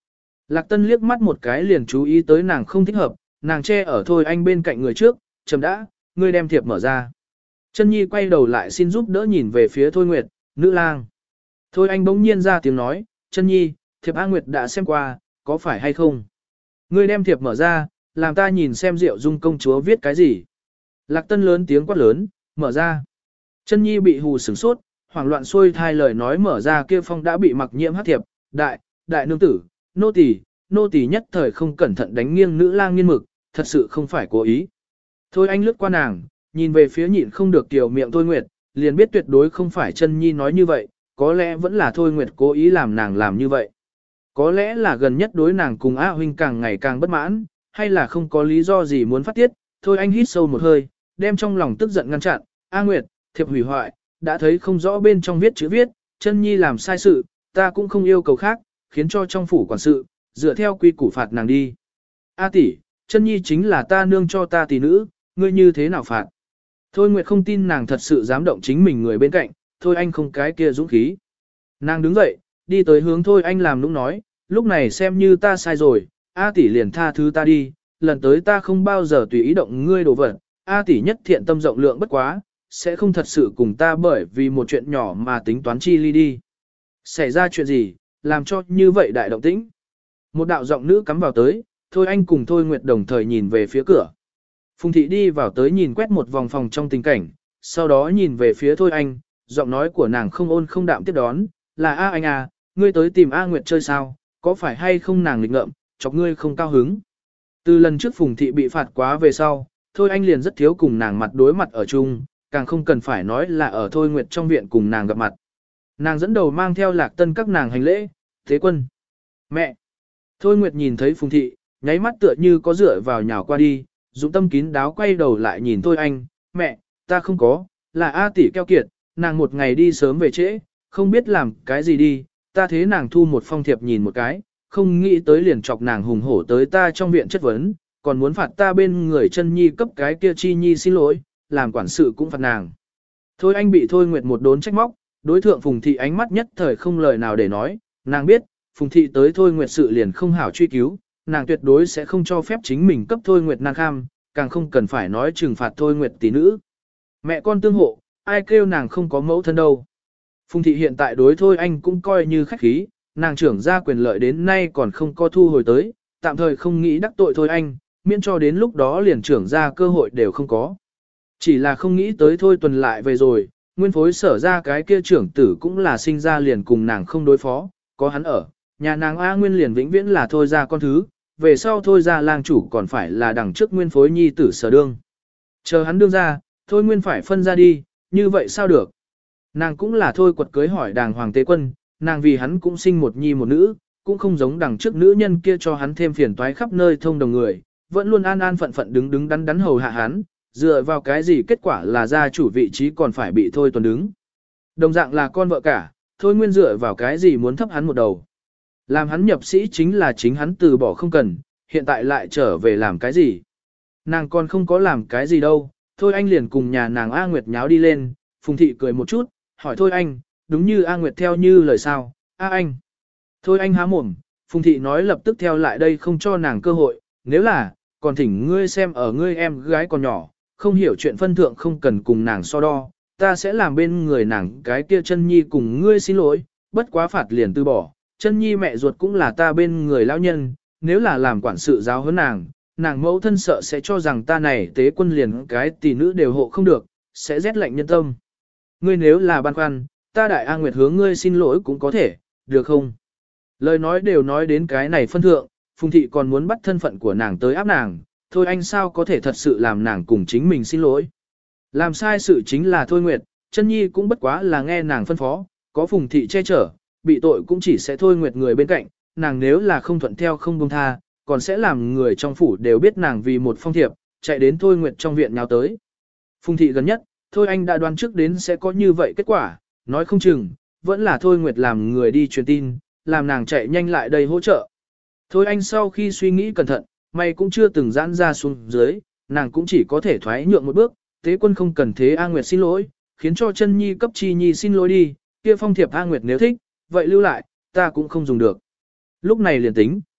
Lạc Tân liếc mắt một cái liền chú ý tới nàng không thích hợp, nàng che ở Thôi Anh bên cạnh người trước, chấm đã, ngươi đem thiệp mở ra. Chân Nhi quay đầu lại xin giúp đỡ nhìn về phía Thôi Nguyệt, nữ lang. Thôi Anh bỗng nhiên ra tiếng nói, Chân Nhi, thiệp A Nguyệt đã xem qua, có phải hay không? Ngươi đem thiệp mở ra, làm ta nhìn xem Diệu Dung công chúa viết cái gì. Lạc Tân lớn tiếng quát lớn, mở ra. Chân Nhi bị hù sửng sốt, hoảng loạn xuôi thai lời nói mở ra kia phong đã bị mặc nhiễm hắc thiệp, đại, đại nương tử, nô tỳ, nô tỳ nhất thời không cẩn thận đánh nghiêng nữ lang nghiên mực, thật sự không phải cố ý. Thôi Anh lướt qua nàng, nhìn về phía nhịn không được tiểu miệng Thôi Nguyệt, liền biết tuyệt đối không phải Chân Nhi nói như vậy, có lẽ vẫn là Thôi Nguyệt cố ý làm nàng làm như vậy. Có lẽ là gần nhất đối nàng cùng A huynh càng ngày càng bất mãn, hay là không có lý do gì muốn phát tiết, Thôi Anh hít sâu một hơi, đem trong lòng tức giận ngăn chặn, A Nguyệt, thiệp hủy hoại, đã thấy không rõ bên trong viết chữ viết, Chân Nhi làm sai sự, ta cũng không yêu cầu khác, khiến cho trong phủ quản sự, dựa theo quy củ phạt nàng đi. A tỷ, Chân Nhi chính là ta nương cho ta tỷ nữ, ngươi như thế nào phạt? Thôi Nguyệt không tin nàng thật sự dám động chính mình người bên cạnh, Thôi Anh không cái kia dũng khí. Nàng đứng dậy, đi tới hướng Thôi Anh làm nũng nói, lúc này xem như ta sai rồi, A tỷ liền tha thứ ta đi, lần tới ta không bao giờ tùy ý động ngươi đồ vật, A tỷ nhất thiện tâm rộng lượng bất quá, sẽ không thật sự cùng ta bởi vì một chuyện nhỏ mà tính toán chi ly đi. Xảy ra chuyện gì, làm cho như vậy đại động tĩnh? Một đạo giọng nữ cắm vào tới, Thôi Anh cùng Thôi Nguyệt đồng thời nhìn về phía cửa. Phùng thị đi vào tới nhìn quét một vòng phòng trong tình cảnh, sau đó nhìn về phía Thôi Anh, giọng nói của nàng không ôn không đạm tiếp đón, là A Anh à, ngươi tới tìm A Nguyệt chơi sao, có phải hay không nàng lịch ngợm, chọc ngươi không cao hứng. Từ lần trước Phùng thị bị phạt quá về sau, Thôi Anh liền rất thiếu cùng nàng mặt đối mặt ở chung, càng không cần phải nói là ở Thôi Nguyệt trong viện cùng nàng gặp mặt. Nàng dẫn đầu mang theo Lạc Tân các nàng hành lễ, thế quân. Mẹ! Thôi Nguyệt nhìn thấy Phùng thị, nháy mắt tựa như có dựa vào nhào qua đi, dũng tâm kín đáo quay đầu lại nhìn Thôi Anh, mẹ, ta không có, là A tỷ keo kiệt, nàng một ngày đi sớm về trễ, không biết làm cái gì đi, ta thế nàng thu một phong thiệp nhìn một cái, không nghĩ tới liền chọc nàng hùng hổ tới ta trong viện chất vấn, còn muốn phạt ta bên người Chân Nhi cấp cái kia Chi Nhi xin lỗi, làm quản sự cũng phạt nàng. Thôi Anh bị Thôi Nguyệt một đốn trách móc, đối thượng Phùng thị ánh mắt nhất thời không lời nào để nói, nàng biết, Phùng thị tới Thôi Nguyệt sự liền không hảo truy cứu, nàng tuyệt đối sẽ không cho phép chính mình cấp Thôi Nguyệt nan kham, càng không cần phải nói trừng phạt Thôi Nguyệt tỷ nữ. Mẹ con tương hộ, ai kêu nàng không có mẫu thân đâu. Phùng thị hiện tại đối Thôi Anh cũng coi như khách khí, nàng trưởng ra quyền lợi đến nay còn không có thu hồi tới, tạm thời không nghĩ đắc tội Thôi Anh, miễn cho đến lúc đó liền trưởng ra cơ hội đều không có. Chỉ là không nghĩ tới Thôi Tuần lại về rồi, nguyên phối sở ra cái kia trưởng tử cũng là sinh ra liền cùng nàng không đối phó, có hắn ở, nhà nàng A Nguyên liền vĩnh viễn là Thôi ra con thứ, về sau Thôi ra lang chủ còn phải là đằng trước nguyên phối nhi tử sở đương. Chờ hắn đương ra, Thôi Nguyên phải phân ra đi, như vậy sao được? Nàng cũng là Thôi quật cưới hỏi đàng hoàng tế quân, nàng vì hắn cũng sinh một nhi một nữ, cũng không giống đằng trước nữ nhân kia cho hắn thêm phiền toái khắp nơi thông đồng người, vẫn luôn an an phận phận đứng đứng đắn đắn hầu hạ hắn, dựa vào cái gì kết quả là gia chủ vị trí còn phải bị Thôi Tuần đứng. Đồng dạng là con vợ cả, Thôi Nguyên dựa vào cái gì muốn thấp hắn một đầu. Làm hắn nhập sĩ chính là chính hắn từ bỏ không cần, hiện tại lại trở về làm cái gì. Nàng còn không có làm cái gì đâu, Thôi Anh liền cùng nhà nàng A Nguyệt nháo đi lên, Phùng thị cười một chút, hỏi Thôi Anh, đúng như A Nguyệt theo như lời sao, A Anh. Thôi Anh há mồm, Phùng thị nói lập tức theo lại đây không cho nàng cơ hội, nếu là, còn thỉnh ngươi xem ở ngươi em gái còn nhỏ, không hiểu chuyện phân thượng không cần cùng nàng so đo, ta sẽ làm bên người nàng cái kia Chân Nhi cùng ngươi xin lỗi, bất quá phạt liền từ bỏ, Chân Nhi mẹ ruột cũng là ta bên người lão nhân, nếu là làm quản sự giáo huấn nàng, nàng mẫu thân sợ sẽ cho rằng ta này tế quân liền cái tỷ nữ đều hộ không được, sẽ rét lạnh nhân tâm. Ngươi nếu là băn khoăn, ta đại A Nguyệt hướng ngươi xin lỗi cũng có thể, được không? Lời nói đều nói đến cái này phân thượng, Phùng thị còn muốn bắt thân phận của nàng tới áp nàng, thôi anh sao có thể thật sự làm nàng cùng chính mình xin lỗi. Làm sai sự chính là Thôi Nguyệt, Chân Nhi cũng bất quá là nghe nàng phân phó, có Phùng thị che chở, bị tội cũng chỉ sẽ Thôi Nguyệt người bên cạnh, nàng nếu là không thuận theo không buông tha, còn sẽ làm người trong phủ đều biết nàng vì một phong thiệp, chạy đến Thôi Nguyệt trong viện nhào tới. Phùng thị gần nhất, Thôi anh đã đoán trước đến sẽ có như vậy kết quả, nói không chừng, vẫn là Thôi Nguyệt làm người đi truyền tin, làm nàng chạy nhanh lại đây hỗ trợ. Thôi anh sau khi suy nghĩ cẩn thận, mày cũng chưa từng giãn ra xuống dưới, nàng cũng chỉ có thể thoái nhượng một bước, tế quân không cần thế A Nguyệt xin lỗi, khiến cho Chân Nhi cấp Chi Nhi xin lỗi đi, kia phong thiệp A Nguyệt nếu thích, vậy lưu lại, ta cũng không dùng được. Lúc này liền tính,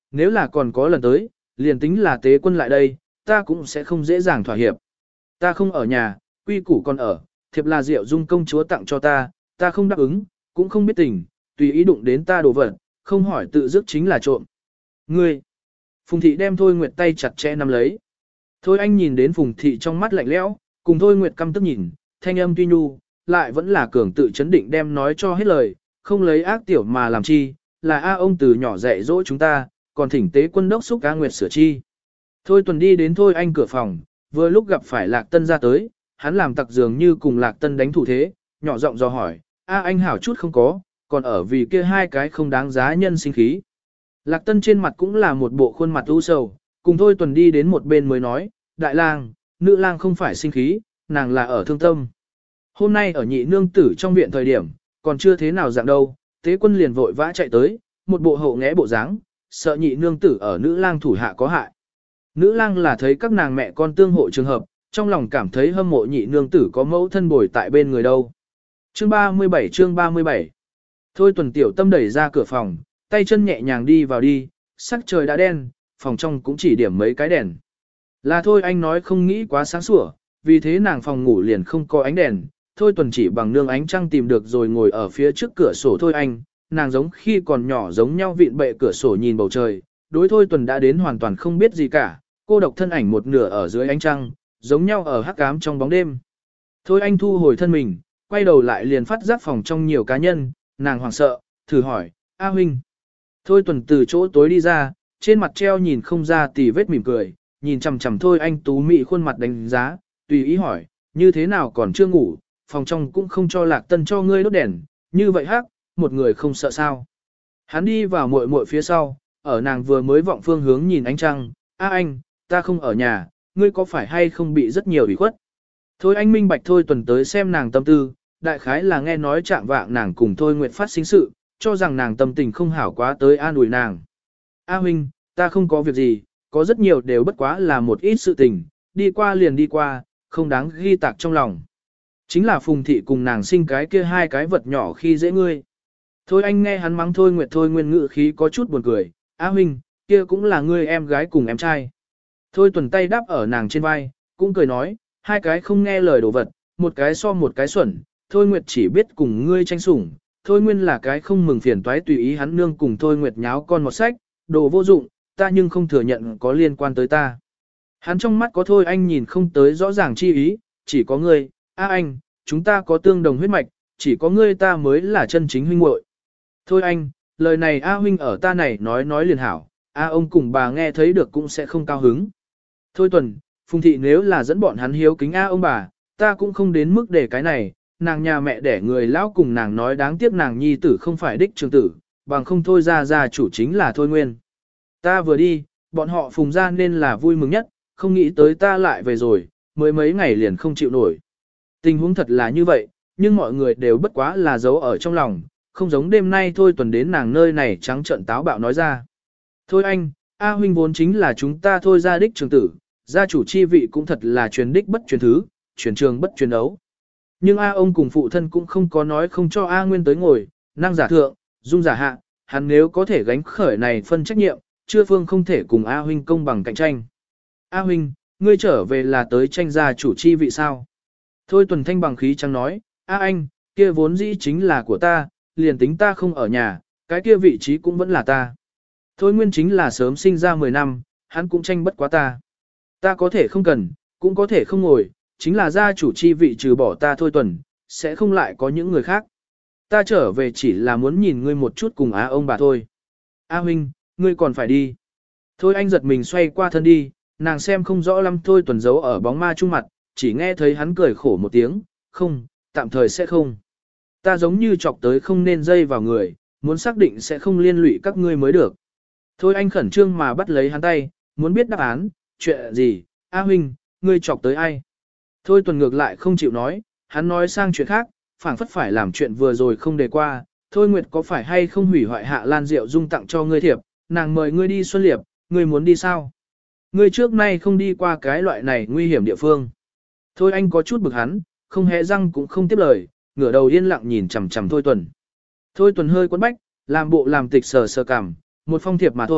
nếu là còn có lần tới, liền tính là tế quân lại đây, ta cũng sẽ không dễ dàng thỏa hiệp. Ta không ở nhà, quy củ còn ở, thiệp là Diệu Dung công chúa tặng cho ta, ta không đáp ứng, cũng không biết tình, tùy ý đụng đến ta đồ vật, không hỏi tự dứt chính là trộm. Ngươi! Phùng thị đem Thôi Nguyệt tay chặt chẽ nắm lấy. Thôi anh nhìn đến Phùng thị trong mắt lạnh lẽo, cùng Thôi Nguyệt căm tức nhìn, thanh âm tuy nhu, lại vẫn là cường tự chấn định đem nói cho hết lời, không lấy ác tiểu mà làm chi, là A ông từ nhỏ dạy dỗ chúng ta, còn thỉnh tế quân đốc xúc A Nguyệt sửa chi. Thôi Tuần đi đến Thôi anh cửa phòng, vừa lúc gặp phải Lạc Tân ra tới, hắn làm tặc dường như cùng Lạc Tân đánh thủ thế, nhỏ giọng dò hỏi, A anh hảo chút không có, còn ở vì kia hai cái không đáng giá nhân sinh khí. Lạc Tân trên mặt cũng là một bộ khuôn mặt u sầu, cùng Thôi Tuần đi đến một bên mới nói, đại lang, nữ lang không phải sinh khí, nàng là ở thương tâm. Hôm nay ở nhị nương tử trong viện thời điểm, còn chưa thế nào dạng đâu, tế quân liền vội vã chạy tới, một bộ hậu nghẽ bộ dáng, sợ nhị nương tử ở nữ lang thủ hạ có hại. Nữ lang là thấy các nàng mẹ con tương hộ trường hợp, trong lòng cảm thấy hâm mộ nhị nương tử có mẫu thân bồi tại bên người đâu. Chương ba mươi bảy chương ba mươi bảy Thôi Tuần tiểu tâm đẩy ra cửa phòng, tay chân nhẹ nhàng đi vào đi, sắc trời đã đen, phòng trong cũng chỉ điểm mấy cái đèn. Là thôi anh nói không nghĩ quá sáng sủa, vì thế nàng phòng ngủ liền không có ánh đèn, Thôi Tuần chỉ bằng nương ánh trăng tìm được rồi ngồi ở phía trước cửa sổ Thôi anh, nàng giống khi còn nhỏ giống nhau vịn bệ cửa sổ nhìn bầu trời, đối Thôi Tuần đã đến hoàn toàn không biết gì cả, cô độc thân ảnh một nửa ở dưới ánh trăng, giống nhau ở hắc ám trong bóng đêm. Thôi anh thu hồi thân mình, quay đầu lại liền phát giác phòng trong nhiều cá nhân, nàng hoảng sợ, thử hỏi, A huynh. Thôi Tuần từ chỗ tối đi ra, trên mặt treo nhìn không ra tì vết mỉm cười, nhìn chằm chằm Thôi anh tú mị khuôn mặt đánh giá, tùy ý hỏi, như thế nào còn chưa ngủ, phòng trong cũng không cho Lạc Tân cho ngươi đốt đèn, như vậy hắc, một người không sợ sao. Hắn đi vào muội muội phía sau, ở nàng vừa mới vọng phương hướng nhìn ánh trăng, A anh, ta không ở nhà, ngươi có phải hay không bị rất nhiều ủy khuất. Thôi anh minh bạch Thôi Tuần tới xem nàng tâm tư, đại khái là nghe nói chạm vạng nàng cùng Thôi Nguyệt phát sinh sự, cho rằng nàng tâm tình không hảo quá tới an ủi nàng. A huynh, ta không có việc gì, có rất nhiều đều bất quá là một ít sự tình, đi qua liền đi qua, không đáng ghi tạc trong lòng. Chính là Phùng thị cùng nàng sinh cái kia hai cái vật nhỏ khi dễ ngươi. Thôi anh nghe hắn mắng Thôi Nguyệt Thôi nguyên ngữ khí có chút buồn cười, A huynh, kia cũng là ngươi em gái cùng em trai. Thôi Tuần tay đáp ở nàng trên vai, cũng cười nói, hai cái không nghe lời đồ vật, một cái so một cái xuẩn, Thôi Nguyệt chỉ biết cùng ngươi tranh sủng, Thôi Nguyên là cái không mừng phiền toái tùy ý hắn nương cùng Thôi Nguyệt nháo con một sách, đồ vô dụng, ta nhưng không thừa nhận có liên quan tới ta. Hắn trong mắt có Thôi anh nhìn không tới rõ ràng chi ý, chỉ có ngươi, A anh, chúng ta có tương đồng huyết mạch, chỉ có ngươi ta mới là chân chính huynh muội. Thôi anh, lời này A huynh ở ta này nói nói liền hảo, A ông cùng bà nghe thấy được cũng sẽ không cao hứng. Thôi Tuần, Phùng thị nếu là dẫn bọn hắn hiếu kính A ông bà, ta cũng không đến mức để cái này, nàng nhà mẹ đẻ người lão cùng nàng nói đáng tiếc nàng nhi tử không phải đích trường tử, bằng không thôi ra ra chủ chính là Thôi Nguyên. Ta vừa đi, bọn họ Phùng ra nên là vui mừng nhất, không nghĩ tới ta lại về rồi, mới mấy ngày liền không chịu nổi. Tình huống thật là như vậy, nhưng mọi người đều bất quá là giấu ở trong lòng, không giống đêm nay Thôi Tuần đến nàng nơi này trắng trợn táo bạo nói ra. Thôi anh, A huynh vốn chính là chúng ta thôi ra đích trường tử, gia chủ chi vị cũng thật là truyền đích bất truyền thứ, truyền trường bất truyền đấu. Nhưng A ông cùng phụ thân cũng không có nói không cho A Nguyên tới ngồi, năng giả thượng, dung giả hạ, hắn nếu có thể gánh khởi này phân trách nhiệm, chưa phương không thể cùng A huynh công bằng cạnh tranh. A huynh, ngươi trở về là tới tranh gia chủ chi vị sao? Thôi Tuần thanh bằng khí trắng nói, A anh, kia vốn dĩ chính là của ta, liền tính ta không ở nhà, cái kia vị trí cũng vẫn là ta. Thôi Nguyên chính là sớm sinh ra mười năm, hắn cũng tranh bất quá ta. Ta có thể không cần, cũng có thể không ngồi, chính là gia chủ chi vị trừ bỏ ta Thôi Tuần, sẽ không lại có những người khác. Ta trở về chỉ là muốn nhìn ngươi một chút cùng á ông bà thôi. A huynh, ngươi còn phải đi. Thôi anh giật mình xoay qua thân đi, nàng xem không rõ lắm Thôi Tuần giấu ở bóng ma trung mặt, chỉ nghe thấy hắn cười khổ một tiếng, không, tạm thời sẽ không. Ta giống như chọc tới không nên dây vào người, muốn xác định sẽ không liên lụy các ngươi mới được. Thôi anh khẩn trương mà bắt lấy hắn tay, muốn biết đáp án, chuyện gì, A huynh, ngươi chọc tới ai? Thôi Tuần ngược lại không chịu nói, hắn nói sang chuyện khác, phảng phất phải làm chuyện vừa rồi không đề qua, Thôi Nguyệt có phải hay không hủy hoại Hạ Lan Diệu Dung tặng cho ngươi thiệp, nàng mời ngươi đi Xuân Liệp, ngươi muốn đi sao? Ngươi trước nay không đi qua cái loại này nguy hiểm địa phương. Thôi anh có chút bực hắn, không hé răng cũng không tiếp lời, ngửa đầu yên lặng nhìn chằm chằm Thôi Tuần. Thôi Tuần hơi quấn bách, làm bộ làm tịch sờ sờ cằm, một phong thiệp mà thôi,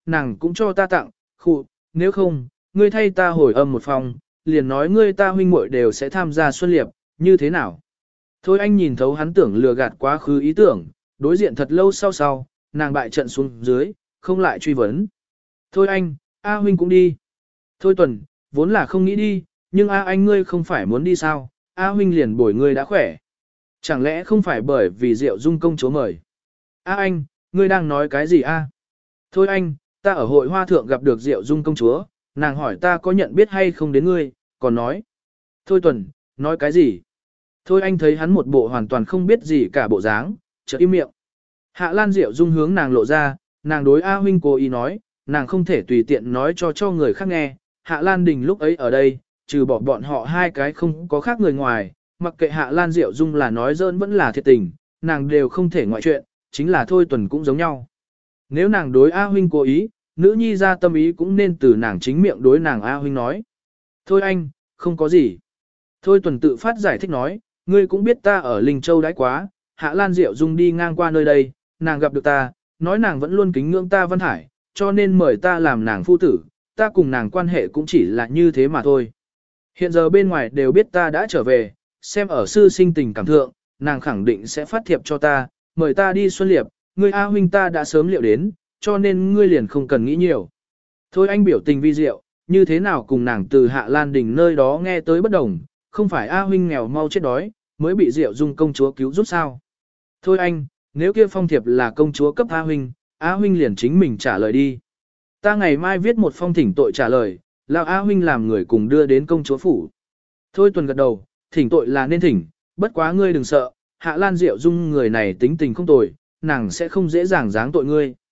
nàng cũng cho ta tặng, khụ, nếu không, ngươi thay ta hồi âm một phòng, liền nói ngươi ta huynh muội đều sẽ tham gia xuân liệp, như thế nào? Thôi anh nhìn thấu hắn tưởng lừa gạt quá khứ ý tưởng, đối diện thật lâu sau sau, nàng bại trận xuống dưới, không lại truy vấn. Thôi anh, A huynh cũng đi. Thôi Tuần, vốn là không nghĩ đi, nhưng A anh ngươi không phải muốn đi sao, A huynh liền bồi ngươi đã khỏe. Chẳng lẽ không phải bởi vì Diệu Dung công chúa mời? A anh, ngươi đang nói cái gì a? Thôi anh, ta ở hội hoa thượng gặp được Diệu Dung công chúa, nàng hỏi ta có nhận biết hay không đến ngươi, còn nói. Thôi Tuần, nói cái gì? Thôi anh thấy hắn một bộ hoàn toàn không biết gì cả bộ dáng, chợt im miệng. Hạ Lan Diệu Dung hướng nàng lộ ra, nàng đối A huynh cố ý nói, nàng không thể tùy tiện nói cho cho người khác nghe. Hạ Lan Đình lúc ấy ở đây, trừ bỏ bọn họ hai cái không có khác người ngoài, mặc kệ Hạ Lan Diệu Dung là nói giỡn vẫn là thiệt tình, nàng đều không thể ngoại chuyện, chính là Thôi Tuần cũng giống nhau. Nếu nàng đối A huynh cố ý, nữ nhi ra tâm ý cũng nên từ nàng chính miệng đối nàng A huynh nói. Thôi anh, không có gì. Thôi Tuần tự phát giải thích nói, ngươi cũng biết ta ở Linh Châu đãi quá, Hạ Lan Diệu Dung đi ngang qua nơi đây, nàng gặp được ta, nói nàng vẫn luôn kính ngưỡng ta Văn Hải, cho nên mời ta làm nàng phu tử, ta cùng nàng quan hệ cũng chỉ là như thế mà thôi. Hiện giờ bên ngoài đều biết ta đã trở về, xem ở sư sinh tình cảm thượng, nàng khẳng định sẽ phát thiệp cho ta, mời ta đi xuân liệp, ngươi A huynh ta đã sớm liệu đến, cho nên ngươi liền không cần nghĩ nhiều. Thôi anh biểu tình vi diệu, như thế nào cùng nàng từ Hạ Lan Đình nơi đó nghe tới bất đồng, không phải A huynh nghèo mau chết đói, mới bị Diệu Dung công chúa cứu giúp sao. Thôi anh, nếu kia phong thiệp là công chúa cấp A huynh, A huynh liền chính mình trả lời đi. Ta ngày mai viết một phong thỉnh tội trả lời, lão A huynh làm người cùng đưa đến công chúa phủ. Thôi Tuần gật đầu, thỉnh tội là nên thỉnh, bất quá ngươi đừng sợ, Hạ Lan Diệu Dung người này tính tình không tồi, nàng sẽ không dễ dàng giáng tội ngươi.